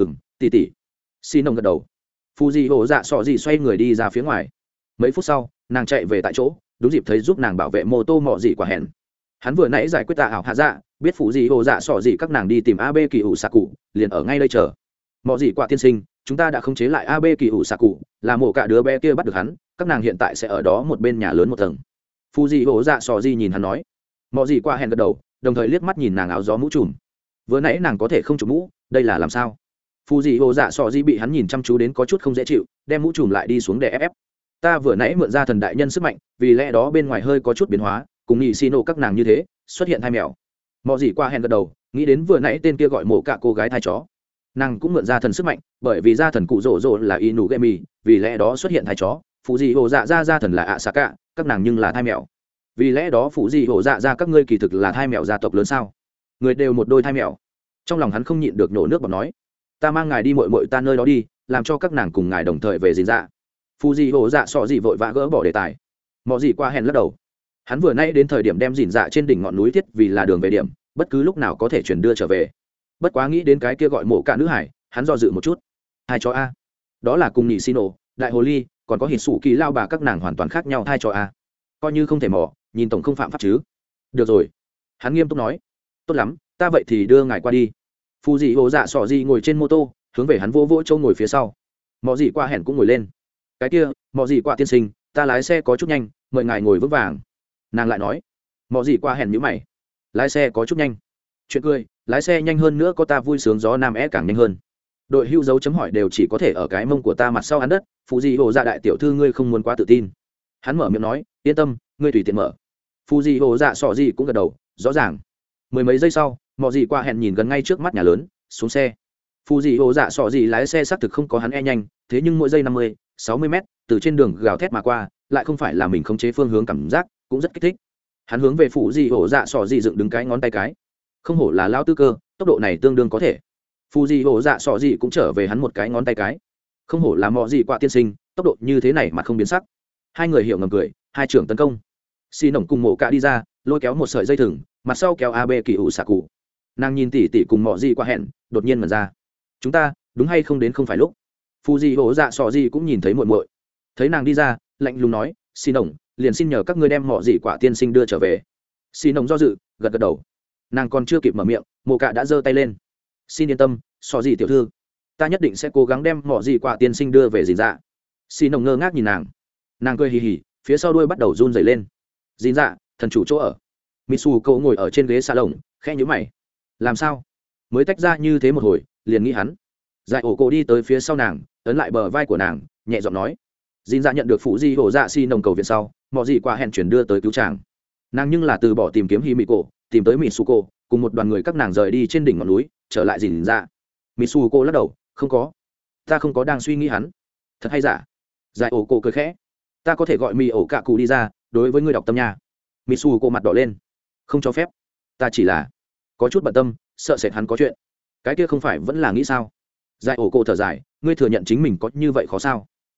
Tỷ tỷ. Xin ông gật đầu. Fuji hồ dạ sọ gì xoay người đi ra phía ngoài. Mấy phút sau, nàng chạy về tại chỗ, đúng dịp thấy giúp nàng bảo vệ mô tô mọ gì quả hẹn. Hắn vừa nãy giải quyết tạ ảo hạ dạ, biết phụ gì hồ dạ sọ gì các nàng đi tìm AB kỳ ủ xạ cụ, liền ở ngay đây chờ. Mọ gì quả tiên sinh, chúng ta đã khống chế lại AB kỳ ủ xạ cụ, là mổ cả đứa bé kia bắt được hắn, các nàng hiện tại sẽ ở đó một bên nhà lớn một tầng. Fuji hồ dạ sọ gì nhìn hắn nói. Mọ gì quả hẹn gật đầu, đồng thời liếc mắt nhìn nàng áo gió mũ trùm. Vừa nãy nàng có thể không chụp mũ, đây là làm sao? Fuji hồ dạ sọ gì bị hắn nhìn chăm chú đến có chút không dễ chịu, đem mũ trùm lại đi xuống để ép. Ta vừa nãy mượn ra thần đại nhân sức mạnh, vì lẽ đó bên ngoài hơi có chút biến hóa, cùng nhị xì nổ các nàng như thế xuất hiện thai mèo. Mọ gì qua hẹn gật đầu, nghĩ đến vừa nãy tên kia gọi mổ cả cô gái thai chó, nàng cũng mượn ra thần sức mạnh, bởi vì gia thần cụ rổ rổ là inu gemi, vì lẽ đó xuất hiện thai chó. Phụ gì hồ dạ ra gia thần là ạ xạ cả, các nàng nhưng là thai mèo, vì lẽ đó phụ gì hồ dạ ra các ngươi kỳ thực là thai mèo gia tộc lớn sao? Người đều một đôi thai mèo. Trong lòng hắn không nhịn được nổ nước bọt nói, ta mang ngài đi muội muội ta nơi đó đi, làm cho các nàng cùng ngài đồng thời về gìn dạ. Phụ gì hồ dạ sọ gì vội vã gỡ bỏ đề tài. Mọ gì qua hẹn lắc đầu. Hắn vừa nay đến thời điểm đem dìn dạ trên đỉnh ngọn núi thiết vì là đường về điểm, bất cứ lúc nào có thể chuyển đưa trở về. Bất quá nghĩ đến cái kia gọi mổ cả nữ hải, hắn do dự một chút. Hai chó a, đó là cùng nhị xino, đại hồ ly, còn có hít sủ kỳ lao bà các nàng hoàn toàn khác nhau. Hai chó a, coi như không thể mỏ, nhìn tổng không phạm pháp chứ. Được rồi, hắn nghiêm túc nói. Tốt lắm, ta vậy thì đưa ngài qua đi. Phu dị hồ dạ sọ gì ngồi trên mô tô, hướng về hắn vô vỗ châu ngồi phía sau. Mọ gì qua hẹn cũng ngồi lên. Cái kia, mọ gì qua tiên sinh, ta lái xe có chút nhanh, mời ngài ngồi vững vàng. Nàng lại nói. Mọ gì qua hẹn nhíu mày, lái xe có chút nhanh. Chuyện cười, lái xe nhanh hơn nữa có ta vui sướng gió nam é càng nhanh hơn. Đội hưu dấu chấm hỏi đều chỉ có thể ở cái mông của ta mặt sau hắn đất. Phụ gì hồ dạ đại tiểu thư ngươi không muốn quá tự tin. Hắn mở miệng nói, yên tâm, ngươi tùy tiện mở. Phụ gì hồ dạ sọ gì cũng gật đầu, rõ ràng. Mười mấy giây sau, mọ gì qua hẹn nhìn gần ngay trước mắt nhà lớn, xuống xe. Phụ gì hồ dạ sọ gì lái xe xác thực không có hắn e nhanh, thế nhưng mỗi giây 50-60 mét từ trên đường gào thét mà qua, lại không phải là mình khống chế phương hướng, cảm giác cũng rất kích thích. Hắn hướng về phụ gì hổ dạ sọ gì dựng đứng cái ngón tay cái, không hổ là lao tư cơ, tốc độ này tương đương có thể. Phụ gì hổ dạ sọ gì cũng trở về hắn một cái ngón tay cái, không hổ là mọ gì quạ tiên sinh, tốc độ như thế này mà không biến sắc. Hai người hiểu ngầm cười, hai trưởng tấn công. Xi nổng cùng mộ cả đi ra, lôi kéo một sợi dây thừng, mặt sau kéo AB kỳ ủ xạ cụ. Nàng nhìn tỉ tỉ cùng mọ gì qua hẹn, đột nhiên mở ra. Chúng ta đúng hay không đến không phải lúc. Phụ gì hổ dạ sọ gì cũng nhìn thấy muội muội, thấy nàng đi ra, lạnh lùng nói, xi nổng, liền xin nhờ các ngươi đem mọ gì quả tiên sinh đưa trở về. Xi nổng do dự, gật gật đầu. Nàng còn chưa kịp mở miệng, mộ cả đã giơ tay lên. Xin yên tâm, sọ gì tiểu thư, ta nhất định sẽ cố gắng đem mọ gì quả tiên sinh đưa về dìn dạ. Xi nổng ngơ ngác nhìn nàng, nàng cười hì hì, phía sau đuôi bắt đầu run rẩy lên. Dìn dạ, thần chủ chỗ ở. Mitsu cậu ngồi ở trên ghế xa lồng, khẽ nhíu mày. Làm sao? Mới tách ra như thế một hồi, liền nghĩ hắn. Giải ổ cổ đi tới phía sau nàng, ấn lại bờ vai của nàng, nhẹ giọng nói. Dìn dạ nhận được phụ di hổ dạ xi nồng cầu viện sau, mọ gì qua hẹn chuyển đưa tới cứu chàng. Nàng nhưng là từ bỏ tìm kiếm Himiko, tìm tới Mitsuko, cùng một đoàn người các nàng rời đi trên đỉnh ngọn núi, trở lại dìn dạ. Mitsuko lắc đầu, không có, ta không có đang suy nghĩ hắn. Thật hay giả? Giải ổ cổ cười khẽ, ta có thể gọi mì ổ cạ cụ đi ra, đối với người đọc tâm nha. Mitsuko mặt đỏ lên, không cho phép, ta chỉ là có chút bận tâm, sợ sệt hắn có chuyện. Cái kia không phải vẫn là nghĩ sao? Giải ổ cổ thở dài, ngươi thừa nhận chính mình có như vậy khó sao?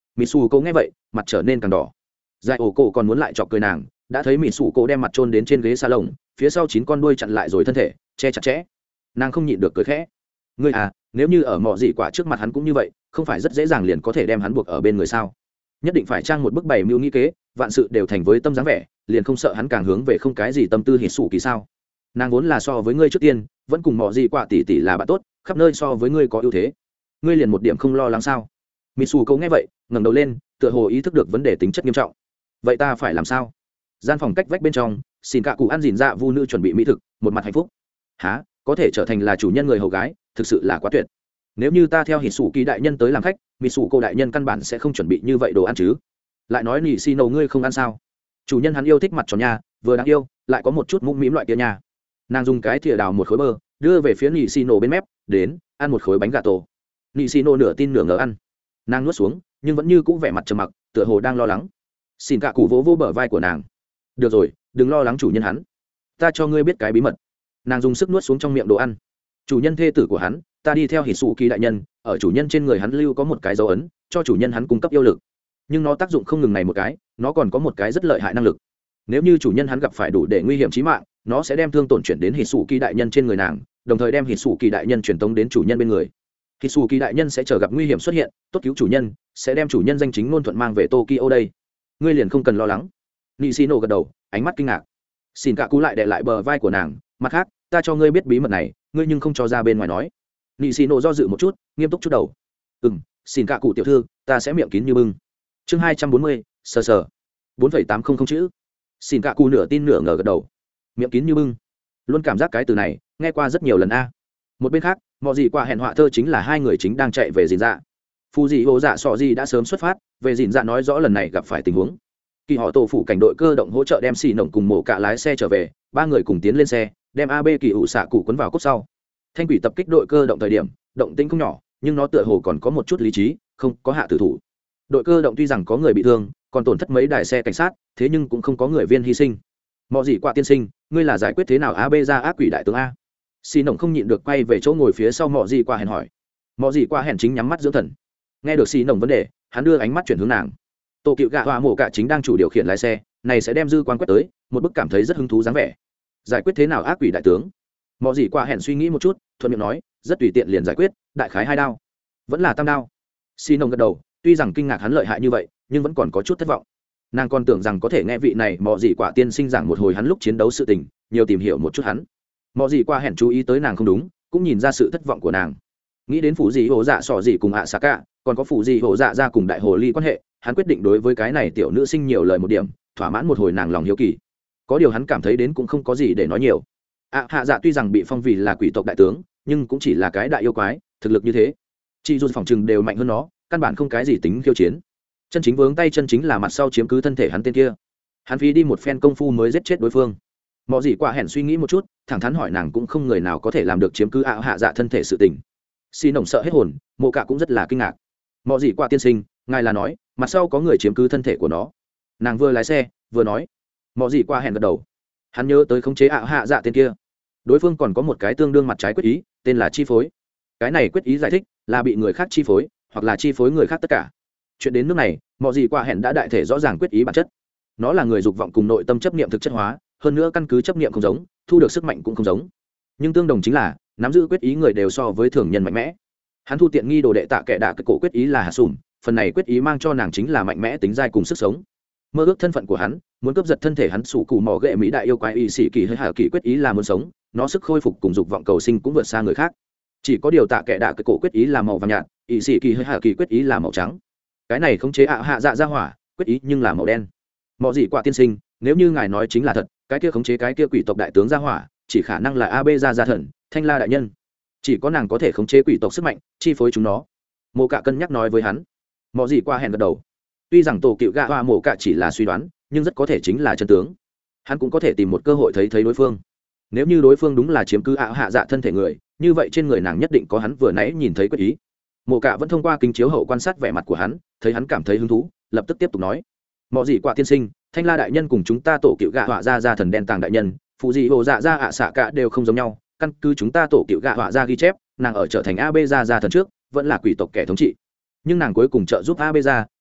mỹ xù cô nghe vậy mặt trở nên càng đỏ. Giải ổ cổ còn muốn lại chọc cười nàng, đã thấy mỹ xù cô đem mặt trôn đến trên ghế salon, phía sau 9 con đuôi chặn lại rồi thân thể che chặt chẽ. Nàng không nhịn được cười khẽ. Ngươi à, nếu như ở Mọ Dị Quả trước mặt hắn cũng như vậy, không phải rất dễ dàng liền có thể đem hắn buộc ở bên người sao? Nhất định phải trang một bức bày mưu nghĩ kế, vạn sự đều thành với tâm dáng vẻ, liền không sợ hắn càng hướng về không cái gì tâm tư hít sủ kỳ sao? Nàng vốn là so với ngươi trước tiên vẫn cùng Mọ Dị Quả tỷ tỷ là bạn tốt, khắp nơi so với ngươi có ưu thế, ngươi liền một điểm không lo lắng sao? Mỹ Sủ Câu nghe vậy ngẩng đầu lên, tựa hồ ý thức được vấn đề tính chất nghiêm trọng. Vậy ta phải làm sao? Gian phòng cách vách bên trong, xin cả cụ ăn dìn dạ vu nữ chuẩn bị mỹ thực, một mặt hạnh phúc. Hả? Có thể trở thành là chủ nhân người hầu gái, thực sự là quá tuyệt. Nếu như ta theo hỉ sủ kỳ đại nhân tới làm khách, Mỹ Sủ Câu đại nhân căn bản sẽ không chuẩn bị như vậy đồ ăn chứ? Lại nói nị xi nầu ngươi không ăn sao? Chủ nhân hắn yêu thích mặt tròn nha, vừa đáng yêu, lại có một chút mũm mĩm loại kia nha. Nàng dùng cái thìa đào một khối bơ, đưa về phía nị xi nổ bên mép, đến, ăn một khối bánh gà tổ. Nị xi nổ nửa tin nửa ngờ ăn. Nàng nuốt xuống, nhưng vẫn như cũ vẻ mặt trầm mặc, tựa hồ đang lo lắng. Xin cả cụ vỗ vỗ bờ vai của nàng. Được rồi, đừng lo lắng chủ nhân hắn, ta cho ngươi biết cái bí mật. Nàng dùng sức nuốt xuống trong miệng đồ ăn. Chủ nhân thê tử của hắn, ta đi theo hỉ sủ kỳ đại nhân, ở chủ nhân trên người hắn lưu có một cái dấu ấn, cho chủ nhân hắn cung cấp yêu lực. Nhưng nó tác dụng không ngừng này một cái, nó còn có một cái rất lợi hại năng lực. Nếu như chủ nhân hắn gặp phải đủ để nguy hiểm chí mạng, nó sẽ đem thương tổn chuyển đến hỉ sủ kỳ đại nhân trên người nàng, đồng thời đem hỉ sủ kỳ đại nhân truyền tống đến chủ nhân bên người. Hỉ sủ kỳ đại nhân sẽ chờ gặp nguy hiểm xuất hiện, tốt cứu chủ nhân, sẽ đem chủ nhân danh chính ngôn thuận mang về Tokyo đây. Ngươi liền không cần lo lắng. Nishino gật đầu, ánh mắt kinh ngạc. Xin cả cú lại đè lại bờ vai của nàng, mặt khác, ta cho ngươi biết bí mật này, ngươi nhưng không cho ra bên ngoài nói. Nishino do dự một chút, nghiêm túc chút đầu. Xin cả cụ tiểu thư, ta sẽ miệng kín như bưng. Chương 240, sờ sờ. 4,800 chữ. Xin cả cụ nửa tin nửa ngờ gật đầu. Miệng kín như bưng. Luôn cảm giác cái từ này, nghe qua rất nhiều lần a. Một bên khác, Mọ Dị Quả hẹn họa thơ chính là hai người chính đang chạy về Dìn Dạ. Phù Dị Hồ Dạ Sọ Dị đã sớm xuất phát, về Dìn Dạ nói rõ lần này gặp phải tình huống. Kỳ họ tổ phụ cảnh đội cơ động hỗ trợ đem xì nổng cùng mổ cả lái xe trở về, ba người cùng tiến lên xe, đem AB kỳ ủ xạ cụ quấn vào cốt sau. Thanh quỷ tập kích đội cơ động thời điểm, động tĩnh không nhỏ, nhưng nó tựa hồ còn có một chút lý trí, không có hạ tử thủ. Đội cơ động tuy rằng có người bị thương, còn tổn thất mấy đài xe cảnh sát, thế nhưng cũng không có người viên hy sinh. Mọ Dị Quả tiên sinh, ngươi là giải quyết thế nào AB ra ác quỷ đại tướng a? Xì nổng không nhịn được quay về chỗ ngồi phía sau Mọ Dị Quả hẹn hỏi. Mọ Dị Quả hẹn chính nhắm mắt dưỡng thần. Nghe được xì nổng vấn đề, hắn đưa ánh mắt chuyển hướng nàng. Tô Cựu Gạ Hoa Mộ Cả chính đang chủ điều khiển lái xe, này sẽ đem dư quan quét tới, một bức cảm thấy rất hứng thú dáng vẻ. Giải quyết thế nào ác quỷ đại tướng? Mọ Dị Quả hẹn suy nghĩ một chút, thuận miệng nói, rất tùy tiện liền giải quyết, đại khái 2 đao, vẫn là tam đao. Xì nông gật đầu, tuy rằng kinh ngạc hắn lợi hại như vậy, nhưng vẫn còn có chút thất vọng. Nàng còn tưởng rằng có thể nghe vị này Mọ Dị Quả tiên sinh giảng một hồi hắn lúc chiến đấu sự tình, nhiều tìm hiểu một chút hắn. Mọ Dị Quả hẹn chú ý tới nàng không đúng, cũng nhìn ra sự thất vọng của nàng. Nghĩ đến Phủ Dị Hồ Dạ Sọ Dị cùng ạ xạ cả, còn có Phủ Dị Hồ Dạ ra cùng đại hồ ly quan hệ, hắn quyết định đối với cái này tiểu nữ sinh nhiều lời một điểm, thỏa mãn một hồi nàng lòng hiếu kỳ. Có điều hắn cảm thấy đến cũng không có gì để nói nhiều. Hạ dạ tuy rằng bị phong vì là quỷ tộc đại tướng, nhưng cũng chỉ là cái đại yêu quái, thực lực như thế chị dù phòng chừng đều mạnh hơn nó, căn bản không cái gì tính khiêu chiến. Chân chính vướng tay chân chính là mặt sau chiếm cứ thân thể hắn tên kia. Hắn phí đi một phen công phu mới giết chết đối phương. Mọ Dị Quả hẹn suy nghĩ một chút, thẳng thắn hỏi nàng cũng không người nào có thể làm được chiếm cứ hạ dạ thân thể sự tình. Xì nổng sợ hết hồn, Mộ Cả cũng rất là kinh ngạc. Mọ Dị Quả tiên sinh, ngài là nói mặt sau có người chiếm cứ thân thể của nó? Nàng vừa lái xe vừa nói. Mọ Dị Quả hẹn gật đầu. Hắn nhớ tới khống chế hạ dạ tên kia. Đối phương còn có một cái tương đương mặt trái quyết ý, tên là chi phối. Cái này quyết ý giải thích là bị người khác chi phối, hoặc là chi phối người khác tất cả. Chuyện đến nước này, Mọ Dị Quả hẹn đã đại thể rõ ràng quyết ý bản chất. Nó là người dục vọng cùng nội tâm chấp niệm thực chất hóa, hơn nữa căn cứ chấp niệm không giống, thu được sức mạnh cũng không giống. Nhưng tương đồng chính là nắm giữ quyết ý người đều so với thường nhân mạnh mẽ. Hắn thu tiện nghi đồ đệ Tạ Kệ Đạ cái cổ quyết ý là hạ sủm, phần này quyết ý mang cho nàng chính là mạnh mẽ tính dai cùng sức sống. Mơ ước thân phận của hắn, muốn cướp giật thân thể hắn sủ cụ mỏ ghệ mỹ đại yêu quái y sĩ kỳ hơi hạ kỳ quyết ý là muốn sống, nó sức khôi phục cùng dục vọng cầu sinh cũng vượt xa người khác. Chỉ có điều Tạ Kệ Đạ cái cổ quyết ý là màu vàng nhạt, y sĩ kỳ hơi hạ kỳ quyết ý là màu trắng. Cái này khống chế hạ dạ ra hỏa quyết ý nhưng là màu đen. Mọ Dị Quả tiên sinh, nếu như ngài nói chính là thật, cái kia khống chế cái kia quỷ tộc đại tướng ra hỏa chỉ khả năng là AB gia thần Thanh La đại nhân. Chỉ có nàng có thể khống chế quỷ tộc sức mạnh, chi phối chúng nó. Mộ Cả cân nhắc nói với hắn. Mọ Dị Quả hẹn gật đầu. Tuy rằng Tổ Cựu Gạ Hoa Mộ Cả chỉ là suy đoán, nhưng rất có thể chính là chân tướng. Hắn cũng có thể tìm một cơ hội thấy đối phương. Nếu như đối phương đúng là chiếm cứ hạ dạ thân thể người, như vậy trên người nàng nhất định có hắn vừa nãy nhìn thấy quyết ý. Mộ Cả vẫn thông qua kính chiếu hậu quan sát vẻ mặt của hắn, thấy hắn cảm thấy hứng thú, lập tức tiếp tục nói. Mọ Dị Quả tiên sinh, Thanh La đại nhân cùng chúng ta Tổ Cựu Gạ Họa ra thần đen tàng đại nhân, Phụ Dị Hồ Dạ ra ạ xạ cả đều không giống nhau. Căn cứ chúng ta Tổ Cựu Gạ Họa ra ghi chép, nàng ở trở thành AB ra thần trước vẫn là quỷ tộc kẻ thống trị, nhưng nàng cuối cùng trợ giúp AB ra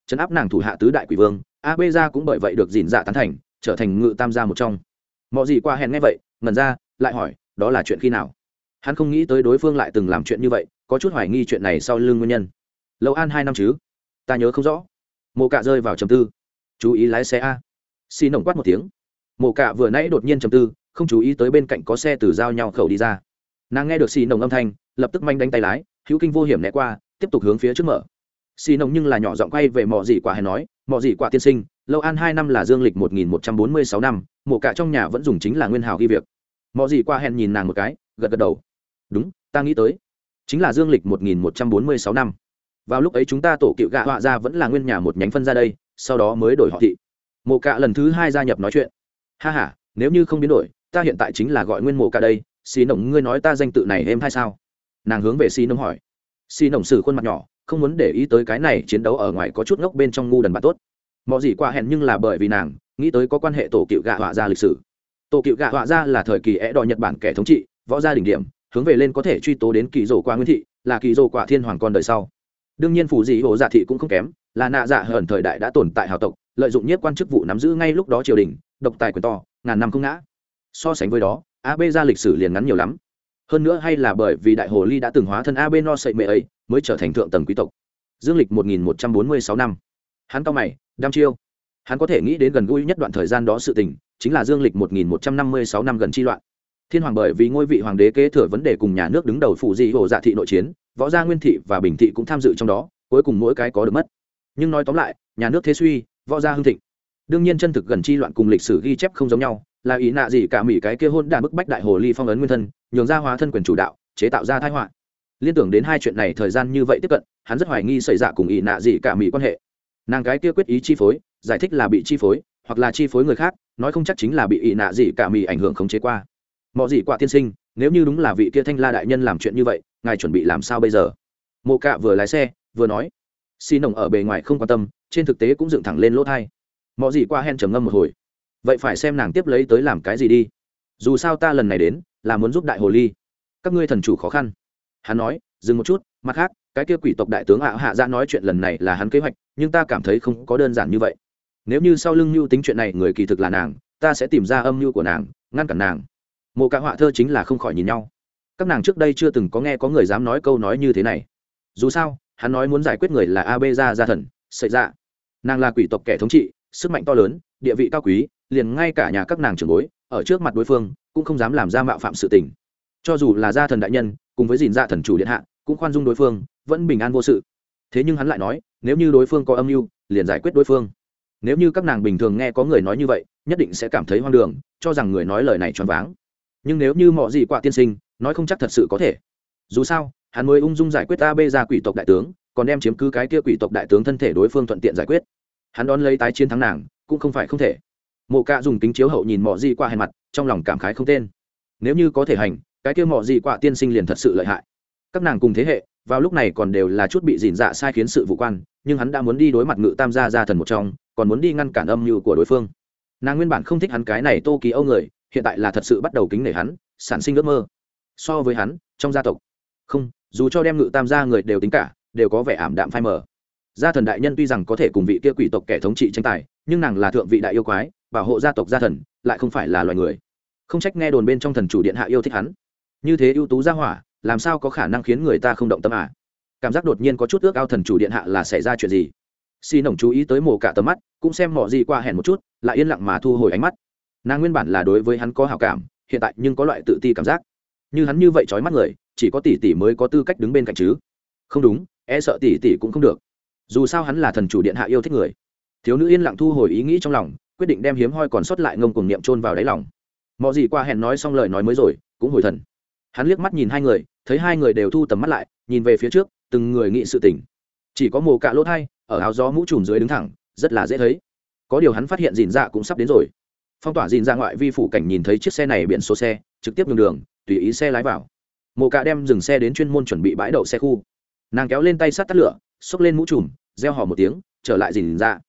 trấn áp nàng thủ hạ tứ đại quỷ vương. AB gia cũng bởi vậy được dìn dạ tán thành, trở thành ngự tam gia một trong. Mọi gì qua hẹn nghe vậy ngẩn ra, lại hỏi đó là chuyện khi nào. Hắn không nghĩ tới đối phương lại từng làm chuyện như vậy, có chút hoài nghi chuyện này sau lưng nguyên nhân. Lâu an 2 năm chứ? Ta nhớ không rõ. Mộ Cạ rơi vào trầm tư. Chú ý lái xe a. Xi nồng quát một tiếng. Mộ Cạ vừa nãy đột nhiên trầm tư, không chú ý tới bên cạnh có xe từ giao nhau khẩu đi ra. Nàng nghe được xì nồng âm thanh, lập tức manh đánh tay lái, hữu kinh vô hiểm né qua, tiếp tục hướng phía trước mở. Xì nồng nhưng là nhỏ giọng quay về Mọ Dị Quả hèn nói, Mọ Dị Quả tiên sinh, Lâu an 2 năm là dương lịch 1146 năm, Mộ Cạ trong nhà vẫn dùng chính là nguyên hào ghi việc. Mọ Dị Quả hèn nhìn nàng một cái, gật gật đầu. Đúng, ta nghĩ tới, chính là dương lịch 1146 năm. Vào lúc ấy chúng ta tổ cựu gạ họa ra vẫn là nguyên nhà một nhánh phân ra đây, sau đó mới đổi họ thị. Mộ Cạ lần thứ 2 gia nhập nói chuyện. Ha ha, nếu như không biến đổi, ta hiện tại chính là gọi nguyên Mộ Cạ đây. Xì nồng, ngươi nói ta danh tự này êm hay sao? Nàng hướng về xì nồng hỏi. Xì nồng xử khuôn mặt nhỏ, không muốn để ý tới cái này chiến đấu ở ngoài có chút ngốc bên trong ngu đần bạn tốt. Mọi gì qua hẹn nhưng là bởi vì nàng nghĩ tới có quan hệ tổ cựu gạ họa ra lịch sử. Tổ cựu gạ họa ra là thời kỳ é đòi Nhật Bản kẻ thống trị, võ gia đỉnh điểm, hướng về lên có thể truy tố đến kỳ dỗ qua nguyên thị, là kỳ dỗ quả thiên hoàng con đời sau. Đương nhiên phủ dị hộ dạ thị cũng không kém, là nạ dạ hởn thời đại đã tồn tại hào tộc, lợi dụng nhiếp quan chức vụ nắm giữ ngay lúc đó triều đình, độc tài quyền to, ngàn năm không ngã. So sánh với đó, AB ra lịch sử liền ngắn nhiều lắm. Hơn nữa hay là bởi vì đại hồ ly đã từng hóa thân AB no sậy mẹ ấy, mới trở thành thượng tầng quý tộc. Dương lịch 1146 năm. Hắn cao mày, đăm chiêu. Hắn có thể nghĩ đến gần gũi nhất đoạn thời gian đó sự tình, chính là dương lịch 1156 năm gần chi loạn. Thiên hoàng bởi vì ngôi vị hoàng đế kế thừa vấn đề cùng nhà nước đứng đầu phụ dị hồ dạ thị nội chiến, võ gia nguyên thị và bình thị cũng tham dự trong đó, cuối cùng mỗi cái có được mất. Nhưng nói tóm lại, nhà nước thế suy, võ gia hưng thịnh. Đương nhiên chân thực gần chi loạn cùng lịch sử ghi chép không giống nhau, là ý nạ gì cả mỹ cái kia hôn đản bức bách đại hồ ly phong ấn nguyên thân, nhường ra hóa thân quyền chủ đạo, chế tạo ra tai họa. Liên tưởng đến hai chuyện này thời gian như vậy tiếp cận, hắn rất hoài nghi xảy ra cùng ý nạ gì cả mỹ quan hệ. Nàng cái kia quyết ý chi phối, giải thích là bị chi phối, hoặc là chi phối người khác, nói không chắc chính là bị ý nạ gì cả mỹ ảnh hưởng khống chế qua. Mọi gì quả tiên sinh, nếu như đúng là vị kia Thanh La đại nhân làm chuyện như vậy, ngài chuẩn bị làm sao bây giờ? Mộ Cạ vừa lái xe vừa nói. Xi nồng ở bề ngoài không quan tâm, trên thực tế cũng dựng thẳng lên lỗ tai. Mọi gì qua hen trầm ngâm một hồi. Vậy phải xem nàng tiếp lấy tới làm cái gì đi. Dù sao ta lần này đến là muốn giúp đại hồ ly, các ngươi thần chủ khó khăn. Hắn nói, dừng một chút, mặt khác, cái kia quỷ tộc đại tướng hạ ra nói chuyện lần này là hắn kế hoạch, nhưng ta cảm thấy không có đơn giản như vậy. Nếu như sau lưng mưu tính chuyện này người kỳ thực là nàng, ta sẽ tìm ra âm mưu của nàng, ngăn cản nàng. Mộ Cạ họa thơ chính là không khỏi nhìn nhau. Các nàng trước đây chưa từng có nghe có người dám nói câu nói như thế này. Dù sao, hắn nói muốn giải quyết người là AB gia thần, xảy ra. Nàng là quỷ tộc kẻ thống trị, sức mạnh to lớn, địa vị cao quý, liền ngay cả nhà các nàng trưởng bối, ở trước mặt đối phương cũng không dám làm ra mạo phạm sự tình. Cho dù là gia thần đại nhân, cùng với dìn dạ thần chủ điện hạ, cũng khoan dung đối phương, vẫn bình an vô sự. Thế nhưng hắn lại nói, nếu như đối phương có âm mưu, liền giải quyết đối phương. Nếu như các nàng bình thường nghe có người nói như vậy, nhất định sẽ cảm thấy hoang đường, cho rằng người nói lời này choáng váng. Nhưng nếu như Mọ Dị Quả tiên sinh nói, không chắc thật sự có thể. Dù sao, hắn mới ung dung giải quyết AB gia quỷ tộc đại tướng, còn đem chiếm cứ cái kia quỷ tộc đại tướng thân thể đối phương thuận tiện giải quyết. Hắn đón lấy tái chiến thắng nàng, cũng không phải không thể. Mộ Cạ dùng kính chiếu hậu nhìn Mọ Dị Quả hèn mặt, trong lòng cảm khái không tên. Nếu như có thể hành, cái kia Mọ Dị Quả tiên sinh liền thật sự lợi hại. Các nàng cùng thế hệ, vào lúc này còn đều là chút bị dỉn dạ sai khiến sự vụ quan, nhưng hắn đã muốn đi đối mặt ngự tam gia gia thần một trong, còn muốn đi ngăn cản âm mưu của đối phương. Nàng nguyên bản không thích hắn cái này Tô Kỳ Âu người, hiện tại là thật sự bắt đầu kính nể hắn, sản sinh ước mơ. So với hắn, trong gia tộc, không, dù cho đem ngự tam gia người đều tính cả, đều có vẻ ảm đạm phai mờ. Gia thần đại nhân tuy rằng có thể cùng vị kia quỷ tộc kẻ thống trị tranh tài, nhưng nàng là thượng vị đại yêu quái, bảo hộ gia tộc gia thần, lại không phải là loài người. Không trách nghe đồn bên trong thần chủ điện hạ yêu thích hắn. Như thế ưu tú gia hỏa, làm sao có khả năng khiến người ta không động tâm à? Cảm giác đột nhiên có chút ước ao thần chủ điện hạ là xảy ra chuyện gì. Xi nồng chú ý tới Mộ Cạ tầm mắt, cũng xem Mọ Dị Quả hèn một chút, lại yên lặng mà thu hồi ánh mắt. Nàng nguyên bản là đối với hắn có hảo cảm, hiện tại nhưng có loại tự ti cảm giác. Như hắn như vậy trói mắt người, chỉ có tỷ tỷ mới có tư cách đứng bên cạnh chứ. Không đúng, e sợ tỷ tỷ cũng không được. Dù sao hắn là thần chủ điện hạ yêu thích người. Thiếu nữ yên lặng thu hồi ý nghĩ trong lòng, quyết định đem hiếm hoi còn sót lại ngông cuồng niệm chôn vào đáy lòng. Mọ Dị Quả hèn nói xong lời nói mới rồi, cũng hồi thần. Hắn liếc mắt nhìn hai người, thấy hai người đều thu tầm mắt lại, nhìn về phía trước, từng người nghĩ sự tình. Chỉ có Mộ Cạ lỗ thai, ở áo gió mũ trùm dưới đứng thẳng, rất là dễ thấy. Có điều hắn phát hiện dìn dạ cũng sắp đến rồi. Phong tỏa dìn ra ngoại vi phủ cảnh nhìn thấy chiếc xe này biển số xe, trực tiếp nhường đường, tùy ý xe lái vào. Mộ Cạ đem dừng xe đến chuyên môn chuẩn bị bãi đậu xe khu. Nàng kéo lên tay sát tắt lửa, xốc lên mũ trùm, reo hò một tiếng, trở lại dìn ra.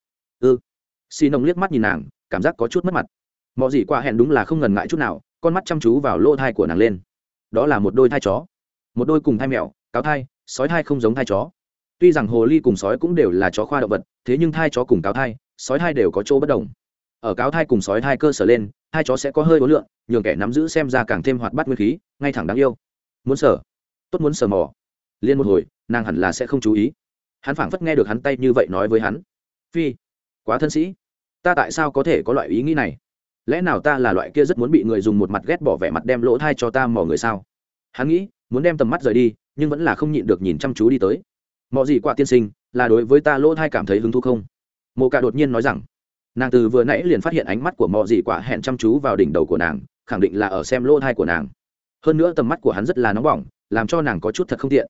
Xi nồng liếc mắt nhìn nàng, cảm giác có chút mất mặt. Mọ Dị Quả hèn đúng là không ngần ngại chút nào, con mắt chăm chú vào lỗ thai của nàng lên. Đó là một đôi thai chó, một đôi cùng thai mèo, cáo thai, sói thai không giống thai chó. Tuy rằng hồ ly cùng sói cũng đều là chó khoa động vật, thế nhưng thai chó cùng cáo thai, sói thai đều có chỗ bất đồng. Ở cáo thai cùng sói thai cơ sở lên, hai chó sẽ có hơi uốn lượn, nhường kẻ nắm giữ xem ra càng thêm hoạt bát nguyên khí, ngay thẳng đáng yêu. Muốn sở, tốt muốn sờ mò. Liên một hồi, nàng hẳn là sẽ không chú ý. Hắn phảng phất nghe được hắn tay như vậy nói với hắn. Phi, quá thân sĩ, ta tại sao có thể có loại ý nghĩ này? Lẽ nào ta là loại kia rất muốn bị người dùng một mặt ghét bỏ vẻ mặt đem lỗ thai cho ta mò người sao? Hắn nghĩ, muốn đem tầm mắt rời đi, nhưng vẫn là không nhịn được nhìn chăm chú đi tới. Mọ gì quả tiên sinh, là đối với ta lỗ thai cảm thấy hứng thú không? Mộ Cả đột nhiên nói rằng, nàng từ vừa nãy liền phát hiện ánh mắt của mọ gì quả hẹn chăm chú vào đỉnh đầu của nàng, khẳng định là ở xem lỗ thai của nàng. Hơn nữa tầm mắt của hắn rất là nóng bỏng, làm cho nàng có chút thật không tiện.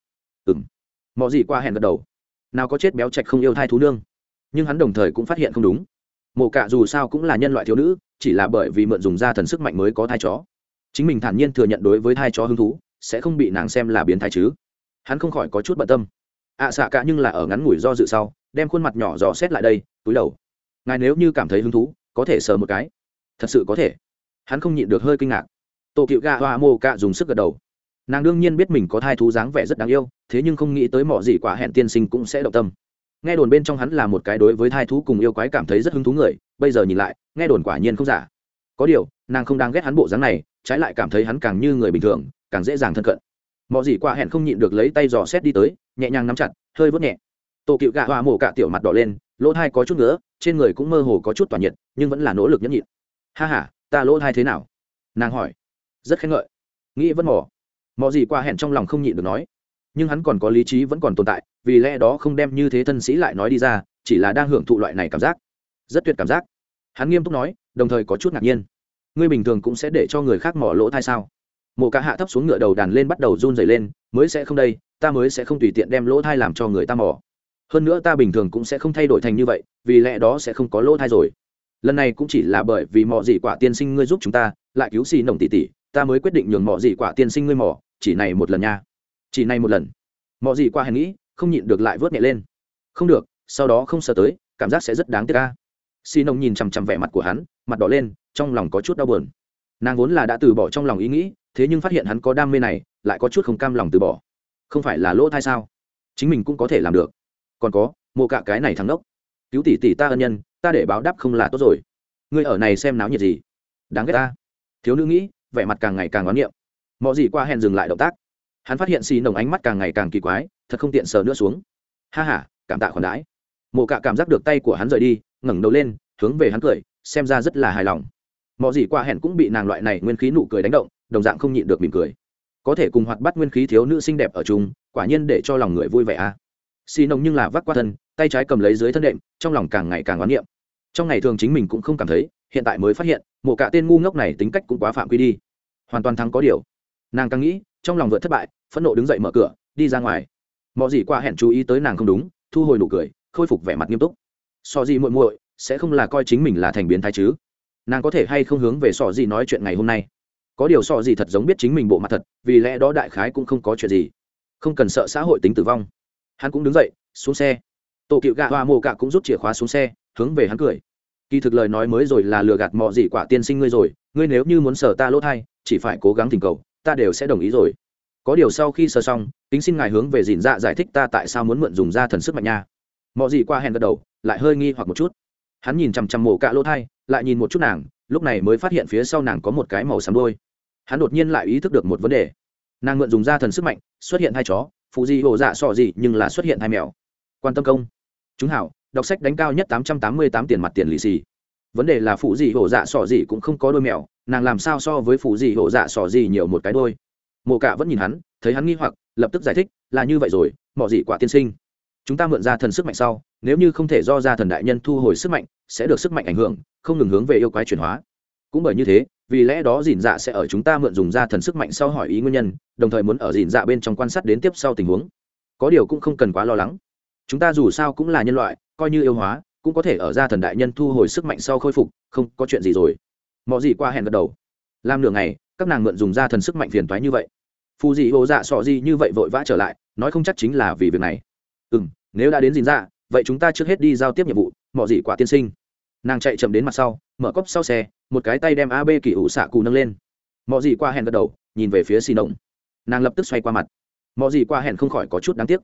Mọ gì quả hẹn gật đầu. Nào có chết béo trạch không yêu thai thú nương. Nhưng hắn đồng thời cũng phát hiện không đúng. Mộ Cả dù sao cũng là nhân loại thiếu nữ, chỉ là bởi vì mượn dùng ra thần sức mạnh mới có thai chó. Chính mình thản nhiên thừa nhận đối với thai chó hứng thú, sẽ không bị nàng xem là biến thái chứ? Hắn không khỏi có chút bận tâm. Xạ cả nhưng là ở ngắn ngủi do dự sau, đem khuôn mặt nhỏ dò xét lại đây, túi đầu. Ngài nếu như cảm thấy hứng thú, có thể sờ một cái. Thật sự có thể. Hắn không nhịn được hơi kinh ngạc. Tô Cựu Gạ Hoa Mộ Cả dùng sức gật đầu. Nàng đương nhiên biết mình có thai thú dáng vẻ rất đáng yêu, thế nhưng không nghĩ tới mọ gì quả hẹn tiên sinh cũng sẽ động tâm. Nghe đồn bên trong hắn là một cái đối với thai thú cùng yêu quái cảm thấy rất hứng thú người, bây giờ nhìn lại, nghe đồn quả nhiên không giả. Có điều, nàng không đang ghét hắn bộ dáng này, trái lại cảm thấy hắn càng như người bình thường, càng dễ dàng thân cận. Mọ gì quả hẹn không nhịn được lấy tay dò xét đi tới, nhẹ nhàng nắm chặt, hơi vớt nhẹ. Tô Cựu Gạ Hoa Mộ Cả tiểu mặt đỏ lên, lỗ thai có chút nữa, trên người cũng mơ hồ có chút tỏa nhiệt, nhưng vẫn là nỗ lực nhẫn nhịn. Ha ha, ta lỗ thai thế nào? Nàng hỏi. Rất khen ngợi. Nghĩ vẫn mọ gì quả hẹn trong lòng không nhịn được nói, nhưng hắn còn có lý trí vẫn còn tồn tại, vì lẽ đó không đem như thế thân sĩ lại nói đi ra, chỉ là đang hưởng thụ loại này cảm giác. Rất tuyệt cảm giác. Hắn nghiêm túc nói, đồng thời có chút ngạc nhiên. Ngươi bình thường cũng sẽ để cho người khác mỏ lỗ thai sao? Mộ Cả hạ thấp xuống ngựa đầu đàn lên bắt đầu run rẩy lên, mới sẽ không đây, ta mới sẽ không tùy tiện đem lỗ thai làm cho người ta mỏ. Hơn nữa ta bình thường cũng sẽ không thay đổi thành như vậy, vì lẽ đó sẽ không có lỗ thai rồi. Lần này cũng chỉ là bởi vì mọ gì quả tiên sinh ngươi giúp chúng ta, lại cứu xì nồng tỷ tỷ, ta mới quyết định nhường mọ gì quả tiên sinh ngươi mỏ, chỉ này một lần nha. Chỉ này một lần. Mọ gì quả hèn nghĩ, không nhịn được lại vớt nhẹ lên. Không được, sau đó không sợ tới, cảm giác sẽ rất đáng tiếc a. Xì nồng nhìn chằm chằm vẻ mặt của hắn, mặt đỏ lên, trong lòng có chút đau buồn. Nàng vốn là đã từ bỏ trong lòng ý nghĩ, thế nhưng phát hiện hắn có đam mê này, lại có chút không cam lòng từ bỏ. Không phải là lỗ thai sao? Chính mình cũng có thể làm được. Còn có, Mộ Cả cái này thằng đốc, cứu tỷ tỷ ta ân nhân, ta để báo đáp không là tốt rồi. Ngươi ở này xem náo nhiệt gì? Đáng ghét ta. Thiếu nữ nghĩ, vẻ mặt càng ngày càng oán niệm. Mọ gì qua hẹn dừng lại động tác. Hắn phát hiện xì nồng ánh mắt càng ngày càng kỳ quái, thật không tiện sờ nữa xuống. Ha ha, cảm tạ khoản đãi. Mộ Cả cảm giác được tay của hắn rời đi, ngẩng đầu lên, hướng về hắn cười, xem ra rất là hài lòng. Mọ gì qua hẹn cũng bị nàng loại này nguyên khí nụ cười đánh động, đồng dạng không nhịn được mỉm cười. Có thể cùng hoạt bát nguyên khí thiếu nữ xinh đẹp ở chung, quả nhiên để cho lòng người vui vẻ a. Xì nồng nhưng là vác qua thân, tay trái cầm lấy dưới thân đệm, trong lòng càng ngày càng oán niệm. Trong ngày thường chính mình cũng không cảm thấy, hiện tại mới phát hiện, Mộ Cả tên ngu ngốc này tính cách cũng quá phạm quy đi. Hoàn toàn thắng có điều. Nàng càng nghĩ, trong lòng vượt thất bại, phẫn nộ đứng dậy mở cửa, đi ra ngoài. Mọ gì qua hẹn chú ý tới nàng không đúng, thu hồi nụ cười, khôi phục vẻ mặt nghiêm túc. So gì muội muội, sẽ không là coi chính mình là thành biến thái chứ? Nàng có thể hay không hướng về So gì nói chuyện ngày hôm nay? Có điều So gì thật giống biết chính mình bộ mặt thật, vì lẽ đó đại khái cũng không có chuyện gì, không cần sợ xã hội tính tử vong. Hắn cũng đứng dậy, xuống xe. Tô Cựu Gạ Hoa Mộ Cả cũng rút chìa khóa xuống xe, hướng về hắn cười. Kỳ thực lời nói mới rồi là lừa gạt mọ gì quả tiên sinh ngươi rồi, ngươi nếu như muốn sờ ta lỗ thai, chỉ phải cố gắng thỉnh cầu, ta đều sẽ đồng ý rồi. Có điều sau khi sờ xong, kính xin ngài hướng về dìn dạ giải thích ta tại sao muốn mượn dùng ra thần sức mạnh nha. Mọ gì qua hèn gật đầu, lại hơi nghi hoặc một chút. Hắn nhìn chằm chằm Mộ Cả lỗ thai, lại nhìn một chút nàng, lúc này mới phát hiện phía sau nàng có một cái màu xám đôi. Hắn đột nhiên lại ý thức được một vấn đề. Nàng mượn dùng ra thần sức mạnh, xuất hiện hai chó, phụ gì hổ dạ sọ gì nhưng là xuất hiện hai mèo. Quan tâm công. Chúng hảo, đọc sách đánh cao nhất 888 tiền mặt tiền lì xì. Vấn đề là phụ gì hổ dạ sọ gì cũng không có đôi mèo, nàng làm sao so với phụ gì hổ dạ sọ gì nhiều một cái đôi. Mộ Cả vẫn nhìn hắn, thấy hắn nghi hoặc, lập tức giải thích, là như vậy rồi, mọ gì quả tiên sinh. Chúng ta mượn ra thần sức mạnh sau, nếu như không thể do ra thần đại nhân thu hồi sức mạnh, sẽ được sức mạnh ảnh hưởng, không ngừng hướng về yêu quái chuyển hóa. Cũng bởi như thế, vì lẽ đó dìn dạ sẽ ở chúng ta mượn dùng ra thần sức mạnh sau hỏi ý nguyên nhân, đồng thời muốn ở dìn dạ bên trong quan sát đến tiếp sau tình huống. Có điều cũng không cần quá lo lắng, chúng ta dù sao cũng là nhân loại, coi như yêu hóa cũng có thể ở ra thần đại nhân thu hồi sức mạnh sau khôi phục, không có chuyện gì rồi. Mọ gì qua hẹn gật đầu. Làm nửa ngày, các nàng mượn dùng ra thần sức mạnh phiền toái như vậy, phù dị hồ dạ sọ gì như vậy vội vã trở lại, nói không chắc chính là vì việc này. Nếu đã đến dìn dạ, vậy chúng ta trước hết đi giao tiếp nhiệm vụ. Mọ gì quả tiên sinh. Nàng chạy chậm đến mặt sau, mở cốp sau xe, một cái tay đem ab kỳ ủ xạ cụ nâng lên. Mọ gì qua hẹn gật đầu, nhìn về phía xì nồng. Nàng lập tức xoay qua mặt. Mọ gì qua hẹn không khỏi có chút đáng tiếc.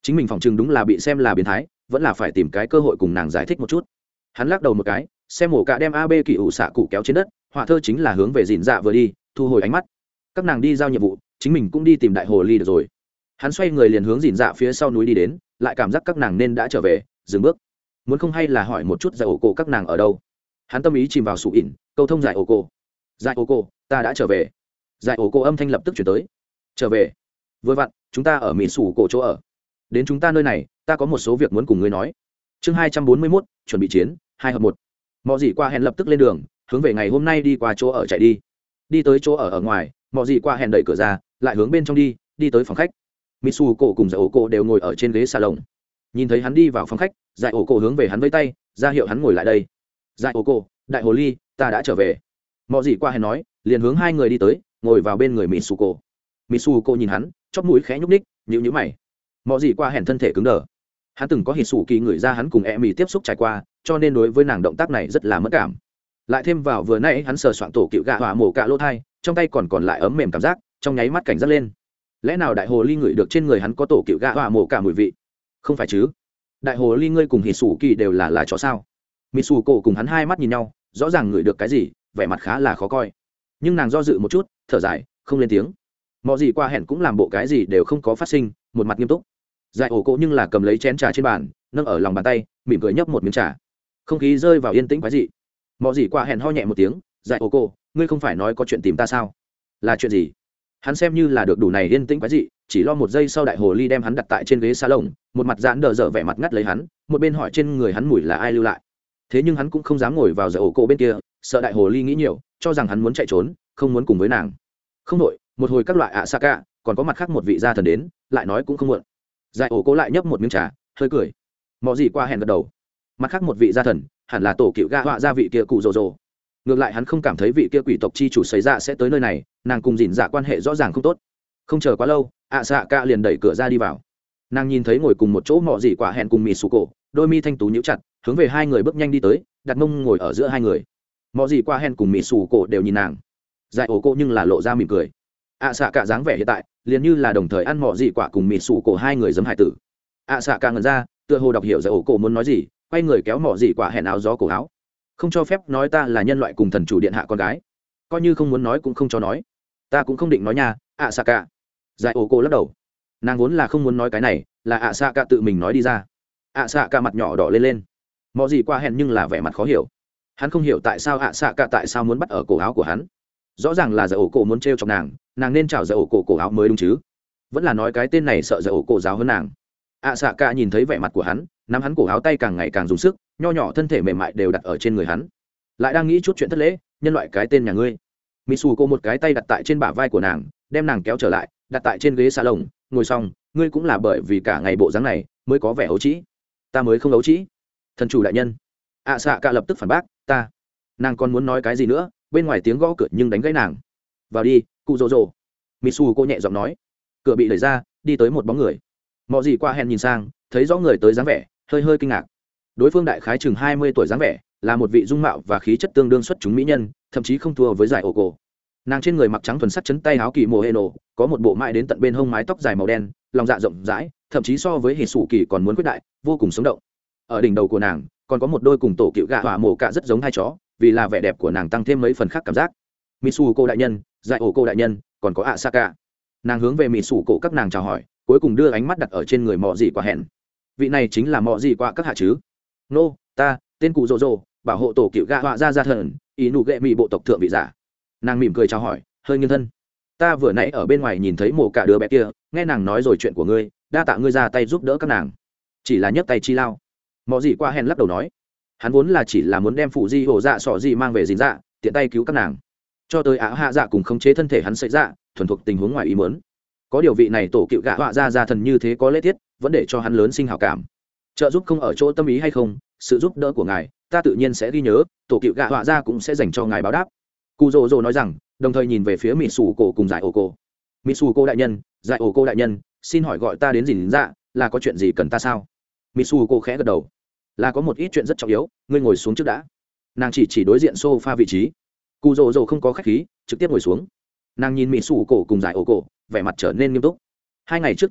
chính mình phỏng chừng đúng là bị xem là biến thái, vẫn là phải tìm cái cơ hội cùng nàng giải thích một chút. Hắn lắc đầu một cái, xem mổ cả đem ab kỳ ủ xạ cụ kéo trên đất, họa thơ chính là hướng về dìn dạ vừa đi, thu hồi ánh mắt. Các nàng đi giao nhiệm vụ, chính mình cũng đi tìm đại hồ ly được rồi. Hắn xoay người liền hướng dìn dạ phía sau núi đi đến, lại cảm giác các nàng nên đã trở về, dừng bước. Muốn không hay là hỏi một chút giải ổ cổ các nàng ở đâu. Hắn tâm ý chìm vào sụ ỉn, câu thông giải ổ cổ. Giải ổ cổ, ta đã trở về. Giải ổ cổ âm thanh lập tức chuyển tới. Trở về. Vừa vặn, chúng ta ở mỹ sủ cổ chỗ ở. Đến chúng ta nơi này, ta có một số việc muốn cùng ngươi nói. Chương 241, chuẩn bị chiến, 2 hợp 1. Mọ gì qua hẹn lập tức lên đường, hướng về ngày hôm nay đi qua chỗ ở chạy đi. Đi tới chỗ ở ngoài, mọ gì qua hẹn đẩy cửa ra, lại hướng bên trong đi, đi tới phòng khách. Mitsu cổ cùng giải ổ cổ đều ngồi ở trên ghế salon. Nhìn thấy hắn đi vào phòng khách, giải ổ cổ hướng về hắn vẫy tay, ra hiệu hắn ngồi lại đây. Giải ổ cổ, đại hồ ly, ta đã trở về. Mọ gì qua hẹn nói, liền hướng hai người đi tới, ngồi vào bên người Mitsu cổ. Mitsu cổ nhìn hắn, chóp mũi khẽ nhúc ních, nhíu nhíu mày. Mọ gì qua hẹn thân thể cứng đờ. Hắn từng có hít sủ kỳ người ra hắn cùng e mì tiếp xúc trải qua, cho nên đối với nàng động tác này rất là mất cảm. Lại thêm vào vừa nãy hắn sờ soạn tổ cựu gạ hỏa mổ cả lỗ thai, trong tay còn lại ấm mềm cảm giác, trong nháy mắt cảnh giác lên. Lẽ nào đại hồ ly ngửi được trên người hắn có tổ cựu gạ hỏa mổ cả mùi vị? Không phải chứ? Đại hồ ly ngươi cùng hít sủ kỳ đều là chó sao? Mitsu cổ cùng hắn hai mắt nhìn nhau, rõ ràng ngửi được cái gì, vẻ mặt khá là khó coi. Nhưng nàng do dự một chút, thở dài, không lên tiếng. Mọi gì qua hẹn cũng làm bộ cái gì đều không có phát sinh, một mặt nghiêm túc. Giải ổ cổ nhưng là cầm lấy chén trà trên bàn, nâng ở lòng bàn tay, mỉm cười nhấp một miếng trà. Không khí rơi vào yên tĩnh quái dị. Mọi gì qua hẹn ho nhẹ một tiếng, giải ổ cổ, ngươi không phải nói có chuyện tìm ta sao? Là chuyện gì? Hắn xem như là được đủ này yên tĩnh quái dị, chỉ lo một giây sau đại hồ ly đem hắn đặt tại trên ghế salon, một mặt giãn đờ dở vẻ mặt ngắt lấy hắn, một bên hỏi trên người hắn mùi là ai lưu lại. Thế nhưng hắn cũng không dám ngồi vào giải ổ cổ bên kia, sợ đại hồ ly nghĩ nhiều, cho rằng hắn muốn chạy trốn, không muốn cùng với nàng. Không đổi, một hồi các loại ạ Saka, còn có mặt khác một vị gia thần đến, lại nói cũng không muộn. Giải ổ cổ lại nhấp một miếng trà, hơi cười. Mọi gì qua hẹn gật đầu. Mặt khác một vị gia thần, hẳn là tổ cựu gạ họa gia vị kia cụ rồ rồ. Ngược lại hắn không cảm thấy vị kia quỷ tộc chi chủ xảy ra sẽ tới nơi này, nàng cùng dìn dạ quan hệ rõ ràng không tốt. Không chờ quá lâu, ạ xạ ca liền đẩy cửa ra đi vào. Nàng nhìn thấy ngồi cùng một chỗ mọi gì quả hẹn cùng mì sù cổ, đôi mi thanh tú nhíu chặt, hướng về hai người bước nhanh đi tới, đặt mông ngồi ở giữa hai người. Mọi gì quả hẹn cùng mì sù cổ đều nhìn nàng. Giải ổ cổ nhưng là lộ ra mỉm cười. ạ xạ ca dáng vẻ hiện tại liền như là đồng thời ăn mọi gì quả cùng mì sù cổ hai người giấm hải tử. ạ xạ ca ngẩn ra, tựa hồ đọc hiểu giải ổ cổ muốn nói gì, quay người kéo mọi gì quả hẹn áo gió cổ áo. Không cho phép nói ta là nhân loại cùng thần chủ điện hạ con gái, coi như không muốn nói cũng không cho nói. Ta cũng không định nói nha, ạ xạ ca. Giải ổ cổ lắc đầu. Nàng vốn là không muốn nói cái này, là ạ xạ ca tự mình nói đi ra. ạ xạ ca mặt nhỏ đỏ lên. Mọi gì qua hẹn nhưng là vẻ mặt khó hiểu. Hắn không hiểu tại sao ạ xạ ca tại sao muốn bắt ở cổ áo của hắn. Rõ ràng là giải ổ cổ muốn trêu chọc nàng nên chào giải ổ cổ cổ áo mới đúng chứ. Vẫn là nói cái tên này sợ giải ổ cổ giáo hơn nàng. ạ xạ ca nhìn thấy vẻ mặt của hắn, nắm hắn cổ áo tay càng ngày càng dùng sức, nho nhỏ thân thể mềm mại đều đặt ở trên người hắn. Lại đang nghĩ chút chuyện thất lễ, nhân loại cái tên nhà ngươi. Mitsu cô một cái tay đặt tại trên bả vai của nàng, đem nàng kéo trở lại, đặt tại trên ghế salon, ngồi xong, ngươi cũng là bởi vì cả ngày bộ dáng này mới có vẻ ấu trĩ. Ta mới không ấu trĩ. Thần chủ đại nhân. ạ xạ cả lập tức phản bác, ta. Nàng còn muốn nói cái gì nữa, bên ngoài tiếng gõ cửa nhưng đánh gãy nàng. Vào đi, cụ rồ rồ. Mitsu cô nhẹ giọng nói. Cửa bị đẩy ra, đi tới một bóng người. Mọi gì qua hẹn nhìn sang, thấy rõ người tới dáng vẻ, hơi kinh ngạc. Đối phương đại khái chừng 20 tuổi dáng vẻ, là một vị dung mạo và khí chất tương đương xuất chúng mỹ nhân, thậm chí không thua với giải ổ cổ. Nàng trên người mặc trắng thuần sắt chấn tay áo kỳ mồ hê nổ, có một bộ mãi đến tận bên hông mái tóc dài màu đen, lòng dạ rộng rãi, thậm chí so với hỉ sủ kỳ còn muốn quyết đại, vô cùng sống động. Ở đỉnh đầu của nàng còn có một đôi cùng tổ cựu gạ hỏa mổ cạ rất giống hai chó, vì là vẻ đẹp của nàng tăng thêm mấy phần khác cảm giác. Mitsu cô đại nhân, giải ổ cô đại nhân, còn có Asaka. Nàng hướng về Mitsu cổ các nàng chào hỏi, cuối cùng đưa ánh mắt đặt ở trên người mọ gì qua hẹn. Vị này chính là mọ gì qua các hạ chứ? Nô, ta, tên cụ rồ rồ, bảo hộ tổ cựu gạ họa gia thần, ý nụ ghệ mỹ bộ tộc thượng vị giả. Nàng mỉm cười chào hỏi, hơi nghiêng thân. Ta vừa nãy ở bên ngoài nhìn thấy mổ cả đứa bé kia, nghe nàng nói rồi chuyện của ngươi, đa tạ ngươi ra tay giúp đỡ các nàng. Chỉ là nhấc tay chi lao. Mọ gì qua hẹn lắc đầu nói, hắn vốn là chỉ là muốn đem phụ di hồ dạ sọ gì mang về dìn dạ, tiện tay cứu các nàng. Cho tới áo hạ dạ cùng khống chế thân thể hắn xảy ra, thuần thuộc tình huống ngoài ý muốn. Có điều vị này tổ cựu gạ họa gia thần như thế có lễ tiết, vẫn để cho hắn lớn sinh hảo cảm. Trợ giúp không ở chỗ tâm ý hay không, sự giúp đỡ của ngài ta tự nhiên sẽ ghi nhớ, tổ cựu gạ họa gia cũng sẽ dành cho ngài báo đáp. Cụ rồ rồ nói rằng, đồng thời nhìn về phía mỹ sủ cổ cùng giải ổ cổ. Mỹ sủ cô đại nhân, giải ổ cô đại nhân, xin hỏi gọi ta đến dìn dạ là có chuyện gì cần ta sao? Mỹ sủ cổ khẽ gật đầu, là có một ít chuyện rất trọng yếu, ngươi ngồi xuống trước đã. Nàng chỉ đối diện sofa vị trí. Cụ rồ rồ không có khách khí, trực tiếp ngồi xuống. Nàng nhìn mỹ sủ cổ cùng giải ổ cổ, vẻ mặt trở nên nghiêm túc. 2 ngày trước thời điểm,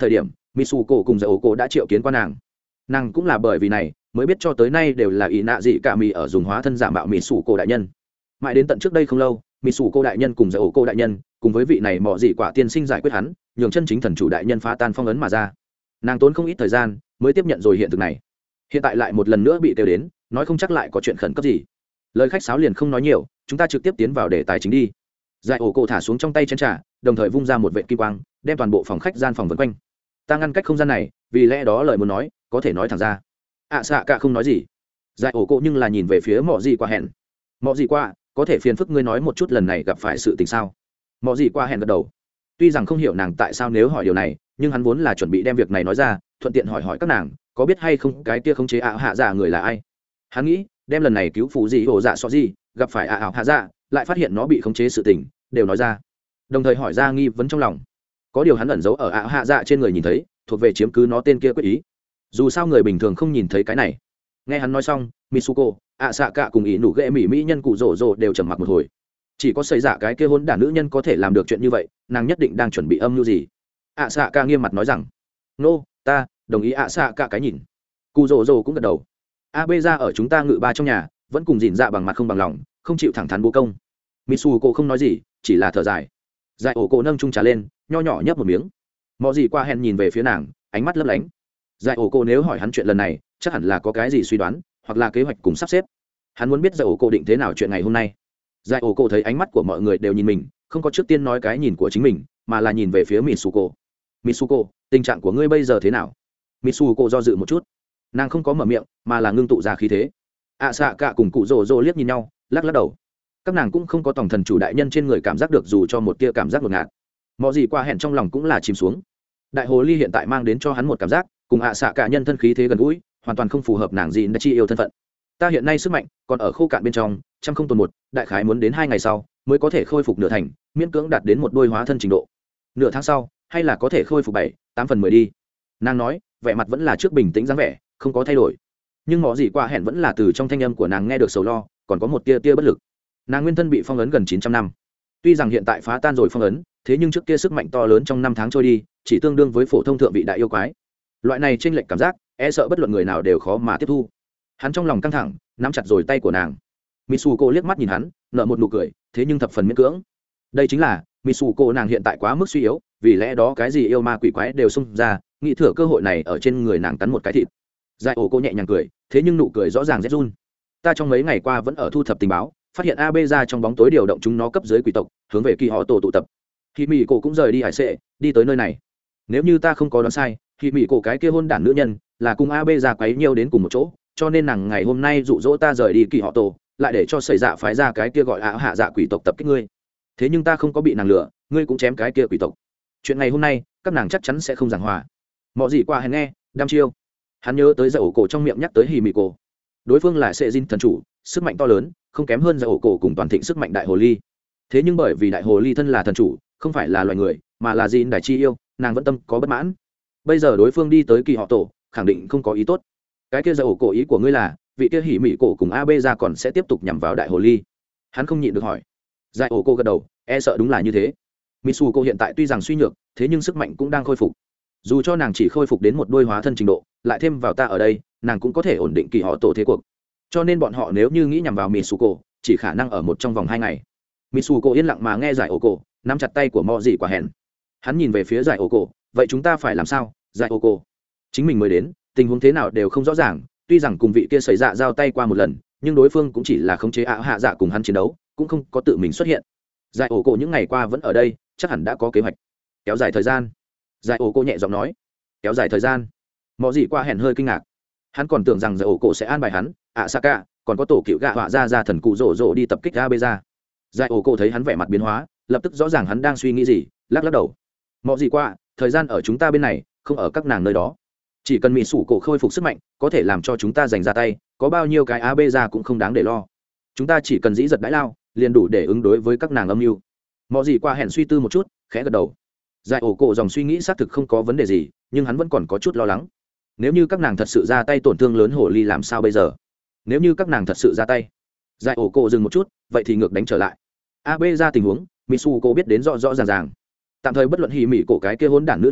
Mitsu cổ cùng giải ổ cổ đã triệu kiến qua nàng cũng là bởi vì này mới biết cho tới nay đều là ý nạ dị cả mì ở dùng hóa thân giả mạo Mitsu cổ đại nhân. Mãi đến tận trước đây không lâu, Mitsu cổ đại nhân cùng giải ổ cổ đại nhân cùng với vị này mọ dị quả tiên sinh giải quyết hắn, nhường chân chính thần chủ đại nhân phá tan phong ấn mà ra. Nàng tốn không ít thời gian mới tiếp nhận rồi hiện thực này, hiện tại lại một lần nữa bị kêu đến, nói không chắc lại có chuyện khẩn cấp gì. Lời khách sáo liền không nói nhiều, chúng ta trực tiếp tiến vào đề tài chính đi. Giải ổ cổ thả xuống trong tay chén trà, đồng thời vung ra một vệt kim quang, đem toàn bộ phòng khách gian phòng vây quanh. Ta ngăn cách không gian này, vì lẽ đó lời muốn nói có thể nói thẳng ra. Xạ cả không nói gì. Giải ổ cổ nhưng là nhìn về phía mọ gì qua hẹn. Mọ gì qua, có thể phiền phức ngươi nói một chút lần này gặp phải sự tình sao? Mọ gì qua hẹn gật đầu. Tuy rằng không hiểu nàng tại sao nếu hỏi điều này, nhưng hắn vốn là chuẩn bị đem việc này nói ra, thuận tiện hỏi các nàng có biết hay không cái kia khống chế ảo hạ dạ người là ai. Hắn nghĩ đem lần này cứu phụ gì hồ dạ so gì gặp phải ảo hạ dạ, lại phát hiện nó bị khống chế sự tình đều nói ra, đồng thời hỏi ra nghi vấn trong lòng. Có điều hắn ẩn giấu ở ảo hạ dạ trên người nhìn thấy, thuộc về chiếm cứ nó tên kia quyết ý. Dù sao người bình thường không nhìn thấy cái này. Nghe hắn nói xong, Mitsuko, xạ cả cùng ý nụ ghệ mỹ nhân cụ rồ rồ đều trầm mặc một hồi. Chỉ có xây dạ cái kia hôn đản nữ nhân có thể làm được chuyện như vậy, nàng nhất định đang chuẩn bị âm mưu gì. Xạ cả nghiêm mặt nói rằng nô, ta đồng ý xạ cả cái nhìn. Cụ rồ rồ cũng gật đầu. AB ra ở chúng ta ngự ba trong nhà vẫn cùng dìn dạ bằng mặt không bằng lòng, không chịu thẳng thắn bố công. Mitsuko không nói gì, chỉ là thở dài. Giải ổ cổ nâng chung trà lên, nho nhỏ nhấp một miếng. Mọ gì qua hẹn nhìn về phía nàng, ánh mắt lấp lánh. Giải ổ cổ nếu hỏi hắn chuyện lần này, chắc hẳn là có cái gì suy đoán, hoặc là kế hoạch cùng sắp xếp. Hắn muốn biết giải ổ cổ định thế nào chuyện ngày hôm nay. Giải ổ cổ thấy ánh mắt của mọi người đều nhìn mình, không có trước tiên nói cái nhìn của chính mình, mà là nhìn về phía Mitsuko. Mitsuko, tình trạng của ngươi bây giờ thế nào? Mitsuko do dự một chút, nàng không có mở miệng, mà là ngưng tụ ra khí thế. Xạ cả cùng cụ rồ rồ liếc nhìn nhau, lắc lắc đầu. Các nàng cũng không có tổng thần chủ đại nhân trên người cảm giác được dù cho một tia cảm giác ngột ngạt. Mọi gì qua hẹn trong lòng cũng là chìm xuống. Đại hồ ly hiện tại mang đến cho hắn một cảm giác cùng xạ cả nhân thân khí thế gần gũi, hoàn toàn không phù hợp nàng gì đã chi yêu thân phận. Ta hiện nay sức mạnh còn ở khô cạn bên trong, trăm không tồn một, đại khái muốn đến 2 ngày sau mới có thể khôi phục nửa thành, miễn cưỡng đạt đến một đôi hóa thân trình độ. Nửa tháng sau hay là có thể khôi phục 7-8 phần 10 đi. Nàng nói, vẻ mặt vẫn là trước bình tĩnh dáng vẻ, không có thay đổi. Nhưng mọi gì qua hẹn vẫn là từ trong thanh âm của nàng nghe được sầu lo, còn có một tia bất lực. Nàng nguyên thân bị phong ấn gần 900 năm, tuy rằng hiện tại phá tan rồi phong ấn, thế nhưng trước kia sức mạnh to lớn trong 5 tháng trôi đi chỉ tương đương với phổ thông thượng vị đại yêu quái. Loại này chênh lệch cảm giác e sợ bất luận người nào đều khó mà tiếp thu. Hắn trong lòng căng thẳng, nắm chặt rồi tay của nàng. Mitsuko liếc mắt nhìn hắn, nở một nụ cười, thế nhưng thập phần miễn cưỡng. Đây chính là Mitsuko, nàng hiện tại quá mức suy yếu, vì lẽ đó cái gì yêu ma quỷ quái đều xung ra, nghĩ thừa cơ hội này ở trên người nàng cắn một cái thịt. Giải ổ cô nhẹ nhàng cười, thế nhưng nụ cười rõ ràng rét run. Ta trong mấy ngày qua vẫn ở thu thập tình báo, phát hiện AB ra trong bóng tối điều động chúng nó cấp dưới quỷ tộc, hướng về kỳ họ tổ tụ tập. Khi mỹ cổ cũng rời đi hải sệ, đi tới nơi này. Nếu như ta không có đoán sai, khi mỹ cổ cái kia hôn đản nữ nhân là cùng AB ra quấy nhiêu đến cùng một chỗ, cho nên nàng ngày hôm nay dụ dỗ ta rời đi kỳ họ tổ, lại để cho xảy dạ phái ra cái kia gọi hạ dạ quỷ tộc tập kích ngươi. Thế nhưng ta không có bị nàng lừa, ngươi cũng chém cái kia quỷ tộc. Chuyện ngày hôm nay các nàng chắc chắn sẽ không giảng hòa. Mọi gì qua hèn nghe đăm chiêu. Hắn nhớ tới giải ổ cổ trong miệng nhắc tới hì mị cổ, đối phương là sệ dinh thần chủ, sức mạnh to lớn, không kém hơn giải ổ cổ cùng toàn thịnh sức mạnh đại hồ ly. Thế nhưng bởi vì đại hồ ly thân là thần chủ, không phải là loài người, mà là dinh đại chi yêu, nàng vẫn tâm có bất mãn. Bây giờ đối phương đi tới kỳ họ tổ, khẳng định không có ý tốt. Cái kia giải ổ cổ ý của ngươi là vị kia hỉ mị cổ cùng AB ra còn sẽ tiếp tục nhằm vào đại hồ ly? Hắn không nhịn được hỏi. Giải ổ cổ gật đầu, e sợ đúng là như thế. Mitsuko hiện tại tuy rằng suy nhược, thế nhưng sức mạnh cũng đang khôi phục. Dù cho nàng chỉ khôi phục đến một đôi hóa thân trình độ, lại thêm vào ta ở đây, nàng cũng có thể ổn định kỳ họ tổ thế cuộc. Cho nên bọn họ nếu như nghĩ nhằm vào Mitsuko, chỉ khả năng ở một trong vòng 2 ngày. Mitsuko yên lặng mà nghe giải ổ cổ, nắm chặt tay của Mọ Dị Quả hẹn. Hắn nhìn về phía giải ổ cổ, vậy chúng ta phải làm sao? Giải ổ cổ, chính mình mới đến, tình huống thế nào đều không rõ ràng. Tuy rằng cùng vị kia xảy ra giao tay qua một lần, nhưng đối phương cũng chỉ là khống chế hạ dạ cùng hắn chiến đấu, cũng không có tự mình xuất hiện. Giải ổ cổ những ngày qua vẫn ở đây, chắc hẳn đã có kế hoạch. Kéo dài thời gian. Giải ổ cổ nhẹ giọng nói. Kéo dài thời gian. Mọ Dị Quả hẹn hơi kinh ngạc. Hắn còn tưởng rằng giải ổ cổ sẽ an bài hắn, Asaka, còn có tổ cựu gạ họa ra thần cụ rổ rổ đi tập kích AB ra. Giải ổ cổ thấy hắn vẻ mặt biến hóa, lập tức rõ ràng hắn đang suy nghĩ gì, lắc lắc đầu. Mọ Dị Quả, thời gian ở chúng ta bên này, không ở các nàng nơi đó. Chỉ cần mỹ sủ cổ khôi phục sức mạnh, có thể làm cho chúng ta giành ra tay, có bao nhiêu cái AB ra cũng không đáng để lo. Chúng ta chỉ cần dĩ giật đãi lao, liền đủ để ứng đối với các nàng âm mưu. Mọ Dị Quả hẹn suy tư một chút, khẽ gật đầu. Giải ổ cổ dòng suy nghĩ xác thực không có vấn đề gì, nhưng hắn vẫn còn có chút lo lắng. Nếu như các nàng thật sự ra tay tổn thương lớn hồ ly làm sao bây giờ? Nếu như các nàng thật sự ra tay. Giải ổ cổ dừng một chút, vậy thì ngược đánh trở lại. AB ra tình huống, Mitsuko biết đến rõ rõ ràng ràng. Tạm thời bất luận hỉ mị cổ cái kia hỗn đản nữ nhân,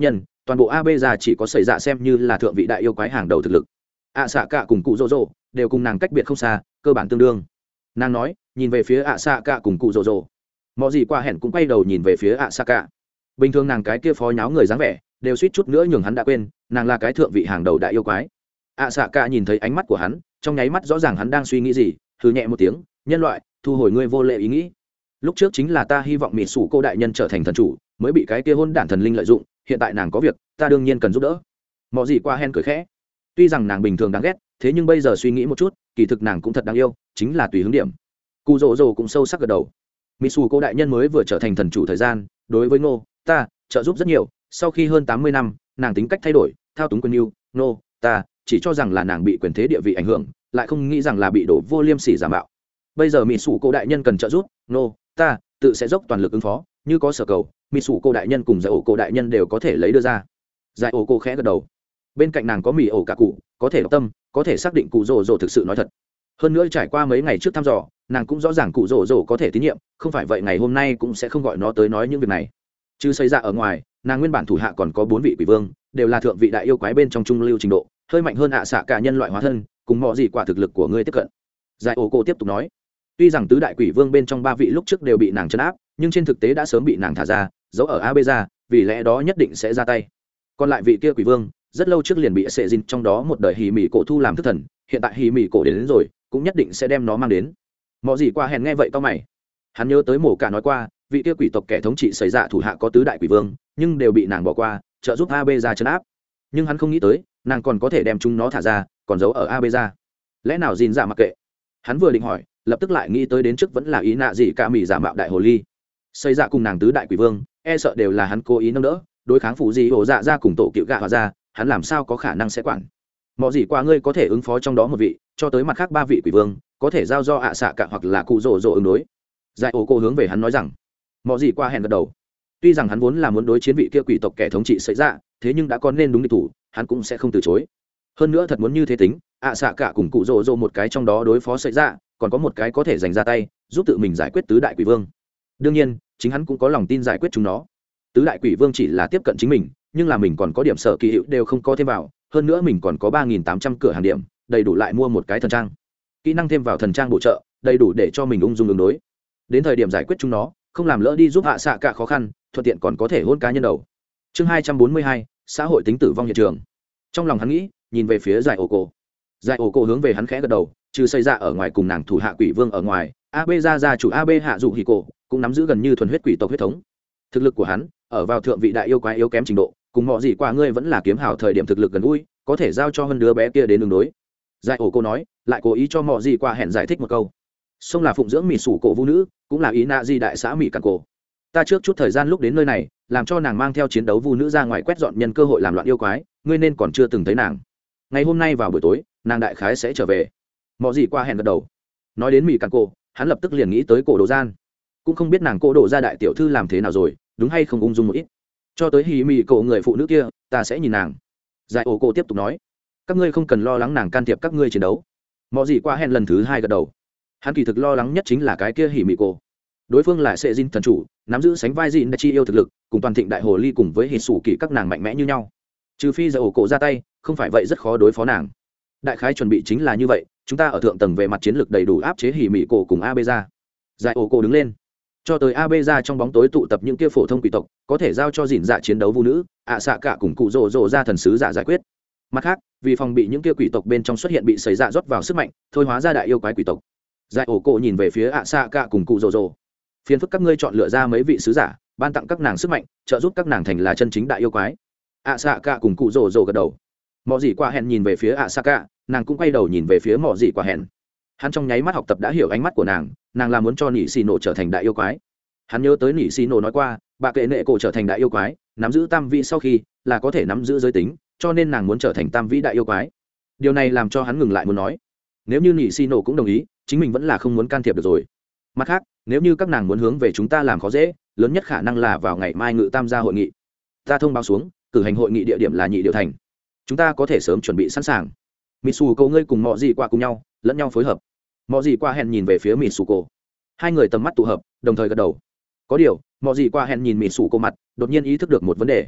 toàn bộ ab ra chỉ có xảy ra xem như là thượng vị đại yêu quái hàng đầu thực lực. Xạ cả cùng cụ rồ rồ đều cùng nàng cách biệt không xa, cơ bản tương đương. Nàng nói, nhìn về phía xạ cả cùng cụ rồ rồ. Mọi gì qua hẹn cũng quay đầu nhìn về phía xạ cả. Bình thường nàng cái kia phó nháo người dáng vẻ đều suýt chút nữa nhường hắn đã quên nàng là cái thượng vị hàng đầu đại yêu quái. Xạ cả nhìn thấy ánh mắt của hắn, trong nháy mắt rõ ràng hắn đang suy nghĩ gì, hừ nhẹ một tiếng, nhân loại, thu hồi ngươi vô lệ ý nghĩ. Lúc trước chính là ta hy vọng mỹ sủ cô đại nhân trở thành thần chủ, mới bị cái kia hôn đản thần linh lợi dụng, hiện tại nàng có việc, ta đương nhiên cần giúp đỡ. Mọi gì qua hẹn cười khẽ. Tuy rằng nàng bình thường đáng ghét, thế nhưng bây giờ suy nghĩ một chút, kỳ thực nàng cũng thật đáng yêu, chính là tùy hứng điểm. Cụ rồ rồ cũng sâu sắc gật đầu. Mỹ sủ cô đại nhân mới vừa trở thành thần chủ thời gian, đối với ngô ta trợ giúp rất nhiều, sau khi hơn 80 năm nàng tính cách thay đổi, thao túng quyền yêu ngô ta chỉ cho rằng là nàng bị quyền thế địa vị ảnh hưởng, lại không nghĩ rằng là bị đổ vô liêm sỉ giả mạo. Bây giờ mỹ sủ cô đại nhân cần trợ giúp, ngô ta tự sẽ dốc toàn lực ứng phó, như có sở cầu, mỹ sủ cô đại nhân cùng giải ổ cô đại nhân đều có thể lấy đưa ra. Giải ổ cô khẽ gật đầu. Bên cạnh nàng có mỹ ổ cả cụ, có thể đọc tâm, có thể xác định cụ rồ rồ thực sự nói thật. Hơn nữa trải qua mấy ngày trước thăm dò, nàng cũng rõ ràng cụ rồ rồ có thể tín nhiệm, không phải vậy ngày hôm nay cũng sẽ không gọi nó tới nói những việc này. Chứ xây ra ở ngoài, nàng nguyên bản thủ hạ còn có 4 vị quỷ vương, đều là thượng vị đại yêu quái bên trong trung lưu trình độ, hơi mạnh hơn xạ cả nhân loại hóa thân, cùng mọi gì quả thực lực của ngươi tiếp cận. Giải ổ cô tiếp tục nói, tuy rằng tứ đại quỷ vương bên trong 3 vị lúc trước đều bị nàng trấn áp, nhưng trên thực tế đã sớm bị nàng thả ra, giấu ở ab ra, vì lẽ đó nhất định sẽ ra tay. Còn lại vị kia quỷ vương rất lâu trước liền bị sệ dinh trong đó một đời hì mì cổ thu làm thức thần, hiện tại hì mì cổ đến rồi cũng nhất định sẽ đem nó mang đến. Mọi gì qua hèn nghe vậy to mày, hắn nhớ tới mổ cả nói qua vị kia quỷ tộc kẻ thống trị xảy ra thủ hạ có tứ đại quỷ vương, nhưng đều bị nàng bỏ qua trợ giúp ab ra chấn áp, nhưng hắn không nghĩ tới nàng còn có thể đem chúng nó thả ra, còn giấu ở ab ra. Lẽ nào gìn dạ mặc kệ? Hắn vừa định hỏi, lập tức lại nghĩ tới đến trước vẫn là ý nạ gì cả mì giả mạo đại hồ ly. Xây dạ cùng nàng tứ đại quỷ vương e sợ đều là hắn cố ý nâng đỡ, đối kháng phụ gì ổ dạ ra cùng tổ cựu gạ hòa ra, hắn làm sao có khả năng sẽ quản. Mọi gì qua ngươi có thể ứng phó trong đó một vị, cho tới mặt khác 3 vị quỷ vương có thể giao do xạ cả hoặc là cụ rồ rồ ứng đối. Giải ổ cô hướng về hắn nói rằng. Mọi gì qua hẹn gật đầu. Tuy rằng hắn vốn là muốn đối chiến vị kia quỷ tộc kẻ thống trị xảy ra, thế nhưng đã có nên đúng địch thủ, hắn cũng sẽ không từ chối. Hơn nữa thật muốn như thế tính, xạ cả cùng cụ rồ rồ một cái trong đó đối phó xảy ra, còn có một cái có thể giành ra tay giúp tự mình giải quyết tứ đại quỷ vương. Đương nhiên chính hắn cũng có lòng tin giải quyết chúng nó. Tứ đại quỷ vương chỉ là tiếp cận chính mình, nhưng là mình còn có điểm sở kỳ hiệu đều không có thêm vào, hơn nữa mình còn có 3.800 cửa hàng điểm, đầy đủ lại mua một cái thần trang, kỹ năng thêm vào thần trang bổ trợ, đầy đủ để cho mình ung dung ứng đối. Đến thời điểm giải quyết chúng nó, không làm lỡ đi giúp hạ xạ cả khó khăn, thuận tiện còn có thể hôn cá nhân đầu. Chương 242, xã hội tính tử vong hiện trường. Trong lòng hắn nghĩ, nhìn về phía giải ổ cổ. Giải ổ cổ hướng về hắn khẽ gật đầu, trừ xây ra ở ngoài cùng nàng thủ hạ quỷ vương ở ngoài, ab gia chủ ab hạ dụ hỉ cổ cũng nắm giữ gần như thuần huyết quỷ tộc huyết thống. Thực lực của hắn ở vào thượng vị đại yêu quái yếu kém trình độ, cùng mọi gì qua ngươi vẫn là kiếm hào thời điểm thực lực gần ui, có thể giao cho hơn đứa bé kia đến đường đối. Giải ổ cô nói, lại cố ý cho mọi gì qua hẹn giải thích một câu. Sông là phụng dưỡng mỹ sủ cổ vũ nữ, cũng là ý nạ di đại xã mỹ cạn cổ. Ta trước chút thời gian lúc đến nơi này, làm cho nàng mang theo chiến đấu vũ nữ ra ngoài quét dọn nhân cơ hội làm loạn yêu quái, ngươi nên còn chưa từng thấy nàng. Ngày hôm nay vào buổi tối, nàng đại khái sẽ trở về. Mọi gì qua hẹn gật đầu. Nói đến mỹ cạn cổ, hắn lập tức liền nghĩ tới cổ đồ gian, cũng không biết nàng cổ đồ gia đại tiểu thư làm thế nào rồi, đúng hay không ung dung một ít. Cho tới hì mì cổ người phụ nữ kia, ta sẽ nhìn nàng. Giải ổ cổ tiếp tục nói, các ngươi không cần lo lắng nàng can thiệp các ngươi chiến đấu. Mọi gì qua hẹn lần thứ 2 gật đầu. Hắn kỳ thực lo lắng nhất chính là cái kia hì mì cổ. Đối phương là sệ dinh thần chủ, nắm giữ sánh vai dìn chi yêu thực lực, cùng toàn thịnh đại hồ ly cùng với hì sủ kỳ các nàng mạnh mẽ như nhau. Trừ phi giải ổ cổ ra tay, không phải vậy rất khó đối phó nàng. Đại khái chuẩn bị chính là như vậy, chúng ta ở thượng tầng về mặt chiến lược đầy đủ áp chế hì mì cổ cùng ab ra. Giải ổ cổ đứng lên, cho tới ab ra trong bóng tối tụ tập những kia phổ thông quỷ tộc, có thể giao cho dìn dạ chiến đấu vũ nữ, xạ cả cùng cụ rồ rồ ra thần sứ giả giải quyết. Mặt khác, vì phòng bị những kia quỷ tộc bên trong xuất hiện bị xảy ra rót vào sức mạnh, thôi hóa ra đại yêu quái quỷ tộc. Giải ổ cổ nhìn về phía xạ cả cùng cụ rồ rồ, phiền phức các ngươi chọn lựa ra mấy vị sứ giả, ban tặng các nàng sức mạnh, trợ giúp các nàng thành là chân chính đại yêu quái. Xạ cả cùng cụ rồ rồ gật đầu. Mọ gì qua hẹn nhìn về phía xạ cả, nàng cũng quay đầu nhìn về phía mọ gì qua hẹn. Hắn trong nháy mắt học tập đã hiểu ánh mắt của nàng là muốn cho nỉ xì nổ trở thành đại yêu quái. Hắn nhớ tới nỉ xì nổ nói qua, bà kệ nệ cổ trở thành đại yêu quái, nắm giữ tam vị sau khi là có thể nắm giữ giới tính, cho nên nàng muốn trở thành tam vĩ đại yêu quái. Điều này làm cho hắn ngừng lại muốn nói, nếu như nỉ xì nổ cũng đồng ý, chính mình vẫn là không muốn can thiệp được rồi. Mặt khác, nếu như các nàng muốn hướng về chúng ta làm khó dễ, lớn nhất khả năng là vào ngày mai ngự tam gia hội nghị. Ta thông báo xuống, cử hành hội nghị địa điểm là Nhị Điệu Thành. Chúng ta có thể sớm chuẩn bị sẵn sàng. Mitsuko ngươi cùng mọi gì qua cùng nhau, lẫn nhau phối hợp. Mọi gì qua hẹn nhìn về phía Mitsuko. Hai người tầm mắt tụ hợp, đồng thời gật đầu. Có điều, mọi gì qua hẹn nhìn Mitsuko mặt, đột nhiên ý thức được một vấn đề.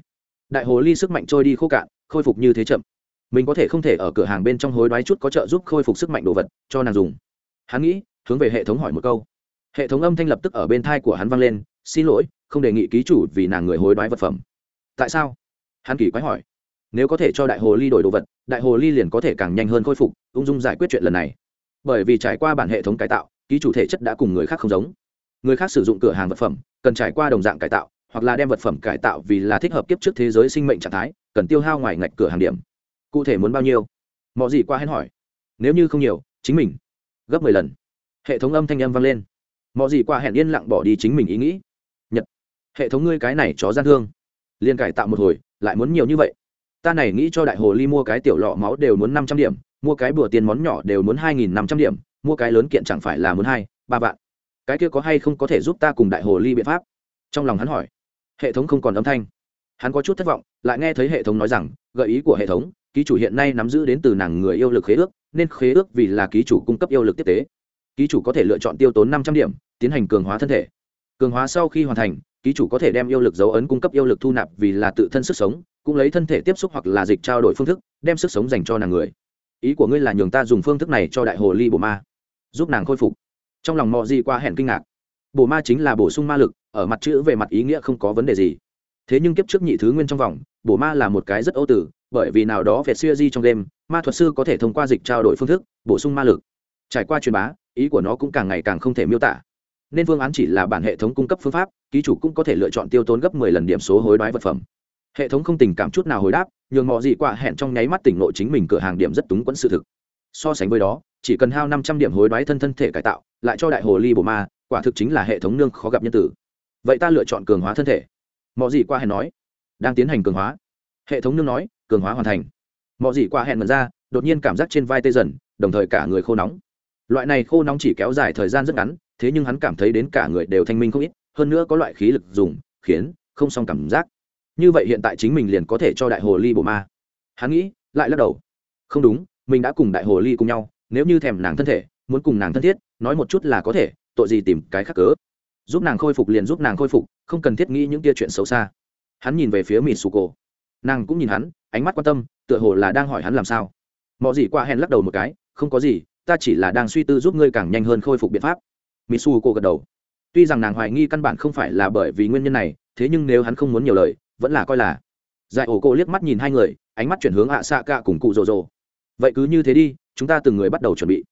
đại hồ ly sức mạnh trôi đi khô cạn, khôi phục như thế chậm. Mình có thể không thể ở cửa hàng bên trong hối đoái chút có trợ giúp khôi phục sức mạnh đồ vật cho nàng dùng. Hắn nghĩ, hướng về hệ thống hỏi một câu. Hệ thống âm thanh lập tức ở bên tai của hắn vang lên, xin lỗi, không đề nghị ký chủ vì nàng người hối đoái vật phẩm. Tại sao? Hắn kỳ quái hỏi. Nếu có thể cho đại hồ ly đổi đồ vật, đại hồ ly liền có thể càng nhanh hơn khôi phục, ung dung giải quyết chuyện lần này. Bởi vì trải qua bản hệ thống cải tạo, ký chủ thể chất đã cùng người khác không giống. Người khác sử dụng cửa hàng vật phẩm cần trải qua đồng dạng cải tạo, hoặc là đem vật phẩm cải tạo vì là thích hợp kiếp trước thế giới sinh mệnh trạng thái, cần tiêu hao ngoài ngạch cửa hàng điểm. Cụ thể muốn bao nhiêu? Mọ gì qua hén hỏi. Nếu như không nhiều, chính mình gấp 10 lần. Hệ thống âm thanh âm vang lên. Mọ gì qua hẹn yên lặng bỏ đi chính mình ý nghĩ. Nhật, hệ thống ngươi cái này chó gian thương, liên cải tạo một hồi lại muốn nhiều như vậy. Ta này nghĩ cho đại hồ ly mua cái tiểu lọ máu đều muốn 500 điểm, mua cái bùa tiền món nhỏ đều muốn 2.500 điểm, mua cái lớn kiện chẳng phải là muốn 2-3 vạn. Cái kia có hay không có thể giúp ta cùng đại hồ ly biện pháp? Trong lòng hắn hỏi. Hệ thống không còn âm thanh. Hắn có chút thất vọng, lại nghe thấy hệ thống nói rằng, gợi ý của hệ thống, ký chủ hiện nay nắm giữ đến từ nàng người yêu lực khế ước, nên khế ước vì là ký chủ cung cấp yêu lực tiếp tế. Ký chủ có thể lựa chọn tiêu tốn 500 điểm, tiến hành cường hóa thân thể. Cường hóa sau khi hoàn thành, ký chủ có thể đem yêu lực dấu ấn cung cấp yêu lực thu nạp vì là tự thân sức sống, cũng lấy thân thể tiếp xúc hoặc là dịch trao đổi phương thức, đem sức sống dành cho nàng người. Ý của ngươi là nhường ta dùng phương thức này cho đại hồ ly bổ ma, giúp nàng khôi phục? Trong lòng Mọ Gì qua hẹn kinh ngạc. Bổ ma chính là bổ sung ma lực, ở mặt chữ về mặt ý nghĩa không có vấn đề gì. Thế nhưng kiếp trước nhị thứ nguyên trong vòng, bổ ma là một cái rất ô tử, bởi vì nào đó về series trong game, ma thuật sư có thể thông qua dịch trao đổi phương thức bổ sung ma lực. Trải qua truyền bá, ý của nó cũng càng ngày càng không thể miêu tả. Nên phương án chỉ là bản hệ thống cung cấp phương pháp, ký chủ cũng có thể lựa chọn tiêu tốn gấp 10 lần điểm số hối đoái vật phẩm. Hệ thống không tình cảm chút nào hồi đáp, nhường Mọ Gì qua hẹn trong nháy mắt tỉnh ngộ chính mình cửa hàng điểm rất túng quẫn sự thực. So sánh với đó, chỉ cần hao 500 điểm hối đoái thân thể cải tạo, lại cho đại hồ ly bổ ma, quả thực chính là hệ thống nương khó gặp nhân tử. Vậy ta lựa chọn cường hóa thân thể. Mọ Gì qua hẹn nói. Đang tiến hành cường hóa. Hệ thống nương nói, cường hóa hoàn thành. Mọ Gì qua hẹn mở ra, đột nhiên cảm giác trên vai tê dần, đồng thời cả người khô nóng. Loại này khô nóng chỉ kéo dài thời gian rất ngắn, thế nhưng hắn cảm thấy đến cả người đều thanh minh không ít, hơn nữa có loại khí lực dùng, khiến không xong cảm giác. Như vậy hiện tại chính mình liền có thể cho đại hồ ly bổ ma. Hắn nghĩ, lại lắc đầu. Không đúng, mình đã cùng đại hồ ly cùng nhau, nếu như thèm nàng thân thể, muốn cùng nàng thân thiết, nói một chút là có thể, tội gì tìm cái khác cớ. Giúp nàng khôi phục liền giúp nàng khôi phục, không cần thiết nghĩ những kia chuyện xấu xa. Hắn nhìn về phía Mitsuko. Nàng cũng nhìn hắn, ánh mắt quan tâm, tựa hồ là đang hỏi hắn làm sao. Mọ Gì qua hẹn lắc đầu một cái, không có gì, ta chỉ là đang suy tư giúp ngươi càng nhanh hơn khôi phục biện pháp. Mitsuko gật đầu. Tuy rằng nàng hoài nghi căn bản không phải là bởi vì nguyên nhân này, thế nhưng nếu hắn không muốn nhiều lời, vẫn là coi là. Giải ổ cô liếc mắt nhìn hai người, ánh mắt chuyển hướng ạ xạ cả cùng cụ rồ rồ. Vậy cứ như thế đi, chúng ta từng người bắt đầu chuẩn bị.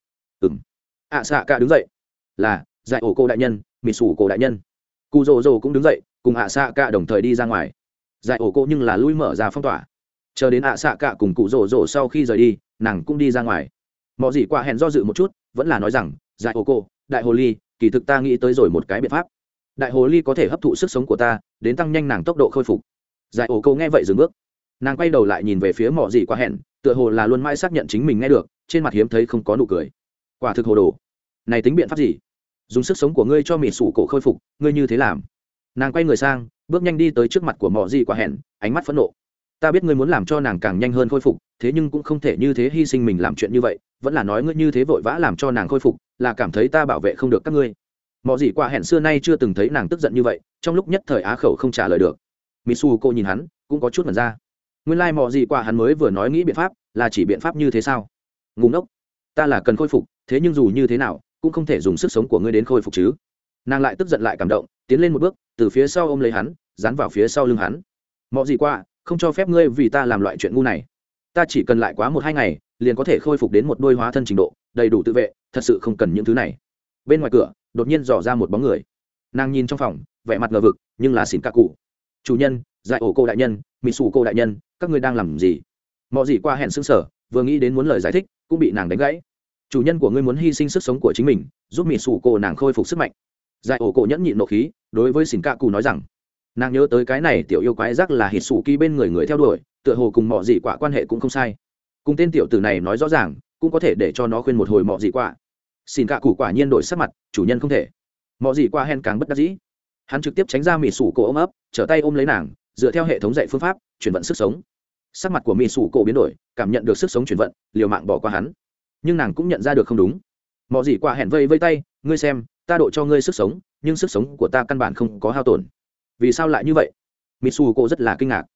ạ xạ cả đứng dậy. Là giải ổ cô đại nhân, Mitsuko đại nhân. Cụ rồ rồ cũng đứng dậy, cùng ạ xạ cả đồng thời đi ra ngoài. Giải ổ cô nhưng là lui mở ra phong tỏa. Chờ đến ạ xạ cả cùng cụ rồ rồ sau khi rời đi, nàng cũng đi ra ngoài. Mọ Gì qua hẹn do dự một chút, vẫn là nói rằng, giải ổ cô, đại hồ ly, kỳ thực ta nghĩ tới rồi một cái biện pháp. Đại hồ ly có thể hấp thụ sức sống của ta, đến tăng nhanh nàng tốc độ khôi phục. Giải ổ cô nghe vậy dừng bước. Nàng quay đầu lại nhìn về phía Mọ Gì qua hẹn, tựa hồ là luôn mãi xác nhận chính mình nghe được, trên mặt hiếm thấy không có nụ cười. Quả thực hồ đồ. Này tính biện pháp gì? Dùng sức sống của ngươi cho mịt sủ cổ khôi phục, ngươi như thế làm? Nàng quay người sang, bước nhanh đi tới trước mặt của Mọ Gì qua hẹn, ánh mắt phẫn nộ. Ta biết ngươi muốn làm cho nàng càng nhanh hơn khôi phục, thế nhưng cũng không thể như thế hy sinh mình làm chuyện như vậy, vẫn là nói ngươi như thế vội vã làm cho nàng khôi phục, là cảm thấy ta bảo vệ không được các ngươi. Mọ Gì qua hẹn xưa nay chưa từng thấy nàng tức giận như vậy, trong lúc nhất thời á khẩu không trả lời được. Mitsuko nhìn hắn, cũng có chút mẩn ra. Nguyên lai Mọ Gì qua hắn mới vừa nói nghĩ biện pháp, là chỉ biện pháp như thế sao? Ngu ngốc. Ta là cần khôi phục, thế nhưng dù như thế nào, cũng không thể dùng sức sống của ngươi đến khôi phục chứ. Nàng lại tức giận lại cảm động, tiến lên một bước, từ phía sau ôm lấy hắn, dán vào phía sau lưng hắn. Mọ Gì qua, không cho phép ngươi vì ta làm loại chuyện ngu này. Ta chỉ cần lại quá 1-2 ngày, liền có thể khôi phục đến một đôi hóa thân trình độ, đầy đủ tự vệ, thật sự không cần những thứ này. Bên ngoài cửa, đột nhiên dò ra một bóng người. Nàng nhìn trong phòng, vẻ mặt ngờ vực, nhưng là xỉn cả cụ. Chủ nhân, giải ổ cô đại nhân, Mitsuko đại nhân, các ngươi đang làm gì? Mọ Gì qua hẹn sững sờ, vừa nghĩ đến muốn lời giải thích, cũng bị nàng đánh gãy. Chủ nhân của ngươi muốn hy sinh sức sống của chính mình, giúp Mitsuko nàng khôi phục sức mạnh. Giải ổ cô nhẫn nhịn nộ khí, đối với xỉn cả cụ nói rằng, nàng nhớ tới cái này tiểu yêu quái rắc là Hitsuki bên người theo đuổi, tựa hồ cùng Mọ Gì quả quan hệ cũng không sai. Cùng tên tiểu tử này nói rõ ràng, cũng có thể để cho nó khuyên một hồi Mọ Gì quả. Xỉn cả cụ quả nhiên đổi sắc mặt, chủ nhân không thể. Mọ Gì qua hẹn càng bất đắc dĩ. Hắn trực tiếp tránh ra Mitsuko ôm ấp, trở tay ôm lấy nàng, dựa theo hệ thống dạy phương pháp chuyển vận sức sống. Sắc mặt của Mitsuko biến đổi, cảm nhận được sức sống chuyển vận, liều mạng bỏ qua hắn. Nhưng nàng cũng nhận ra được không đúng. Mọ Gì qua hẹn vây vây tay, ngươi xem, ta độ cho ngươi sức sống, nhưng sức sống của ta căn bản không có hao tổn. Vì sao lại như vậy? Mitsuko rất là kinh ngạc.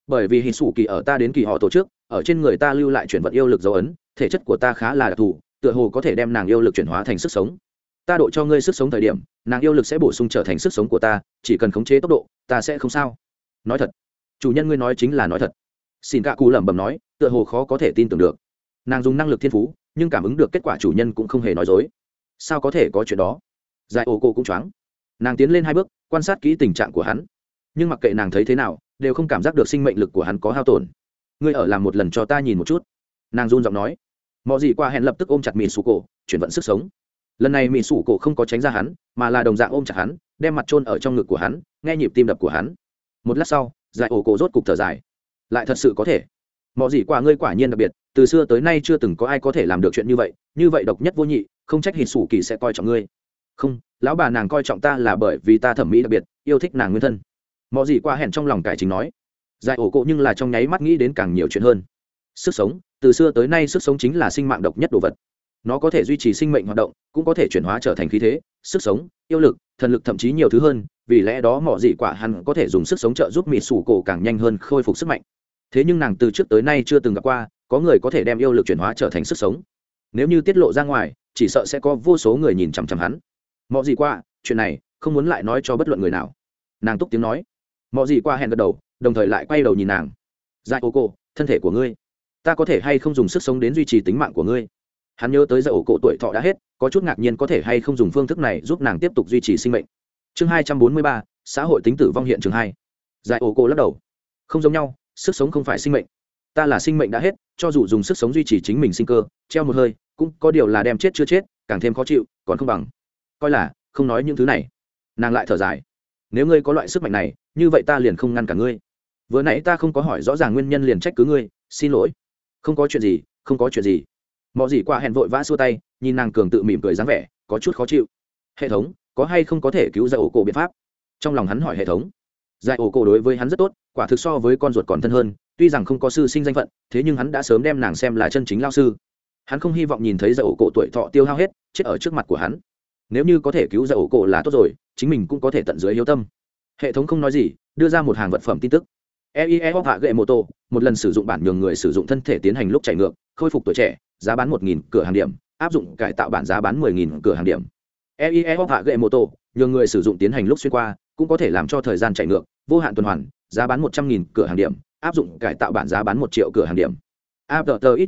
bởi vì hít sủ kỳ ở ta đến kỳ họ tổ chức ở trên người ta lưu lại chuyển vận yêu lực dấu ấn, thể chất của ta khá là đặc thù, tựa hồ có thể đem nàng yêu lực chuyển hóa thành sức sống. Ta độ cho ngươi sức sống thời điểm, nàng yêu lực sẽ bổ sung trở thành sức sống của ta, chỉ cần khống chế tốc độ, ta sẽ không sao. Nói thật, chủ nhân ngươi nói chính là nói thật. Xin cả cụ lẩm bẩm nói, tựa hồ khó có thể tin tưởng được. Nàng dùng năng lực thiên phú, nhưng cảm ứng được kết quả chủ nhân cũng không hề nói dối. Sao có thể có chuyện đó? Giải ổ cô cũng choáng. Nàng tiến lên 2 bước, quan sát kỹ tình trạng của hắn, nhưng mặc kệ nàng thấy thế nào, đều không cảm giác được sinh mệnh lực của hắn có hao tổn. Ngươi ở làm một lần cho ta nhìn một chút. Nàng run giọng nói. Mọ gì qua hẹn lập tức ôm chặt mì sủ cổ, chuyển vận sức sống. Lần này mì sủ cổ không có tránh ra hắn, mà là đồng dạng ôm chặt hắn, đem mặt chôn ở trong ngực của hắn, nghe nhịp tim đập của hắn. Một lát sau, giải ổ cổ rốt cục thở dài. Lại thật sự có thể. Mọ gì qua ngươi quả nhiên đặc biệt, từ xưa tới nay chưa từng có ai có thể làm được chuyện như vậy độc nhất vô nhị, không trách hít sủ kỳ sẽ coi trọng ngươi. Không, lão bà nàng coi trọng ta là bởi vì ta thẩm mỹ đặc biệt, yêu thích nàng nguyên thân. Mọ gì qua hẹn trong lòng cải chính nói. Giải ổ cổ nhưng là trong nháy mắt nghĩ đến càng nhiều chuyện hơn. Sức sống, từ xưa tới nay sức sống chính là sinh mạng độc nhất đồ vật. Nó có thể duy trì sinh mệnh hoạt động, cũng có thể chuyển hóa trở thành khí thế, sức sống, yêu lực, thần lực, thậm chí nhiều thứ hơn. Vì lẽ đó mọ gì quả hắn có thể dùng sức sống trợ giúp mị sủ cổ càng nhanh hơn khôi phục sức mạnh. Thế nhưng nàng từ trước tới nay chưa từng gặp qua có người có thể đem yêu lực chuyển hóa trở thành sức sống. Nếu như tiết lộ ra ngoài, chỉ sợ sẽ có vô số người nhìn chằm chằm hắn. Mọ gì qua, chuyện này không muốn lại nói cho bất luận người nào. Nàng túc tiếng nói. Mọ gì qua hẹn gật đầu, đồng thời lại quay đầu nhìn nàng. Dại ổ cổ, thân thể của ngươi, ta có thể hay không dùng sức sống đến duy trì tính mạng của ngươi? Hắn nhớ tới dại ổ cổ tuổi thọ đã hết, có chút ngạc nhiên có thể hay không dùng phương thức này giúp nàng tiếp tục duy trì sinh mệnh. Chương 243, xã hội tính tử vong hiện trường 2. Dại ổ cổ lắc đầu. Không giống nhau, sức sống không phải sinh mệnh. Ta là sinh mệnh đã hết, cho dù dùng sức sống duy trì chính mình sinh cơ, treo một hơi, cũng có điều là đem chết chưa chết, càng thêm khó chịu, còn không bằng. Coi là không nói những thứ này. Nàng lại thở dài. Nếu ngươi có loại sức mạnh này, như vậy ta liền không ngăn cả ngươi. Vừa nãy ta không có hỏi rõ ràng nguyên nhân liền trách cứ ngươi, xin lỗi. Không có chuyện gì, không có chuyện gì. Mọ gì qua hẹn vội vã xua tay, nhìn nàng cường tự mỉm cười dáng vẻ, có chút khó chịu. Hệ thống, có hay không có thể cứu giải ổ cổ biện pháp? Trong lòng hắn hỏi hệ thống. Giải ổ cổ đối với hắn rất tốt, quả thực so với con ruột còn thân hơn, tuy rằng không có sư sinh danh phận, thế nhưng hắn đã sớm đem nàng xem là chân chính lao sư. Hắn không hy vọng nhìn thấy giải ổ cổ tuổi thọ tiêu hao hết, chết ở trước mặt của hắn. Nếu như có thể cứu giải ổ cổ là tốt rồi, chính mình cũng có thể tận dưới hiếu tâm. Hệ thống không nói gì, đưa ra một hàng vật phẩm tin tức. EIE hạ gậy mô tô, một lần sử dụng bản nhường người sử dụng thân thể tiến hành lúc chạy ngược, khôi phục tuổi trẻ, giá bán 1.000 cửa hàng điểm, áp dụng cải tạo bản giá bán 10.000 cửa hàng điểm. EIE hạ gậy mô tô, nhường người sử dụng tiến hành lúc xuyên qua, cũng có thể làm cho thời gian chạy ngược, vô hạn tuần hoàn, giá bán 100.000 cửa hàng điểm, áp dụng cải tạo bản giá bán 1 triệu cửa hàng điểm. APTX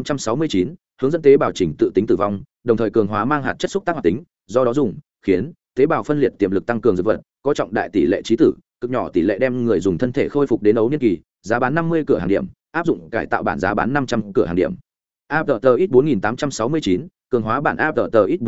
4869, hướng dẫn tế bào chỉnh tự tính tử vong, đồng thời cường hóa mang hạt chất xúc tác hoạt tính, do đó dùng khiến tế bào phân liệt tiềm lực tăng cường dược vật, có trọng đại tỷ lệ trí tử, cực nhỏ tỷ lệ đem người dùng thân thể khôi phục đến ấu niên kỳ, giá bán 50 cửa hàng điểm, áp dụng cải tạo bản giá bán 500 cửa hàng điểm. APTX 4869, cường hóa bản APTX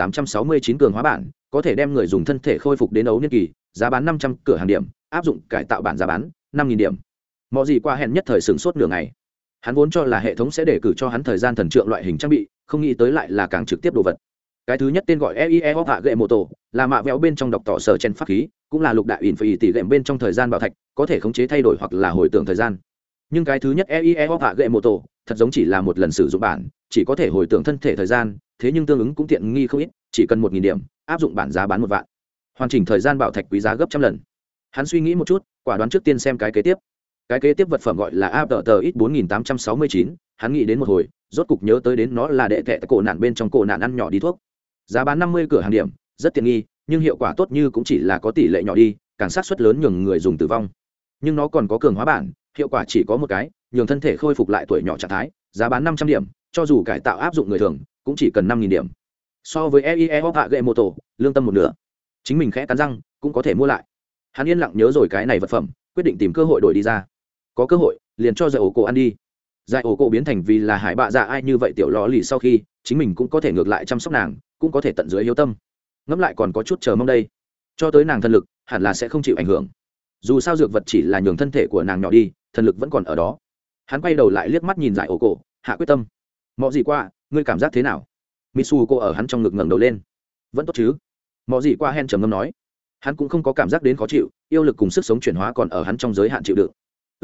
4869 cường hóa bản, có thể đem người dùng thân thể khôi phục đến ấu niên kỳ, giá bán 500 cửa hàng điểm, áp dụng cải tạo bản giá bán 5.000 điểm. Mọ gì qua hẹn nhất thời sửng sốt nửa ngày. Hắn vốn cho là hệ thống sẽ đề cử cho hắn thời gian thần trượng loại hình trang bị, không nghĩ tới lại là càng trực tiếp đồ vật. Cái thứ nhất tên gọi EIE hạ gậy mô tô, là mạ vẹo bên trong đọc tỏ sở trên pháp khí, cũng là lục đại ỉn phì tỷ gệm bên trong thời gian bảo thạch, có thể khống chế thay đổi hoặc là hồi tưởng thời gian. Nhưng cái thứ nhất EIE hạ gậy mô tô, thật giống chỉ là một lần sử dụng bản, chỉ có thể hồi tưởng thân thể thời gian, thế nhưng tương ứng cũng tiện nghi không ít, chỉ cần 1.000 điểm, áp dụng bản giá bán 1 vạn. Hoàn chỉnh thời gian bảo thạch quý giá gấp trăm lần. Hắn suy nghĩ một chút, quả đoán trước tiên xem cái kế tiếp. Cái kế tiếp vật phẩm gọi là APTX 4869, hắn nghĩ đến một hồi, rốt cục nhớ tới đến nó là đệ tệ cổ nạn bên trong cổ nạn ăn nhỏ đi thuốc. Giá bán 50 cửa hàng điểm, rất tiện nghi, nhưng hiệu quả tốt như cũng chỉ là có tỷ lệ nhỏ đi, càng xác suất lớn nhường người dùng tử vong. Nhưng nó còn có cường hóa bản, hiệu quả chỉ có một cái, nhường thân thể khôi phục lại tuổi nhỏ trạng thái, giá bán 500 điểm, cho dù cải tạo áp dụng người thường, cũng chỉ cần 5.000 điểm. So với EIE hạ gậy mô tô, lương tâm một nửa. Chính mình khẽ cắn răng, cũng có thể mua lại. Hắn yên lặng nhớ rồi cái này vật phẩm, quyết định tìm cơ hội đổi đi ra. Có cơ hội, liền cho giải ổ cổ ăn đi. Giải ổ cổ biến thành vì là hải bạ dạ ai như vậy tiểu lò lì sau khi, chính mình cũng có thể ngược lại chăm sóc nàng, cũng có thể tận dưới hiếu tâm. Ngẫm lại còn có chút chờ mong đây. Cho tới nàng thân lực, hẳn là sẽ không chịu ảnh hưởng. Dù sao dược vật chỉ là nhường thân thể của nàng nhỏ đi, thân lực vẫn còn ở đó. Hắn quay đầu lại liếc mắt nhìn giải ổ cổ, hạ quyết tâm. Mọ gì qua, ngươi cảm giác thế nào? Mitsu cô ở hắn trong ngực ngẩng đầu lên. Vẫn tốt chứ? Mọ gì qua hen trầm ngâm nói. Hắn cũng không có cảm giác đến khó chịu, yêu lực cùng sức sống chuyển hóa còn ở hắn trong giới hạn chịu đựng.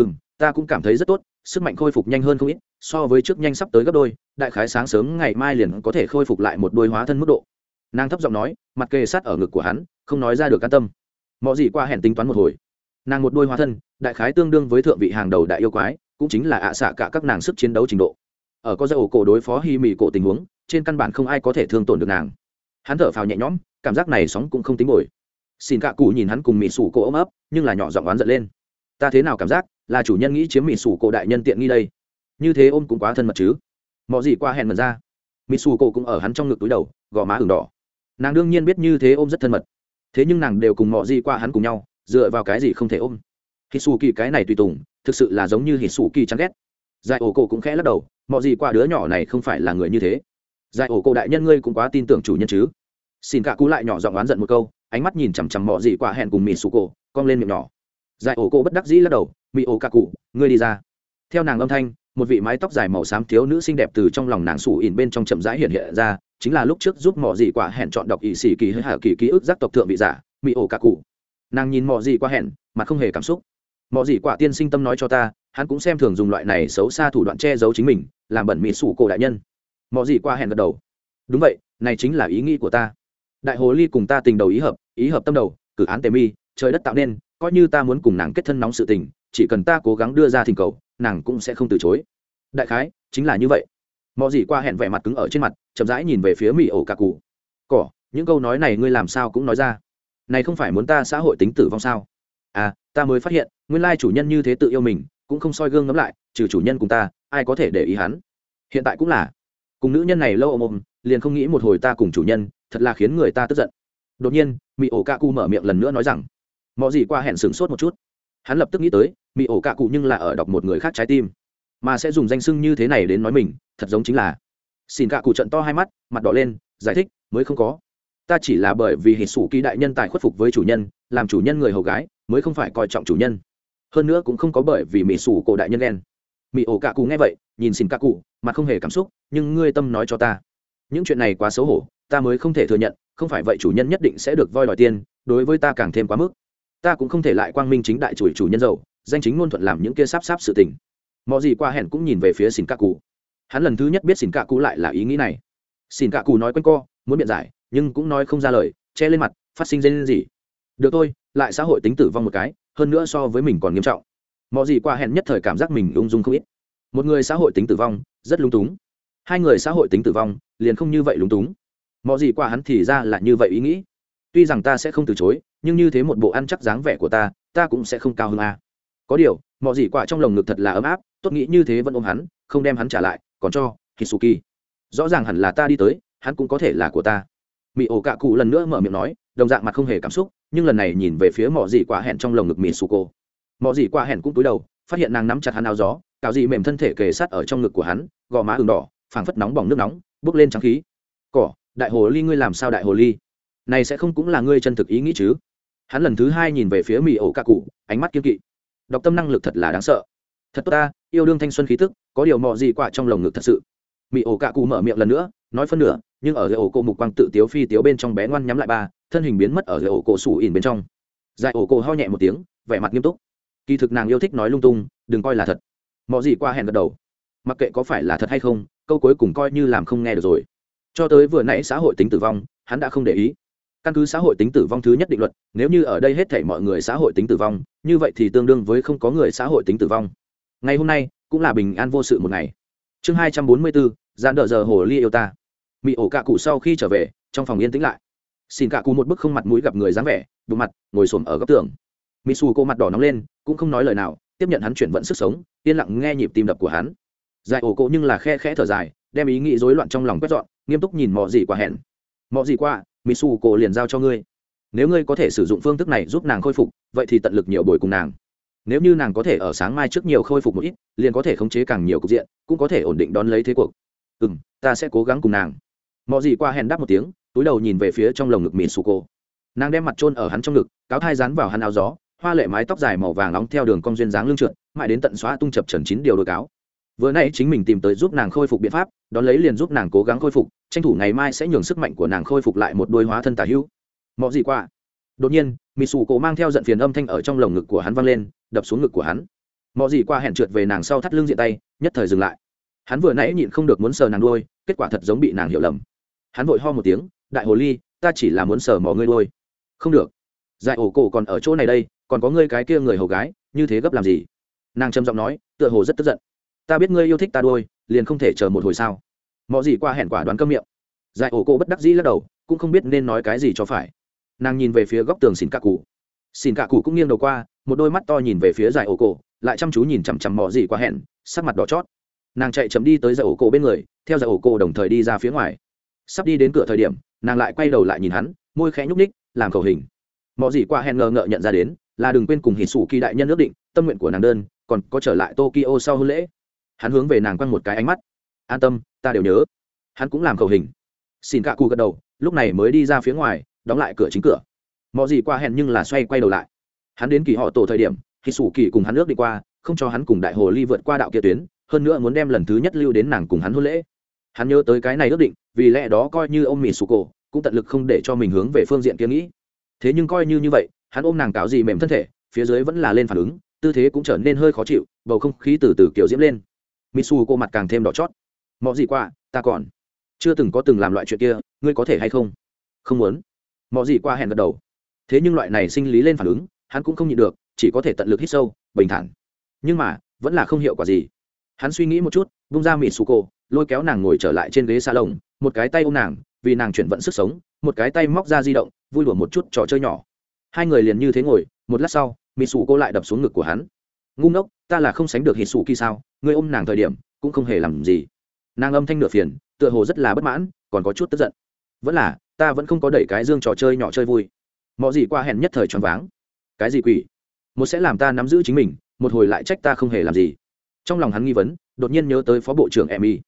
Ta cũng cảm thấy rất tốt, sức mạnh khôi phục nhanh hơn không ít, so với trước nhanh sắp tới gấp đôi, đại khái sáng sớm ngày mai liền có thể khôi phục lại một đôi hóa thân mức độ. Nàng thấp giọng nói, mặt kề sát ở ngực của hắn, không nói ra được an tâm. Mọ gì qua hẹn tính toán một hồi. nàng một đôi hóa thân đại khái tương đương với thượng vị hàng đầu đại yêu quái, cũng chính là ạ xạ cả các nàng sức chiến đấu trình độ. Ở có dây ổ cổ đối phó hy mị cổ tình huống, trên căn bản không ai có thể thương tổn được nàng. Hắn thở phào nhẹ nhõm, cảm giác này sóng cũng không tính bồi. Xin cạ cụ nhìn hắn cùng mị sủ cổ ôm ấp, nhưng là nhỏ giọng oán giận lên. Ta thế nào cảm giác là chủ nhân nghĩ chiếm mị sủ cổ đại nhân tiện nghi đây? Như thế ôm cũng quá thân mật chứ. Mọ gì qua hẹn mật ra. Mị sủ cổ cũng ở hắn trong ngực túi đầu, gò má ửng đỏ. Nàng đương nhiên biết như thế ôm rất thân mật, thế nhưng nàng đều cùng mọ gì qua hắn cùng nhau, dựa vào cái gì không thể ôm? Hỉ kỳ cái này tùy tùng, thực sự là giống như Hỉ kỳ chán ghét. Giải ổ cổ cũng khẽ lắc đầu, mọ gì qua đứa nhỏ này không phải là người như thế. Giải ổ cổ đại nhân ngươi cũng quá tin tưởng chủ nhân chứ? Xin cả cú lại nhỏ giọng oán giận một câu, ánh mắt nhìn chằm chằm mọ gì qua hẹn cùng mị sủ cổ, cong lên miệng nhỏ. Giải ổ cổ bất đắc dĩ lắc đầu, mị ổ cả cụ, ngươi đi ra. Theo nàng âm thanh, một vị mái tóc dài màu xám thiếu nữ xinh đẹp từ trong lòng nàng sủ ỉn bên trong chậm rãi hiện hiện ra, chính là lúc trước giúp mọ gì qua hẹn chọn đọc ỷ sĩ kỳ hơi hạ kỳ ký ức giác tộc thượng vị giả mị ổ cả cụ. Nàng nhìn mọ gì qua hẹn, mặt không hề cảm xúc. Mọ gì quả tiên sinh tâm nói cho ta, hắn cũng xem thường dùng loại này xấu xa thủ đoạn che giấu chính mình, làm bẩn mị sủ cổ đại nhân. Mọ gì qua hẹn gật đầu. Đúng vậy, này chính là ý nghĩ của ta. Đại hồ ly cùng ta tình đầu ý hợp tâm đầu, cử án tề mi, trời đất tạo nên, coi như ta muốn cùng nàng kết thân nóng sự tình, chỉ cần ta cố gắng đưa ra thỉnh cầu, nàng cũng sẽ không từ chối. Đại khái chính là như vậy. Mọ gì qua hẹn vẻ mặt cứng ở trên mặt, chậm rãi nhìn về phía mị ổ cả cụ. Cỏ, những câu nói này ngươi làm sao cũng nói ra? Này không phải muốn ta xã hội tính tử vong sao? À, ta mới phát hiện, nguyên lai chủ nhân như thế tự yêu mình, cũng không soi gương ngắm lại, trừ chủ nhân cùng ta, ai có thể để ý hắn? Hiện tại cũng là, cùng nữ nhân này lâu ôm, liền không nghĩ một hồi ta cùng chủ nhân, thật là khiến người ta tức giận. Đột nhiên, mị ổ cả cụ mở miệng lần nữa nói rằng, mọ gì qua hẹn sửng sốt một chút. Hắn lập tức nghĩ tới, mị ổ cả cụ nhưng là ở đọc một người khác trái tim, mà sẽ dùng danh xưng như thế này đến nói mình, thật giống chính là. Xin cả cụ trận to hai mắt, mặt đỏ lên, giải thích, mới không có. Ta chỉ là bởi vì Hỉ Sủ Kỳ đại nhân tài khuất phục với chủ nhân, làm chủ nhân người hầu gái, mới không phải coi trọng chủ nhân. Hơn nữa cũng không có bởi vì Mị Sủ Cổ đại nhân ghen. Mị ổ cả cụ nghe vậy, nhìn Xin cả cụ, mặt không hề cảm xúc, nhưng ngươi tâm nói cho ta, những chuyện này quá xấu hổ, ta mới không thể thừa nhận, không phải vậy chủ nhân nhất định sẽ được voi đòi tiền, đối với ta càng thêm quá mức. Ta cũng không thể lại quang minh chính đại chửi chủ nhân giàu, danh chính ngôn thuận làm những kia sáp sự tình. Mọ gì qua hẹn cũng nhìn về phía Xin cả cụ. Hắn lần thứ nhất biết Xin cả cụ lại là ý nghĩ này. Xin cả cụ nói quanh co, muốn biện giải, nhưng cũng nói không ra lời, che lên mặt, phát sinh dây lên gì. Được thôi, lại xã hội tính tử vong một cái, hơn nữa so với mình còn nghiêm trọng. Mọ gì qua hẹn nhất thời cảm giác mình ung dung không ít. Một người xã hội tính tử vong, rất lung túng. Hai người xã hội tính tử vong, liền không như vậy lung túng. Mọ gì qua hắn thì ra là như vậy ý nghĩ. Tuy rằng ta sẽ không từ chối, nhưng như thế một bộ ăn chắc dáng vẻ của ta cũng sẽ không cao hơn a. Có điều, mọ gì qua trong lồng ngực thật là ấm áp, tốt nghĩ như thế vẫn ôm hắn, không đem hắn trả lại, còn cho Hisuki. Rõ ràng hẳn là ta đi tới, hắn cũng có thể là của ta. Mị ổ cạ cụ lần nữa mở miệng nói, đồng dạng mặt không hề cảm xúc, nhưng lần này nhìn về phía mọ gì quả hẹn trong lồng ngực Mitsuko. Mọ gì quả hẹn cũng cúi đầu, phát hiện nàng nắm chặt hắn áo gió, cào dị mềm thân thể kề sát ở trong ngực của hắn, gò má ửng đỏ, phảng phất nóng bỏng nước nóng, bốc lên trắng khí. Cỏ, đại hồ ly ngươi làm sao đại hồ ly? Này sẽ không cũng là ngươi chân thực ý nghĩ chứ? Hắn lần thứ hai nhìn về phía mị ổ cạ cụ, ánh mắt kiên kỵ. Độc tâm năng lực thật là đáng sợ. Thật tốt ta, yêu đương thanh xuân khí tức, có điều mọ gì quả trong lồng ngực thật sự. Mị ổ cạ cụ mở miệng lần nữa, nói phân nửa, nhưng ở ổ cổ mục quang tự tiếu phi tiếu bên trong bé ngoan nhắm lại ba, thân hình biến mất ở ổ cổ sủ ỉn bên trong. Giải ổ cổ ho nhẹ một tiếng, vẻ mặt nghiêm túc. Kỳ thực nàng yêu thích nói lung tung, đừng coi là thật. Mọ gì qua hẹn gật đầu. Mặc kệ có phải là thật hay không, câu cuối cùng coi như làm không nghe được rồi. Cho tới vừa nãy xã hội tính tử vong, hắn đã không để ý. Căn cứ xã hội tính tử vong thứ nhất định luật, nếu như ở đây hết thảy mọi người xã hội tính tử vong, như vậy thì tương đương với không có người xã hội tính tử vong. Ngày hôm nay cũng là bình an vô sự một ngày. Chương 244, gian đỡ giờ hồ ly yêu ta. Mị ổ cạ cụ sau khi trở về, trong phòng yên tĩnh lại. Xin cạ cụ một bức không mặt mũi gặp người dáng vẻ, bụng mặt ngồi xổm ở góc tường. Mitsu cô mặt đỏ nóng lên, cũng không nói lời nào, tiếp nhận hắn chuyển vận sức sống, yên lặng nghe nhịp tim đập của hắn. Giải ổ cổ nhưng là khe khẽ thở dài, đem ý nghĩ rối loạn trong lòng quét dọn, nghiêm túc nhìn mọ gì quả hẹn. Mọ gì qua, Mitsu cô liền giao cho ngươi. Nếu ngươi có thể sử dụng phương thức này giúp nàng khôi phục, vậy thì tận lực nhiều bồi cùng nàng. Nếu như nàng có thể ở sáng mai trước nhiều khôi phục một ít, liền có thể khống chế càng nhiều cục diện, cũng có thể ổn định đón lấy thế cuộc. Ta sẽ cố gắng cùng nàng. Mọ gì qua hẹn đáp một tiếng, túi đầu nhìn về phía trong lồng ngực Mitsuko. Nàng đem mặt chôn ở hắn trong ngực, cáo thai dán vào hắn áo gió, hoa lệ mái tóc dài màu vàng nóng theo đường cong duyên dáng lưng trượt, mãi đến tận xóa tung chập trần chín điều đôi cáo. Vừa nãy chính mình tìm tới giúp nàng khôi phục biện pháp, đón lấy liền giúp nàng cố gắng khôi phục, tranh thủ ngày mai sẽ nhường sức mạnh của nàng khôi phục lại một đôi hóa thân tả hữu. Mọ gì qua. Đột nhiên, Mitsuko mang theo giận phiền âm thanh ở trong lồng ngực của hắn vang lên, đập xuống ngực của hắn. Mọ gì qua hẹn trượt về nàng sau thắt lưng diện tay, nhất thời dừng lại. Hắn vừa nãy nhịn không được muốn sờ nàng đuôi, kết quả thật giống bị nàng hiểu lầm. Hắn vội ho một tiếng, đại hồ ly, ta chỉ là muốn sờ mỏ ngươi đuôi. Không được. Giải ổ cổ còn ở chỗ này đây, còn có ngươi cái kia người hầu gái như thế gấp làm gì? Nàng trầm giọng nói, tựa hồ rất tức giận. Ta biết ngươi yêu thích ta đôi, liền không thể chờ một hồi sao? Mọ gì qua hẹn quả đoán câm miệng. Giải ổ cổ bất đắc dĩ lắc đầu, cũng không biết nên nói cái gì cho phải. Nàng nhìn về phía góc tường xỉn cạ cụ cũng nghiêng đầu qua, một đôi mắt to nhìn về phía giải ổ cổ, lại chăm chú nhìn chằm chằm mọ gì qua hẹn, sắc mặt đỏ chót. Nàng chạy chậm đi tới giải ổ cổ bên người, theo giải ổ cổ đồng thời đi ra phía ngoài. Sắp đi đến cửa thời điểm, nàng lại quay đầu lại nhìn hắn, môi khẽ nhúc ních, làm khẩu hình. Mọ gì qua hẹn ngờ ngợ nhận ra đến, là đừng quên cùng hỉ sủ kỳ đại nhân ước định, tâm nguyện của nàng đơn, còn có trở lại Tokyo sau hôn lễ. Hắn hướng về nàng quăng một cái ánh mắt. An tâm, ta đều nhớ. Hắn cũng làm khẩu hình. Xin cạ cụ gật đầu, lúc này mới đi ra phía ngoài, đóng lại cửa chính cửa. Mọ gì qua hẹn nhưng là xoay quay đầu lại. Hắn đến kỳ họ tổ thời điểm, hỉ sủ kỳ cùng hắn ước đi qua, không cho hắn cùng đại hồ ly vượt qua đạo kia tuyến, hơn nữa muốn đem lần thứ nhất lưu đến nàng cùng hắn hôn lễ. Hắn nhớ tới cái này ước định, vì lẽ đó coi như ông mì sủ cổ cũng tận lực không để cho mình hướng về phương diện kia nghĩ. Thế nhưng coi như vậy, hắn ôm nàng cáo gì mềm thân thể, phía dưới vẫn là lên phản ứng, tư thế cũng trở nên hơi khó chịu, bầu không khí từ từ kiểu diễm lên. Mitsu cô mặt càng thêm đỏ chót. Mọ gì qua, ta còn chưa từng có từng làm loại chuyện kia, ngươi có thể hay không? Không muốn. Mọ gì qua hẹn gật đầu. Thế nhưng loại này sinh lý lên phản ứng, hắn cũng không nhịn được, chỉ có thể tận lực hít sâu, bình thản. Nhưng mà, vẫn là không hiệu quả gì. Hắn suy nghĩ một chút, bung ra Mitsuko, lôi kéo nàng ngồi trở lại trên ghế salon, một cái tay ôm nàng, vì nàng chuyển vận sức sống, một cái tay móc ra di động, vui đùa một chút trò chơi nhỏ. Hai người liền như thế ngồi, một lát sau, Mitsuko lại đập xuống ngực của hắn. Ngu ngốc, ta là không sánh được Hitsuki sao? Ngươi ôm nàng thời điểm, cũng không hề làm gì. Nàng âm thanh nửa phiền, tựa hồ rất là bất mãn, còn có chút tức giận. Vẫn là, ta vẫn không có đẩy cái dương trò chơi nhỏ chơi vui. Mọ gì qua hẹn nhất thời choáng váng. Cái gì quỷ? Một sẽ làm ta nắm giữ chính mình, một hồi lại trách ta không hề làm gì. Trong lòng hắn nghi vấn, đột nhiên nhớ tới phó bộ trưởng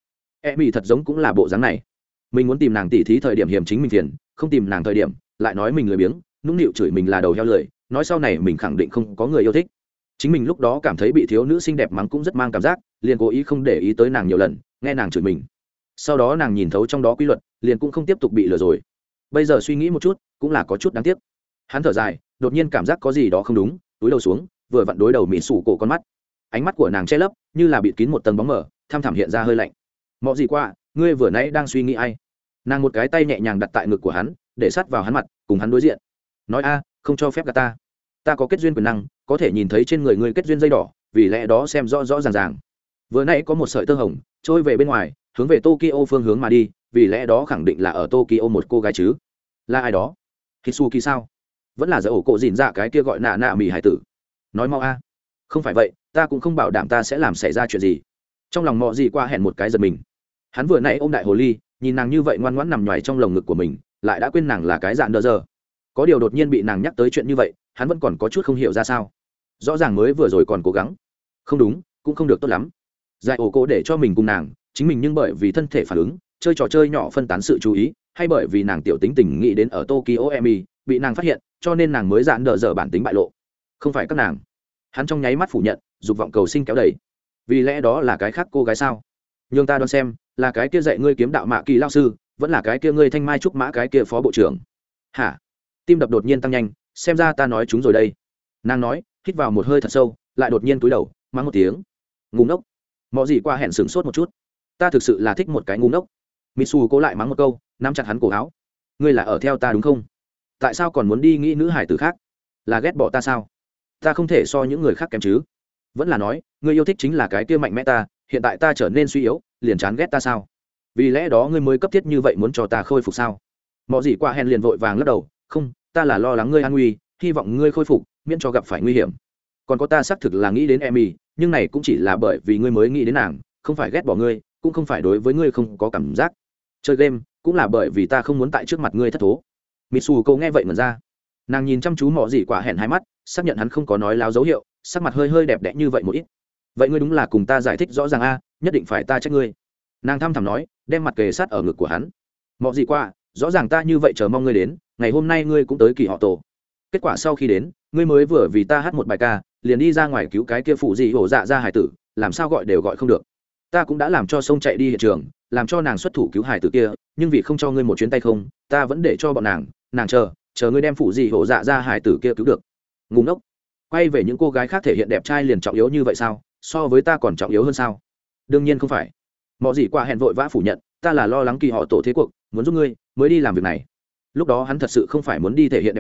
Emi thật giống cũng là bộ dáng này. Mình muốn tìm nàng tỉ thí thời điểm hiểm chính mình phiền, không tìm nàng thời điểm lại nói mình lười biếng, nũng nịu chửi mình là đầu heo lười, nói sau này mình khẳng định không có người yêu thích. Chính mình lúc đó cảm thấy bị thiếu nữ xinh đẹp mắng cũng rất mang cảm giác, liền cố ý không để ý tới nàng nhiều lần, nghe nàng chửi mình. Sau đó nàng nhìn thấu trong đó quy luật, liền cũng không tiếp tục bị lừa rồi. Bây giờ suy nghĩ một chút, cũng là có chút đáng tiếc. Hắn thở dài, đột nhiên cảm giác có gì đó không đúng, túi đầu xuống, vừa vặn đối đầu mị sủ cổ con mắt. Ánh mắt của nàng che lấp, như là bịt kín một tầng bóng mờ, thăm thẳm hiện ra hơi lạnh. Mọ gì qua, ngươi vừa nãy đang suy nghĩ ai? Nàng một cái tay nhẹ nhàng đặt tại ngực của hắn, để sát vào hắn mặt, cùng hắn đối diện. Nói a, không cho phép gạt ta. Ta có kết duyên quyền năng, có thể nhìn thấy trên người ngươi kết duyên dây đỏ, vì lẽ đó xem rõ rõ ràng ràng. Vừa nãy có một sợi tơ hồng trôi về bên ngoài, hướng về Tokyo phương hướng mà đi, vì lẽ đó khẳng định là ở Tokyo một cô gái chứ. Là ai đó? Hitsuki sao? Vẫn là giờ ổ cổ dìn dạ cái kia gọi nạ nạ mì hải tử. Nói mau a. Không phải vậy, ta cũng không bảo đảm ta sẽ làm xảy ra chuyện gì. Trong lòng Mọ gì qua hẹn một cái giật mình. Hắn vừa nãy ôm đại hồ ly, nhìn nàng như vậy ngoan ngoãn nằm nhoài trong lồng ngực của mình, lại đã quên nàng là cái dạng đờ giờ. Có điều đột nhiên bị nàng nhắc tới chuyện như vậy, hắn vẫn còn có chút không hiểu ra sao. Rõ ràng mới vừa rồi còn cố gắng, không đúng, cũng không được tốt lắm. Giải ổ cô để cho mình cùng nàng, chính mình nhưng bởi vì thân thể phản ứng, chơi trò chơi nhỏ phân tán sự chú ý, hay bởi vì nàng tiểu tính tình nghĩ đến ở Tokyo Emi bị nàng phát hiện, cho nên nàng mới dạn đờ dở bản tính bại lộ. Không phải các nàng. Hắn trong nháy mắt phủ nhận, dục vọng cầu sinh kéo đẩy. Vì lẽ đó là cái khác cô gái sao? Nhưng ta đoán xem, là cái kia dạy ngươi kiếm đạo mạ kỳ lao sư, vẫn là cái kia ngươi thanh mai trúc mã cái kia phó bộ trưởng. Hả? Tim đập đột nhiên tăng nhanh, xem ra ta nói chúng rồi đây. Nàng nói, hít vào một hơi thật sâu, lại đột nhiên cúi đầu, mắng một tiếng. Ngu ngốc. Mọ gì qua hẹn sửng sốt một chút. Ta thực sự là thích một cái ngu ngốc. Mitsu cố lại mắng một câu, nắm chặt hắn cổ áo. Ngươi là ở theo ta đúng không? Tại sao còn muốn đi nghĩ nữ hải tử khác? Là ghét bỏ ta sao? Ta không thể so những người khác kém chứ? Vẫn là nói, ngươi yêu thích chính là cái kia mạnh mẽ ta, hiện tại ta trở nên suy yếu, liền chán ghét ta sao? Vì lẽ đó ngươi mới cấp thiết như vậy muốn cho ta khôi phục sao? Mọ gì qua hẹn liền vội vàng lắc đầu, không, ta là lo lắng ngươi an nguy, hy vọng ngươi khôi phục, miễn cho gặp phải nguy hiểm. Còn có ta xác thực là nghĩ đến Emi, nhưng này cũng chỉ là bởi vì ngươi mới nghĩ đến nàng, không phải ghét bỏ ngươi, cũng không phải đối với ngươi không có cảm giác. Chơi game cũng là bởi vì ta không muốn tại trước mặt ngươi thất thố. Mitsu câu nghe vậy mà ra, nàng nhìn chăm chú Mọ gì quả hẹn hai mắt, xác nhận hắn không có nói láo dấu hiệu, sắc mặt hơi hơi đẹp đẽ như vậy một ít. Vậy ngươi đúng là cùng ta giải thích rõ ràng a, nhất định phải ta trách ngươi. Nàng thăm thẳm nói, đem mặt kề sát ở ngực của hắn. Mọ gì qua, rõ ràng ta như vậy chờ mong ngươi đến, ngày hôm nay ngươi cũng tới kỳ họ tổ. Kết quả sau khi đến, ngươi mới vừa vì ta hát một bài ca, liền đi ra ngoài cứu cái kia phụ gì hổ dạ ra hải tử, làm sao gọi đều gọi không được. Ta cũng đã làm cho sông chạy đi hiện trường, làm cho nàng xuất thủ cứu hải tử kia, nhưng vì không cho ngươi một chuyến tay không, ta vẫn để cho bọn nàng chờ ngươi đem phụ gì hổ dạ ra hải tử kia cứu được. Ngu ngốc. Quay về những cô gái khác thể hiện đẹp trai liền trọng yếu như vậy sao? So với ta còn trọng yếu hơn sao? Đương nhiên không phải. Mọ gì qua hẹn vội vã phủ nhận, ta là lo lắng kỳ họ tổ thế cuộc, muốn giúp ngươi mới đi làm việc này. Lúc đó hắn thật sự không phải muốn đi thể hiện đẹp trai,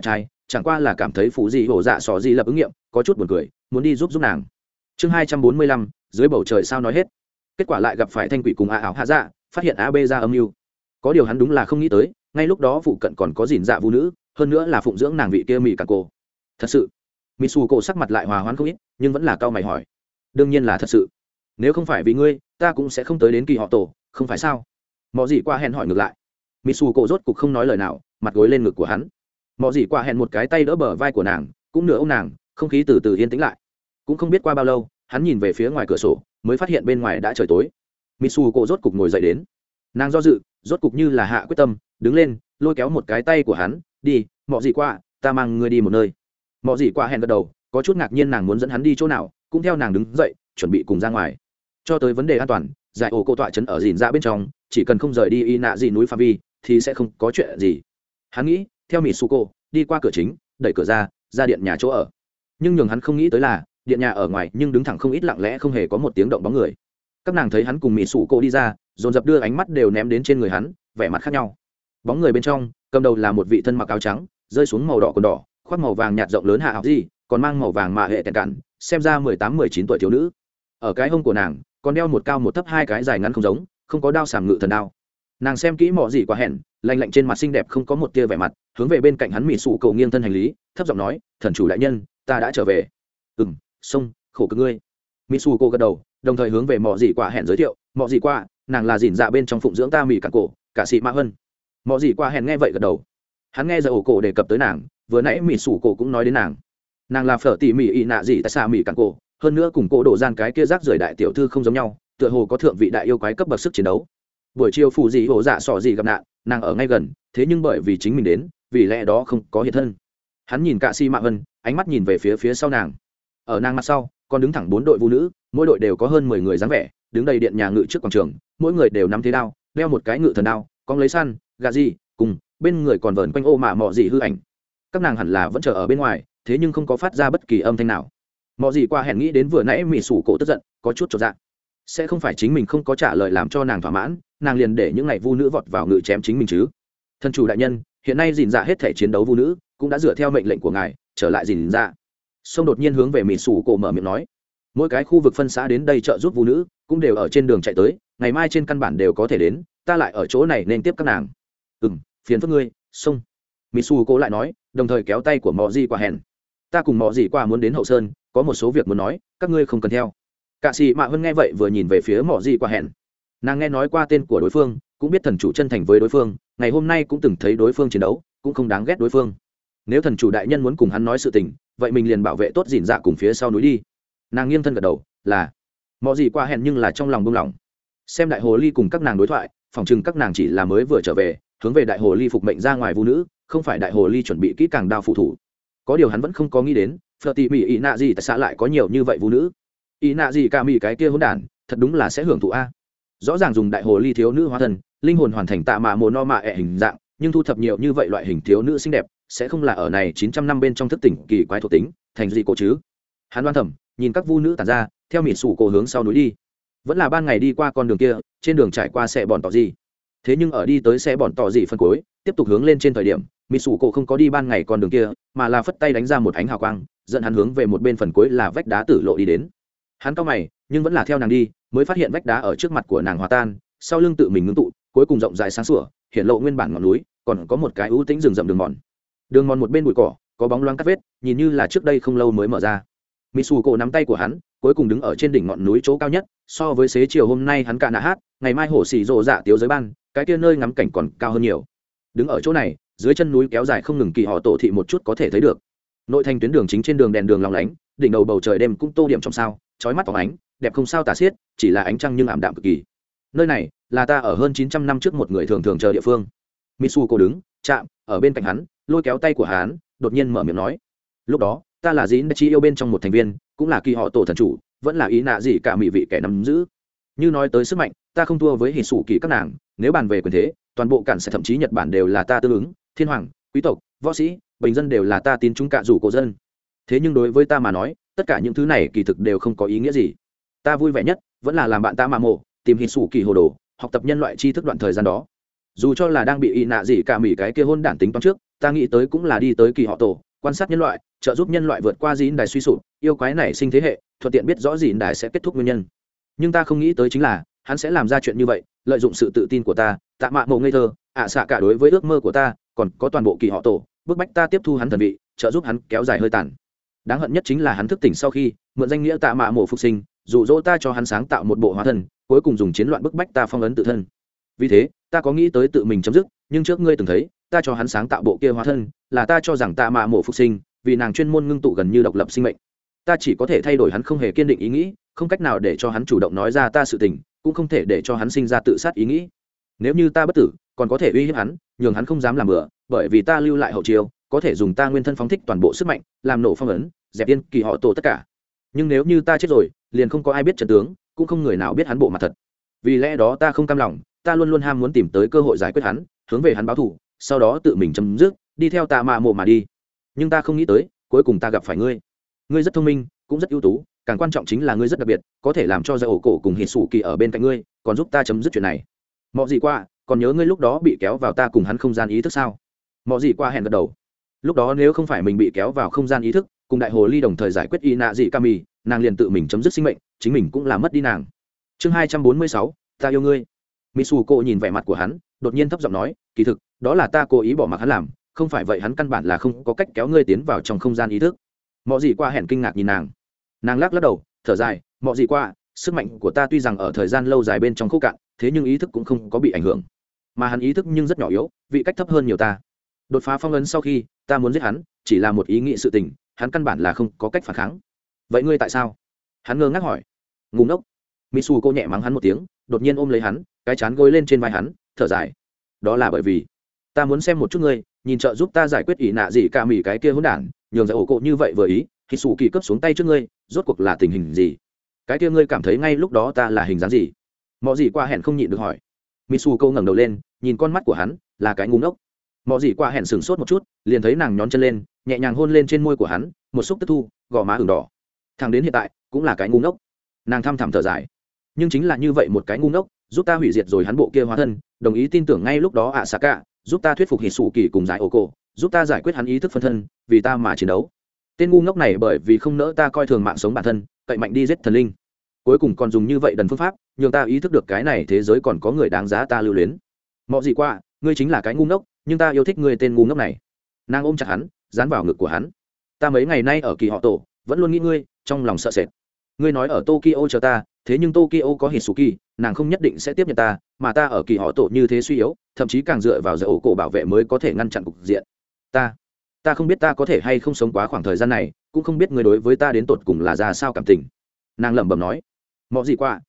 chẳng qua là cảm thấy phụ dị hổ dạ sò dị lập ứng nghiệm có chút buồn cười, muốn đi giúp nàng. Chương 245, dưới bầu trời sao nói hết. Kết quả lại gặp phải thanh quỷ cùng áo hạ dạ, phát hiện AB ra âm mưu. Có điều hắn đúng là không nghĩ tới, ngay lúc đó phụ cận còn có dìn dạ vũ nữ, hơn nữa là phụng dưỡng nàng vị kia mỹ cả cô. Thật sự? Mitsuko sắc mặt lại hòa hoãn không ít, nhưng vẫn là cau mày hỏi. Đương nhiên là thật sự. Nếu không phải vì ngươi, ta cũng sẽ không tới đến kỳ họ tổ, không phải sao? Mọ gì qua hẹn hỏi ngược lại. Mitsuko rốt cục không nói lời nào, mặt gối lên ngực của hắn. Mọ gì qua hẹn một cái tay đỡ bờ vai của nàng, cũng nửa ôm nàng, không khí từ từ yên tĩnh lại. Cũng không biết qua bao lâu, hắn nhìn về phía ngoài cửa sổ, mới phát hiện bên ngoài đã trời tối. Mitsuko rốt cục ngồi dậy đến. Nàng do dự, rốt cục như là hạ quyết tâm, đứng lên, lôi kéo một cái tay của hắn, đi, mọ gì qua, ta mang ngươi đi một nơi. Mọ gì qua hẹn gật đầu, có chút ngạc nhiên nàng muốn dẫn hắn đi chỗ nào, cũng theo nàng đứng dậy, chuẩn bị cùng ra ngoài. Cho tới vấn đề an toàn, giải ổ cô tọa trấn ở dìn ra bên trong, chỉ cần không rời đi y nạ gì núi pha vi, thì sẽ không có chuyện gì. Hắn nghĩ, theo Mitsuko, đi qua cửa chính, đẩy cửa ra điện nhà chỗ ở. Nhưng nhường hắn không nghĩ tới là, điện nhà ở ngoài nhưng đứng thẳng không ít lặng lẽ không hề có một tiếng động bóng người. Các nàng thấy hắn cùng Mitsuko đi ra, dồn dập đưa ánh mắt đều ném đến trên người hắn, vẻ mặt khác nhau. Bóng người bên trong, cầm đầu là một vị thân mặc áo trắng, rơi xuống màu đỏ quần đỏ, khoác màu vàng nhạt rộng lớn hạ áo gì, còn mang màu vàng mạ hệ tẹn cạn, xem ra 18-19 tuổi thiếu nữ. Ở cái hông của nàng, còn đeo một cao một thấp hai cái dài ngắn không giống, không có đao sàm ngự thần đao. Nàng xem kỹ mọ gì qua hẹn, lạnh lạnh trên mặt xinh đẹp không có một tia vẻ mặt, hướng về bên cạnh hắn Mitsuko nghiêng thân hành lý, thấp giọng nói, thần chủ đại nhân, ta đã trở về. Xông, khổ cực ngươi. Mitsuko gật đầu, đồng thời hướng về mọ gì qua hẹn giới thiệu, mọ gì qua, nàng là dìn dạ bên trong phụng dưỡng ta mỹ cả cổ, cả sĩ mã hân. Mọ gì qua hẹn nghe vậy gật đầu. Hắn nghe giờ ổ cổ đề cập tới nàng, vừa nãy Mitsuko cũng nói đến nàng là phở tỉ mỉ y nạ gì tại sao mỹ cả cổ, hơn nữa cùng cổ đổ gian cái kia rác rưởi đại tiểu thư không giống nhau, tựa hồ có thượng vị đại yêu quái cấp bậc sức chiến đấu. Buổi chiều phụ gì hổ dạ sọ gì gặp nạn, nàng ở ngay gần, thế nhưng bởi vì chính mình đến, vì lẽ đó không có hiện thân. Hắn nhìn cả si mạ vân, ánh mắt nhìn về phía sau nàng. Ở nàng mặt sau, còn đứng thẳng 4 đội vũ nữ, mỗi đội đều có hơn 10 người dáng vẻ, đứng đầy điện nhà ngự trước quảng trường, mỗi người đều nắm thế đao, đeo một cái ngự thần đao, con lấy săn, gà gì, cùng bên người còn vờn quanh ô mạ mọ gì hư ảnh. Các nàng hẳn là vẫn chờ ở bên ngoài, thế nhưng không có phát ra bất kỳ âm thanh nào. Mọ gì qua hẹn nghĩ đến vừa nãy mỹ sủ cổ tức giận, có chút chột dạ. Sẽ không phải chính mình không có trả lời làm cho nàng thỏa mãn, nàng liền để những ngày vu nữ vọt vào ngự chém chính mình chứ? Thần chủ đại nhân, hiện nay dìn dạ hết thể chiến đấu vu nữ cũng đã dựa theo mệnh lệnh của ngài trở lại dìn dạ. Song đột nhiên hướng về mỹ sủ cổ mở miệng nói, mỗi cái khu vực phân xã đến đây trợ giúp vu nữ cũng đều ở trên đường chạy tới, ngày mai trên căn bản đều có thể đến, ta lại ở chỗ này nên tiếp các nàng. Phiền phức ngươi. Song mỹ sủ cổ lại nói, đồng thời kéo tay của mọ gì qua hẹn. Ta cùng mọ gì qua muốn đến hậu sơn, có một số việc muốn nói, các ngươi không cần theo. Cả sĩ mạ hơn nghe vậy vừa nhìn về phía mọ gì qua hẹn. Nàng nghe nói qua tên của đối phương, cũng biết thần chủ chân thành với đối phương, ngày hôm nay cũng từng thấy đối phương chiến đấu, cũng không đáng ghét đối phương. Nếu thần chủ đại nhân muốn cùng hắn nói sự tình, vậy mình liền bảo vệ tốt dìn dạ cùng phía sau núi đi. Nàng nghiêng thân gật đầu, là mọ gì qua hẹn, nhưng là trong lòng buông lỏng. Xem đại hồ ly cùng các nàng đối thoại, phỏng chừng các nàng chỉ là mới vừa trở về, hướng về đại hồ ly phục mệnh ra ngoài vũ nữ, không phải đại hồ ly chuẩn bị kỹ càng đao phụ thủ. Có điều hắn vẫn không có nghĩ đến, phở tỉ mỉ ý nạ gì tại sao lại có nhiều như vậy vũ nữ. Ý nạ gì cả mỉ cái kia hỗn đản, thật đúng là sẽ hưởng thụ a. Rõ ràng dùng đại hồ ly thiếu nữ hóa thân, linh hồn hoàn thành tạ mạ mồ no mạ ẹ hình dạng, nhưng thu thập nhiều như vậy loại hình thiếu nữ xinh đẹp, sẽ không là ở này 900 năm bên trong thức tỉnh kỳ quái thuộc tính, thành gì cổ chứ? Hắn đoan thầm, nhìn các vu nữ tản ra, theo mịt sủ cổ hướng sau núi đi. Vẫn là ban ngày đi qua con đường kia, trên đường trải qua xe bòn tỏ gì. Thế nhưng ở đi tới xe bòn tỏ gì phân cuối, tiếp tục hướng lên trên thời điểm, mịt sủ cổ không có đi ban ngày con đường kia, mà là phất tay đánh ra một ánh hào quang, dẫn hắn hướng về một bên phần cuối là vách đá tử lộ đi đến. Hắn cau mày, nhưng vẫn là theo nàng đi, mới phát hiện vách đá ở trước mặt của nàng hòa tan, sau lưng tự mình ngưng tụ, cuối cùng rộng rãi sáng sủa, hiện lộ nguyên bản ngọn núi, còn có một cái ưu tĩnh rừng rậm đường mòn. Đường mòn một bên bụi cỏ, có bóng loáng cắt vết, nhìn như là trước đây không lâu mới mở ra. Mitsuko nắm tay của hắn, cuối cùng đứng ở trên đỉnh ngọn núi chỗ cao nhất, so với xế chiều hôm nay hắn cả nạ hát, ngày mai hổ xì rồ dạ tiếu giới ban, cái kia nơi ngắm cảnh còn cao hơn nhiều. Đứng ở chỗ này, dưới chân núi kéo dài không ngừng kỳ họ tổ thị một chút có thể thấy được. Nội thành tuyến đường chính trên đường đèn đường lóng lánh, đỉnh đầu bầu trời đêm cũng tô điểm trong sao, chói mắt phóng ánh, đẹp không sao tả xiết, chỉ là ánh trăng nhưng ảm đạm cực kỳ. Nơi này là ta ở hơn 900 năm trước một người thường thường chờ địa phương. Mitsuko đứng, chạm ở bên cạnh hắn, lôi kéo tay của hắn, đột nhiên mở miệng nói: lúc đó ta là Dĩn Chi yêu bên trong một thành viên, cũng là kỳ họ tổ thần chủ, vẫn là ý nạ gì cả mỹ vị kẻ nắm giữ. Như nói tới sức mạnh, ta không thua với hỉ sủ kỳ các nàng, nếu bàn về quyền thế, toàn bộ cản sẽ thậm chí Nhật Bản đều là ta tương ứng, thiên hoàng, quý tộc, võ sĩ, bình dân đều là ta tín chúng cả rủ cổ dân. Thế nhưng đối với ta mà nói, tất cả những thứ này kỳ thực đều không có ý nghĩa gì. Ta vui vẻ nhất vẫn là làm bạn ta mà mộ, tìm hỉ sủ kỳ hồ đồ, học tập nhân loại tri thức đoạn thời gian đó. Dù cho là đang bị y nạ gì cả mỹ cái kia hôn đản tính toán trước, ta nghĩ tới cũng là đi tới kỳ họ tổ, quan sát nhân loại, trợ giúp nhân loại vượt qua dĩ đài suy sụp, yêu quái này sinh thế hệ, thuận tiện biết rõ dĩ đài sẽ kết thúc nguyên nhân. Nhưng ta không nghĩ tới chính là hắn sẽ làm ra chuyện như vậy, lợi dụng sự tự tin của ta, tạ mạ mộ ngây thơ, xạ cả đối với ước mơ của ta, còn có toàn bộ kỳ họ tổ, bức bách ta tiếp thu hắn thần vị, trợ giúp hắn kéo dài hơi tàn. Đáng hận nhất chính là hắn thức tỉnh sau khi mượn danh nghĩa tạ mạ mộ phục sinh, dụ dỗ ta cho hắn sáng tạo một bộ hóa thân, cuối cùng dùng chiến loạn bức bách ta phong ấn tự thân. Vì thế ta có nghĩ tới tự mình chấm dứt, nhưng trước ngươi từng thấy ta cho hắn sáng tạo bộ kia hóa thân là ta cho rằng tạ mạ mộ phục sinh, vì nàng chuyên môn ngưng tụ gần như độc lập sinh mệnh. Ta chỉ có thể thay đổi hắn không hề kiên định ý nghĩ, không cách nào để cho hắn chủ động nói ra ta sự tình, cũng không thể để cho hắn sinh ra tự sát ý nghĩ. Nếu như ta bất tử, còn có thể uy hiếp hắn, nhường hắn không dám làm bừa, bởi vì ta lưu lại hậu chiêu, có thể dùng ta nguyên thân phóng thích toàn bộ sức mạnh, làm nổ phong ấn, dẹp yên kỳ họ tổ tất cả. Nhưng nếu như ta chết rồi, liền không có ai biết trận tướng, cũng không người nào biết hắn bộ mặt thật. Vì lẽ đó ta không cam lòng, ta luôn luôn ham muốn tìm tới cơ hội giải quyết hắn, hướng về hắn báo thù, sau đó tự mình chấm dứt, đi theo tạ mạ mộ mà đi. Nhưng ta không nghĩ tới, cuối cùng ta gặp phải ngươi. Ngươi rất thông minh, cũng rất ưu tú, càng quan trọng chính là ngươi rất đặc biệt, có thể làm cho Giai ổ cổ cùng Hỉ Sủ Kỳ ở bên cạnh ngươi, còn giúp ta chấm dứt chuyện này. Mọ gì qua, còn nhớ ngươi lúc đó bị kéo vào ta cùng hắn không gian ý thức sao? Mọ gì qua hẹn gật đầu. Lúc đó nếu không phải mình bị kéo vào không gian ý thức, cùng đại hồ ly đồng thời giải quyết y nạ dị Kami, nàng liền tự mình chấm dứt sinh mệnh, chính mình cũng làm mất đi nàng. Chương 246, ta yêu ngươi. Mitsuko nhìn vẻ mặt của hắn, đột nhiên thấp giọng nói, kỳ thực, đó là ta cố ý bỏ mặc hắn làm, không phải vậy hắn căn bản là không có cách kéo ngươi tiến vào trong không gian ý thức. Mọ gì qua hẹn kinh ngạc nhìn nàng. Nàng lắc lắc đầu, thở dài, mọ gì qua, sức mạnh của ta tuy rằng ở thời gian lâu dài bên trong khô cạn, thế nhưng ý thức cũng không có bị ảnh hưởng, mà hắn ý thức nhưng rất nhỏ yếu, vị cách thấp hơn nhiều ta. Đột phá phong ấn sau khi ta muốn giết hắn, chỉ là một ý nghĩ sự tình, hắn căn bản là không có cách phản kháng. Vậy ngươi tại sao? Hắn ngơ ngác hỏi. Ngu ngốc. Mitsuko nhẹ mắng hắn một tiếng, đột nhiên ôm lấy hắn, cái chán gối lên trên vai hắn, thở dài. Đó là bởi vì ta muốn xem một chút ngươi, nhìn trợ giúp ta giải quyết ỷ nạ gì cả mỉ cái kia hỗn đản, nhường Giai ổ cổ như vậy vừa ý, thì sủ kỳ cấp xuống tay trước ngươi, rốt cuộc là tình hình gì? Cái kia ngươi cảm thấy ngay lúc đó ta là hình dáng gì? Mọ gì qua hẹn không nhịn được hỏi. Mitsuko ngẩng đầu lên, nhìn con mắt của hắn, là cái ngu ngốc. Mọ gì qua hẹn sừng sốt một chút, liền thấy nàng nhón chân lên, nhẹ nhàng hôn lên trên môi của hắn, một xúc tức thu, gò má ửng đỏ. Thằng đến hiện tại cũng là cái ngu ngốc. Nàng thăm thẳm thở dài. Nhưng chính là như vậy một cái ngu ngốc, giúp ta hủy diệt rồi hắn bộ kia hóa thân, đồng ý tin tưởng ngay lúc đó Asaka, giúp ta thuyết phục Hỉ Sủ Kỳ cùng Giai ổ cổ, giúp ta giải quyết hắn ý thức phân thân, vì ta mà chiến đấu. Tên ngu ngốc này bởi vì không nỡ ta coi thường mạng sống bản thân, cậy mạnh đi giết thần linh, cuối cùng còn dùng như vậy đần phương pháp nhường ta ý thức được cái này thế giới còn có người đáng giá ta lưu luyến. Mọ gì qua, ngươi chính là cái ngu ngốc, nhưng ta yêu thích ngươi tên ngu ngốc này. Nàng ôm chặt hắn, dán vào ngực của hắn. Ta mấy ngày nay ở kỳ họ tổ vẫn luôn nghĩ ngươi, trong lòng sợ sệt. Ngươi nói ở Tokyo chờ ta, thế nhưng Tokyo có Hitsuki, nàng không nhất định sẽ tiếp nhận ta, mà ta ở kỳ họ tổ như thế suy yếu, thậm chí càng dựa vào Giai ổ cổ bảo vệ mới có thể ngăn chặn cục diện. Ta không biết ta có thể hay không sống quá khoảng thời gian này, cũng không biết ngươi đối với ta đến tột cùng là ra sao cảm tình. Nàng lẩm bẩm nói. Mọ gì qua,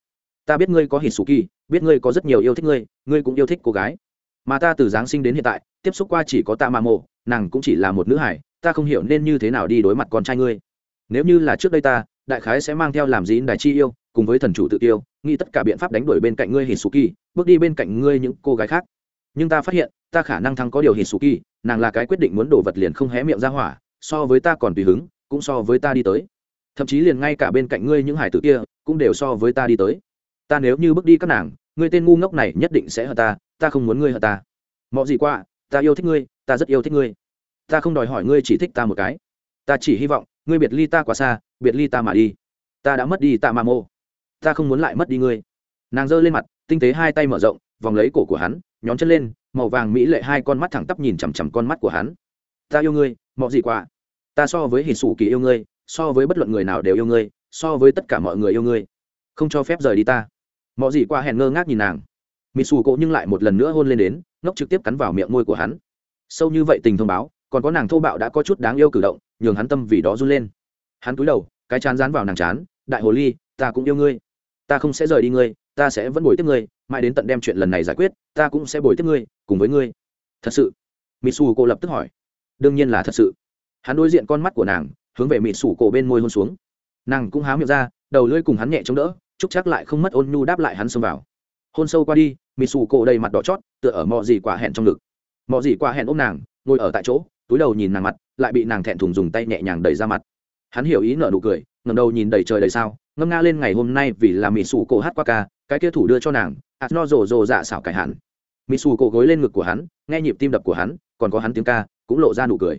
ta biết ngươi có Hitsuki, biết ngươi có rất nhiều yêu thích ngươi cũng yêu thích cô gái, mà ta từ giáng sinh đến hiện tại tiếp xúc qua chỉ có tạ mạ mộ, nàng cũng chỉ là một nữ hải, ta không hiểu nên như thế nào đi đối mặt con trai ngươi. Nếu như là trước đây ta đại khái sẽ mang theo làm gì đại chi yêu cùng với thần chủ tự tiêu, nghĩ tất cả biện pháp đánh đuổi bên cạnh ngươi Hitsuki, bước đi bên cạnh ngươi những cô gái khác. Nhưng ta phát hiện ta khả năng thắng có điều Hitsuki, nàng là cái quyết định muốn đổ vật liền không hé miệng ra hỏa, so với ta còn tùy hứng, cũng so với ta đi tới, thậm chí liền ngay cả bên cạnh ngươi những hải tử kia cũng đều so với ta đi tới. Ta nếu như bước đi các nàng, ngươi tên ngu ngốc này nhất định sẽ hận ta không muốn ngươi hận ta. Mọ gì qua, ta yêu thích ngươi, ta rất yêu thích ngươi, ta không đòi hỏi ngươi chỉ thích ta một cái, ta chỉ hy vọng ngươi biệt ly ta quá xa, biệt ly ta mà đi. Ta đã mất đi tạ mạ mộ, ta không muốn lại mất đi ngươi. Nàng giơ lên mặt, tinh tế hai tay mở rộng, vòng lấy cổ của hắn, nhón chân lên, màu vàng mỹ lệ hai con mắt thẳng tắp nhìn chằm chằm con mắt của hắn. Ta yêu ngươi, mọ gì qua, ta so với Hỉ Sủ Kỳ yêu ngươi, so với bất luận người nào đều yêu ngươi, so với tất cả mọi người yêu ngươi, không cho phép rời đi ta. Mọ gì qua hẹn ngơ ngác nhìn nàng. Mitsuko nhưng lại một lần nữa hôn lên đến, ngốc trực tiếp cắn vào miệng môi của hắn. Sâu như vậy tình thông báo, còn có nàng thô bạo đã có chút đáng yêu cử động, nhường hắn tâm vì đó run lên. Hắn cúi đầu, cái chán dán vào nàng chán, đại hồ ly, ta cũng yêu ngươi, ta không sẽ rời đi ngươi, ta sẽ vẫn bồi tiếp ngươi, mãi đến tận đem chuyện lần này giải quyết, ta cũng sẽ bồi tiếp ngươi, cùng với ngươi. Thật sự? Mitsuko lập tức hỏi. Đương nhiên là thật sự. Hắn đối diện con mắt của nàng, hướng về Mitsuko bên môi hôn xuống. Nàng cũng há miệng ra, đầu lưỡi cùng hắn nhẹ chống đỡ, chúc chắc lại không mất ôn nhu đáp lại hắn xông vào. Hôn sâu qua đi, Mitsuko đầy mặt đỏ chót, tựa ở mọ gì quả hẹn trong ngực. Mọ gì quả hẹn ôm nàng, ngồi ở tại chỗ, túi đầu nhìn nàng mặt, lại bị nàng thẹn thùng dùng tay nhẹ nhàng đẩy ra mặt. Hắn hiểu ý nở nụ cười, ngẩng đầu nhìn đầy trời đầy sao, ngâm nga lên ngày hôm nay vì là Mitsuko hát qua ca, cái kia thủ đưa cho nàng, no rồ rồ dạ xảo cải hẳn. Mitsuko gối lên ngực của hắn, nghe nhịp tim đập của hắn, còn có hắn tiếng ca, cũng lộ ra nụ cười.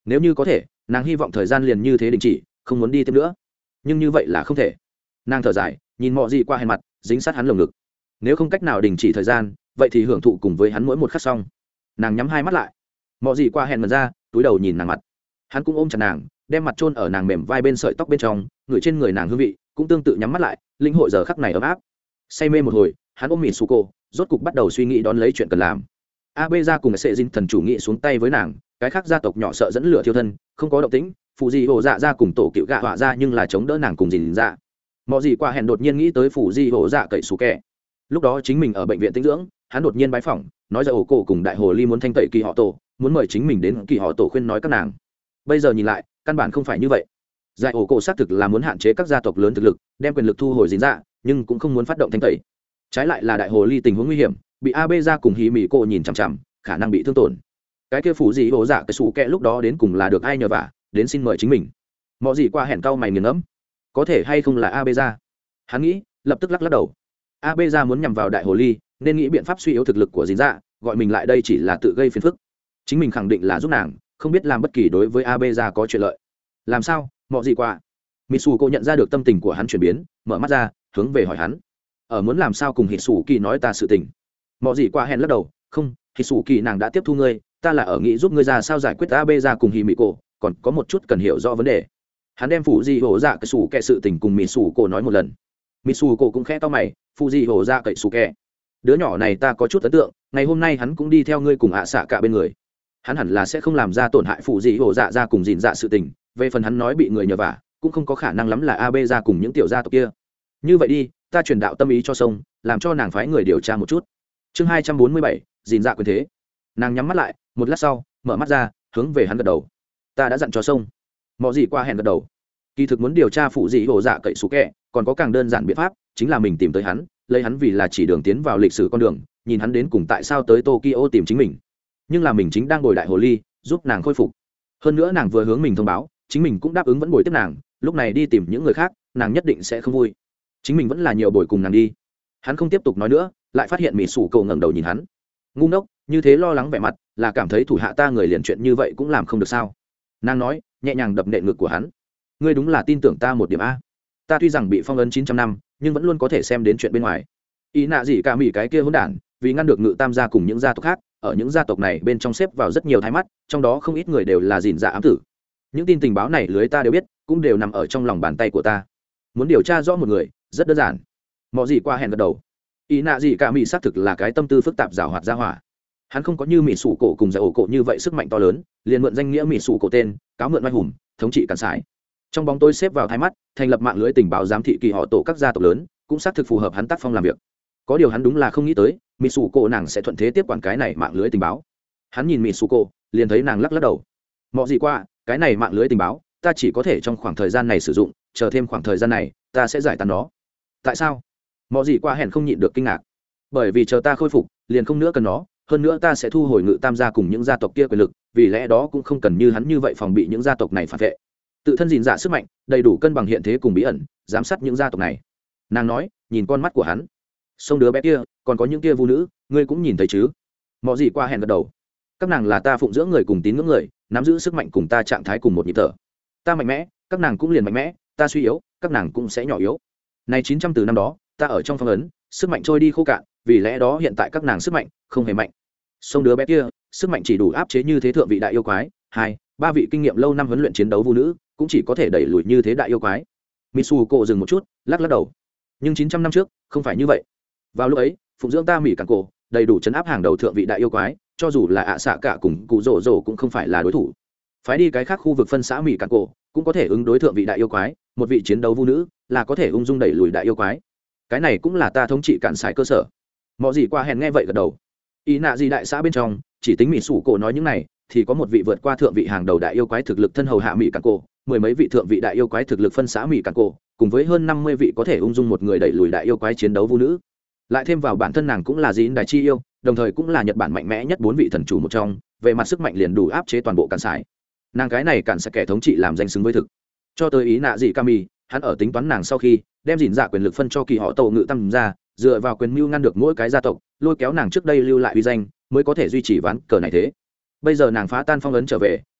nếu như có thể nàng hy vọng thời gian liền như thế đình chỉ, không muốn đi tiếp nữa, nhưng như vậy là không thể. Nàng thở dài nhìn mọi gì qua hèn mặt dính sát hắn lồng ngực, nếu không cách nào đình chỉ thời gian vậy thì hưởng thụ cùng với hắn mỗi một khắc xong. Nàng nhắm hai mắt lại, mọi gì qua hèn mật ra túi đầu nhìn nàng mặt, hắn cũng ôm chặt nàng đem mặt chôn ở nàng mềm vai bên sợi tóc bên trong, ngửi trên người nàng hương vị, cũng tương tự nhắm mắt lại linh hội giờ khắc này ấm áp. Say mê một hồi hắn ôm mịt su cô, rốt cục bắt đầu suy nghĩ đón lấy chuyện cần làm. AB ra cùng sệ dinh thần chủ nghị xuống tay với nàng, cái khác gia tộc nhỏ sợ dẫn lửa thiêu thân không có động tĩnh, phụ di hồ dạ ra cùng tổ cựu gạ họa ra nhưng là chống đỡ nàng cùng dìn dạ. Mọi gì qua hẹn đột nhiên nghĩ tới phụ di hồ dạ cậy xù kẹ. Lúc đó chính mình ở bệnh viện tĩnh dưỡng, hắn đột nhiên bái phỏng nói ra ổ cổ cùng đại hồ ly muốn thanh tẩy kỳ họ tổ, muốn mời chính mình đến kỳ họ tổ khuyên nói các nàng. Bây giờ nhìn lại căn bản không phải như vậy. Giải ổ cổ xác thực là muốn hạn chế các gia tộc lớn thực lực, đem quyền lực thu hồi dìn dạ, nhưng cũng không muốn phát động thanh tẩy. Trái lại là đại hồ ly tình huống nguy hiểm, bị AB ra cùng hí mì cô nhìn chằm chằm, khả năng bị thương tổn. Cái kia phủ gì hổ dạ cái sủ kẹ lúc đó đến cùng là được ai nhờ vả đến xin mời chính mình. Mọi gì qua hẹn cau mày nghiền ngẫm, có thể hay không là AB ra. Hắn nghĩ lập tức lắc đầu. AB ra muốn nhằm vào đại hồ ly nên nghĩ biện pháp suy yếu thực lực của dìn dạ, gọi mình lại đây chỉ là tự gây phiền phức. Chính mình khẳng định là giúp nàng, không biết làm bất kỳ đối với AB ra có chuyện lợi. Làm sao? Mọi gì qua. Mitsu cô nhận ra được tâm tình của hắn chuyển biến, mở mắt ra hướng về hỏi hắn, ở muốn làm sao cùng hít sủ kỳ nói ta sự tình. Mọi gì qua hẹn lắc đầu, không, hít sủ kỳ nàng đã tiếp thu ngươi, ta là ở nghĩ giúp ngươi ra sao giải quyết AB ra cùng hì mị cổ, còn có một chút cần hiểu rõ vấn đề. Hắn đem phụ di hổ dạ cái sủ kẹ sự tình cùng Mitsu cô nói một lần. Mitsu cô cũng khẽ to mày, phụ di hổ dạ cậy sủ kẹ, đứa nhỏ này ta có chút ấn tượng, ngày hôm nay hắn cũng đi theo ngươi cùng ạ xạ cả bên người, hắn hẳn là sẽ không làm ra tổn hại phụ di hổ dạ ra cùng dìn dạ sự tình. Về phần hắn nói bị người nhờ vả, cũng không có khả năng lắm là AB ra cùng những tiểu gia tộc kia. Như vậy đi, ta truyền đạo tâm ý cho sông, làm cho nàng phái người điều tra một chút. Chương 247, dìn dạ quyền thế. Nàng nhắm mắt lại, một lát sau mở mắt ra hướng về hắn gật đầu. Ta đã dặn cho sông. Mọi gì qua hẹn gật đầu. Kỳ thực muốn điều tra phụ dị hồ dạ cậy sủ kẹ, còn có càng đơn giản biện pháp, chính là mình tìm tới hắn, lấy hắn vì là chỉ đường tiến vào lịch sử con đường, nhìn hắn đến cùng tại sao tới Tokyo tìm chính mình. Nhưng là mình chính đang bồi đại hồ ly, giúp nàng khôi phục. Hơn nữa nàng vừa hướng mình thông báo, chính mình cũng đáp ứng vẫn bồi tiếp nàng, lúc này đi tìm những người khác, nàng nhất định sẽ không vui. Chính mình vẫn là nhiều bồi cùng nàng đi. Hắn không tiếp tục nói nữa, lại phát hiện mỹ sủ cầu ngẩng đầu nhìn hắn. Ngu ngốc, như thế lo lắng vẻ mặt, là cảm thấy thủ hạ ta người liền chuyện như vậy cũng làm không được sao? Nàng nói, nhẹ nhàng đập nện ngực của hắn. Ngươi đúng là tin tưởng ta một điểm a. Ta tuy rằng bị phong ấn 900 năm, nhưng vẫn luôn có thể xem đến chuyện bên ngoài. Ý nạ gì cả mỹ cái kia hỗn đản, vì ngăn được Ngự Tam gia cùng những gia tộc khác, ở những gia tộc này bên trong xếp vào rất nhiều thái mắt, trong đó không ít người đều là dìn dạ ám tử. Những tin tình báo này lưới ta đều biết, cũng đều nằm ở trong lòng bàn tay của ta. Muốn điều tra rõ một người rất đơn giản. Mọi gì qua hẹn gật đầu. Ý nạ gì cả mỹ xác thực là cái tâm tư phức tạp giảo hoạt gia hỏa. Hắn không có như mỹ sủ cổ cùng giải ổ cổ như vậy sức mạnh to lớn, liền mượn danh nghĩa mỹ sủ cổ tên cáo mượn oai hùng thống trị càn sải. Trong bóng tối xếp vào thái mắt, thành lập mạng lưới tình báo giám thị kỳ họ tổ các gia tộc lớn, cũng xác thực phù hợp hắn tác phong làm việc. Có điều hắn đúng là không nghĩ tới mỹ sủ cổ nàng sẽ thuận thế tiếp quản cái này mạng lưới tình báo. Hắn nhìn mỹ sủ cổ liền thấy nàng lắc lắc đầu. Mọi gì qua, cái này mạng lưới tình báo ta chỉ có thể trong khoảng thời gian này sử dụng, chờ thêm khoảng thời gian này ta sẽ giải tán nó. Tại sao? Mọi gì qua hẹn không nhịn được kinh ngạc. Bởi vì chờ ta khôi phục liền không nữa cần nó, hơn nữa ta sẽ thu hồi Ngự Tam gia cùng những gia tộc kia quyền lực, vì lẽ đó cũng không cần như hắn như vậy phòng bị những gia tộc này phản vệ. Tự thân gìn dạ sức mạnh đầy đủ cân bằng hiện thế cùng bí ẩn, giám sát những gia tộc này. Nàng nói nhìn con mắt của hắn. Sông đứa bé kia còn có những kia vu nữ, ngươi cũng nhìn thấy chứ? Mọi gì qua hẹn gật đầu. Các nàng là ta phụng dưỡng người cùng tín ngưỡng người, nắm giữ sức mạnh cùng ta trạng thái cùng một nhịp thở. Ta mạnh mẽ các nàng cũng liền mạnh mẽ, ta suy yếu các nàng cũng sẽ nhỏ yếu. Này 900 từ năm đó ta ở trong phong ấn, sức mạnh trôi đi khô cạn, vì lẽ đó hiện tại các nàng sức mạnh không hề mạnh. Sông đứa bé kia sức mạnh chỉ đủ áp chế như thế thượng vị đại yêu quái, 2, 3 vị kinh nghiệm lâu năm huấn luyện chiến đấu vu nữ cũng chỉ có thể đẩy lùi như thế đại yêu quái. Mitsuko dừng một chút lắc đầu. Nhưng 900 năm trước không phải như vậy. Vào lúc ấy phụng dưỡng ta mỹ cản cổ đầy đủ chấn áp hàng đầu thượng vị đại yêu quái, cho dù là ạ xạ cả cùng cụ rổ rổ cũng không phải là đối thủ. Phái đi cái khác khu vực phân xã mỹ cản cổ cũng có thể ứng đối thượng vị đại yêu quái, một vị chiến đấu vu nữ là có thể ung dung đẩy lùi đại yêu quái. Cái này cũng là ta thống trị cản sải cơ sở. Mọi gì qua hèn nghe vậy gật đầu. Ý nạ gì đại xã bên trong chỉ tính mỹ sủ cổ nói những này thì có một vị vượt qua thượng vị hàng đầu đại yêu quái thực lực thân hầu hạ mỹ cản cổ, 10 mấy vị thượng vị đại yêu quái thực lực phân xã mỹ cản cổ, cùng với hơn 50 vị có thể ung dung một người đẩy lùi đại yêu quái chiến đấu vu nữ. Lại thêm vào bản thân nàng cũng là dĩn đại chi yêu, đồng thời cũng là Nhật Bản mạnh mẽ nhất 4 vị thần chủ một trong, về mặt sức mạnh liền đủ áp chế toàn bộ cản sải. Nàng cái này cản sẽ kẻ thống trị làm danh xứng với thực. Cho tới ý nạ gì Kami, hắn ở tính toán nàng sau khi đem dìn dạ quyền lực phân cho kỳ họ tổ Ngự Tam ra, dựa vào quyền mưu ngăn được mỗi cái gia tộc, lôi kéo nàng trước đây lưu lại uy danh, mới có thể duy trì ván cờ này thế. Bây giờ nàng phá tan phong ấn trở về,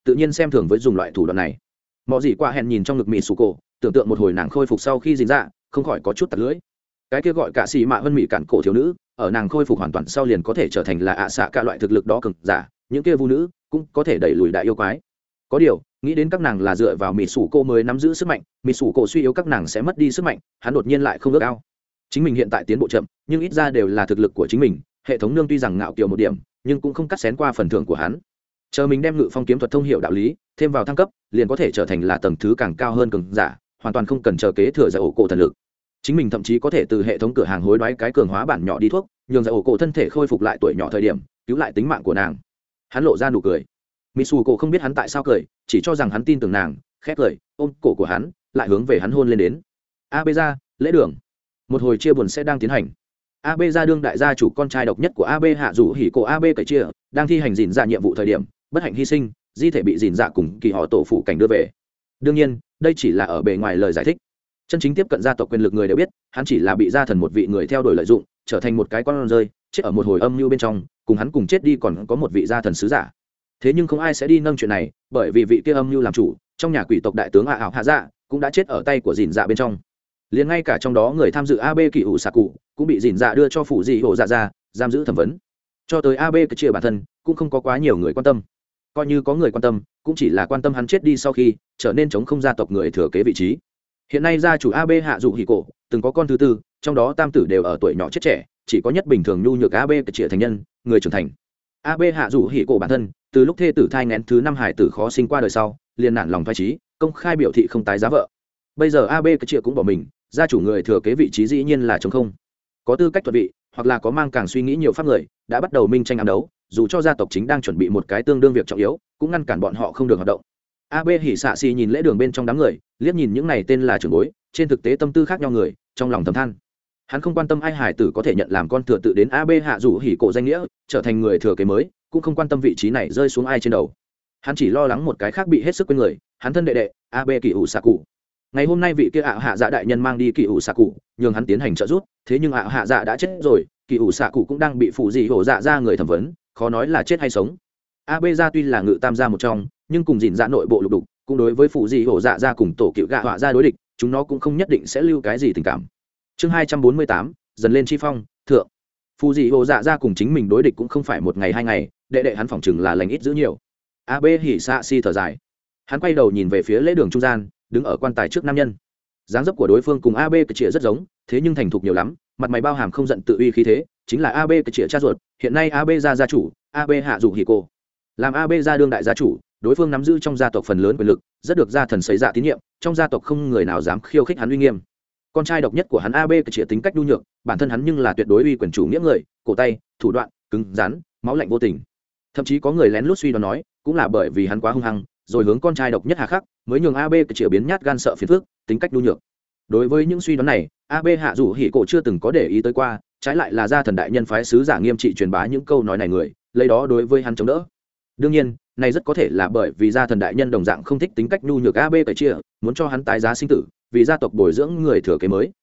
tự nhiên xem thường với dùng loại thủ đoạn này. Mọi gì qua hẹn nhìn trong ngực mỹ sủ cổ, tưởng tượng một hồi nàng khôi phục sau khi dính dạ, không khỏi có chút tạt lưỡi. Cái kia gọi cả xì mạ vân mỹ cản cổ thiếu nữ, ở nàng khôi phục hoàn toàn sau liền có thể trở thành là ạ xạ cả loại thực lực đó cực giả, những kia vu nữ cũng có thể đẩy lùi đại yêu quái. Có điều nghĩ đến các nàng là dựa vào mỹ sủ cổ mới nắm giữ sức mạnh, mỹ sủ cổ suy yếu các nàng sẽ mất đi sức mạnh, hắn đột nhiên lại không ước ao. Chính mình hiện tại tiến bộ chậm, nhưng ít ra đều là thực lực của chính mình, hệ thống nương tuy rằng ngạo kiều một điểm, nhưng cũng không cắt xén qua phần thưởng của hắn. Chờ mình đem ngự phong kiếm thuật thông hiểu đạo lý, thêm vào thăng cấp, liền có thể trở thành là tầng thứ càng cao hơn cường giả, hoàn toàn không cần chờ kế thừa giải ổ cổ thần lực. Chính mình thậm chí có thể từ hệ thống cửa hàng hối đoái cái cường hóa bản nhỏ đi thuốc, nhường giải ổ cổ thân thể khôi phục lại tuổi nhỏ thời điểm, cứu lại tính mạng của nàng. Hắn lộ ra nụ cười. Mitsuko không biết hắn tại sao cười, chỉ cho rằng hắn tin tưởng nàng, khẽ cười, ôm cổ của hắn, lại hướng về hắn hôn lên đến. Abe gia, lễ đường. Một hồi chia buồn sẽ đang tiến hành. Abe gia đương đại gia chủ con trai độc nhất của Abe hạ rủ hỉ cổ Abe cậy chia, đang thi hành gìn dạ nhiệm vụ thời điểm, bất hạnh hy sinh, di thể bị gìn dạ cùng kỳ họ tổ phụ cảnh đưa về. Đương nhiên, đây chỉ là ở bề ngoài lời giải thích. Chân chính tiếp cận gia tộc quyền lực người đều biết, hắn chỉ là bị gia thần một vị người theo đuổi lợi dụng, trở thành một cái con rơi, chết ở một hồi âm mưu bên trong, cùng hắn cùng chết đi còn có một vị gia thần sứ giả. Thế nhưng không ai sẽ đi nâng chuyện này, bởi vì vị kia âm mưu làm chủ, trong nhà quỷ tộc đại tướng ảo hạ dạ cũng đã chết ở tay của dìn dạ bên trong. Liền ngay cả trong đó người tham dự Abe kỳ ủ xạ cụ cũng bị dìn dạ đưa cho phủ dị hổ dạ ra giam giữ thẩm vấn. Cho tới Abe cái chia bản thân cũng không có quá nhiều người quan tâm, coi như có người quan tâm cũng chỉ là quan tâm hắn chết đi sau khi trở nên chống không gia tộc người thừa kế vị trí. Hiện nay gia chủ Abe hạ dụ hỉ cổ từng có con thứ tư, trong đó tam tử đều ở tuổi nhỏ chết trẻ, chỉ có nhất bình thường nhu nhược Abe cái chia thành nhân người trưởng thành. Abe hạ dụ hỉ cổ bản thân từ lúc thê tử thai nghén thứ 5 hải tử khó sinh qua đời sau liền nản lòng phai trí, công khai biểu thị không tái giá vợ. Bây giờ Abe cái chia cũng bỏ mình, gia chủ người thừa kế vị trí dĩ nhiên là trống không. Có tư cách thuận vị hoặc là có mang càng suy nghĩ nhiều pháp người đã bắt đầu minh tranh ám đấu, dù cho gia tộc chính đang chuẩn bị một cái tương đương việc trọng yếu cũng ngăn cản bọn họ không được hoạt động. Abe hỉ xạ xì nhìn lễ đường bên trong đám người, liếc nhìn những này tên là trưởng bối, trên thực tế tâm tư khác nhau người, trong lòng thầm than. Hắn không quan tâm ai hải tử có thể nhận làm con thừa tự đến Abe hạ rủ hỉ cổ danh nghĩa trở thành người thừa kế mới, cũng không quan tâm vị trí này rơi xuống ai trên đầu. Hắn chỉ lo lắng một cái khác bị hết sức quên người, hắn thân đệ đệ Abe kỳ ủ xạ cụ. Ngày hôm nay vị kia ạ hạ dạ đại nhân mang đi kỳ ủ xạ cụ, nhường hắn tiến hành trợ giúp, thế nhưng ạ hạ dạ đã chết rồi, kỳ ủ xạ cụ cũng đang bị phụ dị hổ dạ ra người thẩm vấn, khó nói là chết hay sống. Abe gia tuy là ngự tam gia một trong, nhưng cùng dìn dạ nội bộ lục đục, cũng đối với phụ dị hổ dạ ra cùng tổ cựu gạ họa ra đối địch, chúng nó cũng không nhất định sẽ lưu cái gì tình cảm. Chương 248, dần lên chi phong thượng. Phụ dị hổ dạ ra cùng chính mình đối địch cũng không phải một ngày hai ngày, đệ đệ hắn phỏng chừng là lành ít giữ nhiều. Abe hỉ xạ si thở dài, hắn quay đầu nhìn về phía lễ đường trung gian đứng ở quan tài trước nam nhân. Dáng dấp của đối phương cùng Abe cái chĩa rất giống, thế nhưng thành thục nhiều lắm, mặt mày bao hàm không giận tự uy khí thế, chính là Abe cái chĩa cha ruột, hiện nay Abe gia chủ, Abe hạ dụ hỉ cô. Làm Abe gia đương đại gia chủ, đối phương nắm giữ trong gia tộc phần lớn quyền lực, rất được gia thần sấy dạ tín nhiệm, trong gia tộc không người nào dám khiêu khích hắn uy nghiêm. Con trai độc nhất của hắn Abe cái chĩa tính cách nhu nhược, bản thân hắn nhưng là tuyệt đối uy quyền chủ nghĩa người, cổ tay, thủ đoạn cứng rắn, máu lạnh vô tình. Thậm chí có người lén lút suy đoán nói, cũng là bởi vì hắn quá hung hăng, rồi hướng con trai độc nhất hà khắc mới nhường Abe cái chĩa biến nhát gan sợ phiền phức, tính cách nhu nhược. Đối với những suy đoán này, Abe hạ dù hỉ cổ chưa từng có để ý tới qua, trái lại là gia thần đại nhân phái sứ giả nghiêm trị truyền bá những câu nói này người, lấy đó đối với hắn chống đỡ. Đương nhiên, này rất có thể là bởi vì gia thần đại nhân đồng dạng không thích tính cách nhu nhược Abe cái chĩa, muốn cho hắn tái giá sinh tử, vì gia tộc bồi dưỡng người thừa kế mới.